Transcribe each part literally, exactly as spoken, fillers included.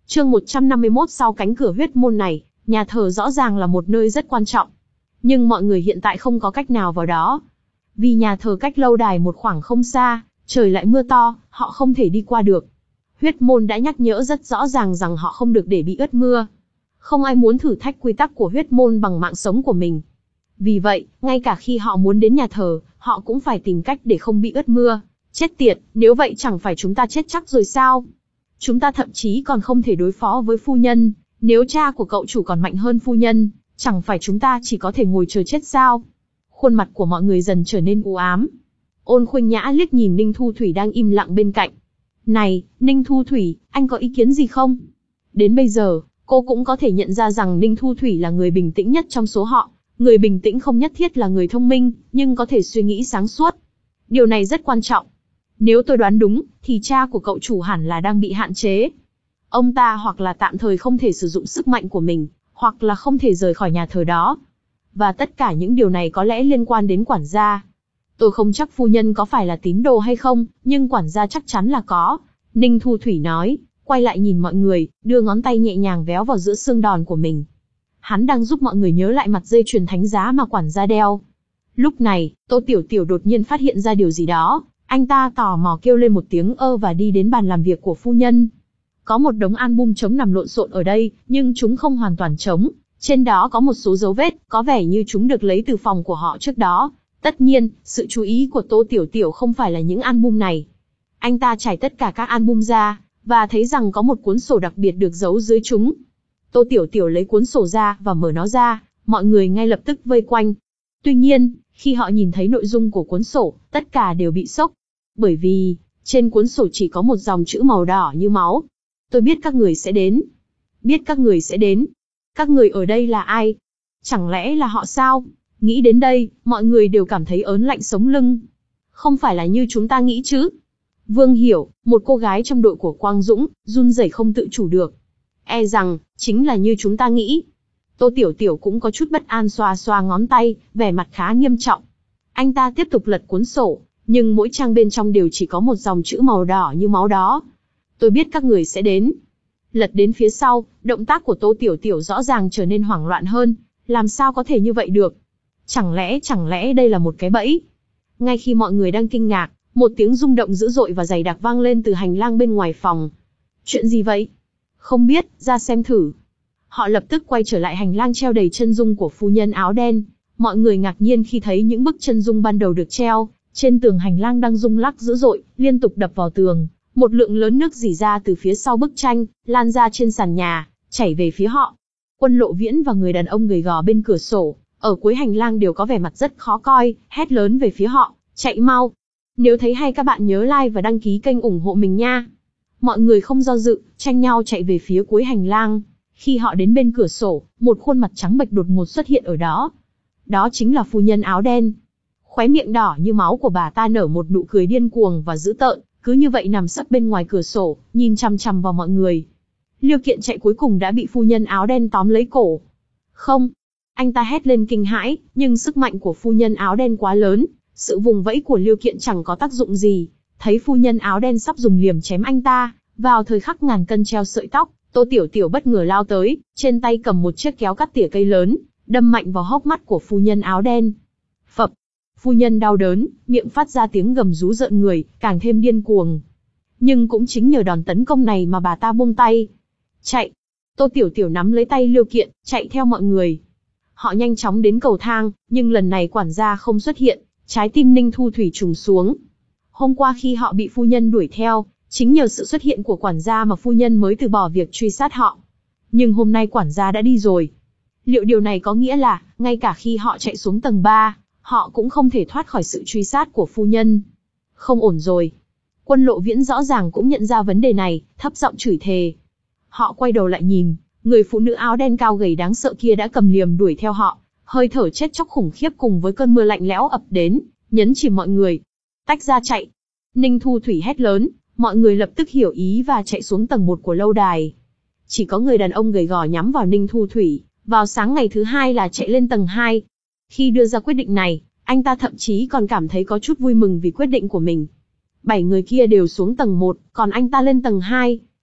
Chương một trăm năm mươi mốt sau cánh cửa huyết môn này, nhà thờ rõ ràng là một nơi rất quan trọng. Nhưng mọi người hiện tại không có cách nào vào đó. Vì nhà thờ cách lâu đài một khoảng không xa, trời lại mưa to, họ không thể đi qua được. Huyết môn đã nhắc nhở rất rõ ràng rằng họ không được để bị ướt mưa. Không ai muốn thử thách quy tắc của huyết môn bằng mạng sống của mình. Vì vậy, ngay cả khi họ muốn đến nhà thờ, họ cũng phải tìm cách để không bị ướt mưa. Chết tiệt, nếu vậy chẳng phải chúng ta chết chắc rồi sao? Chúng ta thậm chí còn không thể đối phó với phu nhân, nếu cha của cậu chủ còn mạnh hơn phu nhân, chẳng phải chúng ta chỉ có thể ngồi chờ chết sao? Khuôn mặt của mọi người dần trở nên u ám. Ôn Khuynh Nhã liếc nhìn Ninh Thu Thủy đang im lặng bên cạnh. Này, Ninh Thu Thủy, anh có ý kiến gì không? Đến bây giờ, cô cũng có thể nhận ra rằng Ninh Thu Thủy là người bình tĩnh nhất trong số họ. Người bình tĩnh không nhất thiết là người thông minh, nhưng có thể suy nghĩ sáng suốt. Điều này rất quan trọng. Nếu tôi đoán đúng, thì cha của cậu chủ hẳn là đang bị hạn chế. Ông ta hoặc là tạm thời không thể sử dụng sức mạnh của mình, hoặc là không thể rời khỏi nhà thờ đó. Và tất cả những điều này có lẽ liên quan đến quản gia. Tôi không chắc phu nhân có phải là tín đồ hay không, nhưng quản gia chắc chắn là có. Ninh Thu Thủy nói, quay lại nhìn mọi người, đưa ngón tay nhẹ nhàng véo vào giữa xương đòn của mình. Hắn đang giúp mọi người nhớ lại mặt dây chuyền thánh giá mà quản gia đeo. Lúc này, Tô Tiểu Tiểu đột nhiên phát hiện ra điều gì đó. Anh ta tò mò kêu lên một tiếng ơ và đi đến bàn làm việc của phu nhân. Có một đống album trống nằm lộn xộn ở đây, nhưng chúng không hoàn toàn trống. Trên đó có một số dấu vết, có vẻ như chúng được lấy từ phòng của họ trước đó. Tất nhiên, sự chú ý của Tô Tiểu Tiểu không phải là những album này. Anh ta trải tất cả các album ra, và thấy rằng có một cuốn sổ đặc biệt được giấu dưới chúng. Tô Tiểu Tiểu lấy cuốn sổ ra và mở nó ra, mọi người ngay lập tức vây quanh. Tuy nhiên, khi họ nhìn thấy nội dung của cuốn sổ, tất cả đều bị sốc. Bởi vì, trên cuốn sổ chỉ có một dòng chữ màu đỏ như máu. Tôi biết các người sẽ đến. Biết các người sẽ đến. Các người ở đây là ai? Chẳng lẽ là họ sao? Nghĩ đến đây, mọi người đều cảm thấy ớn lạnh sống lưng. Không phải là như chúng ta nghĩ chứ? Vương Hiểu, một cô gái trong đội của Quang Dũng, run rẩy không tự chủ được. E rằng, chính là như chúng ta nghĩ. Tô Tiểu Tiểu cũng có chút bất an xoa xoa ngón tay, vẻ mặt khá nghiêm trọng. Anh ta tiếp tục lật cuốn sổ, nhưng mỗi trang bên trong đều chỉ có một dòng chữ màu đỏ như máu đó. Tôi biết các người sẽ đến. Lật đến phía sau, động tác của Tô Tiểu Tiểu rõ ràng trở nên hoảng loạn hơn. Làm sao có thể như vậy được? Chẳng lẽ, chẳng lẽ đây là một cái bẫy? Ngay khi mọi người đang kinh ngạc, một tiếng rung động dữ dội và dày đặc vang lên từ hành lang bên ngoài phòng. Chuyện gì vậy? Không biết, ra xem thử. Họ lập tức quay trở lại hành lang treo đầy chân dung của phu nhân áo đen. Mọi người ngạc nhiên khi thấy những bức chân dung ban đầu được treo trên tường hành lang đang rung lắc dữ dội, liên tục đập vào tường. Một lượng lớn nước rỉ ra từ phía sau bức tranh, lan ra trên sàn nhà, chảy về phía họ. Quân Lộ Viễn và người đàn ông gầy gò bên cửa sổ, ở cuối hành lang đều có vẻ mặt rất khó coi, hét lớn về phía họ, chạy mau. Nếu thấy hay các bạn nhớ like và đăng ký kênh ủng hộ mình nha. Mọi người không do dự, tranh nhau chạy về phía cuối hành lang. Khi họ đến bên cửa sổ, một khuôn mặt trắng bệch đột ngột xuất hiện ở đó. Đó chính là phu nhân áo đen. Khóe miệng đỏ như máu của bà ta nở một nụ cười điên cuồng và dữ tợn, cứ như vậy nằm sấp bên ngoài cửa sổ, nhìn chằm chằm vào mọi người. Liêu Kiện chạy cuối cùng đã bị phu nhân áo đen tóm lấy cổ. Không! Anh ta hét lên kinh hãi, nhưng sức mạnh của phu nhân áo đen quá lớn, sự vùng vẫy của Liêu Kiện chẳng có tác dụng gì. Thấy phu nhân áo đen sắp dùng liềm chém anh ta, vào thời khắc ngàn cân treo sợi tóc, Tô Tiểu Tiểu bất ngờ lao tới, trên tay cầm một chiếc kéo cắt tỉa cây lớn, đâm mạnh vào hốc mắt của phu nhân áo đen. Phập! Phu nhân đau đớn, miệng phát ra tiếng gầm rú rợn người, càng thêm điên cuồng. Nhưng cũng chính nhờ đòn tấn công này mà bà ta buông tay. Chạy! Tô Tiểu Tiểu nắm lấy tay Liêu Kiện, chạy theo mọi người. Họ nhanh chóng đến cầu thang, nhưng lần này quản gia không xuất hiện, trái tim Ninh Thu Thủy trùng xuống. Hôm qua khi họ bị phu nhân đuổi theo, chính nhờ sự xuất hiện của quản gia mà phu nhân mới từ bỏ việc truy sát họ. Nhưng hôm nay quản gia đã đi rồi. Liệu điều này có nghĩa là, ngay cả khi họ chạy xuống tầng ba, họ cũng không thể thoát khỏi sự truy sát của phu nhân? Không ổn rồi. Quân Lộ Viễn rõ ràng cũng nhận ra vấn đề này, thấp giọng chửi thề. Họ quay đầu lại nhìn, người phụ nữ áo đen cao gầy đáng sợ kia đã cầm liềm đuổi theo họ, hơi thở chết chóc khủng khiếp cùng với cơn mưa lạnh lẽo ập đến, nhấn chìm mọi người. Tách ra chạy! Ninh Thu Thủy hét lớn, mọi người lập tức hiểu ý và chạy xuống tầng một của lâu đài. Chỉ có người đàn ông gầy gò nhắm vào Ninh Thu Thủy, vào sáng ngày thứ hai là chạy lên tầng hai. Khi đưa ra quyết định này, anh ta thậm chí còn cảm thấy có chút vui mừng vì quyết định của mình. Bảy người kia đều xuống tầng một, còn anh ta lên tầng hai.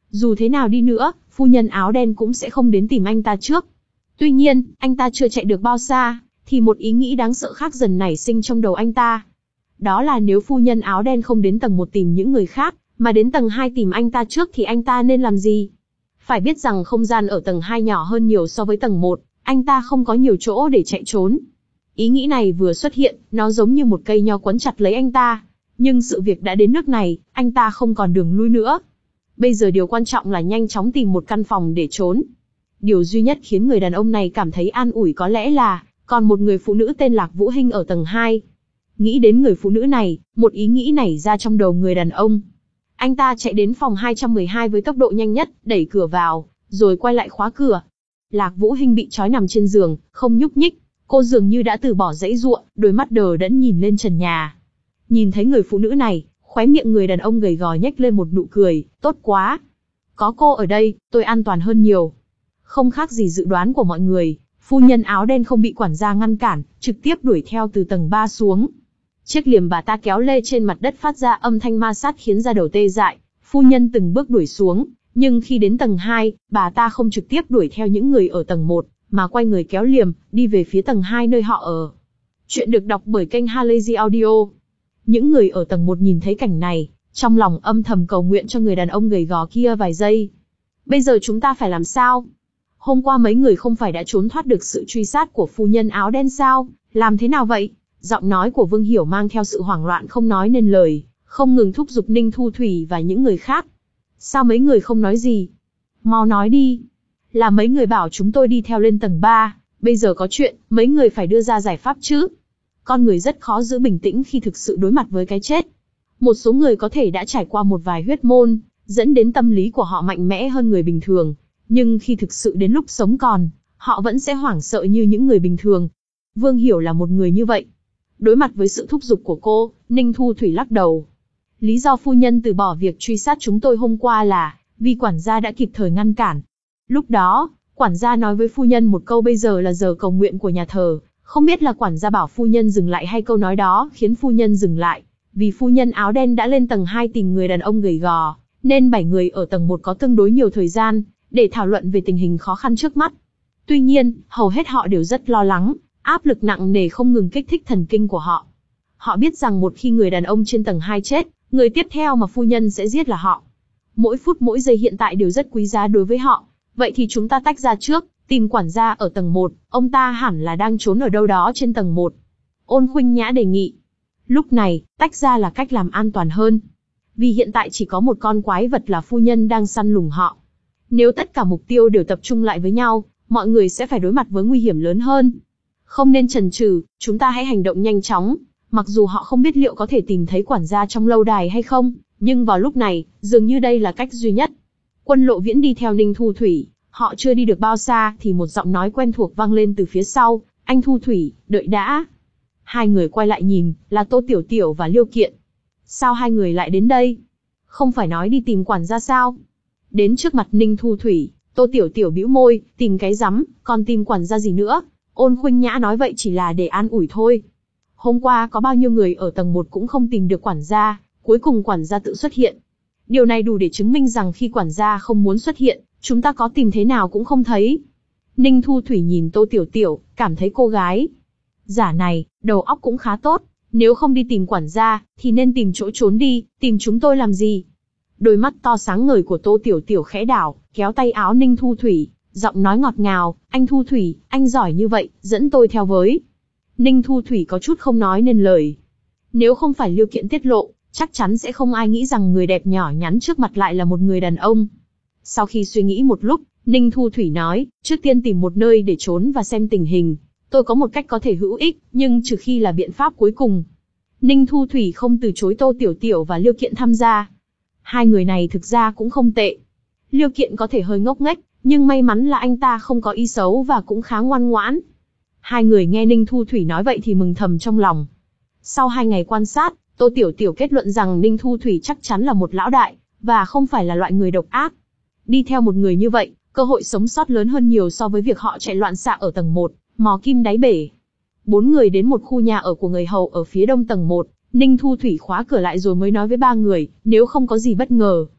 Dù thế nào đi nữa, phu nhân áo đen cũng sẽ không đến tìm anh ta trước. Tuy nhiên, anh ta chưa chạy được bao xa, thì một ý nghĩ đáng sợ khác dần nảy sinh trong đầu anh ta. Đó là nếu phu nhân áo đen không đến tầng một tìm những người khác, mà đến tầng hai tìm anh ta trước thì anh ta nên làm gì? Phải biết rằng không gian ở tầng hai nhỏ hơn nhiều so với tầng một, anh ta không có nhiều chỗ để chạy trốn. Ý nghĩ này vừa xuất hiện, nó giống như một cây nho quấn chặt lấy anh ta. Nhưng sự việc đã đến nước này, anh ta không còn đường lui nữa. Bây giờ điều quan trọng là nhanh chóng tìm một căn phòng để trốn. Điều duy nhất khiến người đàn ông này cảm thấy an ủi có lẽ là, còn một người phụ nữ tên Lạc Vũ Hinh ở tầng hai. Nghĩ đến người phụ nữ này, một ý nghĩ nảy ra trong đầu người đàn ông. Anh ta chạy đến phòng hai trăm mười hai với tốc độ nhanh nhất, đẩy cửa vào, rồi quay lại khóa cửa. Lạc Vũ Hinh bị trói nằm trên giường, không nhúc nhích. Cô dường như đã từ bỏ giãy giụa, đôi mắt đờ đẫn nhìn lên trần nhà. Nhìn thấy người phụ nữ này, khóe miệng người đàn ông gầy gò nhếch lên một nụ cười, tốt quá. Có cô ở đây, tôi an toàn hơn nhiều. Không khác gì dự đoán của mọi người, phu nhân áo đen không bị quản gia ngăn cản, trực tiếp đuổi theo từ tầng ba xuống. Chiếc liềm bà ta kéo lê trên mặt đất phát ra âm thanh ma sát khiến da đầu tê dại. Phu nhân từng bước đuổi xuống, nhưng khi đến tầng hai, bà ta không trực tiếp đuổi theo những người ở tầng một, mà quay người kéo liềm, đi về phía tầng hai nơi họ ở. Chuyện được đọc bởi kênh Halazy Audio. Những người ở tầng một nhìn thấy cảnh này, trong lòng âm thầm cầu nguyện cho người đàn ông gầy gò kia vài giây. Bây giờ chúng ta phải làm sao? Hôm qua mấy người không phải đã trốn thoát được sự truy sát của phu nhân áo đen sao? Làm thế nào vậy? Giọng nói của Vương Hiểu mang theo sự hoảng loạn không nói nên lời, không ngừng thúc giục Ninh Thu Thủy và những người khác. Sao mấy người không nói gì? Mau nói đi. Là mấy người bảo chúng tôi đi theo lên tầng ba, bây giờ có chuyện, mấy người phải đưa ra giải pháp chứ. Con người rất khó giữ bình tĩnh khi thực sự đối mặt với cái chết. Một số người có thể đã trải qua một vài huyết môn, dẫn đến tâm lý của họ mạnh mẽ hơn người bình thường. Nhưng khi thực sự đến lúc sống còn, họ vẫn sẽ hoảng sợ như những người bình thường. Vương Hiểu là một người như vậy. Đối mặt với sự thúc giục của cô, Ninh Thu Thủy lắc đầu. Lý do phu nhân từ bỏ việc truy sát chúng tôi hôm qua là, vì quản gia đã kịp thời ngăn cản. Lúc đó, quản gia nói với phu nhân một câu bây giờ là giờ cầu nguyện của nhà thờ. Không biết là quản gia bảo phu nhân dừng lại hay câu nói đó khiến phu nhân dừng lại. Vì phu nhân áo đen đã lên tầng hai tìm người đàn ông gầy gò, nên bảy người ở tầng một có tương đối nhiều thời gian để thảo luận về tình hình khó khăn trước mắt. Tuy nhiên, hầu hết họ đều rất lo lắng, áp lực nặng nề không ngừng kích thích thần kinh của họ. Họ biết rằng một khi người đàn ông trên tầng hai chết, người tiếp theo mà phu nhân sẽ giết là họ. Mỗi phút mỗi giây hiện tại đều rất quý giá đối với họ. Vậy thì chúng ta tách ra trước, tìm quản gia ở tầng một, ông ta hẳn là đang trốn ở đâu đó trên tầng một. Ôn Khuynh Nhã đề nghị. Lúc này, tách ra là cách làm an toàn hơn. Vì hiện tại chỉ có một con quái vật là phu nhân đang săn lùng họ. Nếu tất cả mục tiêu đều tập trung lại với nhau, mọi người sẽ phải đối mặt với nguy hiểm lớn hơn. Không nên chần chừ, chúng ta hãy hành động nhanh chóng. Mặc dù họ không biết liệu có thể tìm thấy quản gia trong lâu đài hay không, nhưng vào lúc này, dường như đây là cách duy nhất. Quân Lộ Viễn đi theo Ninh Thu Thủy, họ chưa đi được bao xa thì một giọng nói quen thuộc vang lên từ phía sau, anh Thu Thủy, đợi đã. Hai người quay lại nhìn, là Tô Tiểu Tiểu và Liêu Kiện. Sao hai người lại đến đây? Không phải nói đi tìm quản gia sao? Đến trước mặt Ninh Thu Thủy, Tô Tiểu Tiểu bĩu môi, tìm cái rắm, còn tìm quản gia gì nữa? Ôn Khuynh Nhã nói vậy chỉ là để an ủi thôi. Hôm qua có bao nhiêu người ở tầng một cũng không tìm được quản gia, cuối cùng quản gia tự xuất hiện. Điều này đủ để chứng minh rằng khi quản gia không muốn xuất hiện, chúng ta có tìm thế nào cũng không thấy. Ninh Thu Thủy nhìn Tô Tiểu Tiểu, cảm thấy cô gái giả này, đầu óc cũng khá tốt. Nếu không đi tìm quản gia, thì nên tìm chỗ trốn đi, tìm chúng tôi làm gì? Đôi mắt to sáng ngời của Tô Tiểu Tiểu khẽ đảo, kéo tay áo Ninh Thu Thủy, giọng nói ngọt ngào, anh Thu Thủy, anh giỏi như vậy, dẫn tôi theo với. Ninh Thu Thủy có chút không nói nên lời. Nếu không phải Liêu Kiện tiết lộ, chắc chắn sẽ không ai nghĩ rằng người đẹp nhỏ nhắn trước mặt lại là một người đàn ông. Sau khi suy nghĩ một lúc, Ninh Thu Thủy nói, trước tiên tìm một nơi để trốn và xem tình hình. Tôi có một cách có thể hữu ích, nhưng trừ khi là biện pháp cuối cùng. Ninh Thu Thủy không từ chối Tô Tiểu Tiểu và Liêu Kiện tham gia. Hai người này thực ra cũng không tệ. Liêu Kiện có thể hơi ngốc nghếch, nhưng may mắn là anh ta không có ý xấu và cũng khá ngoan ngoãn. Hai người nghe Ninh Thu Thủy nói vậy thì mừng thầm trong lòng. Sau hai ngày quan sát, Tô Tiểu Tiểu kết luận rằng Ninh Thu Thủy chắc chắn là một lão đại, và không phải là loại người độc ác. Đi theo một người như vậy, cơ hội sống sót lớn hơn nhiều so với việc họ chạy loạn xạ ở tầng một, mò kim đáy bể. Bốn người đến một khu nhà ở của người hầu ở phía đông tầng một, Ninh Thu Thủy khóa cửa lại rồi mới nói với ba người, nếu không có gì bất ngờ.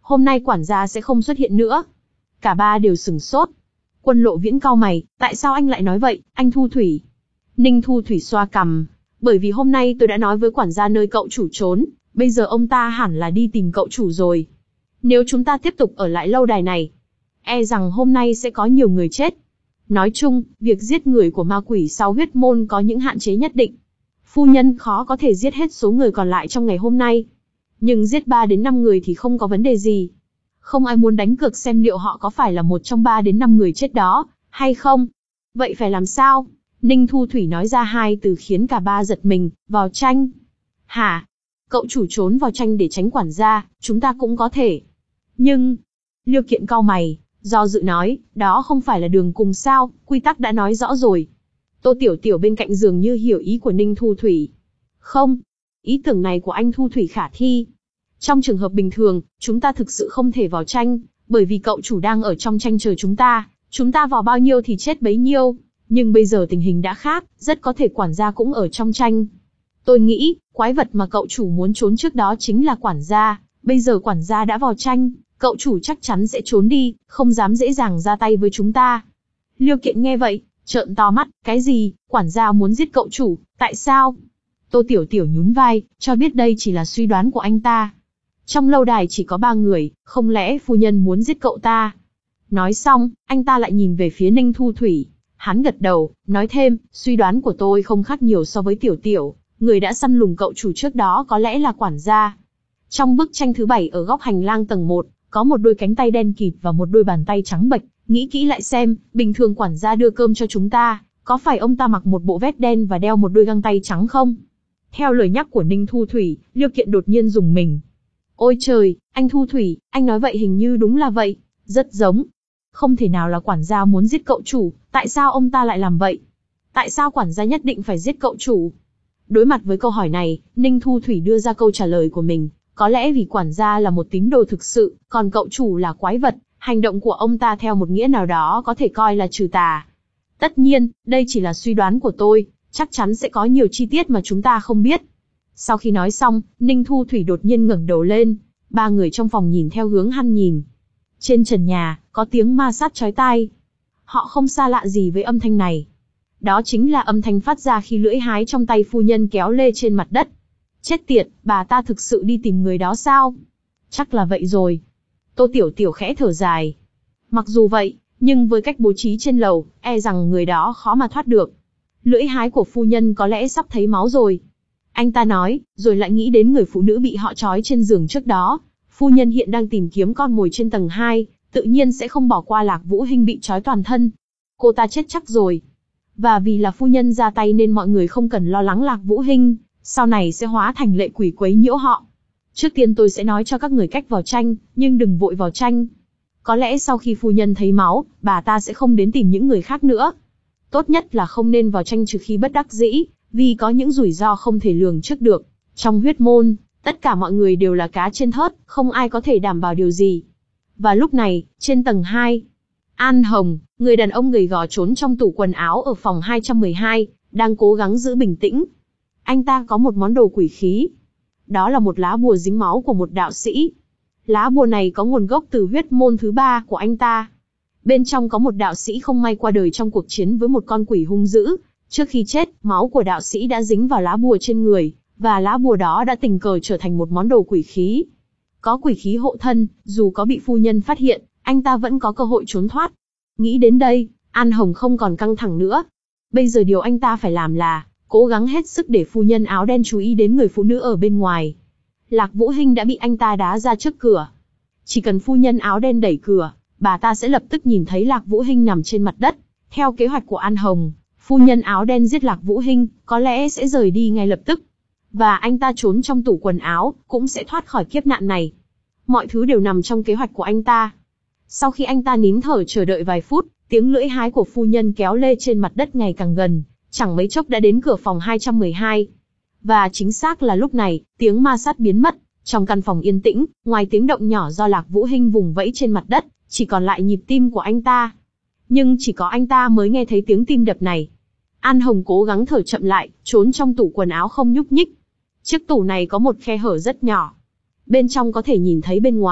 hôm nay quản gia sẽ không xuất hiện nữa. Cả ba đều sửng sốt. Quân Lộ Viễn cau mày, tại sao anh lại nói vậy, anh Thu Thủy? Ninh Thu Thủy xoa cằm, bởi vì hôm nay tôi đã nói với quản gia nơi cậu chủ trốn, bây giờ ông ta hẳn là đi tìm cậu chủ rồi. Nếu chúng ta tiếp tục ở lại lâu đài này, e rằng hôm nay sẽ có nhiều người chết. Nói chung, việc giết người của ma quỷ sau huyết môn có những hạn chế nhất định. Phu nhân khó có thể giết hết số người còn lại trong ngày hôm nay. Nhưng giết ba đến năm người thì không có vấn đề gì. Không ai muốn đánh cược xem liệu họ có phải là một trong ba đến năm người chết đó, hay không. Vậy phải làm sao? Ninh Thu Thủy nói ra hai từ khiến cả ba giật mình, vào tranh. Hả? Cậu chủ trốn vào tranh để tránh quản gia, chúng ta cũng có thể. Nhưng, Liêu Kiện cau mày, do dự nói, đó không phải là đường cùng sao, quy tắc đã nói rõ rồi. Tô Tiểu Tiểu bên cạnh dường như hiểu ý của Ninh Thu Thủy. Không, ý tưởng này của anh Thu Thủy khả thi. Trong trường hợp bình thường, chúng ta thực sự không thể vào tranh, bởi vì cậu chủ đang ở trong tranh chờ chúng ta, chúng ta vào bao nhiêu thì chết bấy nhiêu. Nhưng bây giờ tình hình đã khác, rất có thể quản gia cũng ở trong tranh. Tôi nghĩ, quái vật mà cậu chủ muốn trốn trước đó chính là quản gia, bây giờ quản gia đã vào tranh, cậu chủ chắc chắn sẽ trốn đi, không dám dễ dàng ra tay với chúng ta. Liêu Kiện nghe vậy, trợn to mắt, cái gì, quản gia muốn giết cậu chủ, tại sao? Tô Tiểu Tiểu nhún vai, cho biết đây chỉ là suy đoán của anh ta. Trong lâu đài chỉ có ba người, không lẽ phu nhân muốn giết cậu ta? Nói xong, anh ta lại nhìn về phía Ninh Thu Thủy. Hắn gật đầu, nói thêm, suy đoán của tôi không khác nhiều so với Tiểu Tiểu, người đã săn lùng cậu chủ trước đó có lẽ là quản gia. Trong bức tranh thứ bảy ở góc hành lang tầng một, có một đôi cánh tay đen kịt và một đôi bàn tay trắng bệch, nghĩ kỹ lại xem, bình thường quản gia đưa cơm cho chúng ta, có phải ông ta mặc một bộ vest đen và đeo một đôi găng tay trắng không? Theo lời nhắc của Ninh Thu Thủy, Liêu Kiện đột nhiên rùng mình. Ôi trời, anh Thu Thủy, anh nói vậy hình như đúng là vậy, rất giống. Không thể nào là quản gia muốn giết cậu chủ, tại sao ông ta lại làm vậy? Tại sao quản gia nhất định phải giết cậu chủ? Đối mặt với câu hỏi này, Ninh Thu Thủy đưa ra câu trả lời của mình, có lẽ vì quản gia là một tín đồ thực sự, còn cậu chủ là quái vật, hành động của ông ta theo một nghĩa nào đó có thể coi là trừ tà. Tất nhiên, đây chỉ là suy đoán của tôi, chắc chắn sẽ có nhiều chi tiết mà chúng ta không biết. Sau khi nói xong, Ninh Thu Thủy đột nhiên ngẩng đầu lên, ba người trong phòng nhìn theo hướng hắn nhìn. Trên trần nhà, có tiếng ma sát chói tai. Họ không xa lạ gì với âm thanh này. Đó chính là âm thanh phát ra khi lưỡi hái trong tay phu nhân kéo lê trên mặt đất. Chết tiệt, bà ta thực sự đi tìm người đó sao? Chắc là vậy rồi. Tô Tiểu Tiểu khẽ thở dài. Mặc dù vậy, nhưng với cách bố trí trên lầu, e rằng người đó khó mà thoát được. Lưỡi hái của phu nhân có lẽ sắp thấy máu rồi. Anh ta nói, rồi lại nghĩ đến người phụ nữ bị họ trói trên giường trước đó. Phu nhân hiện đang tìm kiếm con mồi trên tầng hai, tự nhiên sẽ không bỏ qua Lạc Vũ Hinh bị trói toàn thân. Cô ta chết chắc rồi. Và vì là phu nhân ra tay nên mọi người không cần lo lắng Lạc Vũ Hinh, sau này sẽ hóa thành lệ quỷ quấy nhiễu họ. Trước tiên tôi sẽ nói cho các người cách vào tranh, nhưng đừng vội vào tranh. Có lẽ sau khi phu nhân thấy máu, bà ta sẽ không đến tìm những người khác nữa. Tốt nhất là không nên vào tranh trừ khi bất đắc dĩ, vì có những rủi ro không thể lường trước được. Trong huyết môn, tất cả mọi người đều là cá trên thớt, không ai có thể đảm bảo điều gì. Và lúc này, trên tầng hai, An Hồng, người đàn ông gầy gò trốn trong tủ quần áo ở phòng hai trăm mười hai, đang cố gắng giữ bình tĩnh. Anh ta có một món đồ quỷ khí. Đó là một lá bùa dính máu của một đạo sĩ. Lá bùa này có nguồn gốc từ huyết môn thứ ba của anh ta. Bên trong có một đạo sĩ không may qua đời trong cuộc chiến với một con quỷ hung dữ. Trước khi chết, máu của đạo sĩ đã dính vào lá bùa trên người, và lá bùa đó đã tình cờ trở thành một món đồ quỷ khí. Có quỷ khí hộ thân, dù có bị phu nhân phát hiện, anh ta vẫn có cơ hội trốn thoát. Nghĩ đến đây, An Hồng không còn căng thẳng nữa. Bây giờ điều anh ta phải làm là cố gắng hết sức để phu nhân áo đen chú ý đến người phụ nữ ở bên ngoài. Lạc Vũ Hinh đã bị anh ta đá ra trước cửa. Chỉ cần phu nhân áo đen đẩy cửa, bà ta sẽ lập tức nhìn thấy Lạc Vũ Hinh nằm trên mặt đất. Theo kế hoạch của An Hồng, phu nhân áo đen giết Lạc Vũ Hinh, có lẽ sẽ rời đi ngay lập tức. Và anh ta trốn trong tủ quần áo, cũng sẽ thoát khỏi kiếp nạn này. Mọi thứ đều nằm trong kế hoạch của anh ta. Sau khi anh ta nín thở chờ đợi vài phút, tiếng lưỡi hái của phu nhân kéo lê trên mặt đất ngày càng gần, chẳng mấy chốc đã đến cửa phòng hai trăm mười hai. Và chính xác là lúc này, tiếng ma sát biến mất, trong căn phòng yên tĩnh, ngoài tiếng động nhỏ do Lạc Vũ Hinh vùng vẫy trên mặt đất, chỉ còn lại nhịp tim của anh ta. Nhưng chỉ có anh ta mới nghe thấy tiếng tim đập này. An Hồng cố gắng thở chậm lại, trốn trong tủ quần áo không nhúc nhích. Chiếc tủ này có một khe hở rất nhỏ. Bên trong có thể nhìn thấy bên ngoài,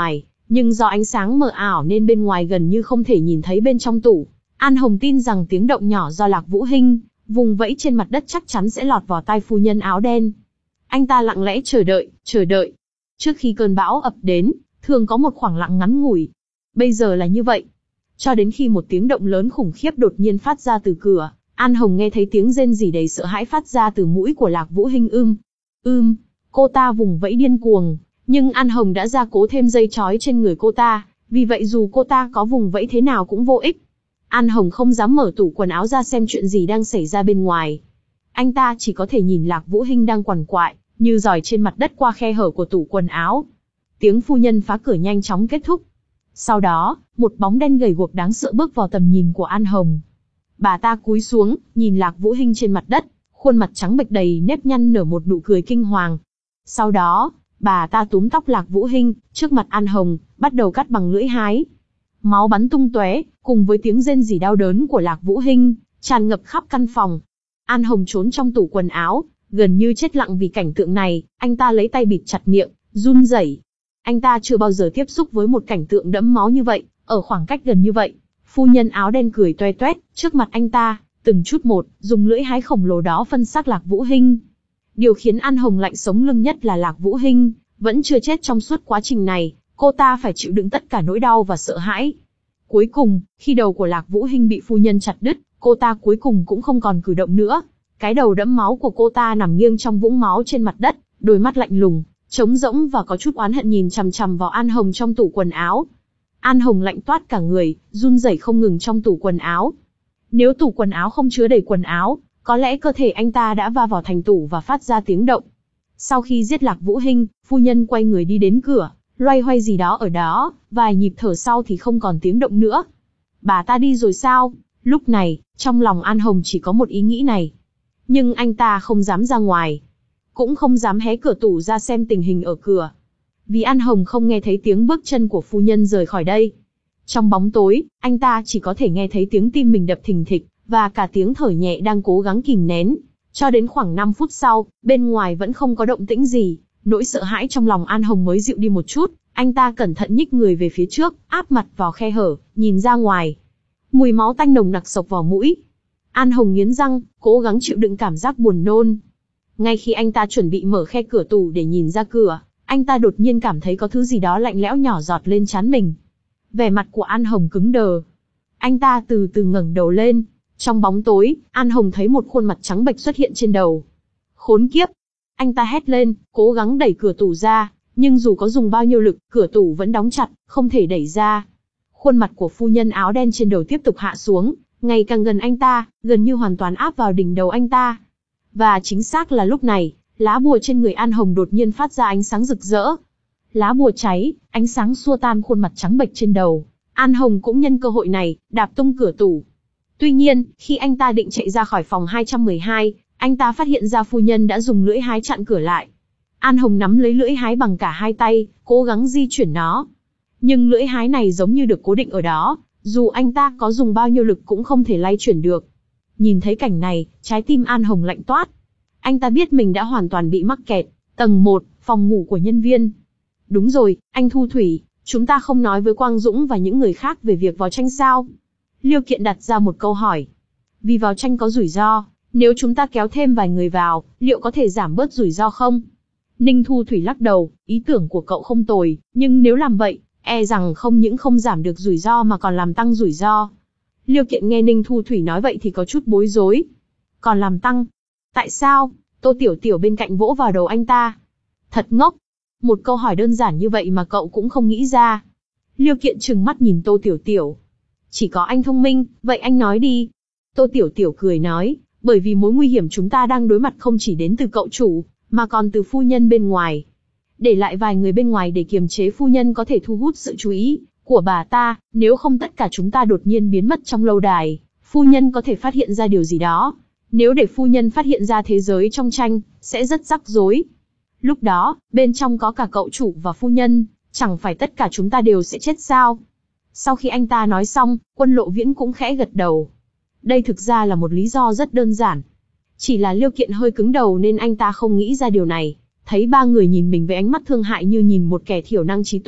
nhưng do ánh sáng mờ ảo nên bên ngoài gần như không thể nhìn thấy bên trong tủ. An Hồng tin rằng tiếng động nhỏ do Lạc Vũ Hinh vùng vẫy trên mặt đất chắc chắn sẽ lọt vào tai phu nhân áo đen. Anh ta lặng lẽ chờ đợi, chờ đợi. Trước khi cơn bão ập đến, thường có một khoảng lặng ngắn ngủi. Bây giờ là như vậy. Cho đến khi một tiếng động lớn khủng khiếp đột nhiên phát ra từ cửa, An Hồng nghe thấy tiếng rên rỉ đầy sợ hãi phát ra từ mũi của Lạc Vũ Hinh. Ưm, ưm, cô ta vùng vẫy điên cuồng, nhưng An Hồng đã gia cố thêm dây trói trên người cô ta, vì vậy dù cô ta có vùng vẫy thế nào cũng vô ích. An Hồng không dám mở tủ quần áo ra xem chuyện gì đang xảy ra bên ngoài. Anh ta chỉ có thể nhìn Lạc Vũ Hinh đang quằn quại, như giỏi trên mặt đất qua khe hở của tủ quần áo. Tiếng phu nhân phá cửa nhanh chóng kết thúc. Sau đó, một bóng đen gầy guộc đáng sợ bước vào tầm nhìn của An Hồng. Bà ta cúi xuống, nhìn Lạc Vũ Hinh trên mặt đất, khuôn mặt trắng bệch đầy nếp nhăn nở một nụ cười kinh hoàng. Sau đó, bà ta túm tóc Lạc Vũ Hinh, trước mặt An Hồng, bắt đầu cắt bằng lưỡi hái. Máu bắn tung tóe, cùng với tiếng rên rỉ đau đớn của Lạc Vũ Hinh, tràn ngập khắp căn phòng. An Hồng trốn trong tủ quần áo, gần như chết lặng vì cảnh tượng này, anh ta lấy tay bịt chặt miệng, run rẩy. Anh ta chưa bao giờ tiếp xúc với một cảnh tượng đẫm máu như vậy, ở khoảng cách gần như vậy. Phu nhân áo đen cười toe toét, trước mặt anh ta, từng chút một, dùng lưỡi hái khổng lồ đó phân xác Lạc Vũ Hinh. Điều khiến An Hồng lạnh sống lưng nhất là Lạc Vũ Hinh vẫn chưa chết trong suốt quá trình này, cô ta phải chịu đựng tất cả nỗi đau và sợ hãi. Cuối cùng, khi đầu của Lạc Vũ Hinh bị phu nhân chặt đứt, cô ta cuối cùng cũng không còn cử động nữa. Cái đầu đẫm máu của cô ta nằm nghiêng trong vũng máu trên mặt đất, đôi mắt lạnh lùng, trống rỗng và có chút oán hận nhìn chằm chằm vào An Hồng trong tủ quần áo. An Hồng lạnh toát cả người, run rẩy không ngừng trong tủ quần áo. Nếu tủ quần áo không chứa đầy quần áo, có lẽ cơ thể anh ta đã va vào thành tủ và phát ra tiếng động. Sau khi giết Lạc Vũ Hinh, phu nhân quay người đi đến cửa, loay hoay gì đó ở đó, vài nhịp thở sau thì không còn tiếng động nữa. Bà ta đi rồi sao? Lúc này, trong lòng An Hồng chỉ có một ý nghĩ này. Nhưng anh ta không dám ra ngoài, cũng không dám hé cửa tủ ra xem tình hình ở cửa. Vì An Hồng không nghe thấy tiếng bước chân của phu nhân rời khỏi đây. Trong bóng tối, anh ta chỉ có thể nghe thấy tiếng tim mình đập thình thịch, và cả tiếng thở nhẹ đang cố gắng kìm nén. Cho đến khoảng năm phút sau, bên ngoài vẫn không có động tĩnh gì, nỗi sợ hãi trong lòng An Hồng mới dịu đi một chút. Anh ta cẩn thận nhích người về phía trước, áp mặt vào khe hở, nhìn ra ngoài. Mùi máu tanh nồng nặc xộc vào mũi. An Hồng nghiến răng, cố gắng chịu đựng cảm giác buồn nôn. Ngay khi anh ta chuẩn bị mở khe cửa tủ để nhìn ra cửa, anh ta đột nhiên cảm thấy có thứ gì đó lạnh lẽo nhỏ giọt lên trán mình. Vẻ mặt của An Hồng cứng đờ. Anh ta từ từ ngẩng đầu lên. Trong bóng tối, An Hồng thấy một khuôn mặt trắng bệch xuất hiện trên đầu. Khốn kiếp! Anh ta hét lên, cố gắng đẩy cửa tủ ra, nhưng dù có dùng bao nhiêu lực, cửa tủ vẫn đóng chặt, không thể đẩy ra. Khuôn mặt của phu nhân áo đen trên đầu tiếp tục hạ xuống, ngày càng gần anh ta, gần như hoàn toàn áp vào đỉnh đầu anh ta. Và chính xác là lúc này, lá bùa trên người An Hồng đột nhiên phát ra ánh sáng rực rỡ. Lá bùa cháy, ánh sáng xua tan khuôn mặt trắng bệch trên đầu. An Hồng cũng nhân cơ hội này, đạp tung cửa tủ. Tuy nhiên, khi anh ta định chạy ra khỏi phòng hai trăm mười hai, anh ta phát hiện ra phu nhân đã dùng lưỡi hái chặn cửa lại. An Hồng nắm lấy lưỡi hái bằng cả hai tay, cố gắng di chuyển nó. Nhưng lưỡi hái này giống như được cố định ở đó, dù anh ta có dùng bao nhiêu lực cũng không thể lay chuyển được. Nhìn thấy cảnh này, trái tim An Hồng lạnh toát. Anh ta biết mình đã hoàn toàn bị mắc kẹt. Tầng một, phòng ngủ của nhân viên. Đúng rồi, anh Thu Thủy, chúng ta không nói với Quang Dũng và những người khác về việc vào tranh sao? Liêu Kiện đặt ra một câu hỏi. Vì vào tranh có rủi ro, nếu chúng ta kéo thêm vài người vào, liệu có thể giảm bớt rủi ro không? Ninh Thu Thủy lắc đầu, ý tưởng của cậu không tồi, nhưng nếu làm vậy, e rằng không những không giảm được rủi ro mà còn làm tăng rủi ro. Liêu Kiện nghe Ninh Thu Thủy nói vậy thì có chút bối rối. Còn làm tăng? Tại sao? Tô Tiểu Tiểu bên cạnh vỗ vào đầu anh ta. Thật ngốc. Một câu hỏi đơn giản như vậy mà cậu cũng không nghĩ ra. Liêu Kiện trừng mắt nhìn Tô Tiểu Tiểu. Chỉ có anh thông minh, vậy anh nói đi. Tô Tiểu Tiểu cười nói, bởi vì mối nguy hiểm chúng ta đang đối mặt không chỉ đến từ cậu chủ, mà còn từ phu nhân bên ngoài. Để lại vài người bên ngoài để kiềm chế phu nhân có thể thu hút sự chú ý của bà ta, nếu không tất cả chúng ta đột nhiên biến mất trong lâu đài, phu nhân có thể phát hiện ra điều gì đó. Nếu để phu nhân phát hiện ra thế giới trong tranh, sẽ rất rắc rối. Lúc đó, bên trong có cả cậu chủ và phu nhân, chẳng phải tất cả chúng ta đều sẽ chết sao? Sau khi anh ta nói xong, Quân Lộ Viễn cũng khẽ gật đầu. Đây thực ra là một lý do rất đơn giản. Chỉ là Liêu Kiện hơi cứng đầu nên anh ta không nghĩ ra điều này. Thấy ba người nhìn mình với ánh mắt thương hại như nhìn một kẻ thiểu năng trí tuệ,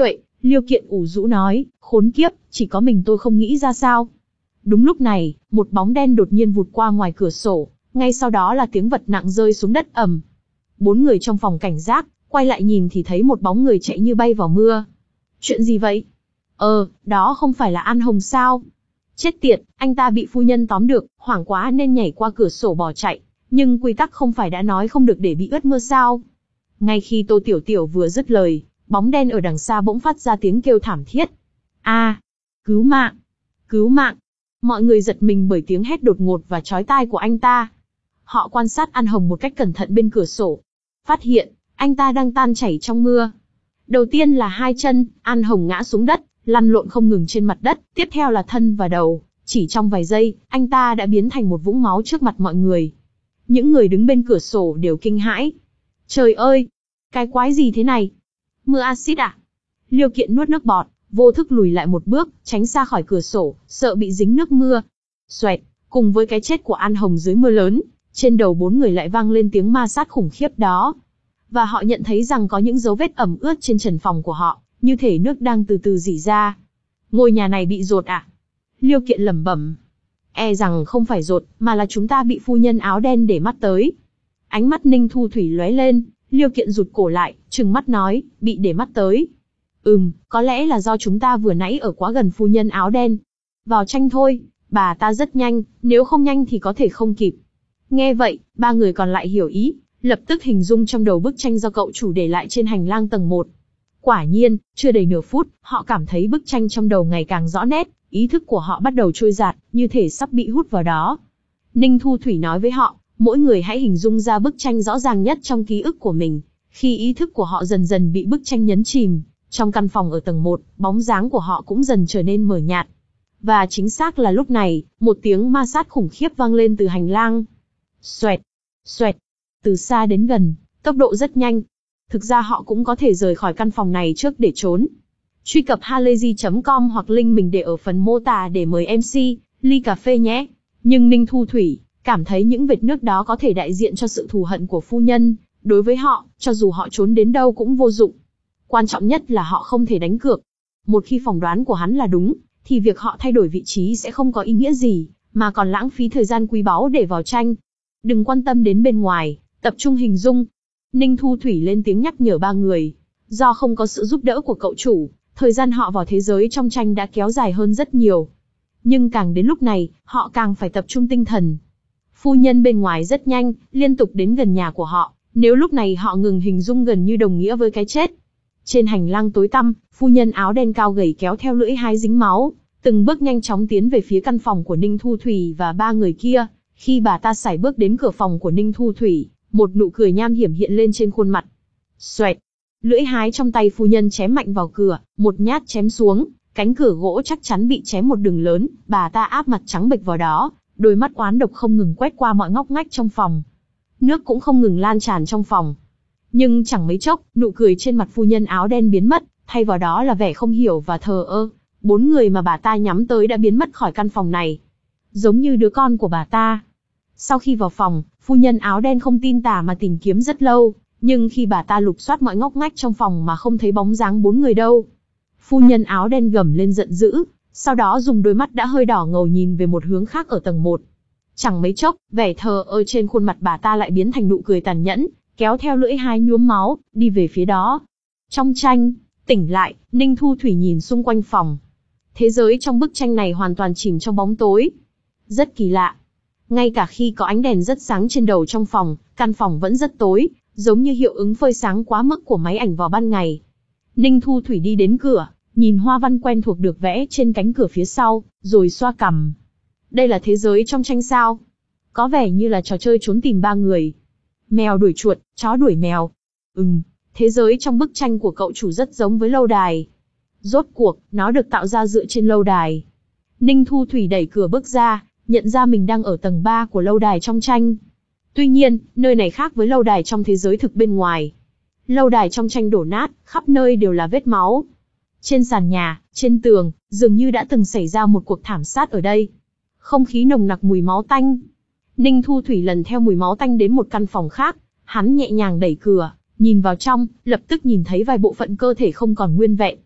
Liêu Kiện ủ rũ nói, khốn kiếp, chỉ có mình tôi không nghĩ ra sao. Đúng lúc này, một bóng đen đột nhiên vụt qua ngoài cửa sổ, ngay sau đó là tiếng vật nặng rơi xuống đất ầm. Bốn người trong phòng cảnh giác, quay lại nhìn thì thấy một bóng người chạy như bay vào mưa. Chuyện gì vậy? Ờ, đó không phải là An Hồng sao? Chết tiệt, anh ta bị phu nhân tóm được, hoảng quá nên nhảy qua cửa sổ bỏ chạy. Nhưng quy tắc không phải đã nói không được để bị ướt mưa sao? Ngay khi Tô Tiểu Tiểu vừa dứt lời, bóng đen ở đằng xa bỗng phát ra tiếng kêu thảm thiết. A, cứu mạng, cứu mạng. Mọi người giật mình bởi tiếng hét đột ngột và chói tai của anh ta. Họ quan sát An Hồng một cách cẩn thận bên cửa sổ. Phát hiện, anh ta đang tan chảy trong mưa. Đầu tiên là hai chân, An Hồng ngã xuống đất, lăn lộn không ngừng trên mặt đất. Tiếp theo là thân và đầu. Chỉ trong vài giây, anh ta đã biến thành một vũng máu trước mặt mọi người. Những người đứng bên cửa sổ đều kinh hãi. Trời ơi! Cái quái gì thế này? Mưa axit à? Liêu Kiện nuốt nước bọt, vô thức lùi lại một bước, tránh xa khỏi cửa sổ, sợ bị dính nước mưa. Xoẹt, cùng với cái chết của An Hồng dưới mưa lớn, trên đầu bốn người lại vang lên tiếng ma sát khủng khiếp đó. Và họ nhận thấy rằng có những dấu vết ẩm ướt trên trần phòng của họ, như thể nước đang từ từ rỉ ra. Ngôi nhà này bị dột à? Liêu Kiện lẩm bẩm. E rằng không phải dột, mà là chúng ta bị phu nhân áo đen để mắt tới. Ánh mắt Ninh Thu Thủy lóe lên, Liêu Kiện rụt cổ lại, trừng mắt nói, bị để mắt tới. Ừm, có lẽ là do chúng ta vừa nãy ở quá gần phu nhân áo đen. Vào tranh thôi, bà ta rất nhanh, nếu không nhanh thì có thể không kịp. Nghe vậy, ba người còn lại hiểu ý, lập tức hình dung trong đầu bức tranh do cậu chủ để lại trên hành lang tầng một. Quả nhiên, chưa đầy nửa phút, họ cảm thấy bức tranh trong đầu ngày càng rõ nét, ý thức của họ bắt đầu trôi dạt, như thể sắp bị hút vào đó. Ninh Thu Thủy nói với họ, mỗi người hãy hình dung ra bức tranh rõ ràng nhất trong ký ức của mình. Khi ý thức của họ dần dần bị bức tranh nhấn chìm, trong căn phòng ở tầng một, bóng dáng của họ cũng dần trở nên mờ nhạt. Và chính xác là lúc này, một tiếng ma sát khủng khiếp vang lên từ hành lang. Xoẹt, xoẹt, từ xa đến gần, tốc độ rất nhanh. Thực ra họ cũng có thể rời khỏi căn phòng này trước để trốn. Truy cập halayzi chấm com hoặc link mình để ở phần mô tả để mời em xê, ly cà phê nhé. Nhưng Ninh Thu Thủy cảm thấy những vệt nước đó có thể đại diện cho sự thù hận của phu nhân. Đối với họ, cho dù họ trốn đến đâu cũng vô dụng. Quan trọng nhất là họ không thể đánh cược. Một khi phỏng đoán của hắn là đúng, thì việc họ thay đổi vị trí sẽ không có ý nghĩa gì, mà còn lãng phí thời gian quý báu để vào tranh. Đừng quan tâm đến bên ngoài, tập trung hình dung. Ninh Thu Thủy lên tiếng nhắc nhở ba người. Do không có sự giúp đỡ của cậu chủ, thời gian họ vào thế giới trong tranh đã kéo dài hơn rất nhiều. Nhưng càng đến lúc này, họ càng phải tập trung tinh thần. Phu nhân bên ngoài rất nhanh, liên tục đến gần nhà của họ. Nếu lúc này họ ngừng hình dung gần như đồng nghĩa với cái chết. Trên hành lang tối tăm, phu nhân áo đen cao gầy kéo theo lưỡi hái dính máu, từng bước nhanh chóng tiến về phía căn phòng của Ninh Thu Thủy và ba người kia. Khi bà ta sải bước đến cửa phòng của Ninh Thu Thủy, một nụ cười nham hiểm hiện lên trên khuôn mặt. Xoẹt, lưỡi hái trong tay phu nhân chém mạnh vào cửa, một nhát chém xuống, cánh cửa gỗ chắc chắn bị chém một đường lớn, bà ta áp mặt trắng bệch vào đó, đôi mắt oán độc không ngừng quét qua mọi ngóc ngách trong phòng. Nước cũng không ngừng lan tràn trong phòng. Nhưng chẳng mấy chốc, nụ cười trên mặt phu nhân áo đen biến mất, thay vào đó là vẻ không hiểu và thờ ơ. Bốn người mà bà ta nhắm tới đã biến mất khỏi căn phòng này. Giống như đứa con của bà ta. Sau khi vào phòng, phu nhân áo đen không tin tà mà tìm kiếm rất lâu, nhưng khi bà ta lục soát mọi ngóc ngách trong phòng mà không thấy bóng dáng bốn người đâu. Phu nhân áo đen gầm lên giận dữ, sau đó dùng đôi mắt đã hơi đỏ ngầu nhìn về một hướng khác ở tầng một. Chẳng mấy chốc, vẻ thờ ơ trên khuôn mặt bà ta lại biến thành nụ cười tàn nhẫn, kéo theo lưỡi hái nhuốm máu, đi về phía đó. Trong tranh, tỉnh lại, Ninh Thu Thủy nhìn xung quanh phòng. Thế giới trong bức tranh này hoàn toàn chìm trong bóng tối. Rất kỳ lạ. Ngay cả khi có ánh đèn rất sáng trên đầu trong phòng, căn phòng vẫn rất tối, giống như hiệu ứng phơi sáng quá mức của máy ảnh vào ban ngày. Ninh Thu Thủy đi đến cửa, nhìn hoa văn quen thuộc được vẽ trên cánh cửa phía sau, rồi xoa cằm. Đây là thế giới trong tranh sao? Có vẻ như là trò chơi trốn tìm ba người. Mèo đuổi chuột, chó đuổi mèo. Ừm, thế giới trong bức tranh của cậu chủ rất giống với lâu đài. Rốt cuộc, nó được tạo ra dựa trên lâu đài. Ninh Thu Thủy đẩy cửa bước ra, nhận ra mình đang ở tầng ba của lâu đài trong tranh. Tuy nhiên, nơi này khác với lâu đài trong thế giới thực bên ngoài. Lâu đài trong tranh đổ nát, khắp nơi đều là vết máu. Trên sàn nhà, trên tường, dường như đã từng xảy ra một cuộc thảm sát ở đây. Không khí nồng nặc mùi máu tanh. Ninh Thu Thủy lần theo mùi máu tanh đến một căn phòng khác, hắn nhẹ nhàng đẩy cửa, nhìn vào trong, lập tức nhìn thấy vài bộ phận cơ thể không còn nguyên vẹn.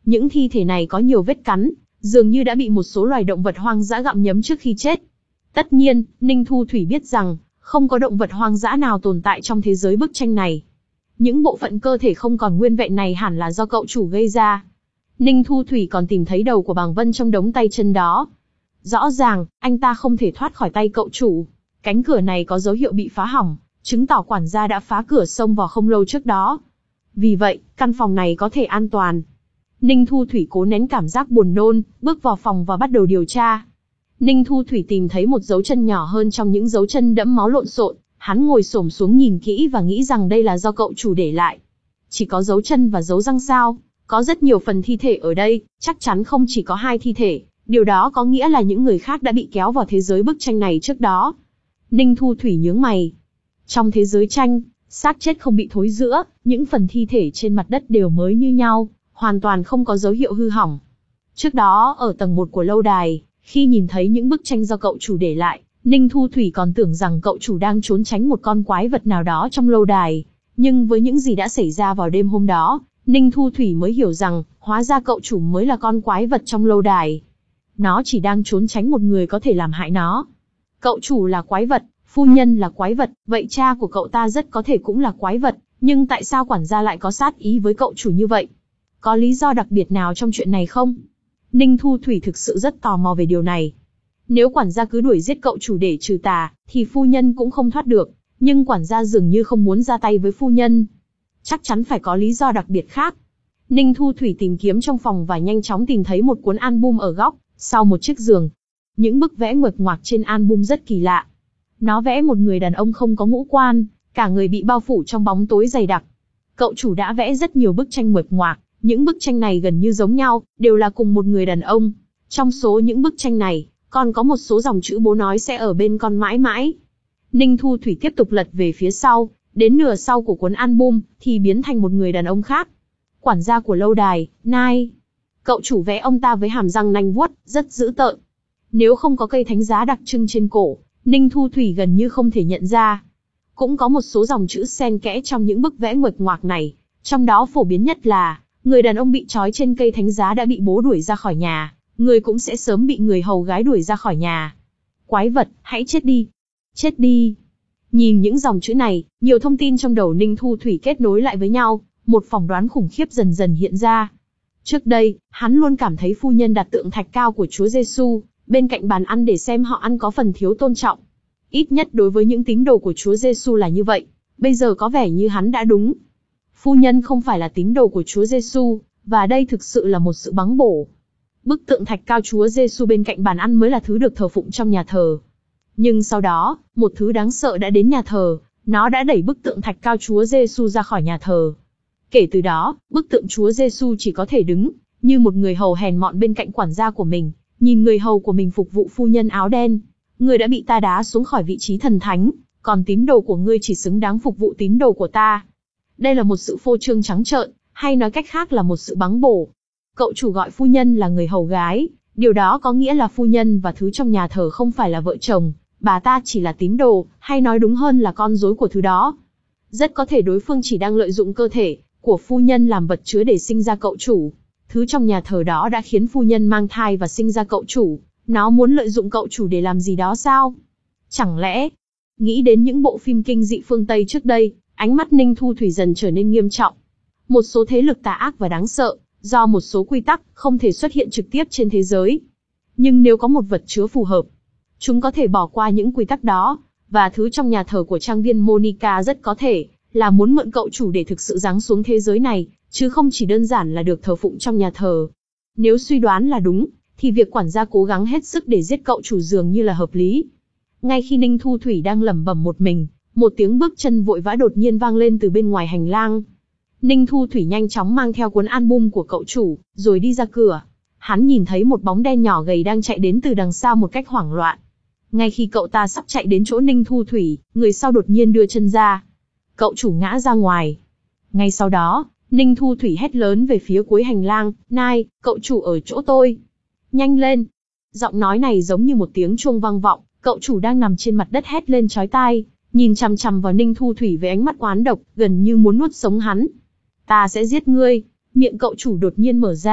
Những thi thể này có nhiều vết cắn, dường như đã bị một số loài động vật hoang dã gặm nhấm trước khi chết. Tất nhiên, Ninh Thu Thủy biết rằng, không có động vật hoang dã nào tồn tại trong thế giới bức tranh này. Những bộ phận cơ thể không còn nguyên vẹn này hẳn là do cậu chủ gây ra. Ninh Thu Thủy còn tìm thấy đầu của Bàng Vân trong đống tay chân đó. Rõ ràng, anh ta không thể thoát khỏi tay cậu chủ. Cánh cửa này có dấu hiệu bị phá hỏng, chứng tỏ quản gia đã phá cửa xông vào không lâu trước đó. Vì vậy, căn phòng này có thể an toàn. Ninh Thu Thủy cố nén cảm giác buồn nôn, bước vào phòng và bắt đầu điều tra. Ninh Thu Thủy tìm thấy một dấu chân nhỏ hơn trong những dấu chân đẫm máu lộn xộn. Hắn ngồi xổm xuống nhìn kỹ và nghĩ rằng đây là do cậu chủ để lại. Chỉ có dấu chân và dấu răng sao? Có rất nhiều phần thi thể ở đây, chắc chắn không chỉ có hai thi thể. Điều đó có nghĩa là những người khác đã bị kéo vào thế giới bức tranh này trước đó. Ninh Thu Thủy nhướng mày. Trong thế giới tranh, xác chết không bị thối rữa, những phần thi thể trên mặt đất đều mới như nhau, hoàn toàn không có dấu hiệu hư hỏng. Trước đó, ở tầng một của lâu đài, khi nhìn thấy những bức tranh do cậu chủ để lại, Ninh Thu Thủy còn tưởng rằng cậu chủ đang trốn tránh một con quái vật nào đó trong lâu đài. Nhưng với những gì đã xảy ra vào đêm hôm đó, Ninh Thu Thủy mới hiểu rằng, hóa ra cậu chủ mới là con quái vật trong lâu đài. Nó chỉ đang trốn tránh một người có thể làm hại nó. Cậu chủ là quái vật, phu nhân là quái vật, vậy cha của cậu ta rất có thể cũng là quái vật, nhưng tại sao quản gia lại có sát ý với cậu chủ như vậy? Có lý do đặc biệt nào trong chuyện này không? Ninh Thu Thủy thực sự rất tò mò về điều này. Nếu quản gia cứ đuổi giết cậu chủ để trừ tà, thì phu nhân cũng không thoát được, nhưng quản gia dường như không muốn ra tay với phu nhân. Chắc chắn phải có lý do đặc biệt khác. Ninh Thu Thủy tìm kiếm trong phòng và nhanh chóng tìm thấy một cuốn album ở góc, sau một chiếc giường. Những bức vẽ nguệch ngoạc trên album rất kỳ lạ. Nó vẽ một người đàn ông không có ngũ quan, cả người bị bao phủ trong bóng tối dày đặc. Cậu chủ đã vẽ rất nhiều bức tranh nguệch ngoạc, những bức tranh này gần như giống nhau, đều là cùng một người đàn ông. Trong số những bức tranh này, còn có một số dòng chữ bố nói sẽ ở bên con mãi mãi. Ninh Thu Thủy tiếp tục lật về phía sau, đến nửa sau của cuốn album, thì biến thành một người đàn ông khác. Quản gia của lâu đài, Nai. Cậu chủ vẽ ông ta với hàm răng nanh vuốt, rất dữ tợn. Nếu không có cây thánh giá đặc trưng trên cổ, Ninh Thu Thủy gần như không thể nhận ra. Cũng có một số dòng chữ xen kẽ trong những bức vẽ nguệch ngoạc này, trong đó phổ biến nhất là, người đàn ông bị trói trên cây thánh giá đã bị bố đuổi ra khỏi nhà, người cũng sẽ sớm bị người hầu gái đuổi ra khỏi nhà. Quái vật, hãy chết đi. Chết đi. Nhìn những dòng chữ này, nhiều thông tin trong đầu Ninh Thu Thủy kết nối lại với nhau, một phỏng đoán khủng khiếp dần dần hiện ra. Trước đây, hắn luôn cảm thấy phu nhân đặt tượng thạch cao của Chúa Giêsu bên cạnh bàn ăn để xem họ ăn có phần thiếu tôn trọng. Ít nhất đối với những tín đồ của Chúa Giêsu là như vậy, bây giờ có vẻ như hắn đã đúng. Phu nhân không phải là tín đồ của Chúa Giêsu, và đây thực sự là một sự báng bổ. Bức tượng thạch cao Chúa Giêsu bên cạnh bàn ăn mới là thứ được thờ phụng trong nhà thờ. Nhưng sau đó, một thứ đáng sợ đã đến nhà thờ, nó đã đẩy bức tượng thạch cao Chúa Giêsu ra khỏi nhà thờ. Kể từ đó, bức tượng Chúa Giêsu chỉ có thể đứng như một người hầu hèn mọn bên cạnh quản gia của mình, nhìn người hầu của mình phục vụ phu nhân áo đen. Người đã bị ta đá xuống khỏi vị trí thần thánh, còn tín đồ của ngươi chỉ xứng đáng phục vụ tín đồ của ta. Đây là một sự phô trương trắng trợn, hay nói cách khác là một sự báng bổ. Cậu chủ gọi phu nhân là người hầu gái, điều đó có nghĩa là phu nhân và thứ trong nhà thờ không phải là vợ chồng, bà ta chỉ là tín đồ, hay nói đúng hơn là con rối của thứ đó. Rất có thể đối phương chỉ đang lợi dụng cơ thể của phu nhân làm vật chứa để sinh ra cậu chủ. Thứ trong nhà thờ đó đã khiến phu nhân mang thai và sinh ra cậu chủ. Nó muốn lợi dụng cậu chủ để làm gì đó sao? Chẳng lẽ... Nghĩ đến những bộ phim kinh dị phương Tây trước đây, ánh mắt Ninh Thu Thủy dần trở nên nghiêm trọng. Một số thế lực tà ác và đáng sợ, do một số quy tắc không thể xuất hiện trực tiếp trên thế giới. Nhưng nếu có một vật chứa phù hợp, chúng có thể bỏ qua những quy tắc đó, và thứ trong nhà thờ của trang viên Monica rất có thể là muốn mượn cậu chủ để thực sự giáng xuống thế giới này, chứ không chỉ đơn giản là được thờ phụng trong nhà thờ. Nếu suy đoán là đúng, thì việc quản gia cố gắng hết sức để giết cậu chủ dường như là hợp lý. Ngay khi Ninh Thu Thủy đang lẩm bẩm một mình, một tiếng bước chân vội vã đột nhiên vang lên từ bên ngoài hành lang. Ninh Thu Thủy nhanh chóng mang theo cuốn album của cậu chủ, rồi đi ra cửa. Hắn nhìn thấy một bóng đen nhỏ gầy đang chạy đến từ đằng sau một cách hoảng loạn. Ngay khi cậu ta sắp chạy đến chỗ Ninh Thu Thủy, người sau đột nhiên đưa chân ra. Cậu chủ ngã ra ngoài. Ngay sau đó, Ninh Thu Thủy hét lớn về phía cuối hành lang, Nai, cậu chủ ở chỗ tôi. Nhanh lên. Giọng nói này giống như một tiếng chuông vang vọng, cậu chủ đang nằm trên mặt đất hét lên chói tai, nhìn chằm chằm vào Ninh Thu Thủy với ánh mắt oán độc, gần như muốn nuốt sống hắn. Ta sẽ giết ngươi. Miệng cậu chủ đột nhiên mở ra,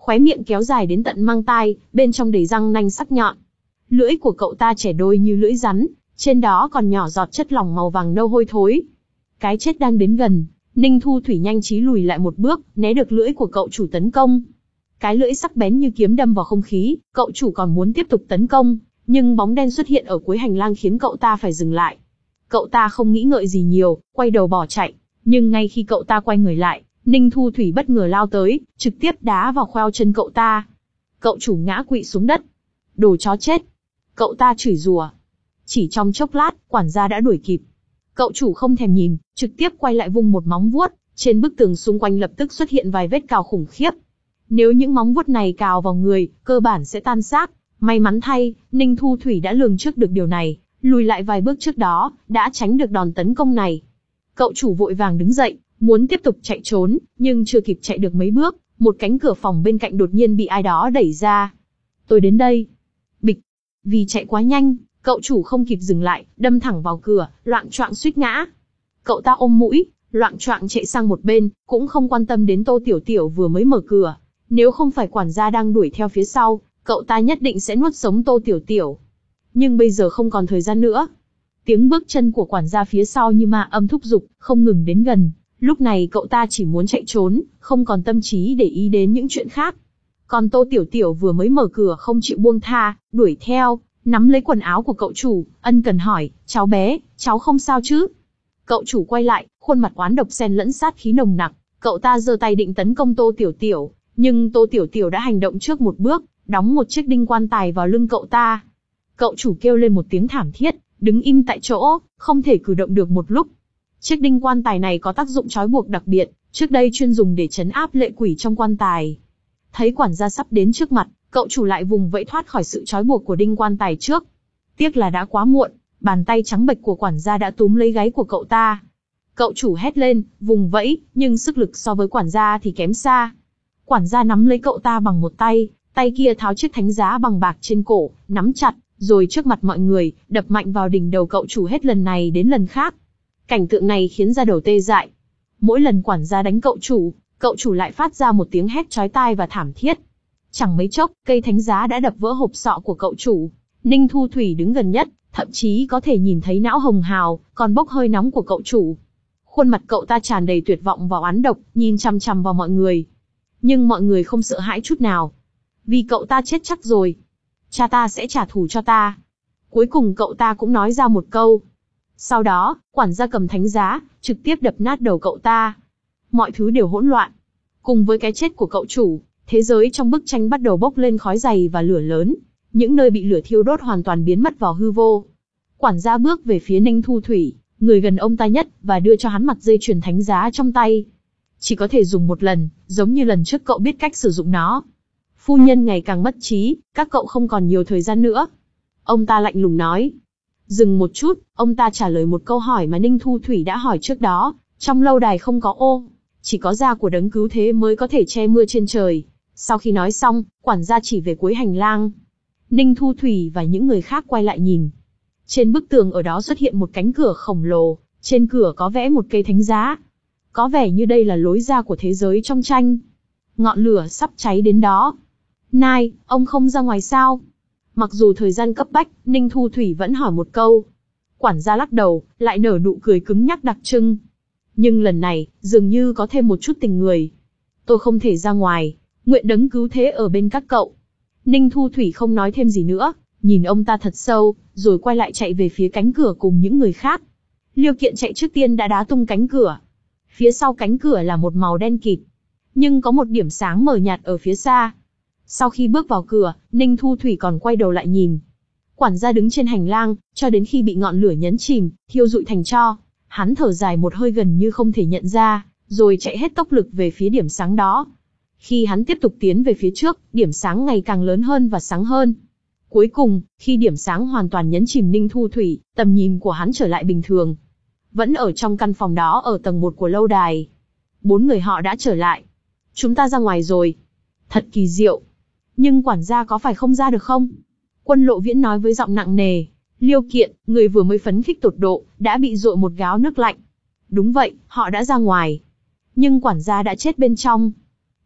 khóe miệng kéo dài đến tận mang tai, bên trong đầy răng nanh sắc nhọn. Lưỡi của cậu ta trẻ đôi như lưỡi rắn, trên đó còn nhỏ giọt chất lỏng màu vàng nâu hôi thối. Cái chết đang đến gần, Ninh Thu Thủy nhanh trí lùi lại một bước, né được lưỡi của cậu chủ tấn công. Cái lưỡi sắc bén như kiếm đâm vào không khí, cậu chủ còn muốn tiếp tục tấn công, nhưng bóng đen xuất hiện ở cuối hành lang khiến cậu ta phải dừng lại. Cậu ta không nghĩ ngợi gì nhiều, quay đầu bỏ chạy, nhưng ngay khi cậu ta quay người lại, Ninh Thu Thủy bất ngờ lao tới, trực tiếp đá vào khoeo chân cậu ta. Cậu chủ ngã quỵ xuống đất. Đồ chó chết! Cậu ta chửi rủa. Chỉ trong chốc lát, quản gia đã đuổi kịp. Cậu chủ không thèm nhìn, trực tiếp quay lại vung một móng vuốt, trên bức tường xung quanh lập tức xuất hiện vài vết cào khủng khiếp. Nếu những móng vuốt này cào vào người, cơ bản sẽ tan xác. May mắn thay, Ninh Thu Thủy đã lường trước được điều này, lùi lại vài bước trước đó, đã tránh được đòn tấn công này. Cậu chủ vội vàng đứng dậy, muốn tiếp tục chạy trốn, nhưng chưa kịp chạy được mấy bước, một cánh cửa phòng bên cạnh đột nhiên bị ai đó đẩy ra. Tôi đến đây. Bịch. Vì chạy quá nhanh, cậu chủ không kịp dừng lại, đâm thẳng vào cửa, loạng choạng suýt ngã. Cậu ta ôm mũi, loạng choạng chạy sang một bên, cũng không quan tâm đến Tô Tiểu Tiểu vừa mới mở cửa. Nếu không phải quản gia đang đuổi theo phía sau, cậu ta nhất định sẽ nuốt sống Tô Tiểu Tiểu. Nhưng bây giờ không còn thời gian nữa. Tiếng bước chân của quản gia phía sau như ma âm thúc giục, không ngừng đến gần. Lúc này cậu ta chỉ muốn chạy trốn, không còn tâm trí để ý đến những chuyện khác. Còn Tô Tiểu Tiểu vừa mới mở cửa không chịu buông tha, đuổi theo, nắm lấy quần áo của cậu chủ, ân cần hỏi, cháu bé, cháu không sao chứ? Cậu chủ quay lại, khuôn mặt oán độc xen lẫn sát khí nồng nặc, cậu ta giơ tay định tấn công Tô Tiểu Tiểu, nhưng Tô Tiểu Tiểu đã hành động trước một bước, đóng một chiếc đinh quan tài vào lưng cậu ta. Cậu chủ kêu lên một tiếng thảm thiết, đứng im tại chỗ, không thể cử động được một lúc. Chiếc đinh quan tài này có tác dụng trói buộc đặc biệt, trước đây chuyên dùng để trấn áp lệ quỷ trong quan tài. Thấy quản gia sắp đến trước mặt, cậu chủ lại vùng vẫy thoát khỏi sự trói buộc của đinh quan tài trước. Tiếc là đã quá muộn, bàn tay trắng bệch của quản gia đã túm lấy gáy của cậu ta. Cậu chủ hét lên, vùng vẫy, nhưng sức lực so với quản gia thì kém xa. Quản gia nắm lấy cậu ta bằng một tay, tay kia tháo chiếc thánh giá bằng bạc trên cổ, nắm chặt, rồi trước mặt mọi người, đập mạnh vào đỉnh đầu cậu chủ hết lần này đến lần khác. Cảnh tượng này khiến da đầu tê dại. Mỗi lần quản gia đánh cậu chủ, cậu chủ lại phát ra một tiếng hét chói tai và thảm thiết. Chẳng mấy chốc, cây thánh giá đã đập vỡ hộp sọ của cậu chủ. Ninh Thu Thủy đứng gần nhất, thậm chí có thể nhìn thấy não hồng hào, còn bốc hơi nóng của cậu chủ. Khuôn mặt cậu ta tràn đầy tuyệt vọng và oán độc, nhìn chằm chằm vào mọi người. Nhưng mọi người không sợ hãi chút nào. Vì cậu ta chết chắc rồi. Cha ta sẽ trả thù cho ta. Cuối cùng cậu ta cũng nói ra một câu. Sau đó, quản gia cầm thánh giá, trực tiếp đập nát đầu cậu ta. Mọi thứ đều hỗn loạn. Cùng với cái chết của cậu chủ, thế giới trong bức tranh bắt đầu bốc lên khói dày và lửa lớn. Những nơi bị lửa thiêu đốt hoàn toàn biến mất vào hư vô. Quản gia bước về phía Ninh Thu Thủy, người gần ông ta nhất, và đưa cho hắn mặt dây chuyền thánh giá trong tay. Chỉ có thể dùng một lần, giống như lần trước cậu biết cách sử dụng nó. Phu nhân ngày càng mất trí, các cậu không còn nhiều thời gian nữa. Ông ta lạnh lùng nói. Dừng một chút, ông ta trả lời một câu hỏi mà Ninh Thu Thủy đã hỏi trước đó. Trong lâu đài không có ô, chỉ có da của đấng cứu thế mới có thể che mưa trên trời. Sau khi nói xong, quản gia chỉ về cuối hành lang. Ninh Thu Thủy và những người khác quay lại nhìn. Trên bức tường ở đó xuất hiện một cánh cửa khổng lồ, trên cửa có vẽ một cây thánh giá. Có vẻ như đây là lối ra của thế giới trong tranh. Ngọn lửa sắp cháy đến đó. Nai, ông không ra ngoài sao? Mặc dù thời gian cấp bách, Ninh Thu Thủy vẫn hỏi một câu. Quản gia lắc đầu, lại nở nụ cười cứng nhắc đặc trưng. Nhưng lần này, dường như có thêm một chút tình người. Tôi không thể ra ngoài, nguyện đấng cứu thế ở bên các cậu. Ninh Thu Thủy không nói thêm gì nữa, nhìn ông ta thật sâu, rồi quay lại chạy về phía cánh cửa cùng những người khác. Liêu Kiện chạy trước tiên đã đá tung cánh cửa. Phía sau cánh cửa là một màu đen kịt. Nhưng có một điểm sáng mờ nhạt ở phía xa. Sau khi bước vào cửa, Ninh Thu Thủy còn quay đầu lại nhìn. Quản gia đứng trên hành lang, cho đến khi bị ngọn lửa nhấn chìm, thiêu rụi thành tro. Hắn thở dài một hơi gần như không thể nhận ra, rồi chạy hết tốc lực về phía điểm sáng đó. Khi hắn tiếp tục tiến về phía trước, điểm sáng ngày càng lớn hơn và sáng hơn. Cuối cùng, khi điểm sáng hoàn toàn nhấn chìm Ninh Thu Thủy, tầm nhìn của hắn trở lại bình thường. Vẫn ở trong căn phòng đó ở tầng một của lâu đài. Bốn người họ đã trở lại. Chúng ta ra ngoài rồi. Thật kỳ diệu. Nhưng quản gia có phải không ra được không? Quân Lộ Viễn nói với giọng nặng nề. Liêu Kiện, người vừa mới phấn khích tột độ, đã bị dội một gáo nước lạnh. Đúng vậy, họ đã ra ngoài. Nhưng quản gia đã chết bên trong.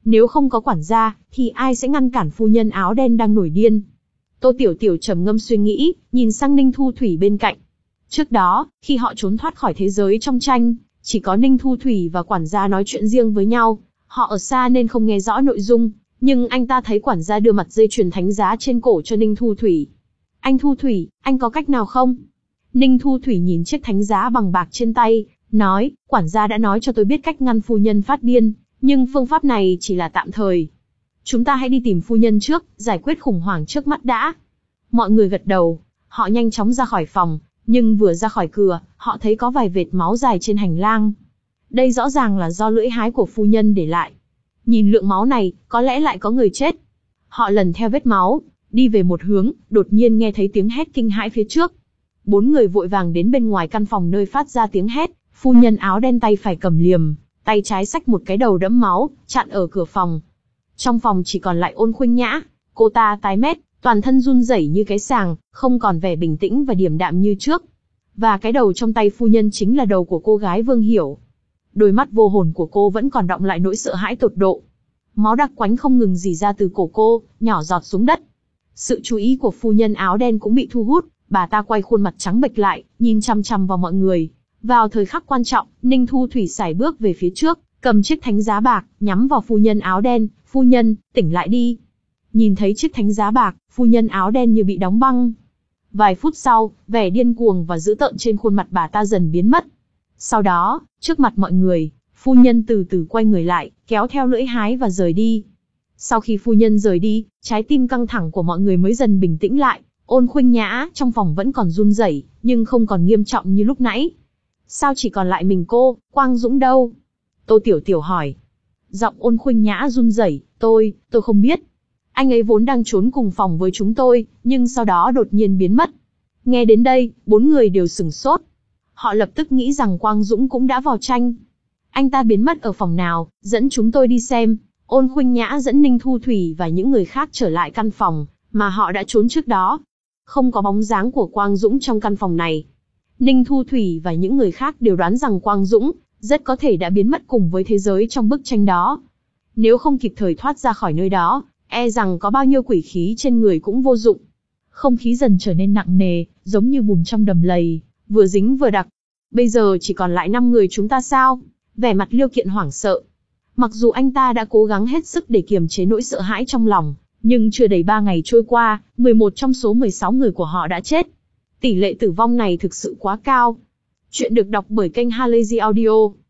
Nếu không có quản gia, thì ai sẽ ngăn cản phu nhân áo đen đang nổi điên? Tô Tiểu Tiểu trầm ngâm suy nghĩ, nhìn sang Ninh Thu Thủy bên cạnh. Trước đó, khi họ trốn thoát khỏi thế giới trong tranh, chỉ có Ninh Thu Thủy và quản gia nói chuyện riêng với nhau. Họ ở xa nên không nghe rõ nội dung, nhưng anh ta thấy quản gia đưa mặt dây chuyền thánh giá trên cổ cho Ninh Thu Thủy. Anh Thu Thủy, anh có cách nào không? Ninh Thu Thủy nhìn chiếc thánh giá bằng bạc trên tay, nói, quản gia đã nói cho tôi biết cách ngăn phu nhân phát điên, nhưng phương pháp này chỉ là tạm thời. Chúng ta hãy đi tìm phu nhân trước, giải quyết khủng hoảng trước mắt đã. Mọi người gật đầu, họ nhanh chóng ra khỏi phòng, nhưng vừa ra khỏi cửa, họ thấy có vài vệt máu dài trên hành lang. Đây rõ ràng là do lưỡi hái của phu nhân để lại. Nhìn lượng máu này, có lẽ lại có người chết. Họ lần theo vết máu, đi về một hướng, đột nhiên nghe thấy tiếng hét kinh hãi phía trước. Bốn người vội vàng đến bên ngoài căn phòng nơi phát ra tiếng hét, phu nhân áo đen tay phải cầm liềm, tay trái xách một cái đầu đẫm máu, chặn ở cửa phòng. Trong phòng chỉ còn lại Ôn Khuynh Nhã, cô ta tái mét, toàn thân run rẩy như cái sàng, không còn vẻ bình tĩnh và điềm đạm như trước. Và cái đầu trong tay phu nhân chính là đầu của cô gái Vương Hiểu. Đôi mắt vô hồn của cô vẫn còn đọng lại nỗi sợ hãi tột độ. Máu đặc quánh không ngừng rỉ ra từ cổ cô, nhỏ giọt xuống đất. Sự chú ý của phu nhân áo đen cũng bị thu hút, bà ta quay khuôn mặt trắng bệch lại, nhìn chằm chằm vào mọi người. Vào thời khắc quan trọng, Ninh Thu Thủy sải bước về phía trước, cầm chiếc thánh giá bạc, nhắm vào phu nhân áo đen. Phu nhân, tỉnh lại đi. Nhìn thấy chiếc thánh giá bạc, phu nhân áo đen như bị đóng băng. Vài phút sau, vẻ điên cuồng và dữ tợn trên khuôn mặt bà ta dần biến mất. Sau đó, trước mặt mọi người, phu nhân từ từ quay người lại, kéo theo lưỡi hái và rời đi. Sau khi phu nhân rời đi, trái tim căng thẳng của mọi người mới dần bình tĩnh lại. Ôn Khuynh Nhã trong phòng vẫn còn run rẩy, nhưng không còn nghiêm trọng như lúc nãy. Sao chỉ còn lại mình cô, Quang Dũng đâu? Tô Tiểu Tiểu hỏi. Giọng Ôn Khuynh Nhã run rẩy, tôi, tôi không biết. Anh ấy vốn đang trốn cùng phòng với chúng tôi, nhưng sau đó đột nhiên biến mất. Nghe đến đây, bốn người đều sửng sốt. Họ lập tức nghĩ rằng Quang Dũng cũng đã vào tranh. Anh ta biến mất ở phòng nào, dẫn chúng tôi đi xem. Ôn Khuynh Nhã dẫn Ninh Thu Thủy và những người khác trở lại căn phòng mà họ đã trốn trước đó. Không có bóng dáng của Quang Dũng trong căn phòng này. Ninh Thu Thủy và những người khác đều đoán rằng Quang Dũng rất có thể đã biến mất cùng với thế giới trong bức tranh đó. Nếu không kịp thời thoát ra khỏi nơi đó, e rằng có bao nhiêu quỷ khí trên người cũng vô dụng. Không khí dần trở nên nặng nề, giống như bùn trong đầm lầy, vừa dính vừa đặc. Bây giờ chỉ còn lại năm người chúng ta sao? Vẻ mặt Liêu Kiện hoảng sợ. Mặc dù anh ta đã cố gắng hết sức để kiềm chế nỗi sợ hãi trong lòng, nhưng chưa đầy ba ngày trôi qua, mười một trong số mười sáu người của họ đã chết. Tỷ lệ tử vong này thực sự quá cao. Chuyện được đọc bởi kênh Halazy Audio.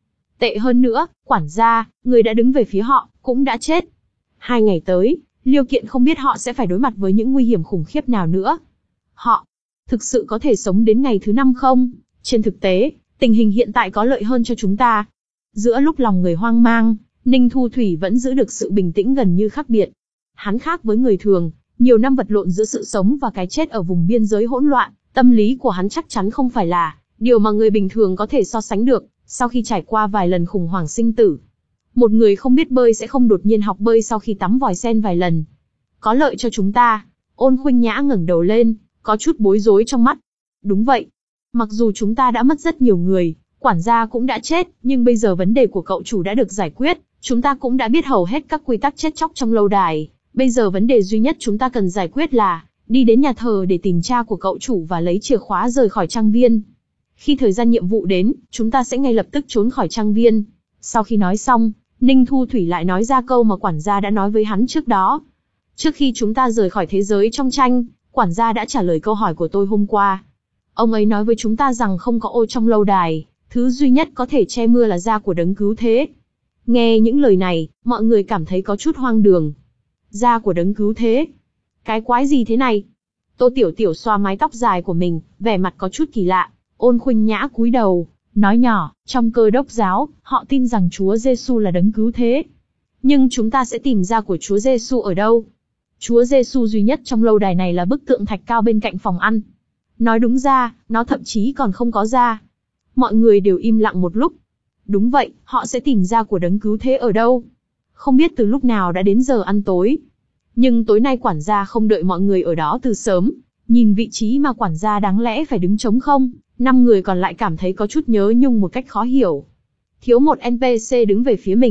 Tệ hơn nữa, quản gia, người đã đứng về phía họ, cũng đã chết. Hai ngày tới, Liêu Kiện không biết họ sẽ phải đối mặt với những nguy hiểm khủng khiếp nào nữa. Họ thực sự có thể sống đến ngày thứ năm không? Trên thực tế, tình hình hiện tại có lợi hơn cho chúng ta. Giữa lúc lòng người hoang mang, Ninh Thu Thủy vẫn giữ được sự bình tĩnh gần như khác biệt. Hắn khác với người thường, nhiều năm vật lộn giữa sự sống và cái chết ở vùng biên giới hỗn loạn, tâm lý của hắn chắc chắn không phải là điều mà người bình thường có thể so sánh được, sau khi trải qua vài lần khủng hoảng sinh tử. Một người không biết bơi sẽ không đột nhiên học bơi sau khi tắm vòi sen vài lần. Có lợi cho chúng ta. Ôn Khuynh Nhã ngẩng đầu lên, có chút bối rối trong mắt. Đúng vậy. Mặc dù chúng ta đã mất rất nhiều người, quản gia cũng đã chết, nhưng bây giờ vấn đề của cậu chủ đã được giải quyết. Chúng ta cũng đã biết hầu hết các quy tắc chết chóc trong lâu đài. Bây giờ vấn đề duy nhất chúng ta cần giải quyết là đi đến nhà thờ để tìm cha của cậu chủ và lấy chìa khóa rời khỏi trang viên. Khi thời gian nhiệm vụ đến, chúng ta sẽ ngay lập tức trốn khỏi trang viên. Sau khi nói xong, Ninh Thu Thủy lại nói ra câu mà quản gia đã nói với hắn trước đó. Trước khi chúng ta rời khỏi thế giới trong tranh, quản gia đã trả lời câu hỏi của tôi hôm qua. Ông ấy nói với chúng ta rằng không có ô trong lâu đài, thứ duy nhất có thể che mưa là da của đấng cứu thế. Nghe những lời này, mọi người cảm thấy có chút hoang đường. Da của đấng cứu thế? Cái quái gì thế này? Tô Tiểu Tiểu xoa mái tóc dài của mình, vẻ mặt có chút kỳ lạ. Ôn Khuynh Nhã cúi đầu, nói nhỏ, trong Cơ Đốc giáo, họ tin rằng Chúa Giêsu là đấng cứu thế. Nhưng chúng ta sẽ tìm ra của Chúa Giêsu ở đâu? Chúa Giêsu duy nhất trong lâu đài này là bức tượng thạch cao bên cạnh phòng ăn. Nói đúng ra, nó thậm chí còn không có da. Mọi người đều im lặng một lúc. Đúng vậy, họ sẽ tìm ra của đấng cứu thế ở đâu? Không biết từ lúc nào đã đến giờ ăn tối. Nhưng tối nay quản gia không đợi mọi người ở đó từ sớm. Nhìn vị trí mà quản gia đáng lẽ phải đứng trống không, năm người còn lại cảm thấy có chút nhớ nhung một cách khó hiểu. Thiếu một en pê xê đứng về phía mình,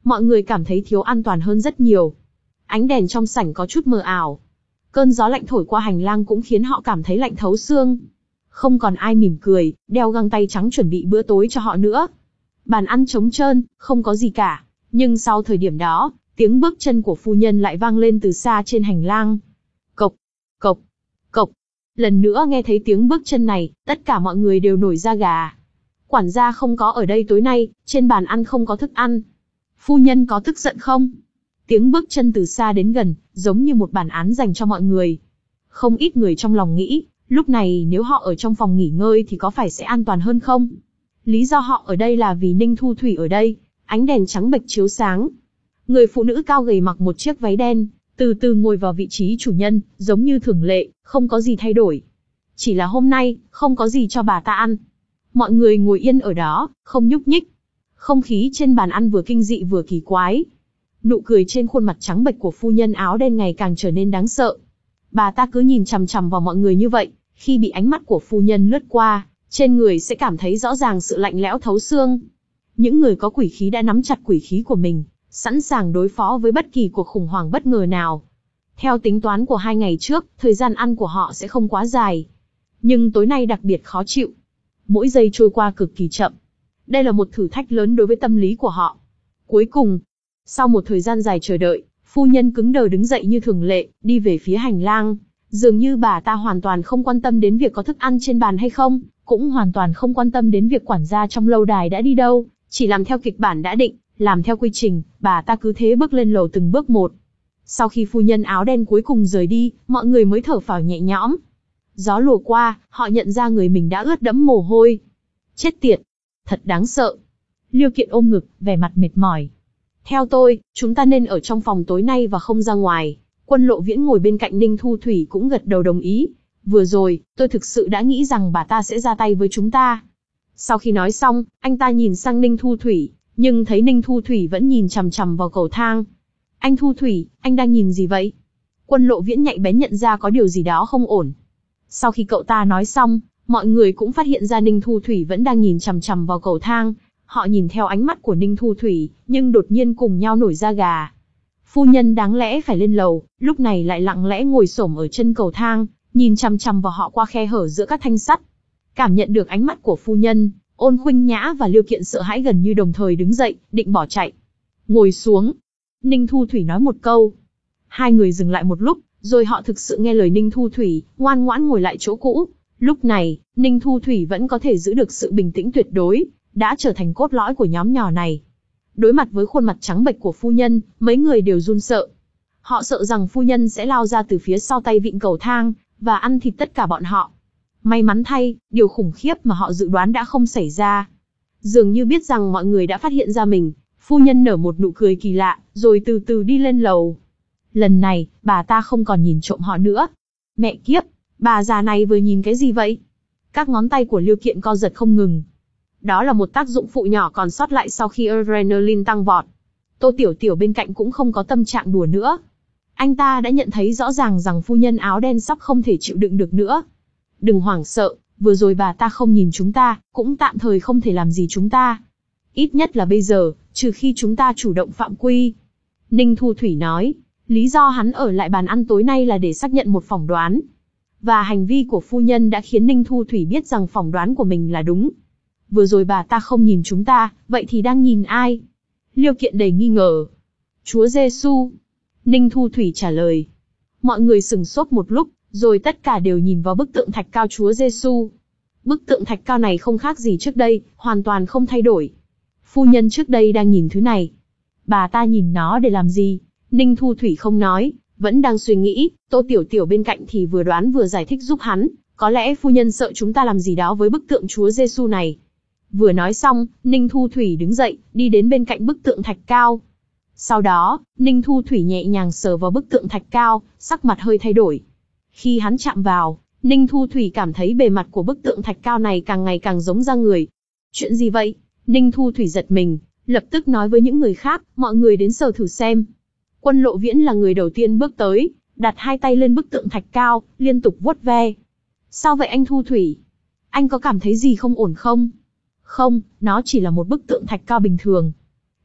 mọi người cảm thấy thiếu an toàn hơn rất nhiều. Ánh đèn trong sảnh có chút mờ ảo. Cơn gió lạnh thổi qua hành lang cũng khiến họ cảm thấy lạnh thấu xương. Không còn ai mỉm cười, đeo găng tay trắng chuẩn bị bữa tối cho họ nữa. Bàn ăn trống trơn, không có gì cả. Nhưng sau thời điểm đó, tiếng bước chân của phu nhân lại vang lên từ xa trên hành lang. Cộc, cộc, cộc. Lần nữa nghe thấy tiếng bước chân này, tất cả mọi người đều nổi da gà. Quản gia không có ở đây tối nay, trên bàn ăn không có thức ăn. Phu nhân có tức giận không? Tiếng bước chân từ xa đến gần, giống như một bản án dành cho mọi người. Không ít người trong lòng nghĩ, lúc này nếu họ ở trong phòng nghỉ ngơi thì có phải sẽ an toàn hơn không? Lý do họ ở đây là vì Ninh Thu Thủy ở đây, ánh đèn trắng bệch chiếu sáng. Người phụ nữ cao gầy mặc một chiếc váy đen, từ từ ngồi vào vị trí chủ nhân, giống như thường lệ, không có gì thay đổi. Chỉ là hôm nay, không có gì cho bà ta ăn. Mọi người ngồi yên ở đó, không nhúc nhích. Không khí trên bàn ăn vừa kinh dị vừa kỳ quái. Nụ cười trên khuôn mặt trắng bệch của phu nhân áo đen ngày càng trở nên đáng sợ. Bà ta cứ nhìn chằm chằm vào mọi người như vậy, khi bị ánh mắt của phu nhân lướt qua, trên người sẽ cảm thấy rõ ràng sự lạnh lẽo thấu xương. Những người có quỷ khí đã nắm chặt quỷ khí của mình, sẵn sàng đối phó với bất kỳ cuộc khủng hoảng bất ngờ nào. Theo tính toán của hai ngày trước, thời gian ăn của họ sẽ không quá dài. Nhưng tối nay đặc biệt khó chịu. Mỗi giây trôi qua cực kỳ chậm. Đây là một thử thách lớn đối với tâm lý của họ. Cuối cùng, sau một thời gian dài chờ đợi, phu nhân cứng đờ đứng dậy như thường lệ, đi về phía hành lang. Dường như bà ta hoàn toàn không quan tâm đến việc có thức ăn trên bàn hay không, cũng hoàn toàn không quan tâm đến việc quản gia trong lâu đài đã đi đâu, chỉ làm theo kịch bản đã định, làm theo quy trình, bà ta cứ thế bước lên lầu từng bước một. Sau khi phu nhân áo đen cuối cùng rời đi, mọi người mới thở phào nhẹ nhõm. Gió lùa qua, họ nhận ra người mình đã ướt đẫm mồ hôi. Chết tiệt! Thật đáng sợ! Liêu Kiện ôm ngực, vẻ mặt mệt mỏi. Theo tôi, chúng ta nên ở trong phòng tối nay và không ra ngoài. Quân Lộ Viễn ngồi bên cạnh Ninh Thu Thủy cũng gật đầu đồng ý. Vừa rồi, tôi thực sự đã nghĩ rằng bà ta sẽ ra tay với chúng ta. Sau khi nói xong, anh ta nhìn sang Ninh Thu Thủy, nhưng thấy Ninh Thu Thủy vẫn nhìn chằm chằm vào cầu thang. Anh Thu Thủy, anh đang nhìn gì vậy? Quân Lộ Viễn nhạy bén nhận ra có điều gì đó không ổn. Sau khi cậu ta nói xong, mọi người cũng phát hiện ra Ninh Thu Thủy vẫn đang nhìn chằm chằm vào cầu thang. Họ nhìn theo ánh mắt của Ninh Thu Thủy, nhưng đột nhiên cùng nhau nổi da gà. Phu nhân đáng lẽ phải lên lầu, lúc này lại lặng lẽ ngồi xổm ở chân cầu thang, nhìn chằm chằm vào họ qua khe hở giữa các thanh sắt. Cảm nhận được ánh mắt của phu nhân, Ôn Khuynh Nhã và Liêu Kiện sợ hãi gần như đồng thời đứng dậy, định bỏ chạy. Ngồi xuống. Ninh Thu Thủy nói một câu. Hai người dừng lại một lúc, rồi họ thực sự nghe lời Ninh Thu Thủy, ngoan ngoãn ngồi lại chỗ cũ. Lúc này, Ninh Thu Thủy vẫn có thể giữ được sự bình tĩnh tuyệt đối, đã trở thành cốt lõi của nhóm nhỏ này. Đối mặt với khuôn mặt trắng bệch của phu nhân, mấy người đều run sợ. Họ sợ rằng phu nhân sẽ lao ra từ phía sau tay vịn cầu thang, và ăn thịt tất cả bọn họ. May mắn thay, điều khủng khiếp mà họ dự đoán đã không xảy ra. Dường như biết rằng mọi người đã phát hiện ra mình, phu nhân nở một nụ cười kỳ lạ, rồi từ từ đi lên lầu. Lần này, bà ta không còn nhìn trộm họ nữa. Mẹ kiếp, bà già này vừa nhìn cái gì vậy? Các ngón tay của Liêu Kiện co giật không ngừng. Đó là một tác dụng phụ nhỏ còn sót lại sau khi adrenaline tăng vọt. Tô Tiểu Tiểu bên cạnh cũng không có tâm trạng đùa nữa. Anh ta đã nhận thấy rõ ràng rằng phu nhân áo đen sắp không thể chịu đựng được nữa. Đừng hoảng sợ, vừa rồi bà ta không nhìn chúng ta, cũng tạm thời không thể làm gì chúng ta. Ít nhất là bây giờ, trừ khi chúng ta chủ động phạm quy. Ninh Thu Thủy nói, lý do hắn ở lại bàn ăn tối nay là để xác nhận một phỏng đoán. Và hành vi của phu nhân đã khiến Ninh Thu Thủy biết rằng phỏng đoán của mình là đúng. Vừa rồi bà ta không nhìn chúng ta, vậy thì đang nhìn ai? Liêu Kiện đầy nghi ngờ. Chúa Giêsu. Ninh Thu Thủy trả lời. Mọi người sừng sốt một lúc, rồi tất cả đều nhìn vào bức tượng thạch cao Chúa Giêsu. Bức tượng thạch cao này không khác gì trước đây, hoàn toàn không thay đổi. Phu nhân trước đây đang nhìn thứ này. Bà ta nhìn nó để làm gì? Ninh Thu Thủy không nói, vẫn đang suy nghĩ. Tô Tiểu Tiểu bên cạnh thì vừa đoán vừa giải thích giúp hắn. Có lẽ phu nhân sợ chúng ta làm gì đó với bức tượng Chúa Giêsu này. Vừa nói xong, Ninh Thu Thủy đứng dậy, đi đến bên cạnh bức tượng thạch cao. Sau đó, Ninh Thu Thủy nhẹ nhàng sờ vào bức tượng thạch cao, sắc mặt hơi thay đổi. Khi hắn chạm vào, Ninh Thu Thủy cảm thấy bề mặt của bức tượng thạch cao này càng ngày càng giống da người. Chuyện gì vậy? Ninh Thu Thủy giật mình, lập tức nói với những người khác, mọi người đến sờ thử xem. Quân Lộ Viễn là người đầu tiên bước tới, đặt hai tay lên bức tượng thạch cao, liên tục vuốt ve. Sao vậy anh Thu Thủy? Anh có cảm thấy gì không ổn không? Không, nó chỉ là một bức tượng thạch cao bình thường.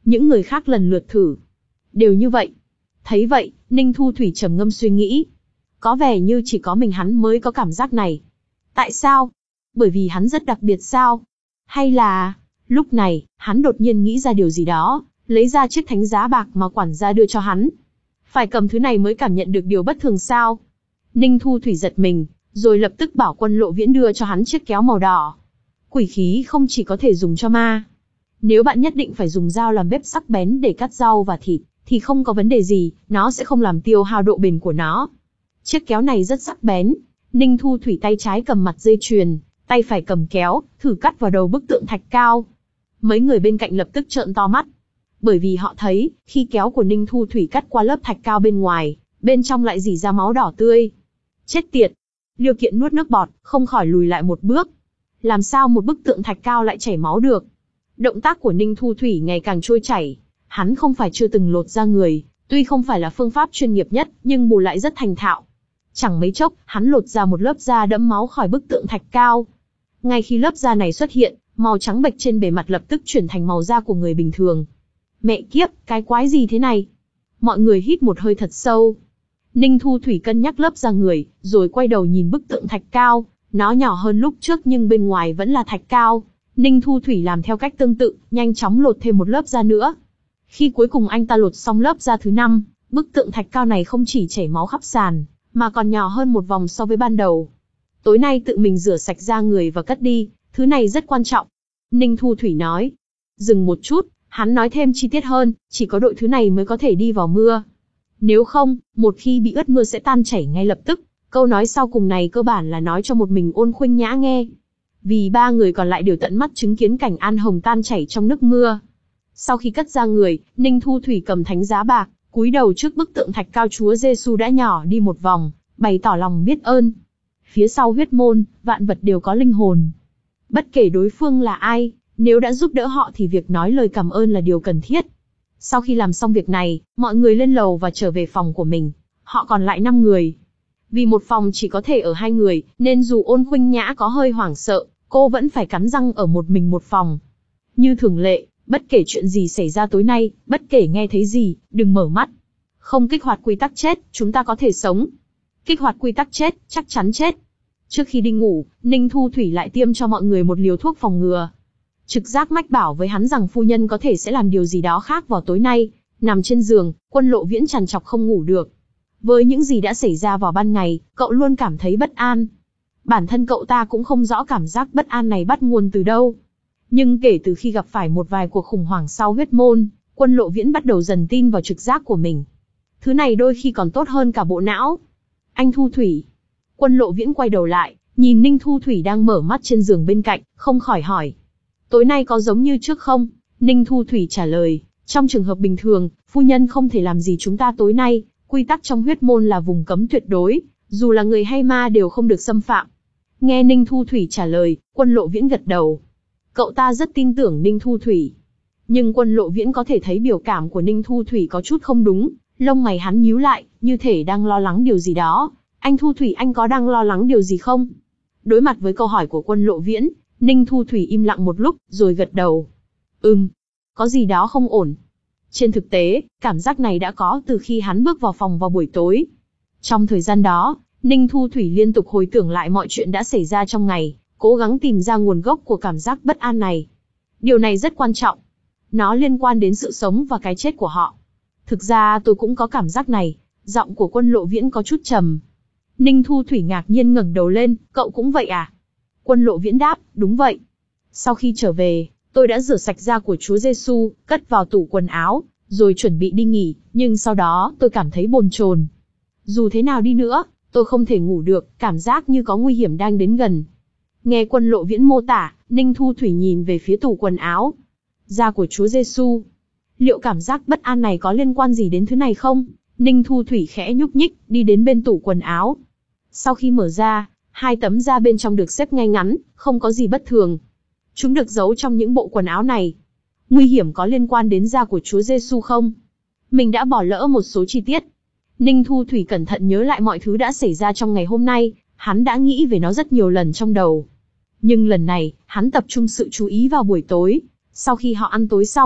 Những người khác lần lượt thử. Đều như vậy. Thấy vậy, Ninh Thu Thủy trầm ngâm suy nghĩ. Có vẻ như chỉ có mình hắn mới có cảm giác này. Tại sao? Bởi vì hắn rất đặc biệt sao? Hay là... Lúc này, hắn đột nhiên nghĩ ra điều gì đó, lấy ra chiếc thánh giá bạc mà quản gia đưa cho hắn. Phải cầm thứ này mới cảm nhận được điều bất thường sao? Ninh Thu Thủy giật mình, rồi lập tức bảo Quân Lộ Viễn đưa cho hắn chiếc kéo màu đỏ. Quỷ khí không chỉ có thể dùng cho ma. Nếu bạn nhất định phải dùng dao làm bếp sắc bén để cắt rau và thịt, thì không có vấn đề gì, nó sẽ không làm tiêu hao độ bền của nó. Chiếc kéo này rất sắc bén. Ninh Thu Thủy tay trái cầm mặt dây chuyền, tay phải cầm kéo, thử cắt vào đầu bức tượng thạch cao. Mấy người bên cạnh lập tức trợn to mắt. Bởi vì họ thấy, khi kéo của Ninh Thu Thủy cắt qua lớp thạch cao bên ngoài, bên trong lại rỉ ra máu đỏ tươi. Chết tiệt! Liêu Kiện nuốt nước bọt, không khỏi lùi lại một bước. Làm sao một bức tượng thạch cao lại chảy máu được? Động tác của Ninh Thu Thủy ngày càng trôi chảy. Hắn không phải chưa từng lột da người, tuy không phải là phương pháp chuyên nghiệp nhất, nhưng bù lại rất thành thạo. Chẳng mấy chốc, hắn lột ra một lớp da đẫm máu khỏi bức tượng thạch cao. Ngay khi lớp da này xuất hiện, màu trắng bệch trên bề mặt lập tức chuyển thành màu da của người bình thường. Mẹ kiếp, cái quái gì thế này? Mọi người hít một hơi thật sâu. Ninh Thu Thủy cân nhắc lớp da người, rồi quay đầu nhìn bức tượng thạch cao. Nó nhỏ hơn lúc trước nhưng bên ngoài vẫn là thạch cao. Ninh Thu Thủy làm theo cách tương tự, nhanh chóng lột thêm một lớp da nữa. Khi cuối cùng anh ta lột xong lớp da thứ năm, bức tượng thạch cao này không chỉ chảy máu khắp sàn, mà còn nhỏ hơn một vòng so với ban đầu. Tối nay tự mình rửa sạch da người và cất đi, thứ này rất quan trọng. Ninh Thu Thủy nói. Dừng một chút, hắn nói thêm chi tiết hơn, chỉ có đội thứ này mới có thể đi vào mưa. Nếu không, một khi bị ướt mưa sẽ tan chảy ngay lập tức. Câu nói sau cùng này cơ bản là nói cho một mình Ôn Khuynh Nhã nghe. Vì ba người còn lại đều tận mắt chứng kiến cảnh An Hồng tan chảy trong nước mưa. Sau khi cất ra người, Ninh Thu Thủy cầm thánh giá bạc, cúi đầu trước bức tượng thạch cao Chúa Giêsu đã nhỏ đi một vòng, bày tỏ lòng biết ơn. Phía sau huyết môn, vạn vật đều có linh hồn. Bất kể đối phương là ai, nếu đã giúp đỡ họ thì việc nói lời cảm ơn là điều cần thiết. Sau khi làm xong việc này, mọi người lên lầu và trở về phòng của mình. Họ còn lại năm người. Vì một phòng chỉ có thể ở hai người, nên dù Ôn Khuynh Nhã có hơi hoảng sợ, cô vẫn phải cắn răng ở một mình một phòng. Như thường lệ, bất kể chuyện gì xảy ra tối nay, bất kể nghe thấy gì, đừng mở mắt. Không kích hoạt quy tắc chết, chúng ta có thể sống. Kích hoạt quy tắc chết, chắc chắn chết. Trước khi đi ngủ, Ninh Thu Thủy lại tiêm cho mọi người một liều thuốc phòng ngừa. Trực giác mách bảo với hắn rằng phu nhân có thể sẽ làm điều gì đó khác vào tối nay. Nằm trên giường, Quân Lộ Viễn trằn trọc không ngủ được. Với những gì đã xảy ra vào ban ngày, cậu luôn cảm thấy bất an. Bản thân cậu ta cũng không rõ cảm giác bất an này bắt nguồn từ đâu. Nhưng kể từ khi gặp phải một vài cuộc khủng hoảng sau huyết môn, Quân Lộ Viễn bắt đầu dần tin vào trực giác của mình. Thứ này đôi khi còn tốt hơn cả bộ não. Anh Thu Thủy. Quân Lộ Viễn quay đầu lại, nhìn Ninh Thu Thủy đang mở mắt trên giường bên cạnh, không khỏi hỏi. Tối nay có giống như trước không? Ninh Thu Thủy trả lời, trong trường hợp bình thường, phu nhân không thể làm gì chúng ta tối nay, quy tắc trong huyết môn là vùng cấm tuyệt đối, dù là người hay ma đều không được xâm phạm. Nghe Ninh Thu Thủy trả lời, Quân Lộ Viễn gật đầu. Cậu ta rất tin tưởng Ninh Thu Thủy. Nhưng Quân Lộ Viễn có thể thấy biểu cảm của Ninh Thu Thủy có chút không đúng, lông mày hắn nhíu lại, như thể đang lo lắng điều gì đó. Anh Thu Thủy, anh có đang lo lắng điều gì không? Đối mặt với câu hỏi của Quân Lộ Viễn, Ninh Thu Thủy im lặng một lúc, rồi gật đầu. Ừm, có gì đó không ổn. Trên thực tế, cảm giác này đã có từ khi hắn bước vào phòng vào buổi tối. Trong thời gian đó, Ninh Thu Thủy liên tục hồi tưởng lại mọi chuyện đã xảy ra trong ngày, cố gắng tìm ra nguồn gốc của cảm giác bất an này. Điều này rất quan trọng. Nó liên quan đến sự sống và cái chết của họ. Thực ra tôi cũng có cảm giác này, giọng của Quân Lộ Viễn có chút trầm. Ninh Thu Thủy ngạc nhiên ngẩng đầu lên, cậu cũng vậy à? Quân Lộ Viễn đáp, đúng vậy. Sau khi trở về, tôi đã rửa sạch da của Chúa Giêsu, cất vào tủ quần áo, rồi chuẩn bị đi nghỉ, nhưng sau đó tôi cảm thấy bồn chồn. Dù thế nào đi nữa, tôi không thể ngủ được, cảm giác như có nguy hiểm đang đến gần. Nghe Quân Lộ Viễn mô tả, Ninh Thu Thủy nhìn về phía tủ quần áo. Da của Chúa Giêsu. Liệu cảm giác bất an này có liên quan gì đến thứ này không? Ninh Thu Thủy khẽ nhúc nhích, đi đến bên tủ quần áo. Sau khi mở ra, hai tấm da bên trong được xếp ngay ngắn, không có gì bất thường. Chúng được giấu trong những bộ quần áo này. Nguy hiểm có liên quan đến da của Chúa Giêsu không? Mình đã bỏ lỡ một số chi tiết. Ninh Thu Thủy cẩn thận nhớ lại mọi thứ đã xảy ra trong ngày hôm nay, hắn đã nghĩ về nó rất nhiều lần trong đầu. Nhưng lần này, hắn tập trung sự chú ý vào buổi tối. Sau khi họ ăn tối xong,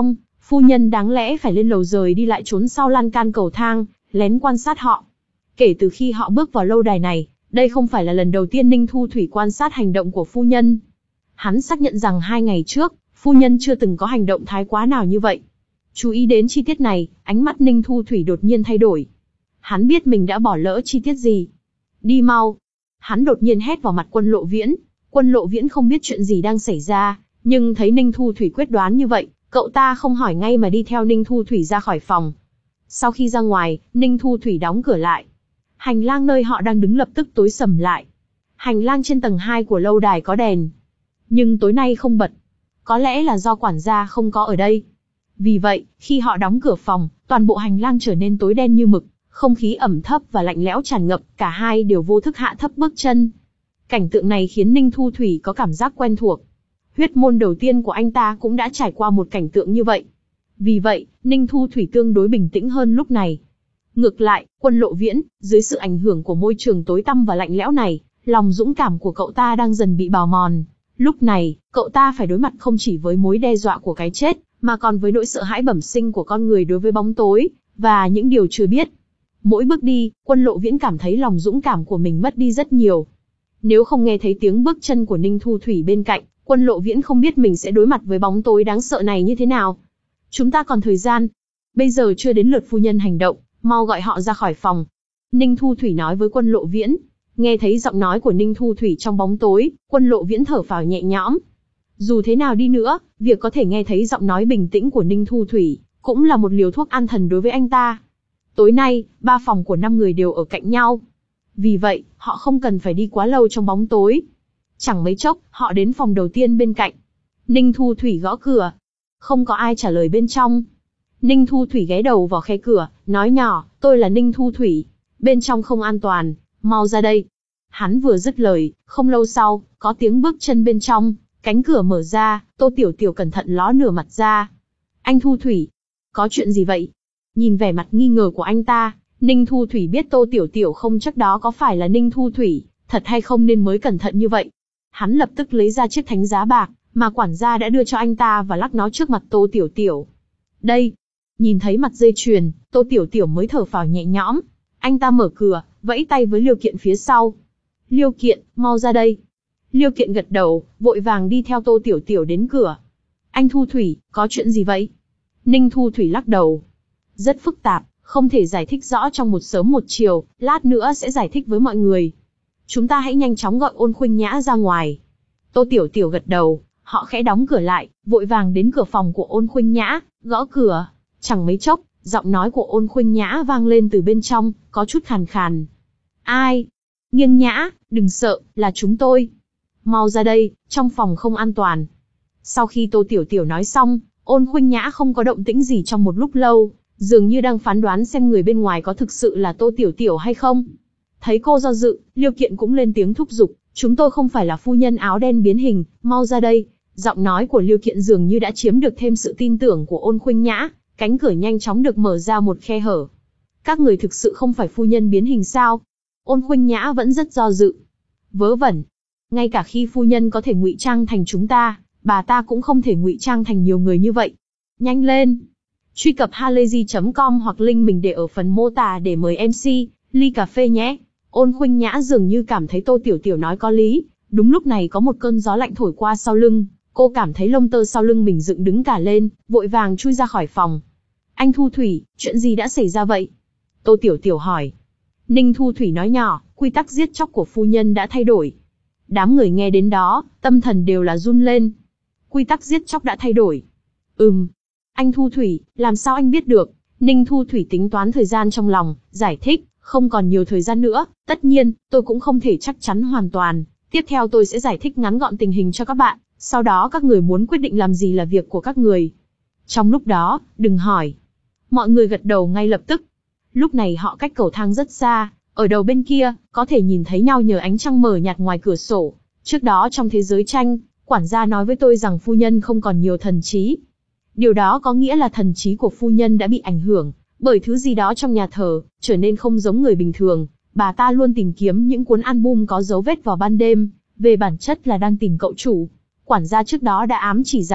Phu nhân đáng lẽ phải lên lầu rời đi lại trốn sau lan can cầu thang, lén quan sát họ. Kể từ khi họ bước vào lâu đài này, đây không phải là lần đầu tiên Ninh Thu Thủy quan sát hành động của phu nhân. Hắn xác nhận rằng hai ngày trước, phu nhân chưa từng có hành động thái quá nào như vậy. Chú ý đến chi tiết này, ánh mắt Ninh Thu Thủy đột nhiên thay đổi. Hắn biết mình đã bỏ lỡ chi tiết gì. Đi mau. Hắn đột nhiên hét vào mặt Quân Lộ Viễn. Quân Lộ Viễn không biết chuyện gì đang xảy ra, nhưng thấy Ninh Thu Thủy quyết đoán như vậy, cậu ta không hỏi ngay mà đi theo Ninh Thu Thủy ra khỏi phòng. Sau khi ra ngoài, Ninh Thu Thủy đóng cửa lại. Hành lang nơi họ đang đứng lập tức tối sầm lại. Hành lang trên tầng hai của lâu đài có đèn, nhưng tối nay không bật. Có lẽ là do quản gia không có ở đây. Vì vậy, khi họ đóng cửa phòng, toàn bộ hành lang trở nên tối đen như mực, không khí ẩm thấp và lạnh lẽo tràn ngập, cả hai đều vô thức hạ thấp bước chân. Cảnh tượng này khiến Ninh Thu Thủy có cảm giác quen thuộc. Huyết môn đầu tiên của anh ta cũng đã trải qua một cảnh tượng như vậy. Vì vậy, Ninh Thu Thủy tương đối bình tĩnh hơn lúc này. Ngược lại, Quân Lộ Viễn, dưới sự ảnh hưởng của môi trường tối tăm và lạnh lẽo này, lòng dũng cảm của cậu ta đang dần bị bào mòn. Lúc này, cậu ta phải đối mặt không chỉ với mối đe dọa của cái chết, mà còn với nỗi sợ hãi bẩm sinh của con người đối với bóng tối, và những điều chưa biết. Mỗi bước đi, Quân Lộ Viễn cảm thấy lòng dũng cảm của mình mất đi rất nhiều. Nếu không nghe thấy tiếng bước chân của Ninh Thu Thủy bên cạnh, Quân Lộ Viễn không biết mình sẽ đối mặt với bóng tối đáng sợ này như thế nào. Chúng ta còn thời gian. Bây giờ chưa đến lượt phu nhân hành động, mau gọi họ ra khỏi phòng. Ninh Thu Thủy nói với Quân Lộ Viễn. Nghe thấy giọng nói của Ninh Thu Thủy trong bóng tối, Quân Lộ Viễn thở phào nhẹ nhõm. Dù thế nào đi nữa, việc có thể nghe thấy giọng nói bình tĩnh của Ninh Thu Thủy, cũng là một liều thuốc an thần đối với anh ta. Tối nay, ba phòng của năm người đều ở cạnh nhau. Vì vậy, họ không cần phải đi quá lâu trong bóng tối. Chẳng mấy chốc, họ đến phòng đầu tiên bên cạnh. Ninh Thu Thủy gõ cửa. Không có ai trả lời bên trong. Ninh Thu Thủy ghé đầu vào khe cửa, nói nhỏ, tôi là Ninh Thu Thủy. Bên trong không an toàn, mau ra đây. Hắn vừa dứt lời, không lâu sau, có tiếng bước chân bên trong, cánh cửa mở ra, Tô Tiểu Tiểu cẩn thận ló nửa mặt ra. Anh Thu Thủy, có chuyện gì vậy? Nhìn vẻ mặt nghi ngờ của anh ta, Ninh Thu Thủy biết Tô Tiểu Tiểu không chắc đó có phải là Ninh Thu Thủy, thật hay không nên mới cẩn thận như vậy. Hắn lập tức lấy ra chiếc thánh giá bạc, mà quản gia đã đưa cho anh ta và lắc nó trước mặt Tô Tiểu Tiểu. Đây, nhìn thấy mặt dây chuyền, Tô Tiểu Tiểu mới thở phào nhẹ nhõm. Anh ta mở cửa, vẫy tay với Liêu Kiện phía sau. Liêu Kiện, mau ra đây. Liêu Kiện gật đầu, vội vàng đi theo Tô Tiểu Tiểu đến cửa. Anh Thu Thủy, có chuyện gì vậy? Ninh Thu Thủy lắc đầu. Rất phức tạp, không thể giải thích rõ trong một sớm một chiều, lát nữa sẽ giải thích với mọi người. Chúng ta hãy nhanh chóng gọi Ôn Khuynh Nhã ra ngoài. Tô Tiểu Tiểu gật đầu, họ khẽ đóng cửa lại, vội vàng đến cửa phòng của Ôn Khuynh Nhã, gõ cửa. Chẳng mấy chốc, giọng nói của Ôn Khuynh Nhã vang lên từ bên trong, có chút khàn khàn. Ai? Nghiêng Nhã, đừng sợ, là chúng tôi. Mau ra đây, trong phòng không an toàn. Sau khi Tô Tiểu Tiểu nói xong, Ôn Khuynh Nhã không có động tĩnh gì trong một lúc lâu, dường như đang phán đoán xem người bên ngoài có thực sự là Tô Tiểu Tiểu hay không. Thấy cô do dự, Liêu Kiện cũng lên tiếng thúc giục, chúng tôi không phải là phu nhân áo đen biến hình, mau ra đây. Giọng nói của Liêu Kiện dường như đã chiếm được thêm sự tin tưởng của Ôn Khuynh Nhã, cánh cửa nhanh chóng được mở ra một khe hở. Các người thực sự không phải phu nhân biến hình sao? Ôn Khuynh Nhã vẫn rất do dự. Vớ vẩn. Ngay cả khi phu nhân có thể ngụy trang thành chúng ta, bà ta cũng không thể ngụy trang thành nhiều người như vậy. Nhanh lên! Truy cập halayzi chấm com hoặc link mình để ở phần mô tả để mời em xê, ly cà phê nhé. Ôn Khuynh Nhã dường như cảm thấy Tô Tiểu Tiểu nói có lý. Đúng lúc này có một cơn gió lạnh thổi qua sau lưng, cô cảm thấy lông tơ sau lưng mình dựng đứng cả lên, vội vàng chui ra khỏi phòng. Anh Thu Thủy, chuyện gì đã xảy ra vậy? Tô Tiểu Tiểu hỏi. Ninh Thu Thủy nói nhỏ, quy tắc giết chóc của phu nhân đã thay đổi. Đám người nghe đến đó, tâm thần đều là run lên. Quy tắc giết chóc đã thay đổi. Ừm. Anh Thu Thủy, làm sao anh biết được? Ninh Thu Thủy tính toán thời gian trong lòng, giải thích, không còn nhiều thời gian nữa, tất nhiên, tôi cũng không thể chắc chắn hoàn toàn. Tiếp theo tôi sẽ giải thích ngắn gọn tình hình cho các bạn, sau đó các người muốn quyết định làm gì là việc của các người. Trong lúc đó, đừng hỏi. Mọi người gật đầu ngay lập tức. Lúc này họ cách cầu thang rất xa, ở đầu bên kia, có thể nhìn thấy nhau nhờ ánh trăng mờ nhạt ngoài cửa sổ. Trước đó trong thế giới tranh, quản gia nói với tôi rằng phu nhân không còn nhiều thần trí. Điều đó có nghĩa là thần trí của phu nhân đã bị ảnh hưởng bởi thứ gì đó trong nhà thờ, trở nên không giống người bình thường. Bà ta luôn tìm kiếm những cuốn album có dấu vết vào ban đêm, về bản chất là đang tìm cậu chủ. Quản gia trước đó đã ám chỉ rằng,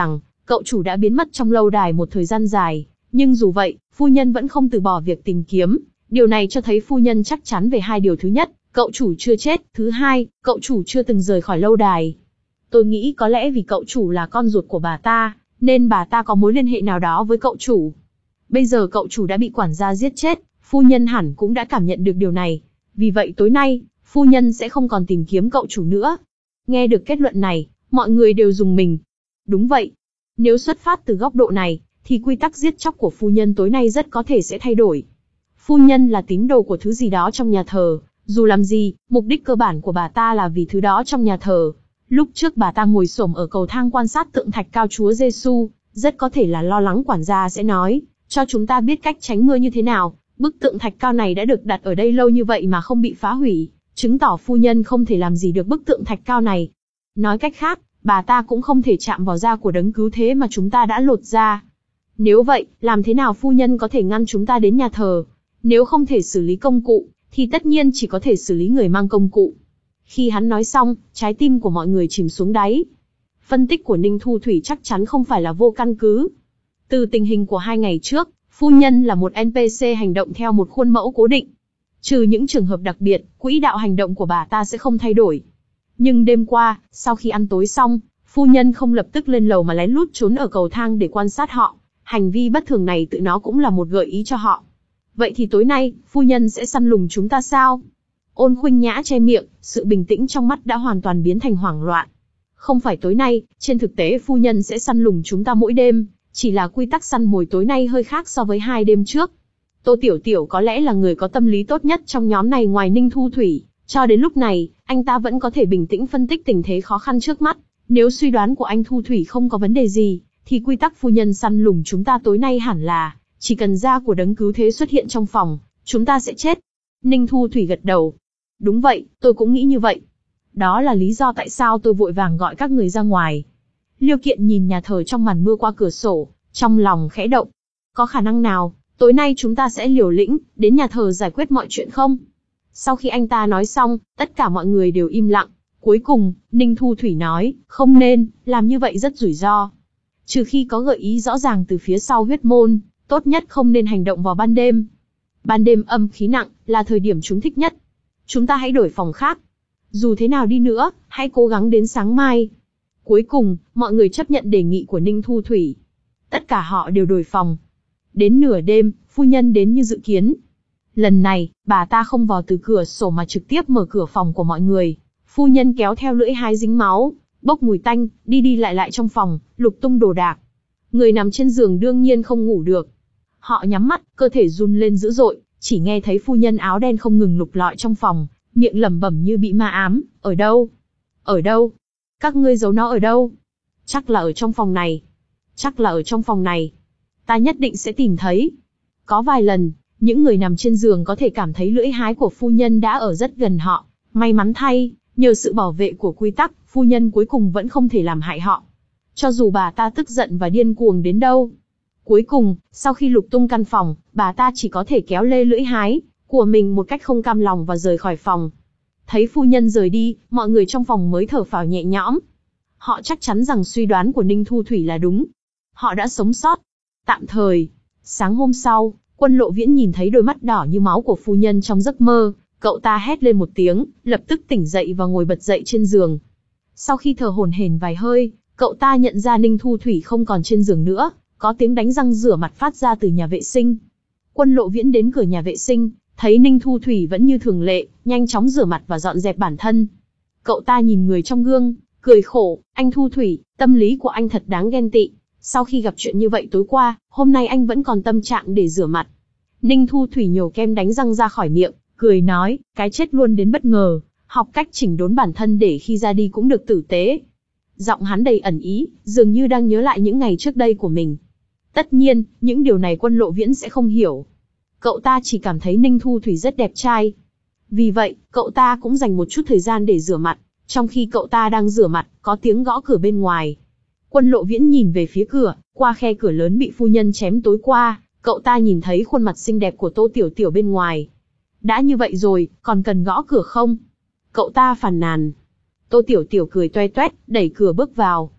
cậu chủ đã biến mất trong lâu đài một thời gian dài, nhưng dù vậy, phu nhân vẫn không từ bỏ việc tìm kiếm. Điều này cho thấy phu nhân chắc chắn về hai điều: thứ nhất, cậu chủ chưa chết; thứ hai, cậu chủ chưa từng rời khỏi lâu đài. Tôi nghĩ có lẽ vì cậu chủ là con ruột của bà ta, nên bà ta có mối liên hệ nào đó với cậu chủ. Bây giờ cậu chủ đã bị quản gia giết chết, phu nhân hẳn cũng đã cảm nhận được điều này. Vì vậy tối nay, phu nhân sẽ không còn tìm kiếm cậu chủ nữa. Nghe được kết luận này, mọi người đều rùng mình. Đúng vậy. Nếu xuất phát từ góc độ này, thì quy tắc giết chóc của phu nhân tối nay rất có thể sẽ thay đổi. Phu nhân là tín đồ của thứ gì đó trong nhà thờ, dù làm gì, mục đích cơ bản của bà ta là vì thứ đó trong nhà thờ. Lúc trước bà ta ngồi xổm ở cầu thang quan sát tượng thạch cao Chúa Giêsu, rất có thể là lo lắng quản gia sẽ nói, cho chúng ta biết cách tránh mưa như thế nào. Bức tượng thạch cao này đã được đặt ở đây lâu như vậy mà không bị phá hủy, chứng tỏ phu nhân không thể làm gì được bức tượng thạch cao này. Nói cách khác, bà ta cũng không thể chạm vào da của đấng cứu thế mà chúng ta đã lột ra. Nếu vậy, làm thế nào phu nhân có thể ngăn chúng ta đến nhà thờ? Nếu không thể xử lý công cụ, thì tất nhiên chỉ có thể xử lý người mang công cụ. Khi hắn nói xong, trái tim của mọi người chìm xuống đáy. Phân tích của Ninh Thu Thủy chắc chắn không phải là vô căn cứ. Từ tình hình của hai ngày trước, phu nhân là một en pê xê hành động theo một khuôn mẫu cố định. Trừ những trường hợp đặc biệt, quỹ đạo hành động của bà ta sẽ không thay đổi. Nhưng đêm qua, sau khi ăn tối xong, phu nhân không lập tức lên lầu mà lén lút trốn ở cầu thang để quan sát họ. Hành vi bất thường này tự nó cũng là một gợi ý cho họ. Vậy thì tối nay, phu nhân sẽ săn lùng chúng ta sao? Ôn Khuynh Nhã che miệng, sự bình tĩnh trong mắt đã hoàn toàn biến thành hoảng loạn. Không phải tối nay, trên thực tế phu nhân sẽ săn lùng chúng ta mỗi đêm, chỉ là quy tắc săn mồi tối nay hơi khác so với hai đêm trước. Tô Tiểu Tiểu có lẽ là người có tâm lý tốt nhất trong nhóm này ngoài Ninh Thu Thủy, cho đến lúc này, anh ta vẫn có thể bình tĩnh phân tích tình thế khó khăn trước mắt. Nếu suy đoán của anh Thu Thủy không có vấn đề gì, thì quy tắc phu nhân săn lùng chúng ta tối nay hẳn là, chỉ cần da của đấng cứu thế xuất hiện trong phòng, chúng ta sẽ chết. Ninh Thu Thủy gật đầu. Đúng vậy, tôi cũng nghĩ như vậy. Đó là lý do tại sao tôi vội vàng gọi các người ra ngoài. Liêu Kiện nhìn nhà thờ trong màn mưa qua cửa sổ, trong lòng khẽ động. Có khả năng nào, tối nay chúng ta sẽ liều lĩnh, đến nhà thờ giải quyết mọi chuyện không? Sau khi anh ta nói xong, tất cả mọi người đều im lặng. Cuối cùng, Ninh Thu Thủy nói, không nên, làm như vậy rất rủi ro. Trừ khi có gợi ý rõ ràng từ phía sau huyết môn, tốt nhất không nên hành động vào ban đêm. Ban đêm âm khí nặng, là thời điểm chúng thích nhất. Chúng ta hãy đổi phòng khác. Dù thế nào đi nữa, hãy cố gắng đến sáng mai. Cuối cùng, mọi người chấp nhận đề nghị của Ninh Thu Thủy. Tất cả họ đều đổi phòng. Đến nửa đêm, phu nhân đến như dự kiến. Lần này, bà ta không vào từ cửa sổ mà trực tiếp mở cửa phòng của mọi người. Phu nhân kéo theo lưỡi hái dính máu, bốc mùi tanh, đi đi lại lại trong phòng, lục tung đồ đạc. Người nằm trên giường đương nhiên không ngủ được. Họ nhắm mắt, cơ thể run lên dữ dội, chỉ nghe thấy phu nhân áo đen không ngừng lục lọi trong phòng, miệng lẩm bẩm như bị ma ám, ở đâu? Ở đâu? Các ngươi giấu nó ở đâu? Chắc là ở trong phòng này. Chắc là ở trong phòng này. Ta nhất định sẽ tìm thấy. Có vài lần, những người nằm trên giường có thể cảm thấy lưỡi hái của phu nhân đã ở rất gần họ. May mắn thay, nhờ sự bảo vệ của quy tắc, phu nhân cuối cùng vẫn không thể làm hại họ. Cho dù bà ta tức giận và điên cuồng đến đâu. Cuối cùng, sau khi lục tung căn phòng, bà ta chỉ có thể kéo lê lưỡi hái của mình một cách không cam lòng và rời khỏi phòng. Thấy phu nhân rời đi, mọi người trong phòng mới thở phào nhẹ nhõm. Họ chắc chắn rằng suy đoán của Ninh Thu Thủy là đúng. Họ đã sống sót. Tạm thời. Sáng hôm sau, Quân Lộ Viễn nhìn thấy đôi mắt đỏ như máu của phu nhân trong giấc mơ. Cậu ta hét lên một tiếng, lập tức tỉnh dậy và ngồi bật dậy trên giường. Sau khi thở hổn hển vài hơi, cậu ta nhận ra Ninh Thu Thủy không còn trên giường nữa, có tiếng đánh răng rửa mặt phát ra từ nhà vệ sinh. Quân Lộ Viễn đến cửa nhà vệ sinh, thấy Ninh Thu Thủy vẫn như thường lệ, nhanh chóng rửa mặt và dọn dẹp bản thân. Cậu ta nhìn người trong gương, cười khổ, anh Thu Thủy, tâm lý của anh thật đáng ghen tị. Sau khi gặp chuyện như vậy tối qua, hôm nay anh vẫn còn tâm trạng để rửa mặt. Ninh Thu Thủy nhổ kem đánh răng ra khỏi miệng, cười nói, cái chết luôn đến bất ngờ, học cách chỉnh đốn bản thân để khi ra đi cũng được tử tế. Giọng hắn đầy ẩn ý, dường như đang nhớ lại những ngày trước đây của mình. Tất nhiên, những điều này Quân Lộ Viễn sẽ không hiểu. Cậu ta chỉ cảm thấy Ninh Thu Thủy rất đẹp trai. Vì vậy, cậu ta cũng dành một chút thời gian để rửa mặt. Trong khi cậu ta đang rửa mặt, có tiếng gõ cửa bên ngoài. Quân Lộ Viễn nhìn về phía cửa, qua khe cửa lớn bị phu nhân chém tối qua, cậu ta nhìn thấy khuôn mặt xinh đẹp của Tô Tiểu Tiểu bên ngoài. Đã như vậy rồi, còn cần gõ cửa không? Cậu ta phàn nàn. Tô Tiểu Tiểu cười toe toét, đẩy cửa bước vào.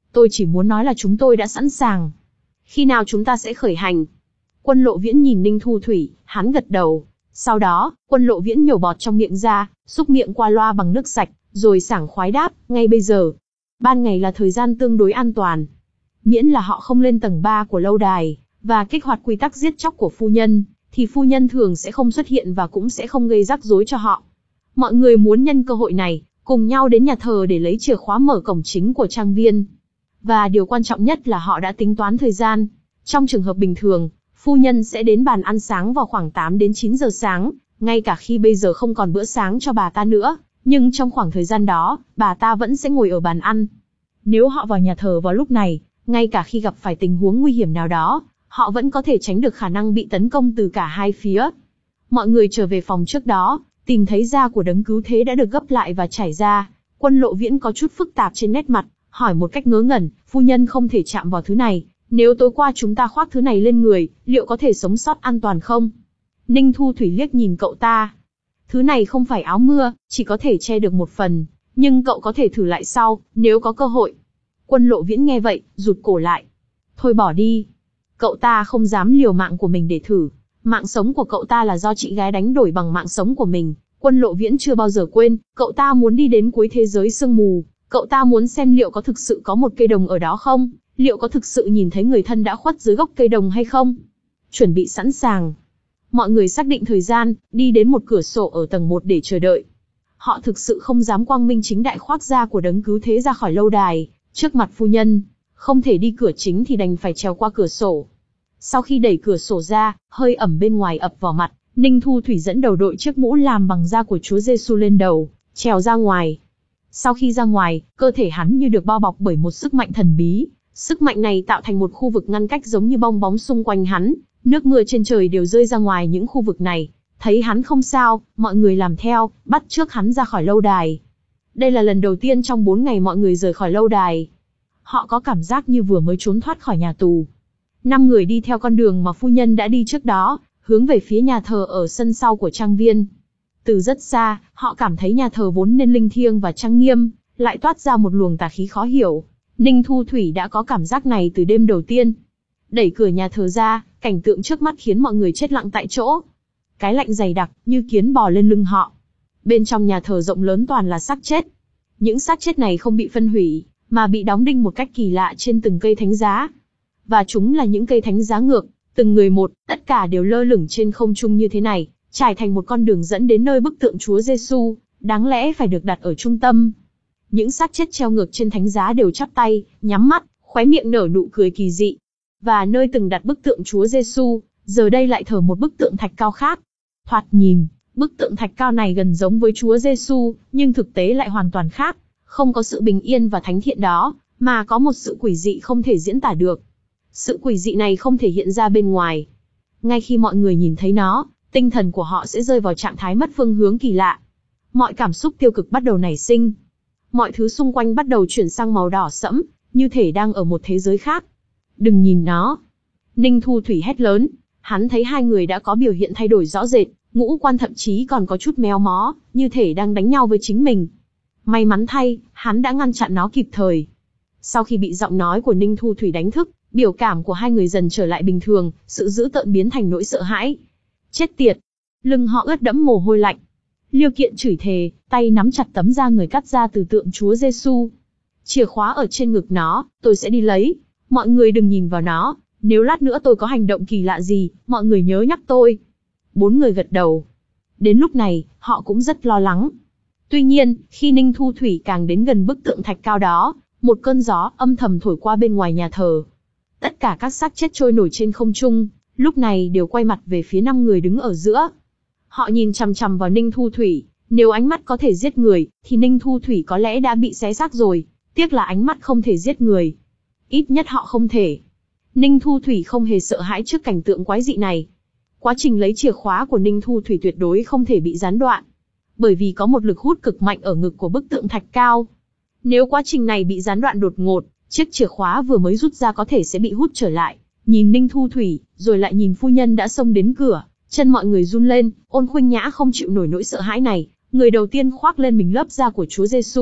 tôi chỉ muốn nói là chúng tôi đã sẵn sàng. Khi nào chúng ta sẽ khởi hành? Quân Lộ Viễn nhìn Ninh Thu Thủy, hắn gật đầu. Sau đó, Quân Lộ Viễn nhổ bọt trong miệng ra, xúc miệng qua loa bằng nước sạch, rồi sảng khoái đáp, ngay bây giờ. Ban ngày là thời gian tương đối an toàn. Miễn là họ không lên tầng ba của lâu đài, và kích hoạt quy tắc giết chóc của phu nhân, thì phu nhân thường sẽ không xuất hiện và cũng sẽ không gây rắc rối cho họ. Mọi người muốn nhân cơ hội này, cùng nhau đến nhà thờ để lấy chìa khóa mở cổng chính của trang viên. Và điều quan trọng nhất là họ đã tính toán thời gian. Trong trường hợp bình thường, phu nhân sẽ đến bàn ăn sáng vào khoảng tám đến chín giờ sáng, ngay cả khi bây giờ không còn bữa sáng cho bà ta nữa, nhưng trong khoảng thời gian đó, bà ta vẫn sẽ ngồi ở bàn ăn. Nếu họ vào nhà thờ vào lúc này, ngay cả khi gặp phải tình huống nguy hiểm nào đó, họ vẫn có thể tránh được khả năng bị tấn công từ cả hai phía. Mọi người trở về phòng trước đó, tìm thấy da của đấng cứu thế đã được gấp lại và trải ra. Quân Lộ Viễn có chút phức tạp trên nét mặt, hỏi một cách ngớ ngẩn, phu nhân không thể chạm vào thứ này, nếu tối qua chúng ta khoác thứ này lên người, liệu có thể sống sót an toàn không? Ninh Thu Thủy liếc nhìn cậu ta. Thứ này không phải áo mưa, chỉ có thể che được một phần, nhưng cậu có thể thử lại sau, nếu có cơ hội. Quân Lộ Viễn nghe vậy, rụt cổ lại. Thôi bỏ đi. Cậu ta không dám liều mạng của mình để thử. Mạng sống của cậu ta là do chị gái đánh đổi bằng mạng sống của mình. Quân Lộ Viễn chưa bao giờ quên, cậu ta muốn đi đến cuối thế giới sương mù. Cậu ta muốn xem liệu có thực sự có một cây đồng ở đó không? Liệu có thực sự nhìn thấy người thân đã khuất dưới gốc cây đồng hay không? Chuẩn bị sẵn sàng. Mọi người xác định thời gian, đi đến một cửa sổ ở tầng một để chờ đợi. Họ thực sự không dám quang minh chính đại khoác da của đấng cứu thế ra khỏi lâu đài, trước mặt phu nhân. Không thể đi cửa chính thì đành phải trèo qua cửa sổ. Sau khi đẩy cửa sổ ra, hơi ẩm bên ngoài ập vào mặt, Ninh Thu Thủy dẫn đầu đội chiếc mũ làm bằng da của Chúa Giêsu lên đầu, trèo ra ngoài. Sau khi ra ngoài, cơ thể hắn như được bao bọc bởi một sức mạnh thần bí. Sức mạnh này tạo thành một khu vực ngăn cách giống như bong bóng xung quanh hắn. Nước mưa trên trời đều rơi ra ngoài những khu vực này. Thấy hắn không sao, mọi người làm theo, bắt chước hắn ra khỏi lâu đài. Đây là lần đầu tiên trong bốn ngày mọi người rời khỏi lâu đài. Họ có cảm giác như vừa mới trốn thoát khỏi nhà tù. Năm người đi theo con đường mà phu nhân đã đi trước đó, hướng về phía nhà thờ ở sân sau của trang viên. Từ rất xa, họ cảm thấy nhà thờ vốn nên linh thiêng và trang nghiêm, lại toát ra một luồng tà khí khó hiểu. Ninh Thu Thủy đã có cảm giác này từ đêm đầu tiên. Đẩy cửa nhà thờ ra, cảnh tượng trước mắt khiến mọi người chết lặng tại chỗ. Cái lạnh dày đặc, như kiến bò lên lưng họ. Bên trong nhà thờ rộng lớn toàn là xác chết. Những xác chết này không bị phân hủy, mà bị đóng đinh một cách kỳ lạ trên từng cây thánh giá. Và chúng là những cây thánh giá ngược, từng người một, tất cả đều lơ lửng trên không trung như thế này, trải thành một con đường dẫn đến nơi bức tượng Chúa Giêsu, đáng lẽ phải được đặt ở trung tâm. Những xác chết treo ngược trên thánh giá đều chắp tay, nhắm mắt, khóe miệng nở nụ cười kỳ dị. Và nơi từng đặt bức tượng Chúa Giêsu, giờ đây lại thờ một bức tượng thạch cao khác. Thoạt nhìn, bức tượng thạch cao này gần giống với Chúa Giêsu, nhưng thực tế lại hoàn toàn khác, không có sự bình yên và thánh thiện đó, mà có một sự quỷ dị không thể diễn tả được. Sự quỷ dị này không thể hiện ra bên ngoài. Ngay khi mọi người nhìn thấy nó, tinh thần của họ sẽ rơi vào trạng thái mất phương hướng kỳ lạ. Mọi cảm xúc tiêu cực bắt đầu nảy sinh. Mọi thứ xung quanh bắt đầu chuyển sang màu đỏ sẫm, như thể đang ở một thế giới khác. Đừng nhìn nó. Ninh Thu Thủy hét lớn. Hắn thấy hai người đã có biểu hiện thay đổi rõ rệt, ngũ quan thậm chí còn có chút méo mó, như thể đang đánh nhau với chính mình. May mắn thay, hắn đã ngăn chặn nó kịp thời. Sau khi bị giọng nói của Ninh Thu Thủy đánh thức, biểu cảm của hai người dần trở lại bình thường, sự dữ tợn biến thành nỗi sợ hãi. Chết tiệt! Lưng họ ướt đẫm mồ hôi lạnh. Liêu Kiện chửi thề, tay nắm chặt tấm da người cắt ra từ tượng Chúa Giêsu. Chìa khóa ở trên ngực nó, tôi sẽ đi lấy. Mọi người đừng nhìn vào nó, nếu lát nữa tôi có hành động kỳ lạ gì, mọi người nhớ nhắc tôi. Bốn người gật đầu. Đến lúc này, họ cũng rất lo lắng. Tuy nhiên, khi Ninh Thu Thủy càng đến gần bức tượng thạch cao đó, một cơn gió âm thầm thổi qua bên ngoài nhà thờ. Tất cả các xác chết trôi nổi trên không trung, lúc này đều quay mặt về phía năm người đứng ở giữa. Họ nhìn chằm chằm vào Ninh Thu Thủy, nếu ánh mắt có thể giết người, thì Ninh Thu Thủy có lẽ đã bị xé xác rồi, tiếc là ánh mắt không thể giết người. Ít nhất họ không thể. Ninh Thu Thủy không hề sợ hãi trước cảnh tượng quái dị này. Quá trình lấy chìa khóa của Ninh Thu Thủy tuyệt đối không thể bị gián đoạn, bởi vì có một lực hút cực mạnh ở ngực của bức tượng thạch cao. Nếu quá trình này bị gián đoạn đột ngột, chiếc chìa khóa vừa mới rút ra có thể sẽ bị hút trở lại. Nhìn Ninh Thu Thủy, rồi lại nhìn phu nhân đã xông đến cửa, chân mọi người run lên. Ôn Khuynh Nhã không chịu nổi nỗi sợ hãi này, người đầu tiên khoác lên mình lớp da của Chúa Giêsu,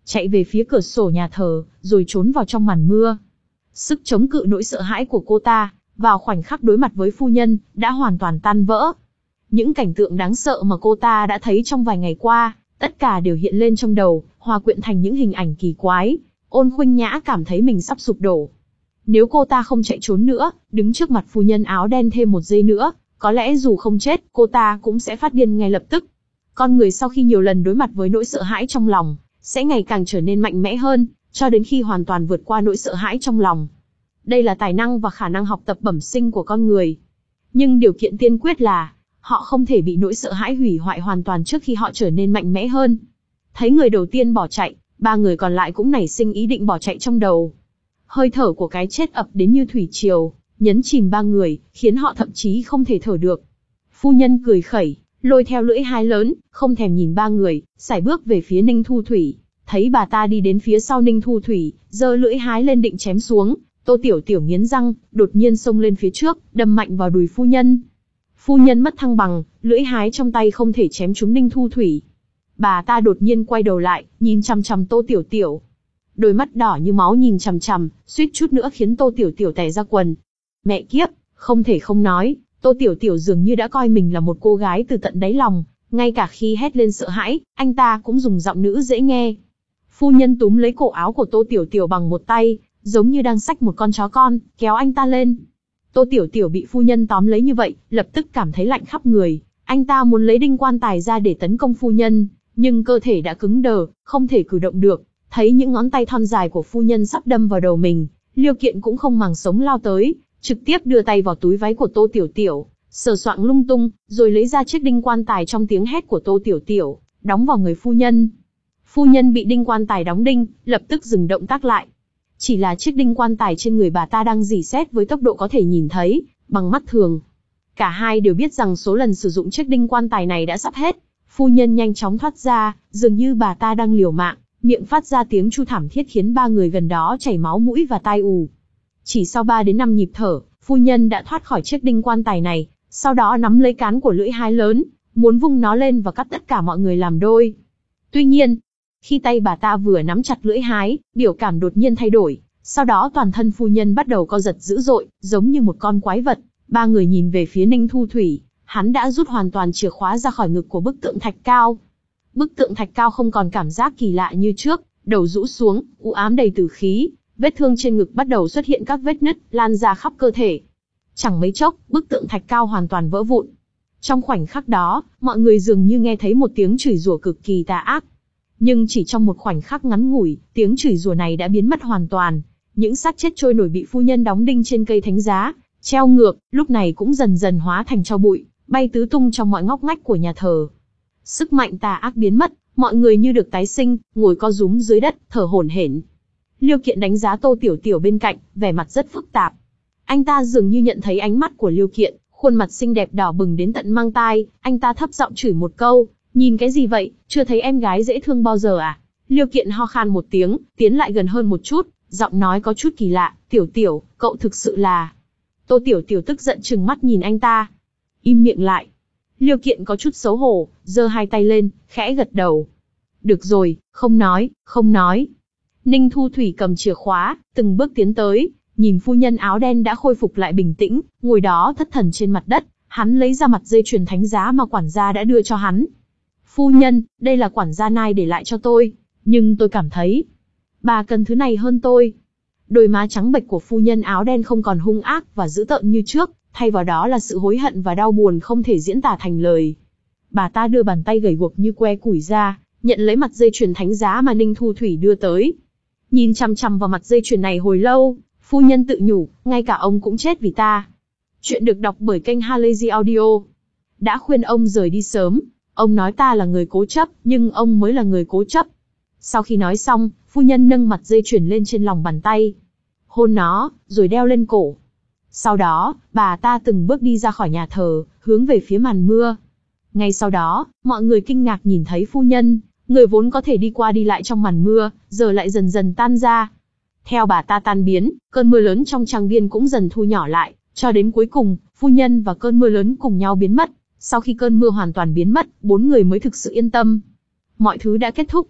chạy về phía cửa sổ nhà thờ, rồi trốn vào trong màn mưa. Sức chống cự nỗi sợ hãi của cô ta, vào khoảnh khắc đối mặt với phu nhân, đã hoàn toàn tan vỡ. Những cảnh tượng đáng sợ mà cô ta đã thấy trong vài ngày qua, tất cả đều hiện lên trong đầu, hòa quyện thành những hình ảnh kỳ quái. Ôn Khuynh Nhã cảm thấy mình sắp sụp đổ. Nếu cô ta không chạy trốn nữa, đứng trước mặt phu nhân áo đen thêm một giây nữa, có lẽ dù không chết, cô ta cũng sẽ phát điên ngay lập tức. Con người sau khi nhiều lần đối mặt với nỗi sợ hãi trong lòng, sẽ ngày càng trở nên mạnh mẽ hơn, cho đến khi hoàn toàn vượt qua nỗi sợ hãi trong lòng. Đây là tài năng và khả năng học tập bẩm sinh của con người. Nhưng điều kiện tiên quyết là, họ không thể bị nỗi sợ hãi hủy hoại hoàn toàn trước khi họ trở nên mạnh mẽ hơn. Thấy người đầu tiên bỏ chạy, ba người còn lại cũng nảy sinh ý định bỏ chạy trong đầu. Hơi thở của cái chết ập đến như thủy triều, nhấn chìm ba người, khiến họ thậm chí không thể thở được. Phu nhân cười khẩy, lôi theo lưỡi hái lớn, không thèm nhìn ba người, sải bước về phía Ninh Thu Thủy. Thấy bà ta đi đến phía sau Ninh Thu Thủy, giơ lưỡi hái lên định chém xuống. Tô Tiểu Tiểu nghiến răng, đột nhiên xông lên phía trước, đâm mạnh vào đùi phu nhân. Phu nhân mất thăng bằng, lưỡi hái trong tay không thể chém trúng Ninh Thu Thủy. Bà ta đột nhiên quay đầu lại, nhìn chằm chằm Tô Tiểu Tiểu. Đôi mắt đỏ như máu nhìn chằm chằm, suýt chút nữa khiến Tô Tiểu Tiểu tè ra quần. Mẹ kiếp, không thể không nói, Tô Tiểu Tiểu dường như đã coi mình là một cô gái từ tận đáy lòng, ngay cả khi hét lên sợ hãi, anh ta cũng dùng giọng nữ dễ nghe. Phu nhân túm lấy cổ áo của Tô Tiểu Tiểu bằng một tay, giống như đang xách một con chó con, kéo anh ta lên. Tô Tiểu Tiểu bị phu nhân tóm lấy như vậy, lập tức cảm thấy lạnh khắp người. Anh ta muốn lấy đinh quan tài ra để tấn công phu nhân, nhưng cơ thể đã cứng đờ, không thể cử động được. Thấy những ngón tay thon dài của phu nhân sắp đâm vào đầu mình, Liêu Kiện cũng không màng sống lao tới, trực tiếp đưa tay vào túi váy của Tô Tiểu Tiểu, sờ soạng lung tung, rồi lấy ra chiếc đinh quan tài trong tiếng hét của Tô Tiểu Tiểu, đóng vào người phu nhân. Phu nhân bị đinh quan tài đóng đinh, lập tức dừng động tác lại. Chỉ là chiếc đinh quan tài trên người bà ta đang rỉ sét với tốc độ có thể nhìn thấy, bằng mắt thường. Cả hai đều biết rằng số lần sử dụng chiếc đinh quan tài này đã sắp hết. Phu nhân nhanh chóng thoát ra, dường như bà ta đang liều mạng, miệng phát ra tiếng chu thảm thiết khiến ba người gần đó chảy máu mũi và tai ù. Chỉ sau ba đến năm nhịp thở, phu nhân đã thoát khỏi chiếc đinh quan tài này, sau đó nắm lấy cán của lưỡi hái lớn, muốn vung nó lên và cắt tất cả mọi người làm đôi. Tuy nhiên, khi tay bà ta vừa nắm chặt lưỡi hái, biểu cảm đột nhiên thay đổi, sau đó toàn thân phu nhân bắt đầu co giật dữ dội, giống như một con quái vật. Ba người nhìn về phía Ninh Thu Thủy, hắn đã rút hoàn toàn chìa khóa ra khỏi ngực của bức tượng thạch cao. Bức tượng thạch cao không còn cảm giác kỳ lạ như trước, đầu rũ xuống, u ám đầy tử khí, vết thương trên ngực bắt đầu xuất hiện các vết nứt, lan ra khắp cơ thể. Chẳng mấy chốc, bức tượng thạch cao hoàn toàn vỡ vụn. Trong khoảnh khắc đó, mọi người dường như nghe thấy một tiếng chửi rủa cực kỳ tà ác. Nhưng chỉ trong một khoảnh khắc ngắn ngủi, tiếng chửi rủa này đã biến mất hoàn toàn. Những xác chết trôi nổi bị phu nhân đóng đinh trên cây thánh giá, treo ngược, lúc này cũng dần dần hóa thành tro bụi, bay tứ tung trong mọi ngóc ngách của nhà thờ. Sức mạnh tà ác biến mất, mọi người như được tái sinh, ngồi co rúm dưới đất, thở hổn hển. Liêu Kiện đánh giá Tô Tiểu Tiểu bên cạnh, vẻ mặt rất phức tạp. Anh ta dường như nhận thấy ánh mắt của Liêu Kiện, khuôn mặt xinh đẹp đỏ bừng đến tận mang tai, anh ta thấp giọng chửi một câu, nhìn cái gì vậy, chưa thấy em gái dễ thương bao giờ à? Liêu Kiện ho khan một tiếng, tiến lại gần hơn một chút, giọng nói có chút kỳ lạ, Tiểu Tiểu, cậu thực sự là... Tô Tiểu Tiểu tức giận trừng mắt nhìn anh ta. Im miệng lại. Liêu Kiện có chút xấu hổ, giơ hai tay lên, khẽ gật đầu. Được rồi, không nói, không nói. Ninh Thu Thủy cầm chìa khóa, từng bước tiến tới, nhìn phu nhân áo đen đã khôi phục lại bình tĩnh, ngồi đó thất thần trên mặt đất, hắn lấy ra mặt dây chuyền thánh giá mà quản gia đã đưa cho hắn. Phu nhân, đây là quản gia Nai để lại cho tôi, nhưng tôi cảm thấy, bà cần thứ này hơn tôi. Đôi má trắng bệch của phu nhân áo đen không còn hung ác và dữ tợn như trước, thay vào đó là sự hối hận và đau buồn không thể diễn tả thành lời. Bà ta đưa bàn tay gầy guộc như que củi ra, nhận lấy mặt dây chuyền thánh giá mà Ninh Thu Thủy đưa tới. Nhìn chằm chằm vào mặt dây chuyền này hồi lâu, phu nhân tự nhủ, ngay cả ông cũng chết vì ta. Chuyện được đọc bởi kênh Halazy Audio. Đã khuyên ông rời đi sớm, ông nói ta là người cố chấp, nhưng ông mới là người cố chấp. Sau khi nói xong, phu nhân nâng mặt dây chuyền lên trên lòng bàn tay, hôn nó, rồi đeo lên cổ. Sau đó, bà ta từng bước đi ra khỏi nhà thờ, hướng về phía màn mưa. Ngay sau đó, mọi người kinh ngạc nhìn thấy phu nhân, người vốn có thể đi qua đi lại trong màn mưa, giờ lại dần dần tan ra. Theo bà ta tan biến, cơn mưa lớn trong trang viên cũng dần thu nhỏ lại, cho đến cuối cùng, phu nhân và cơn mưa lớn cùng nhau biến mất. Sau khi cơn mưa hoàn toàn biến mất, bốn người mới thực sự yên tâm. Mọi thứ đã kết thúc.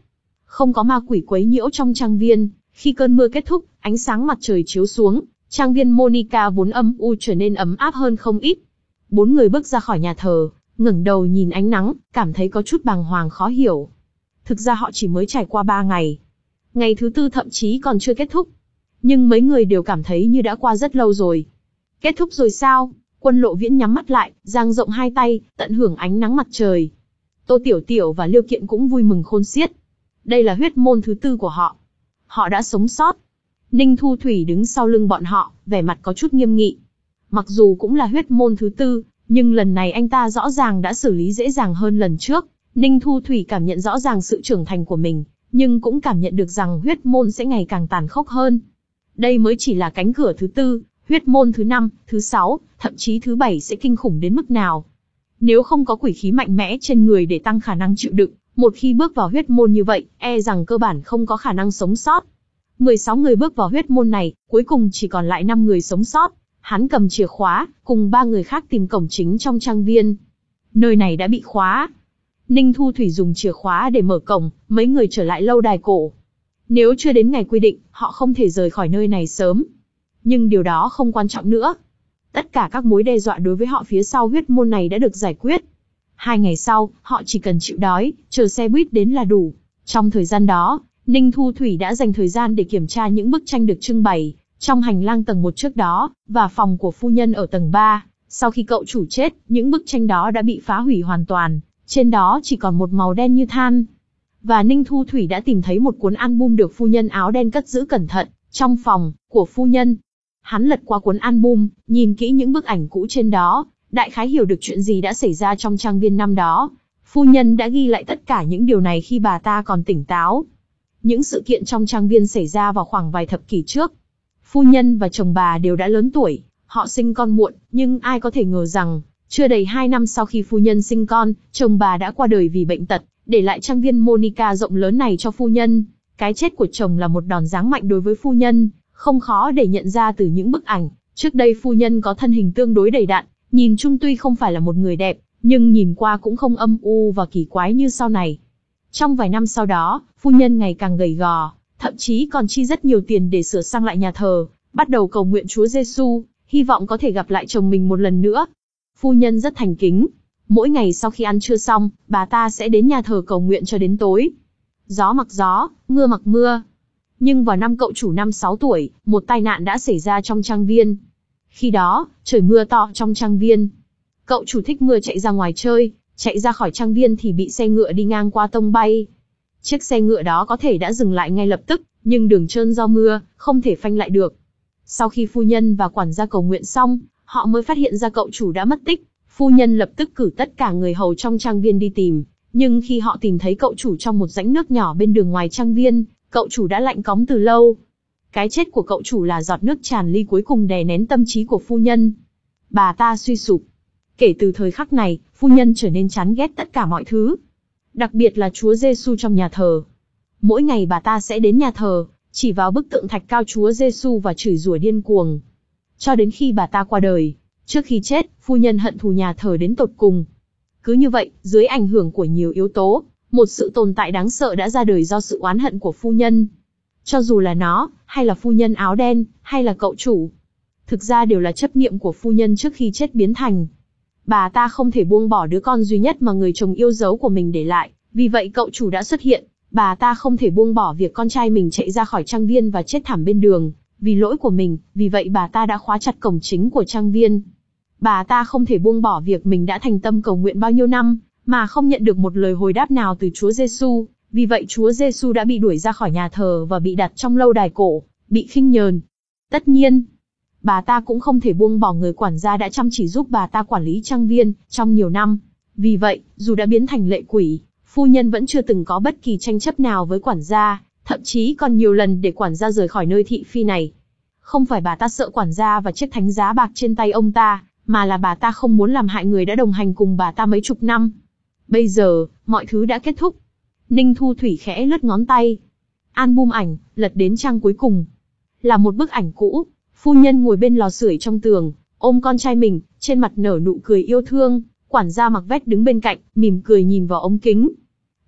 Không có ma quỷ quấy nhiễu trong trang viên, khi cơn mưa kết thúc, ánh sáng mặt trời chiếu xuống, trang viên Monica vốn âm u trở nên ấm áp hơn không ít. Bốn người bước ra khỏi nhà thờ, ngẩng đầu nhìn ánh nắng, cảm thấy có chút bàng hoàng khó hiểu. Thực ra họ chỉ mới trải qua ba ngày. Ngày thứ tư thậm chí còn chưa kết thúc. Nhưng mấy người đều cảm thấy như đã qua rất lâu rồi. Kết thúc rồi sao? Quân Lộ Viễn nhắm mắt lại, dang rộng hai tay, tận hưởng ánh nắng mặt trời. Tô Tiểu Tiểu và Liêu Kiện cũng vui mừng khôn xiết. Đây là huyết môn thứ tư của họ. Họ đã sống sót. Ninh Thu Thủy đứng sau lưng bọn họ, vẻ mặt có chút nghiêm nghị. Mặc dù cũng là huyết môn thứ tư, nhưng lần này anh ta rõ ràng đã xử lý dễ dàng hơn lần trước. Ninh Thu Thủy cảm nhận rõ ràng sự trưởng thành của mình, nhưng cũng cảm nhận được rằng huyết môn sẽ ngày càng tàn khốc hơn. Đây mới chỉ là cánh cửa thứ tư, huyết môn thứ năm, thứ sáu, thậm chí thứ bảy sẽ kinh khủng đến mức nào. Nếu không có quỷ khí mạnh mẽ trên người để tăng khả năng chịu đựng, một khi bước vào huyết môn như vậy, e rằng cơ bản không có khả năng sống sót. mười sáu người bước vào huyết môn này, cuối cùng chỉ còn lại năm người sống sót. Hắn cầm chìa khóa, cùng ba người khác tìm cổng chính trong trang viên. Nơi này đã bị khóa. Ninh Thu Thủy dùng chìa khóa để mở cổng, mấy người trở lại lâu đài cổ. Nếu chưa đến ngày quy định, họ không thể rời khỏi nơi này sớm. Nhưng điều đó không quan trọng nữa. Tất cả các mối đe dọa đối với họ phía sau huyết môn này đã được giải quyết. Hai ngày sau, họ chỉ cần chịu đói, chờ xe buýt đến là đủ. Trong thời gian đó, Ninh Thu Thủy đã dành thời gian để kiểm tra những bức tranh được trưng bày trong hành lang tầng một trước đó, và phòng của phu nhân ở tầng ba. Sau khi cậu chủ chết, những bức tranh đó đã bị phá hủy hoàn toàn, trên đó chỉ còn một màu đen như than. Và Ninh Thu Thủy đã tìm thấy một cuốn album được phu nhân áo đen cất giữ cẩn thận, trong phòng của phu nhân. Hắn lật qua cuốn album, nhìn kỹ những bức ảnh cũ trên đó, đại khái hiểu được chuyện gì đã xảy ra trong trang viên năm đó. Phu nhân đã ghi lại tất cả những điều này khi bà ta còn tỉnh táo. Những sự kiện trong trang viên xảy ra vào khoảng vài thập kỷ trước. Phu nhân và chồng bà đều đã lớn tuổi, họ sinh con muộn, nhưng ai có thể ngờ rằng, chưa đầy hai năm sau khi phu nhân sinh con, chồng bà đã qua đời vì bệnh tật, để lại trang viên Monica rộng lớn này cho phu nhân. Cái chết của chồng là một đòn giáng mạnh đối với phu nhân, không khó để nhận ra từ những bức ảnh. Trước đây phu nhân có thân hình tương đối đầy đặn, nhìn chung tuy không phải là một người đẹp, nhưng nhìn qua cũng không âm u và kỳ quái như sau này. Trong vài năm sau đó, phu nhân ngày càng gầy gò, thậm chí còn chi rất nhiều tiền để sửa sang lại nhà thờ, bắt đầu cầu nguyện Chúa Giêsu, hy vọng có thể gặp lại chồng mình một lần nữa. Phu nhân rất thành kính. Mỗi ngày sau khi ăn trưa xong, bà ta sẽ đến nhà thờ cầu nguyện cho đến tối. Gió mặc gió, mưa mặc mưa. Nhưng vào năm cậu chủ năm sáu tuổi, một tai nạn đã xảy ra trong trang viên. Khi đó, trời mưa to trong trang viên. Cậu chủ thích mưa chạy ra ngoài chơi, chạy ra khỏi trang viên thì bị xe ngựa đi ngang qua tông bay. Chiếc xe ngựa đó có thể đã dừng lại ngay lập tức, nhưng đường trơn do mưa, không thể phanh lại được. Sau khi phu nhân và quản gia cầu nguyện xong, họ mới phát hiện ra cậu chủ đã mất tích. Phu nhân lập tức cử tất cả người hầu trong trang viên đi tìm, nhưng khi họ tìm thấy cậu chủ trong một rãnh nước nhỏ bên đường ngoài trang viên, cậu chủ đã lạnh cóng từ lâu. Cái chết của cậu chủ là giọt nước tràn ly cuối cùng đè nén tâm trí của phu nhân. Bà ta suy sụp. Kể từ thời khắc này, phu nhân trở nên chán ghét tất cả mọi thứ. Đặc biệt là Chúa Giêsu trong nhà thờ. Mỗi ngày bà ta sẽ đến nhà thờ, chỉ vào bức tượng thạch cao Chúa Giêsu và chửi rủa điên cuồng. Cho đến khi bà ta qua đời. Trước khi chết, phu nhân hận thù nhà thờ đến tột cùng. Cứ như vậy, dưới ảnh hưởng của nhiều yếu tố, một sự tồn tại đáng sợ đã ra đời do sự oán hận của phu nhân. Cho dù là nó, hay là phu nhân áo đen, hay là cậu chủ. Thực ra đều là chấp niệm của phu nhân trước khi chết biến thành. Bà ta không thể buông bỏ đứa con duy nhất mà người chồng yêu dấu của mình để lại, vì vậy cậu chủ đã xuất hiện. Bà ta không thể buông bỏ việc con trai mình chạy ra khỏi trang viên và chết thảm bên đường, vì lỗi của mình, vì vậy bà ta đã khóa chặt cổng chính của trang viên. Bà ta không thể buông bỏ việc mình đã thành tâm cầu nguyện bao nhiêu năm, mà không nhận được một lời hồi đáp nào từ Chúa Giêsu, vì vậy Chúa Giêsu đã bị đuổi ra khỏi nhà thờ và bị đặt trong lâu đài cổ, bị khinh nhờn. Tất nhiên, bà ta cũng không thể buông bỏ người quản gia đã chăm chỉ giúp bà ta quản lý trang viên trong nhiều năm. Vì vậy, dù đã biến thành lệ quỷ, phu nhân vẫn chưa từng có bất kỳ tranh chấp nào với quản gia, thậm chí còn nhiều lần để quản gia rời khỏi nơi thị phi này. Không phải bà ta sợ quản gia và chiếc thánh giá bạc trên tay ông ta, mà là bà ta không muốn làm hại người đã đồng hành cùng bà ta mấy chục năm. Bây giờ, mọi thứ đã kết thúc. Ninh Thu Thủy khẽ lướt ngón tay. Album ảnh, lật đến trang cuối cùng. Là một bức ảnh cũ, phu nhân ngồi bên lò sưởi trong tường, ôm con trai mình, trên mặt nở nụ cười yêu thương, quản gia mặc vest đứng bên cạnh, mỉm cười nhìn vào ống kính.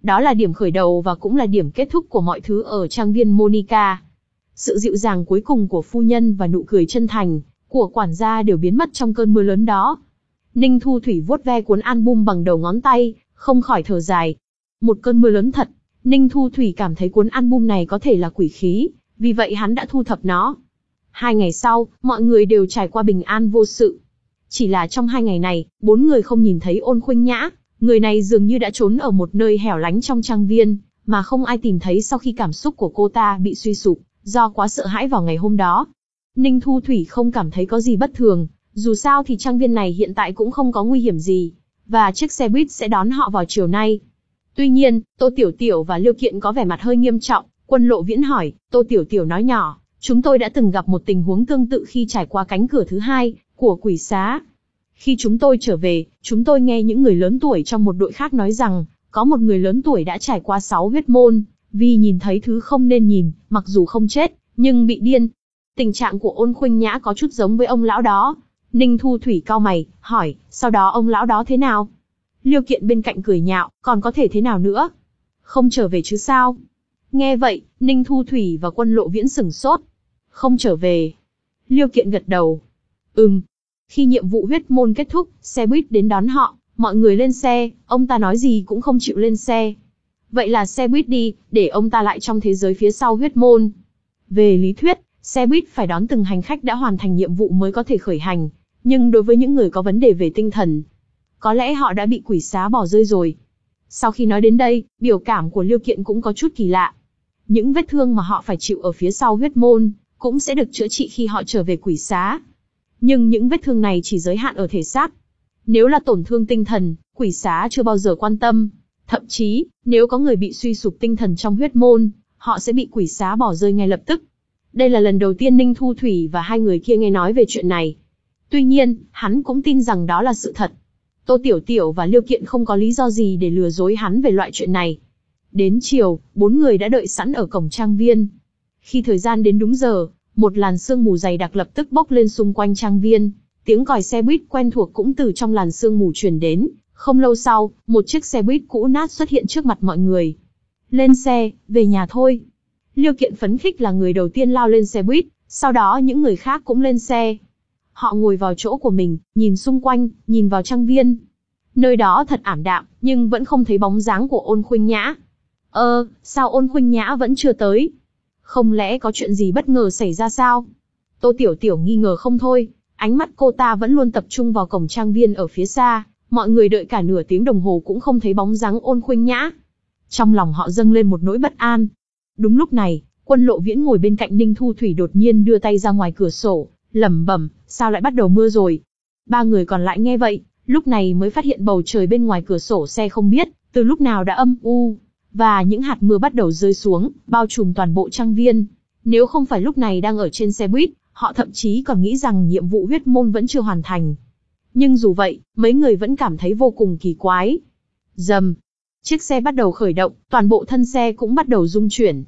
Đó là điểm khởi đầu và cũng là điểm kết thúc của mọi thứ ở trang viên Monica. Sự dịu dàng cuối cùng của phu nhân và nụ cười chân thành của quản gia đều biến mất trong cơn mưa lớn đó. Ninh Thu Thủy vuốt ve cuốn album bằng đầu ngón tay, không khỏi thở dài. Một cơn mưa lớn thật. Ninh Thu Thủy cảm thấy cuốn album này có thể là quỷ khí, vì vậy hắn đã thu thập nó. Hai ngày sau, mọi người đều trải qua bình an vô sự. Chỉ là trong hai ngày này, bốn người không nhìn thấy Ôn Khuynh Nhã. Người này dường như đã trốn ở một nơi hẻo lánh trong trang viên, mà không ai tìm thấy sau khi cảm xúc của cô ta bị suy sụp, do quá sợ hãi vào ngày hôm đó. Ninh Thu Thủy không cảm thấy có gì bất thường, dù sao thì trang viên này hiện tại cũng không có nguy hiểm gì, và chiếc xe buýt sẽ đón họ vào chiều nay. Tuy nhiên, Tô Tiểu Tiểu và Liêu Kiện có vẻ mặt hơi nghiêm trọng. Quân Lộ Viễn hỏi, Tô Tiểu Tiểu nói nhỏ, chúng tôi đã từng gặp một tình huống tương tự khi trải qua cánh cửa thứ hai của quỷ xá. Khi chúng tôi trở về, chúng tôi nghe những người lớn tuổi trong một đội khác nói rằng, có một người lớn tuổi đã trải qua sáu huyết môn, vì nhìn thấy thứ không nên nhìn, mặc dù không chết, nhưng bị điên. Tình trạng của Ôn Khuynh Nhã có chút giống với ông lão đó. Ninh Thu Thủy cau mày, hỏi, sau đó ông lão đó thế nào? Liêu Kiện bên cạnh cười nhạo, còn có thể thế nào nữa? Không trở về chứ sao? Nghe vậy, Ninh Thu Thủy và Quân Lộ Viễn sửng sốt. Không trở về. Liêu Kiện gật đầu. Ừm. Khi nhiệm vụ huyết môn kết thúc, xe buýt đến đón họ, mọi người lên xe, ông ta nói gì cũng không chịu lên xe. Vậy là xe buýt đi, để ông ta lại trong thế giới phía sau huyết môn. Về lý thuyết, xe buýt phải đón từng hành khách đã hoàn thành nhiệm vụ mới có thể khởi hành, nhưng đối với những người có vấn đề về tinh thần, có lẽ họ đã bị quỷ xá bỏ rơi rồi. Sau khi nói đến đây, biểu cảm của Liêu Kiện cũng có chút kỳ lạ. Những vết thương mà họ phải chịu ở phía sau huyết môn, cũng sẽ được chữa trị khi họ trở về quỷ xá. Nhưng những vết thương này chỉ giới hạn ở thể xác. Nếu là tổn thương tinh thần, quỷ xá chưa bao giờ quan tâm. Thậm chí, nếu có người bị suy sụp tinh thần trong huyết môn, họ sẽ bị quỷ xá bỏ rơi ngay lập tức. Đây là lần đầu tiên Ninh Thu Thủy và hai người kia nghe nói về chuyện này. Tuy nhiên, hắn cũng tin rằng đó là sự thật. Tô Tiểu Tiểu và Liêu Kiện không có lý do gì để lừa dối hắn về loại chuyện này. Đến chiều, bốn người đã đợi sẵn ở cổng trang viên. Khi thời gian đến đúng giờ, một làn sương mù dày đặc lập tức bốc lên xung quanh trang viên. Tiếng còi xe buýt quen thuộc cũng từ trong làn sương mù truyền đến. Không lâu sau, một chiếc xe buýt cũ nát xuất hiện trước mặt mọi người. Lên xe, về nhà thôi. Liêu Kiện phấn khích là người đầu tiên lao lên xe buýt, sau đó những người khác cũng lên xe. Họ ngồi vào chỗ của mình, nhìn xung quanh, nhìn vào trang viên. Nơi đó thật ảm đạm, nhưng vẫn không thấy bóng dáng của Ôn Khuynh Nhã. Ơ, sao Ôn Khuynh Nhã vẫn chưa tới? Không lẽ có chuyện gì bất ngờ xảy ra sao? Tô Tiểu Tiểu nghi ngờ không thôi, ánh mắt cô ta vẫn luôn tập trung vào cổng trang viên ở phía xa. Mọi người đợi cả nửa tiếng đồng hồ cũng không thấy bóng dáng Ôn Khuynh Nhã. Trong lòng họ dâng lên một nỗi bất an. Đúng lúc này, Quân Lộ Viễn ngồi bên cạnh Ninh Thu Thủy đột nhiên đưa tay ra ngoài cửa sổ, lẩm bẩm, sao lại bắt đầu mưa rồi? Ba người còn lại nghe vậy, lúc này mới phát hiện bầu trời bên ngoài cửa sổ xe không biết từ lúc nào đã âm u, và những hạt mưa bắt đầu rơi xuống, bao trùm toàn bộ trang viên. Nếu không phải lúc này đang ở trên xe buýt, họ thậm chí còn nghĩ rằng nhiệm vụ huyết môn vẫn chưa hoàn thành. Nhưng dù vậy, mấy người vẫn cảm thấy vô cùng kỳ quái. Rầm, chiếc xe bắt đầu khởi động, toàn bộ thân xe cũng bắt đầu rung chuyển.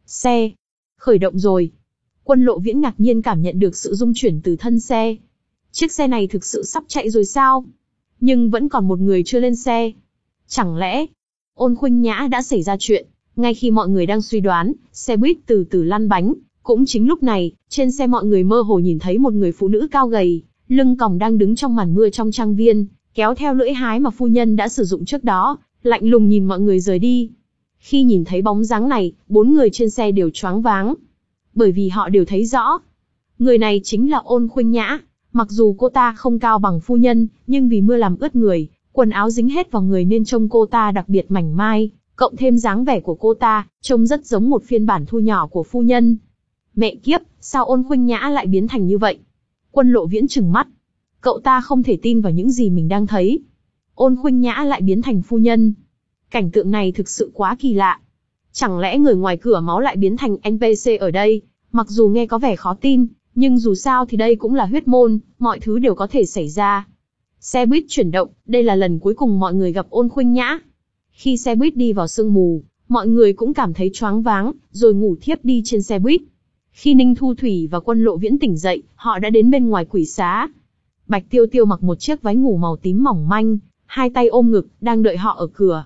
Xe khởi động rồi. Quân Lộ Viễn ngạc nhiên cảm nhận được sự rung chuyển từ thân xe. Chiếc xe này thực sự sắp chạy rồi sao? Nhưng vẫn còn một người chưa lên xe. Chẳng lẽ Ôn Khuynh Nhã đã xảy ra chuyện? Ngay khi mọi người đang suy đoán, xe buýt từ từ lăn bánh. Cũng chính lúc này, trên xe mọi người mơ hồ nhìn thấy một người phụ nữ cao gầy, lưng còng đang đứng trong màn mưa trong trang viên, kéo theo lưỡi hái mà phu nhân đã sử dụng trước đó, lạnh lùng nhìn mọi người rời đi. Khi nhìn thấy bóng dáng này, bốn người trên xe đều choáng váng. Bởi vì họ đều thấy rõ, người này chính là Ôn Khuynh Nhã. Mặc dù cô ta không cao bằng phu nhân, nhưng vì mưa làm ướt người, quần áo dính hết vào người nên trông cô ta đặc biệt mảnh mai, cộng thêm dáng vẻ của cô ta, trông rất giống một phiên bản thu nhỏ của phu nhân. Mẹ kiếp, sao Ôn Khuynh Nhã lại biến thành như vậy? Quân Lộ Viễn trừng mắt. Cậu ta không thể tin vào những gì mình đang thấy. Ôn Khuynh Nhã lại biến thành phu nhân. Cảnh tượng này thực sự quá kỳ lạ. Chẳng lẽ người ngoài cửa máu lại biến thành en pê xê ở đây? Mặc dù nghe có vẻ khó tin, nhưng dù sao thì đây cũng là huyết môn, mọi thứ đều có thể xảy ra. Xe buýt chuyển động, đây là lần cuối cùng mọi người gặp Ôn Khuynh Nhã. Khi xe buýt đi vào sương mù, mọi người cũng cảm thấy choáng váng, rồi ngủ thiếp đi trên xe buýt. Khi Ninh Thu Thủy và Quân Lộ Viễn tỉnh dậy, họ đã đến bên ngoài quỷ xá. Bạch Tiêu Tiêu mặc một chiếc váy ngủ màu tím mỏng manh, hai tay ôm ngực, đang đợi họ ở cửa.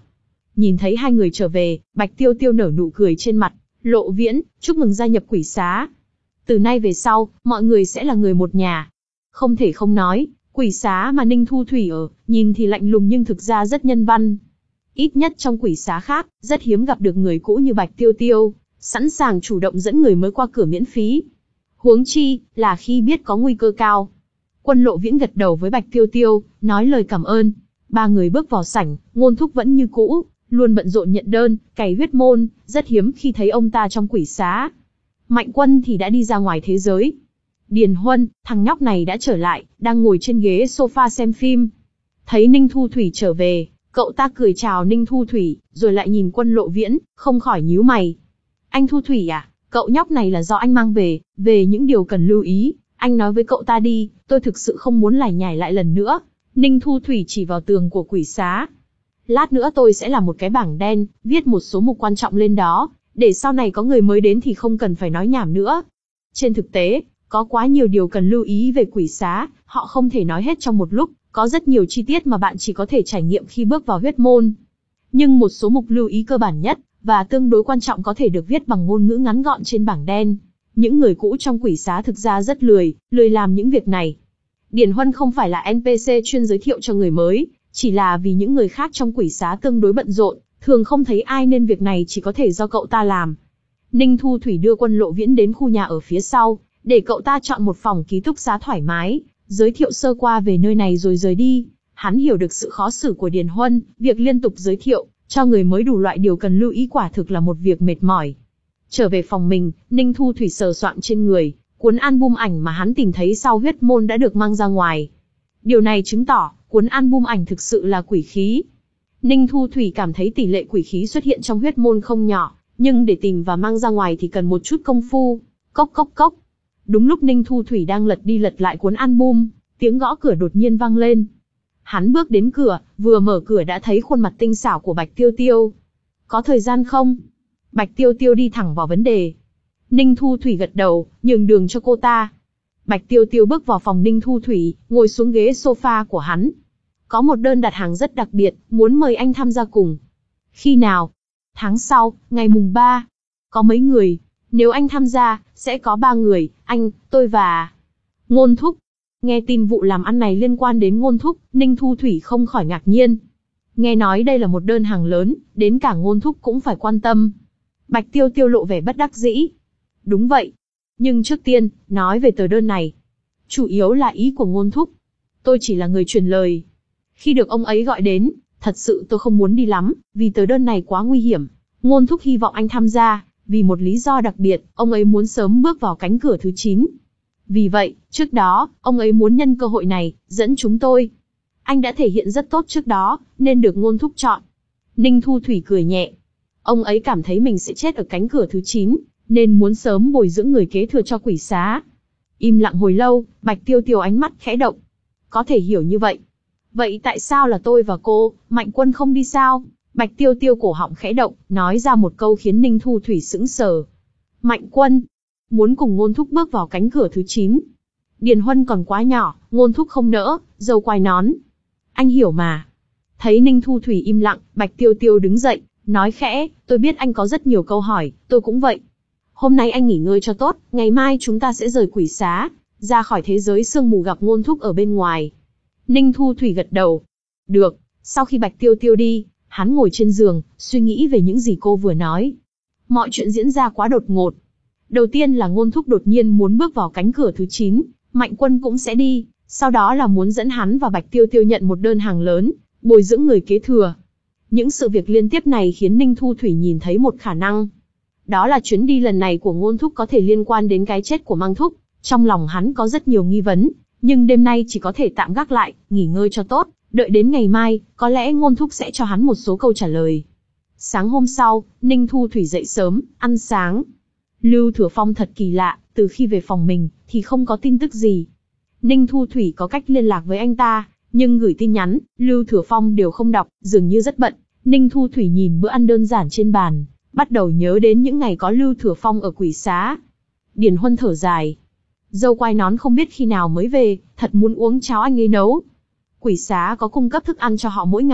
Nhìn thấy hai người trở về, Bạch Tiêu Tiêu nở nụ cười trên mặt. Lộ Viễn, chúc mừng gia nhập quỷ xá. Từ nay về sau, mọi người sẽ là người một nhà. Không thể không nói, quỷ xá mà Ninh Thu Thủy ở, nhìn thì lạnh lùng nhưng thực ra rất nhân văn. Ít nhất trong quỷ xá khác, rất hiếm gặp được người cũ như Bạch Tiêu Tiêu, sẵn sàng chủ động dẫn người mới qua cửa miễn phí. Huống chi, là khi biết có nguy cơ cao. Quân Lộ Viễn gật đầu với Bạch Tiêu Tiêu, nói lời cảm ơn. Ba người bước vào sảnh, Ngôn Thúc vẫn như cũ, luôn bận rộn nhận đơn, cày huyết môn, rất hiếm khi thấy ông ta trong quỷ xá. Mạnh Quân thì đã đi ra ngoài thế giới. Điền Huân, thằng nhóc này đã trở lại, đang ngồi trên ghế sofa xem phim. Thấy Ninh Thu Thủy trở về, cậu ta cười chào Ninh Thu Thủy, rồi lại nhìn Quân Lộ Viễn, không khỏi nhíu mày. Anh Thu Thủy à, cậu nhóc này là do anh mang về, về những điều cần lưu ý, anh nói với cậu ta đi, tôi thực sự không muốn lải nhải lại lần nữa. Ninh Thu Thủy chỉ vào tường của quỷ xá. Lát nữa tôi sẽ làm một cái bảng đen, viết một số mục quan trọng lên đó, để sau này có người mới đến thì không cần phải nói nhảm nữa. Trên thực tế, có quá nhiều điều cần lưu ý về quỷ xá, họ không thể nói hết trong một lúc, có rất nhiều chi tiết mà bạn chỉ có thể trải nghiệm khi bước vào huyết môn. Nhưng một số mục lưu ý cơ bản nhất, và tương đối quan trọng có thể được viết bằng ngôn ngữ ngắn gọn trên bảng đen. Những người cũ trong quỷ xá thực ra rất lười, lười làm những việc này. Điền Huân không phải là en pê xê chuyên giới thiệu cho người mới, chỉ là vì những người khác trong quỷ xá tương đối bận rộn, thường không thấy ai nên việc này chỉ có thể do cậu ta làm. Ninh Thu Thủy đưa Quân Lộ Viễn đến khu nhà ở phía sau, để cậu ta chọn một phòng ký túc xá thoải mái, giới thiệu sơ qua về nơi này rồi rời đi. Hắn hiểu được sự khó xử của Điền Huân, việc liên tục giới thiệu cho người mới đủ loại điều cần lưu ý quả thực là một việc mệt mỏi. Trở về phòng mình, Ninh Thu Thủy sờ soạng trên người, cuốn album ảnh mà hắn tìm thấy sau huyết môn đã được mang ra ngoài. Điều này chứng tỏ, cuốn album ảnh thực sự là quỷ khí. Ninh Thu Thủy cảm thấy tỷ lệ quỷ khí xuất hiện trong huyết môn không nhỏ, nhưng để tìm và mang ra ngoài thì cần một chút công phu. Cốc cốc cốc. Đúng lúc Ninh Thu Thủy đang lật đi lật lại cuốn album, tiếng gõ cửa đột nhiên vang lên. Hắn bước đến cửa, vừa mở cửa đã thấy khuôn mặt tinh xảo của Bạch Tiêu Tiêu. Có thời gian không? Bạch Tiêu Tiêu đi thẳng vào vấn đề. Ninh Thu Thủy gật đầu, nhường đường cho cô ta. Bạch Tiêu Tiêu bước vào phòng Ninh Thu Thủy, ngồi xuống ghế sofa của hắn. Có một đơn đặt hàng rất đặc biệt, muốn mời anh tham gia cùng. Khi nào? Tháng sau, ngày mùng ba. Có mấy người? Nếu anh tham gia, sẽ có ba người, anh, tôi và... Ngôn Thúc. Nghe tin vụ làm ăn này liên quan đến Ngôn Thúc, Ninh Thu Thủy không khỏi ngạc nhiên. Nghe nói đây là một đơn hàng lớn, đến cả Ngôn Thúc cũng phải quan tâm. Bạch Tiêu Tiêu lộ vẻ bất đắc dĩ. Đúng vậy. Nhưng trước tiên, nói về tờ đơn này. Chủ yếu là ý của Ngôn Thúc. Tôi chỉ là người truyền lời. Khi được ông ấy gọi đến, thật sự tôi không muốn đi lắm, vì tờ đơn này quá nguy hiểm. Ngôn Thúc hy vọng anh tham gia, vì một lý do đặc biệt, ông ấy muốn sớm bước vào cánh cửa thứ chín. Vì vậy, trước đó, ông ấy muốn nhân cơ hội này, dẫn chúng tôi. Anh đã thể hiện rất tốt trước đó, nên được Ngôn Thúc chọn. Ninh Thu Thủy cười nhẹ. Ông ấy cảm thấy mình sẽ chết ở cánh cửa thứ chín, nên muốn sớm bồi dưỡng người kế thừa cho quỷ xá. Im lặng hồi lâu, Bạch Tiêu Tiêu ánh mắt khẽ động. Có thể hiểu như vậy. Vậy tại sao là tôi và cô, Mạnh Quân không đi sao? Bạch Tiêu Tiêu cổ họng khẽ động, nói ra một câu khiến Ninh Thu Thủy sững sờ. Mạnh Quân, muốn cùng Ngôn Thúc bước vào cánh cửa thứ chín. Điền Huân còn quá nhỏ, Ngôn Thúc không nỡ, dâu quai nón. Anh hiểu mà. Thấy Ninh Thu Thủy im lặng, Bạch Tiêu Tiêu đứng dậy, nói khẽ, tôi biết anh có rất nhiều câu hỏi, tôi cũng vậy. Hôm nay anh nghỉ ngơi cho tốt, ngày mai chúng ta sẽ rời quỷ xá, ra khỏi thế giới sương mù gặp Ngôn Thúc ở bên ngoài. Ninh Thu Thủy gật đầu. Được, sau khi Bạch Tiêu Tiêu đi, hắn ngồi trên giường, suy nghĩ về những gì cô vừa nói. Mọi chuyện diễn ra quá đột ngột. Đầu tiên là Ngôn Thúc đột nhiên muốn bước vào cánh cửa thứ chín, Mạnh Quân cũng sẽ đi, sau đó là muốn dẫn hắn và Bạch Tiêu Tiêu nhận một đơn hàng lớn, bồi dưỡng người kế thừa. Những sự việc liên tiếp này khiến Ninh Thu Thủy nhìn thấy một khả năng. Đó là chuyến đi lần này của Ngôn Thúc có thể liên quan đến cái chết của Mang Thúc. Trong lòng hắn có rất nhiều nghi vấn, nhưng đêm nay chỉ có thể tạm gác lại, nghỉ ngơi cho tốt, đợi đến ngày mai, có lẽ Ngôn Thúc sẽ cho hắn một số câu trả lời. Sáng hôm sau, Ninh Thu Thủy dậy sớm, ăn sáng. Lưu Thừa Phong thật kỳ lạ, từ khi về phòng mình, thì không có tin tức gì. Ninh Thu Thủy có cách liên lạc với anh ta, nhưng gửi tin nhắn, Lưu Thừa Phong đều không đọc, dường như rất bận. Ninh Thu Thủy nhìn bữa ăn đơn giản trên bàn, bắt đầu nhớ đến những ngày có Lưu Thừa Phong ở quỷ xá. Điền Huân thở dài. Dâu quai nón không biết khi nào mới về, thật muốn uống cháo anh ấy nấu. Quỷ xá có cung cấp thức ăn cho họ mỗi ngày,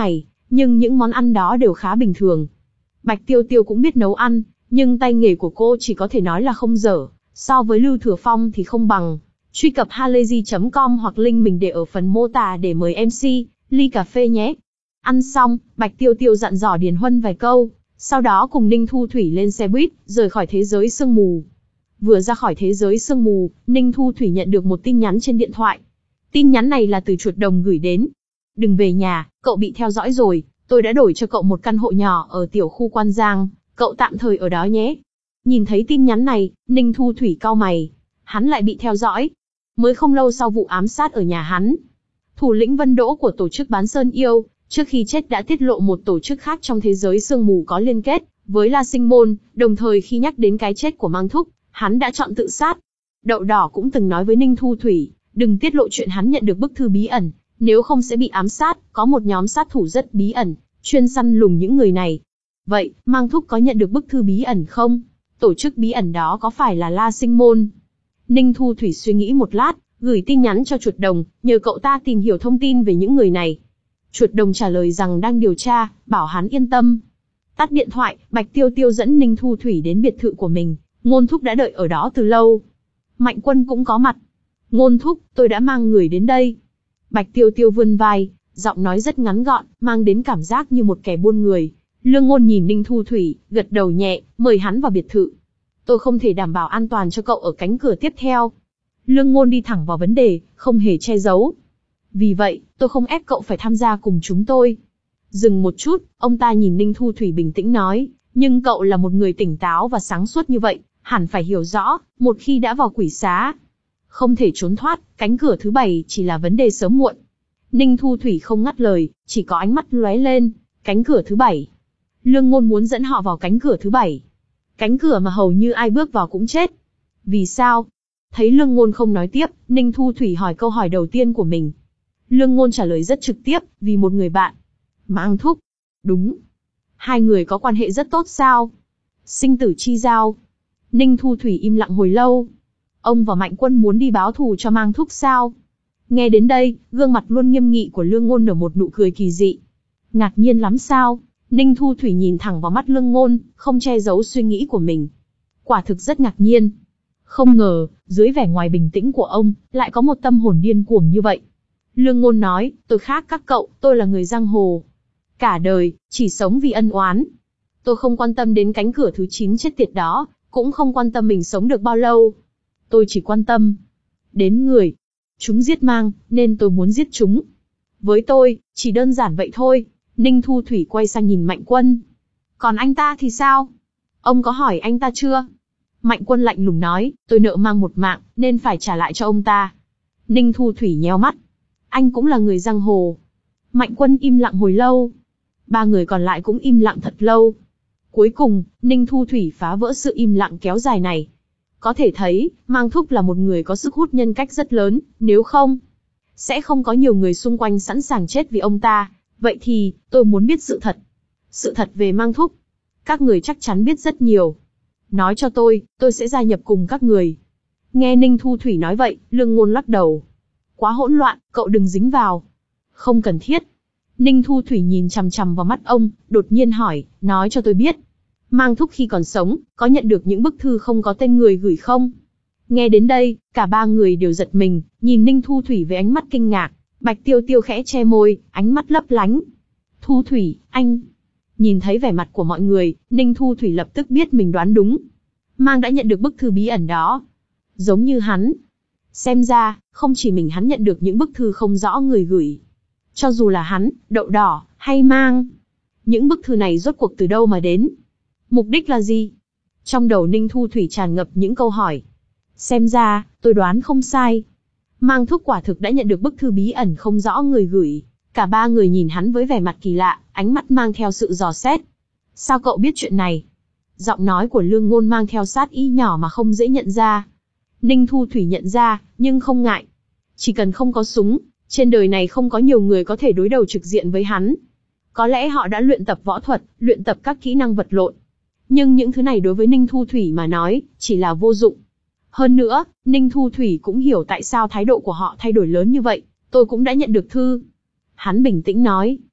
nhưng những món ăn đó đều khá bình thường. Bạch Tiêu Tiêu cũng biết nấu ăn, nhưng tay nghề của cô chỉ có thể nói là không dở, so với Lưu Thừa Phong thì không bằng. Truy cập halayzi chấm com hoặc link mình để ở phần mô tả để mời em xê, ly cà phê nhé. Ăn xong, Bạch Tiêu Tiêu dặn dò Điền Huân vài câu, sau đó cùng Ninh Thu Thủy lên xe buýt, rời khỏi thế giới sương mù. Vừa ra khỏi thế giới sương mù, Ninh Thu Thủy nhận được một tin nhắn trên điện thoại. Tin nhắn này là từ chuột đồng gửi đến. Đừng về nhà, cậu bị theo dõi rồi, tôi đã đổi cho cậu một căn hộ nhỏ ở tiểu khu Quan Giang, cậu tạm thời ở đó nhé. Nhìn thấy tin nhắn này, Ninh Thu Thủy cau mày. Hắn lại bị theo dõi. Mới không lâu sau vụ ám sát ở nhà hắn, thủ lĩnh Vân Đỗ của tổ chức Bán Sơn Yêu, trước khi chết đã tiết lộ một tổ chức khác trong thế giới sương mù có liên kết với La Sinh Môn, đồng thời khi nhắc đến cái chết của Mang Thúc, hắn đã chọn tự sát. Đậu Đỏ cũng từng nói với Ninh Thu Thủy, đừng tiết lộ chuyện hắn nhận được bức thư bí ẩn, nếu không sẽ bị ám sát, có một nhóm sát thủ rất bí ẩn, chuyên săn lùng những người này. Vậy, Mang Thúc có nhận được bức thư bí ẩn không? Tổ chức bí ẩn đó có phải là La Sinh Môn? Ninh Thu Thủy suy nghĩ một lát, gửi tin nhắn cho chuột đồng, nhờ cậu ta tìm hiểu thông tin về những người này. Chuột đồng trả lời rằng đang điều tra, bảo hắn yên tâm. Tắt điện thoại, Bạch Tiêu Tiêu dẫn Ninh Thu Thủy đến biệt thự của mình, Ngôn Thúc đã đợi ở đó từ lâu. Mạnh Quân cũng có mặt. Ngôn Thúc, tôi đã mang người đến đây. Bạch Tiêu Tiêu vươn vai, giọng nói rất ngắn gọn, mang đến cảm giác như một kẻ buôn người. Lương Ngôn nhìn Ninh Thu Thủy, gật đầu nhẹ, mời hắn vào biệt thự. Tôi không thể đảm bảo an toàn cho cậu ở cánh cửa tiếp theo. Lương Ngôn đi thẳng vào vấn đề, không hề che giấu. Vì vậy, tôi không ép cậu phải tham gia cùng chúng tôi. Dừng một chút, ông ta nhìn Ninh Thu Thủy bình tĩnh nói, nhưng cậu là một người tỉnh táo và sáng suốt như vậy, hẳn phải hiểu rõ, một khi đã vào quỷ xá, không thể trốn thoát, cánh cửa thứ bảy chỉ là vấn đề sớm muộn. Ninh Thu Thủy không ngắt lời, chỉ có ánh mắt lóe lên, cánh cửa thứ bảy. Lương Ngôn muốn dẫn họ vào cánh cửa thứ bảy. Cánh cửa mà hầu như ai bước vào cũng chết. Vì sao? Thấy Lương Ngôn không nói tiếp, Ninh Thu Thủy hỏi câu hỏi đầu tiên của mình. Lương Ngôn trả lời rất trực tiếp, vì một người bạn. Mang Thúc. Đúng. Hai người có quan hệ rất tốt sao? Sinh tử chi giao. Ninh Thu Thủy im lặng hồi lâu. Ông và Mạnh Quân muốn đi báo thù cho Mang Thúc sao? Nghe đến đây, gương mặt luôn nghiêm nghị của Lương Ngôn nở một nụ cười kỳ dị. Ngạc nhiên lắm sao? Ninh Thu Thủy nhìn thẳng vào mắt Lương Ngôn, không che giấu suy nghĩ của mình. Quả thực rất ngạc nhiên. Không ngờ, dưới vẻ ngoài bình tĩnh của ông, lại có một tâm hồn điên cuồng như vậy. Lương Ngôn nói, tôi khác các cậu, tôi là người giang hồ. Cả đời, chỉ sống vì ân oán. Tôi không quan tâm đến cánh cửa thứ chín chết tiệt đó, cũng không quan tâm mình sống được bao lâu. Tôi chỉ quan tâm đến người. Chúng giết Mang, nên tôi muốn giết chúng. Với tôi, chỉ đơn giản vậy thôi. Ninh Thu Thủy quay sang nhìn Mạnh Quân. Còn anh ta thì sao? Ông có hỏi anh ta chưa? Mạnh Quân lạnh lùng nói, tôi nợ Mang một mạng, nên phải trả lại cho ông ta. Ninh Thu Thủy nhéo mắt. Anh cũng là người giang hồ. Mạnh Quân im lặng hồi lâu. Ba người còn lại cũng im lặng thật lâu. Cuối cùng, Ninh Thu Thủy phá vỡ sự im lặng kéo dài này. Có thể thấy, Mang Thúc là một người có sức hút nhân cách rất lớn, nếu không, sẽ không có nhiều người xung quanh sẵn sàng chết vì ông ta. Vậy thì, tôi muốn biết sự thật. Sự thật về Mang Thúc. Các người chắc chắn biết rất nhiều. Nói cho tôi, tôi sẽ gia nhập cùng các người. Nghe Ninh Thu Thủy nói vậy, Lương Ngôn lắc đầu. Quá hỗn loạn, cậu đừng dính vào. Không cần thiết. Ninh Thu Thủy nhìn chằm chằm vào mắt ông, đột nhiên hỏi, nói cho tôi biết. Mang Thúc khi còn sống, có nhận được những bức thư không có tên người gửi không? Nghe đến đây, cả ba người đều giật mình, nhìn Ninh Thu Thủy với ánh mắt kinh ngạc. Bạch Tiêu Tiêu khẽ che môi, ánh mắt lấp lánh. Thu Thủy, anh... Nhìn thấy vẻ mặt của mọi người, Ninh Thu Thủy lập tức biết mình đoán đúng. Mang đã nhận được bức thư bí ẩn đó. Giống như hắn. Xem ra, không chỉ mình hắn nhận được những bức thư không rõ người gửi. Cho dù là hắn, Đậu Đỏ, hay Mang. Những bức thư này rốt cuộc từ đâu mà đến? Mục đích là gì? Trong đầu Ninh Thu Thủy tràn ngập những câu hỏi. Xem ra, tôi đoán không sai. Mang Thúc quả thực đã nhận được bức thư bí ẩn không rõ người gửi. Cả ba người nhìn hắn với vẻ mặt kỳ lạ, ánh mắt mang theo sự dò xét. Sao cậu biết chuyện này? Giọng nói của Lương Ngôn mang theo sát ý nhỏ mà không dễ nhận ra. Ninh Thu Thủy nhận ra, nhưng không ngại. Chỉ cần không có súng, trên đời này không có nhiều người có thể đối đầu trực diện với hắn. Có lẽ họ đã luyện tập võ thuật, luyện tập các kỹ năng vật lộn. Nhưng những thứ này đối với Ninh Thu Thủy mà nói, chỉ là vô dụng. Hơn nữa, Ninh Thu Thủy cũng hiểu tại sao thái độ của họ thay đổi lớn như vậy. Tôi cũng đã nhận được thư. Hắn bình tĩnh nói.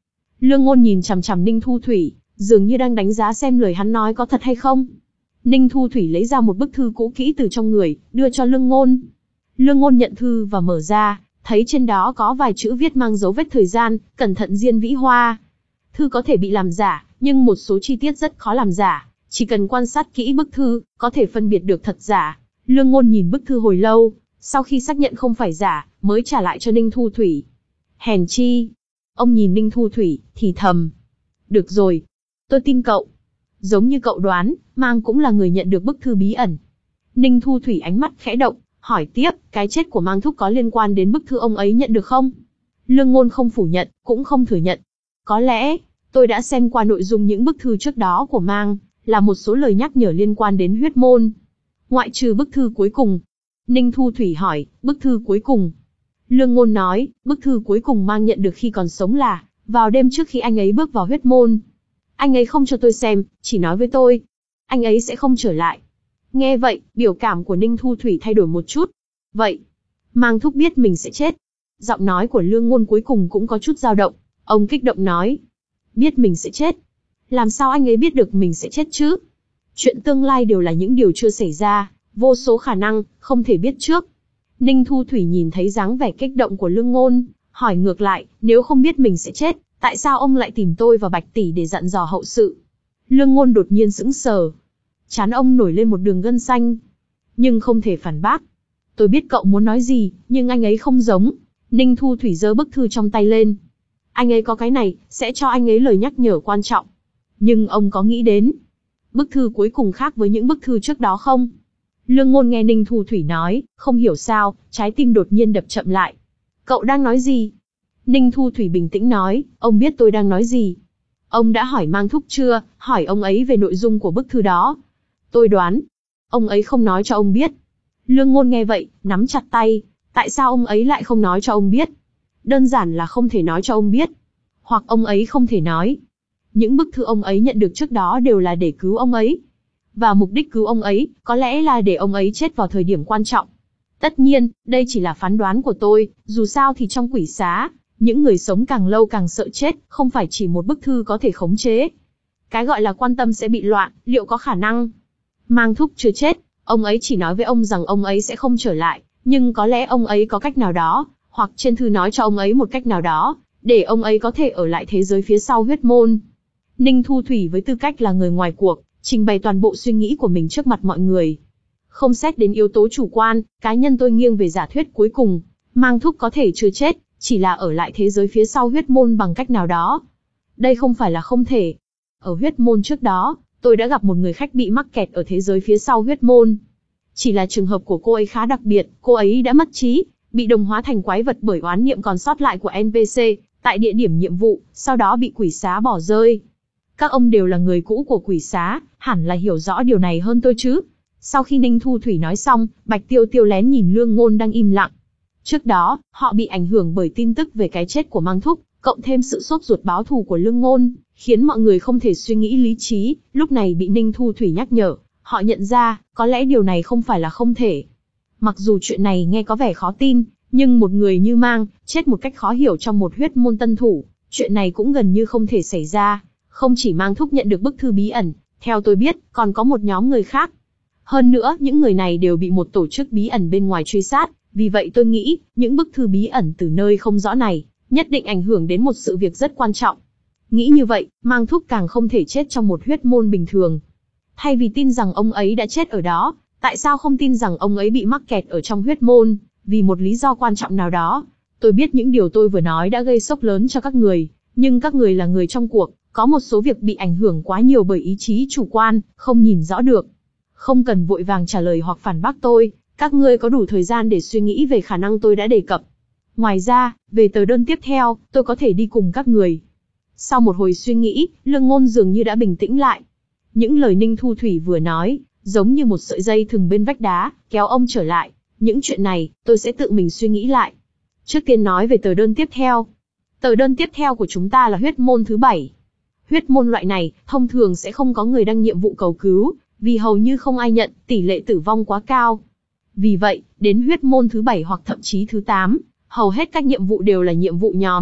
Lương Ngôn nhìn chằm chằm Ninh Thu Thủy, dường như đang đánh giá xem lời hắn nói có thật hay không. Ninh Thu Thủy lấy ra một bức thư cũ kỹ từ trong người, đưa cho Lương Ngôn. Lương Ngôn nhận thư và mở ra, thấy trên đó có vài chữ viết mang dấu vết thời gian, cẩn thận Diên Vĩ Hoa. Thư có thể bị làm giả, nhưng một số chi tiết rất khó làm giả, chỉ cần quan sát kỹ bức thư, có thể phân biệt được thật giả. Lương Ngôn nhìn bức thư hồi lâu, sau khi xác nhận không phải giả, mới trả lại cho Ninh Thu Thủy. Hèn chi. Ông nhìn Ninh Thu Thủy, thì thầm. Được rồi. Tôi tin cậu. Giống như cậu đoán, Mang cũng là người nhận được bức thư bí ẩn. Ninh Thu Thủy ánh mắt khẽ động, hỏi tiếp, cái chết của Mang thúc có liên quan đến bức thư ông ấy nhận được không? Lương Ngôn không phủ nhận, cũng không thừa nhận. Có lẽ, tôi đã xem qua nội dung những bức thư trước đó của Mang, là một số lời nhắc nhở liên quan đến huyết môn. Ngoại trừ bức thư cuối cùng. Ninh Thu Thủy hỏi, bức thư cuối cùng. Lương Ngôn nói, bức thư cuối cùng Mang nhận được khi còn sống là, vào đêm trước khi anh ấy bước vào huyết môn. Anh ấy không cho tôi xem, chỉ nói với tôi. Anh ấy sẽ không trở lại. Nghe vậy, biểu cảm của Ninh Thu Thủy thay đổi một chút. Vậy, Mang thúc biết mình sẽ chết. Giọng nói của Lương Ngôn cuối cùng cũng có chút dao động. Ông kích động nói. Biết mình sẽ chết. Làm sao anh ấy biết được mình sẽ chết chứ? Chuyện tương lai đều là những điều chưa xảy ra, vô số khả năng, không thể biết trước. Ninh Thu Thủy nhìn thấy dáng vẻ kích động của Lương Ngôn, hỏi ngược lại, nếu không biết mình sẽ chết, tại sao ông lại tìm tôi và Bạch tỷ để dặn dò hậu sự? Lương Ngôn đột nhiên sững sờ. Trán ông nổi lên một đường gân xanh. Nhưng không thể phản bác. Tôi biết cậu muốn nói gì, nhưng anh ấy không giống. Ninh Thu Thủy giơ bức thư trong tay lên. Anh ấy có cái này, sẽ cho anh ấy lời nhắc nhở quan trọng. Nhưng ông có nghĩ đến bức thư cuối cùng khác với những bức thư trước đó không? Lương Ngôn nghe Ninh Thu Thủy nói, không hiểu sao, trái tim đột nhiên đập chậm lại. Cậu đang nói gì? Ninh Thu Thủy bình tĩnh nói, ông biết tôi đang nói gì. Ông đã hỏi Mang thúc chưa, hỏi ông ấy về nội dung của bức thư đó. Tôi đoán, ông ấy không nói cho ông biết. Lương Ngôn nghe vậy, nắm chặt tay, tại sao ông ấy lại không nói cho ông biết? Đơn giản là không thể nói cho ông biết. Hoặc ông ấy không thể nói. Những bức thư ông ấy nhận được trước đó đều là để cứu ông ấy. Và mục đích cứu ông ấy, có lẽ là để ông ấy chết vào thời điểm quan trọng. Tất nhiên, đây chỉ là phán đoán của tôi, dù sao thì trong quỷ xá, những người sống càng lâu càng sợ chết, không phải chỉ một bức thư có thể khống chế. Cái gọi là quan tâm sẽ bị loạn, liệu có khả năng? Mang thúc chưa chết, ông ấy chỉ nói với ông rằng ông ấy sẽ không trở lại, nhưng có lẽ ông ấy có cách nào đó, hoặc trên thư nói cho ông ấy một cách nào đó, để ông ấy có thể ở lại thế giới phía sau huyết môn. Ninh Thu Thủy với tư cách là người ngoài cuộc, trình bày toàn bộ suy nghĩ của mình trước mặt mọi người. Không xét đến yếu tố chủ quan, cá nhân tôi nghiêng về giả thuyết cuối cùng, Mang thúc có thể chưa chết, chỉ là ở lại thế giới phía sau huyết môn bằng cách nào đó. Đây không phải là không thể. Ở huyết môn trước đó, tôi đã gặp một người khách bị mắc kẹt ở thế giới phía sau huyết môn. Chỉ là trường hợp của cô ấy khá đặc biệt, cô ấy đã mất trí, bị đồng hóa thành quái vật bởi oán niệm còn sót lại của en pê xê, tại địa điểm nhiệm vụ, sau đó bị quỷ xá bỏ rơi. Các ông đều là người cũ của quỷ xá, hẳn là hiểu rõ điều này hơn tôi chứ. Sau khi Ninh Thu Thủy nói xong, Bạch Tiêu Tiêu lén nhìn Lương Ngôn đang im lặng. Trước đó, họ bị ảnh hưởng bởi tin tức về cái chết của Mang thúc, cộng thêm sự sốt ruột báo thù của Lương Ngôn, khiến mọi người không thể suy nghĩ lý trí, lúc này bị Ninh Thu Thủy nhắc nhở, họ nhận ra, có lẽ điều này không phải là không thể. Mặc dù chuyện này nghe có vẻ khó tin, nhưng một người như Mang, chết một cách khó hiểu trong một huyết môn tân thủ, chuyện này cũng gần như không thể xảy ra. Không chỉ Mang thúc nhận được bức thư bí ẩn, theo tôi biết, còn có một nhóm người khác. Hơn nữa, những người này đều bị một tổ chức bí ẩn bên ngoài truy sát, vì vậy tôi nghĩ, những bức thư bí ẩn từ nơi không rõ này, nhất định ảnh hưởng đến một sự việc rất quan trọng. Nghĩ như vậy, Mang thúc càng không thể chết trong một huyết môn bình thường. Thay vì tin rằng ông ấy đã chết ở đó, tại sao không tin rằng ông ấy bị mắc kẹt ở trong huyết môn, vì một lý do quan trọng nào đó. Tôi biết những điều tôi vừa nói đã gây sốc lớn cho các người, nhưng các người là người trong cuộc, có một số việc bị ảnh hưởng quá nhiều bởi ý chí chủ quan, không nhìn rõ được. Không cần vội vàng trả lời hoặc phản bác tôi, các ngươi có đủ thời gian để suy nghĩ về khả năng tôi đã đề cập. Ngoài ra, về tờ đơn tiếp theo, tôi có thể đi cùng các người. Sau một hồi suy nghĩ, Lương Ngôn dường như đã bình tĩnh lại. Những lời Ninh Thu Thủy vừa nói, giống như một sợi dây thừng bên vách đá, kéo ông trở lại. Những chuyện này, tôi sẽ tự mình suy nghĩ lại. Trước tiên nói về tờ đơn tiếp theo. Tờ đơn tiếp theo của chúng ta là huyết môn thứ bảy. Huyết môn loại này, thông thường sẽ không có người đăng nhiệm vụ cầu cứu, vì hầu như không ai nhận, tỷ lệ tử vong quá cao. Vì vậy, đến huyết môn thứ bảy hoặc thậm chí thứ tám, hầu hết các nhiệm vụ đều là nhiệm vụ nhóm,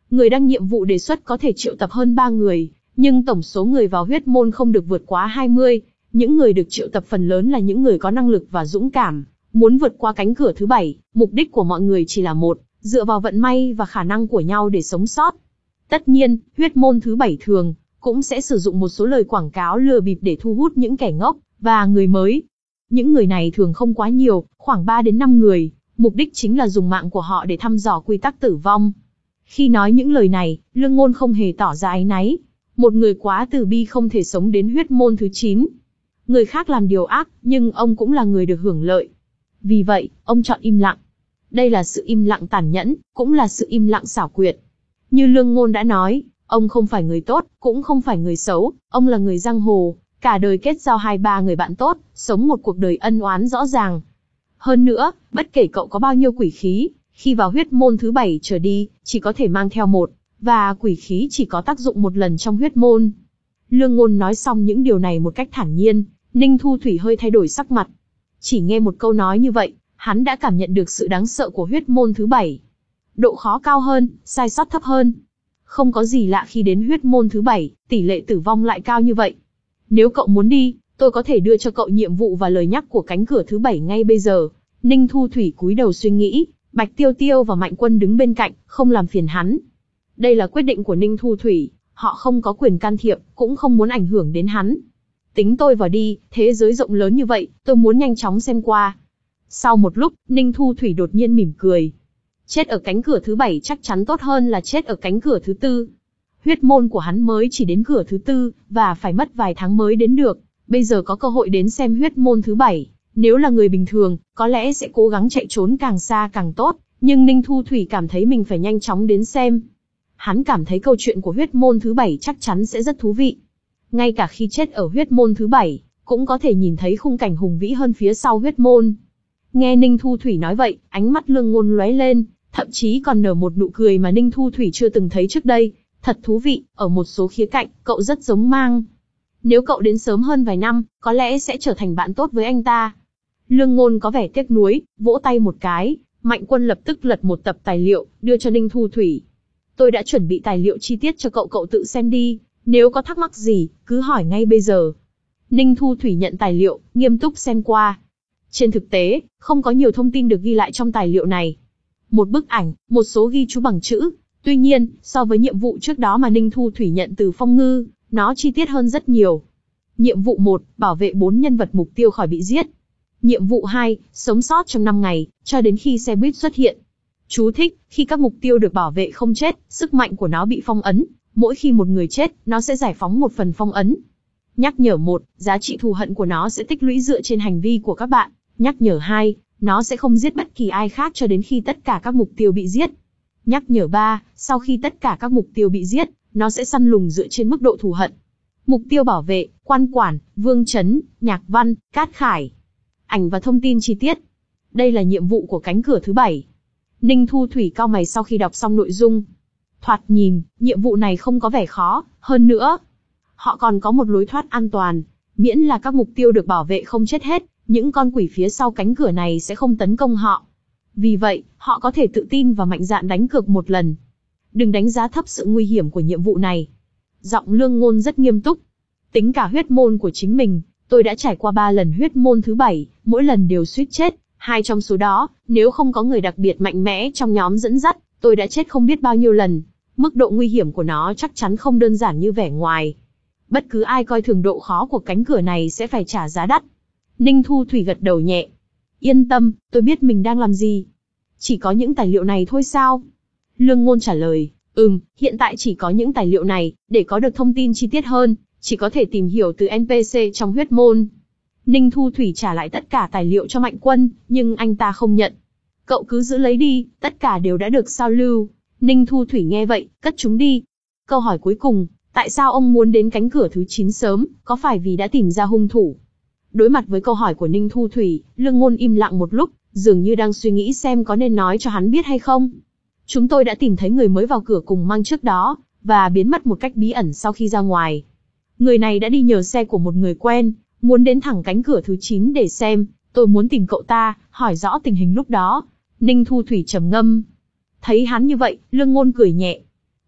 Người đăng nhiệm vụ đề xuất có thể triệu tập hơn ba người, nhưng tổng số người vào huyết môn không được vượt quá hai mươi. Những người được triệu tập phần lớn là những người có năng lực và dũng cảm, muốn vượt qua cánh cửa thứ bảy. Mục đích của mọi người chỉ là một, dựa vào vận may và khả năng của nhau để sống sót. Tất nhiên, huyết môn thứ bảy thường cũng sẽ sử dụng một số lời quảng cáo lừa bịp để thu hút những kẻ ngốc và người mới. Những người này thường không quá nhiều, khoảng ba đến năm người, mục đích chính là dùng mạng của họ để thăm dò quy tắc tử vong. Khi nói những lời này, Lương Ngôn không hề tỏ ra áy náy. Một người quá từ bi không thể sống đến huyết môn thứ chín. Người khác làm điều ác, nhưng ông cũng là người được hưởng lợi. Vì vậy, ông chọn im lặng. Đây là sự im lặng tàn nhẫn, cũng là sự im lặng xảo quyệt. Như Lương Ngôn đã nói, ông không phải người tốt, cũng không phải người xấu, ông là người giang hồ, cả đời kết giao hai ba người bạn tốt, sống một cuộc đời ân oán rõ ràng. Hơn nữa, bất kể cậu có bao nhiêu quỷ khí, khi vào huyết môn thứ bảy trở đi, chỉ có thể mang theo một, và quỷ khí chỉ có tác dụng một lần trong huyết môn. Lương Ngôn nói xong những điều này một cách thản nhiên, Ninh Thu Thủy hơi thay đổi sắc mặt. Chỉ nghe một câu nói như vậy, hắn đã cảm nhận được sự đáng sợ của huyết môn thứ bảy. Độ khó cao hơn, sai sót thấp hơn. Không có gì lạ khi đến huyết môn thứ bảy, tỷ lệ tử vong lại cao như vậy. Nếu cậu muốn đi, tôi có thể đưa cho cậu nhiệm vụ và lời nhắc của cánh cửa thứ bảy ngay bây giờ. Ninh Thu Thủy cúi đầu suy nghĩ, Bạch Tiêu Tiêu và Mạnh Quân đứng bên cạnh, không làm phiền hắn. Đây là quyết định của Ninh Thu Thủy, họ không có quyền can thiệp, cũng không muốn ảnh hưởng đến hắn. Tính tôi vào đi, thế giới rộng lớn như vậy, tôi muốn nhanh chóng xem qua. Sau một lúc, Ninh Thu Thủy đột nhiên mỉm cười. Chết ở cánh cửa thứ bảy chắc chắn tốt hơn là chết ở cánh cửa thứ tư. Huyết môn của hắn mới chỉ đến cửa thứ tư, và phải mất vài tháng mới đến được. Bây giờ có cơ hội đến xem huyết môn thứ bảy. Nếu là người bình thường, có lẽ sẽ cố gắng chạy trốn càng xa càng tốt. Nhưng Ninh Thu Thủy cảm thấy mình phải nhanh chóng đến xem. Hắn cảm thấy câu chuyện của huyết môn thứ bảy chắc chắn sẽ rất thú vị. Ngay cả khi chết ở huyết môn thứ bảy, cũng có thể nhìn thấy khung cảnh hùng vĩ hơn phía sau huyết môn. Nghe Ninh Thu Thủy nói vậy, ánh mắt Lương Ngôn lóe lên, thậm chí còn nở một nụ cười mà Ninh Thu Thủy chưa từng thấy trước đây. Thật thú vị, ở một số khía cạnh, cậu rất giống Mang. Nếu cậu đến sớm hơn vài năm, có lẽ sẽ trở thành bạn tốt với anh ta. Lương Ngôn có vẻ tiếc nuối, vỗ tay một cái, Mạnh Quân lập tức lật một tập tài liệu, đưa cho Ninh Thu Thủy. Tôi đã chuẩn bị tài liệu chi tiết cho cậu, cậu tự xem đi, nếu có thắc mắc gì, cứ hỏi ngay bây giờ. Ninh Thu Thủy nhận tài liệu, nghiêm túc xem qua. Trên thực tế, không có nhiều thông tin được ghi lại trong tài liệu này. Một bức ảnh, một số ghi chú bằng chữ. Tuy nhiên, so với nhiệm vụ trước đó mà Ninh Thu Thủy nhận từ Phong Ngư, nó chi tiết hơn rất nhiều. Nhiệm vụ một, bảo vệ bốn nhân vật mục tiêu khỏi bị giết. Nhiệm vụ hai, sống sót trong năm ngày, cho đến khi xe buýt xuất hiện. Chú thích, khi các mục tiêu được bảo vệ không chết, sức mạnh của nó bị phong ấn. Mỗi khi một người chết, nó sẽ giải phóng một phần phong ấn. Nhắc nhở một, giá trị thù hận của nó sẽ tích lũy dựa trên hành vi của các bạn. Nhắc nhở hai, nó sẽ không giết bất kỳ ai khác cho đến khi tất cả các mục tiêu bị giết. Nhắc nhở ba, sau khi tất cả các mục tiêu bị giết, nó sẽ săn lùng dựa trên mức độ thù hận. Mục tiêu bảo vệ, Quan Quản, Vương Chấn, Nhạc Văn, Cát Khải. Ảnh và thông tin chi tiết. Đây là nhiệm vụ của cánh cửa thứ bảy. Ninh Thu Thủy cau mày sau khi đọc xong nội dung. Thoạt nhìn, nhiệm vụ này không có vẻ khó, hơn nữa. Họ còn có một lối thoát an toàn, miễn là các mục tiêu được bảo vệ không chết hết, những con quỷ phía sau cánh cửa này sẽ không tấn công họ. Vì vậy, họ có thể tự tin và mạnh dạn đánh cược một lần. Đừng đánh giá thấp sự nguy hiểm của nhiệm vụ này. Giọng Lương Ngôn rất nghiêm túc. Tính cả huyết môn của chính mình, tôi đã trải qua ba lần huyết môn thứ bảy, mỗi lần đều suýt chết. Hai trong số đó, nếu không có người đặc biệt mạnh mẽ trong nhóm dẫn dắt, tôi đã chết không biết bao nhiêu lần. Mức độ nguy hiểm của nó chắc chắn không đơn giản như vẻ ngoài. Bất cứ ai coi thường độ khó của cánh cửa này sẽ phải trả giá đắt. Ninh Thu Thủy gật đầu nhẹ. Yên tâm, tôi biết mình đang làm gì. Chỉ có những tài liệu này thôi sao? Lương Ngôn trả lời, ừm, hiện tại chỉ có những tài liệu này, để có được thông tin chi tiết hơn, chỉ có thể tìm hiểu từ en pê xê trong huyết môn. Ninh Thu Thủy trả lại tất cả tài liệu cho Mạnh Quân, nhưng anh ta không nhận. Cậu cứ giữ lấy đi, tất cả đều đã được sao lưu. Ninh Thu Thủy nghe vậy, cất chúng đi. Câu hỏi cuối cùng, tại sao ông muốn đến cánh cửa thứ chín sớm, có phải vì đã tìm ra hung thủ? Đối mặt với câu hỏi của Ninh Thu Thủy, Lương Ngôn im lặng một lúc, dường như đang suy nghĩ xem có nên nói cho hắn biết hay không. Chúng tôi đã tìm thấy người mới vào cửa cùng Mang trước đó, và biến mất một cách bí ẩn sau khi ra ngoài. Người này đã đi nhờ xe của một người quen, muốn đến thẳng cánh cửa thứ chín để xem, tôi muốn tìm cậu ta, hỏi rõ tình hình lúc đó. Ninh Thu Thủy trầm ngâm. Thấy hắn như vậy, Lương Ngôn cười nhẹ.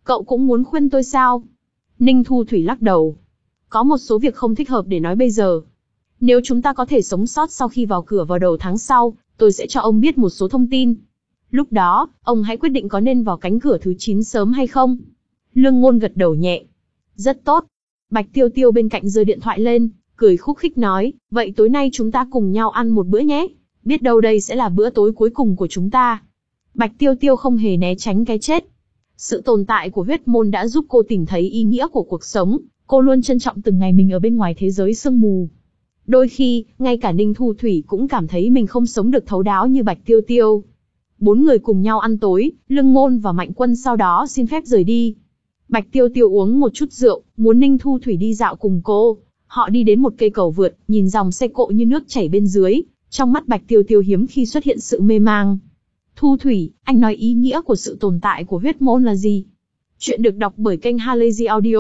Cậu cũng muốn khuyên tôi sao? Ninh Thu Thủy lắc đầu. Có một số việc không thích hợp để nói bây giờ. Nếu chúng ta có thể sống sót sau khi vào cửa vào đầu tháng sau, tôi sẽ cho ông biết một số thông tin. Lúc đó, ông hãy quyết định có nên vào cánh cửa thứ chín sớm hay không. Lương Ngôn gật đầu nhẹ. Rất tốt. Bạch Tiêu Tiêu bên cạnh giơ điện thoại lên, cười khúc khích nói, vậy tối nay chúng ta cùng nhau ăn một bữa nhé. Biết đâu đây sẽ là bữa tối cuối cùng của chúng ta. Bạch Tiêu Tiêu không hề né tránh cái chết. Sự tồn tại của huyết môn đã giúp cô tìm thấy ý nghĩa của cuộc sống, cô luôn trân trọng từng ngày mình ở bên ngoài thế giới sương mù. Đôi khi, ngay cả Ninh Thu Thủy cũng cảm thấy mình không sống được thấu đáo như Bạch Tiêu Tiêu. Bốn người cùng nhau ăn tối, Lương Ngôn và Mạnh Quân sau đó xin phép rời đi. Bạch Tiêu Tiêu uống một chút rượu, muốn Ninh Thu Thủy đi dạo cùng cô. Họ đi đến một cây cầu vượt, nhìn dòng xe cộ như nước chảy bên dưới. Trong mắt Bạch Tiêu Tiêu hiếm khi xuất hiện sự mê mang. Thu Thủy, anh nói ý nghĩa của sự tồn tại của huyết môn là gì? Chuyện được đọc bởi kênh Halazy Audio.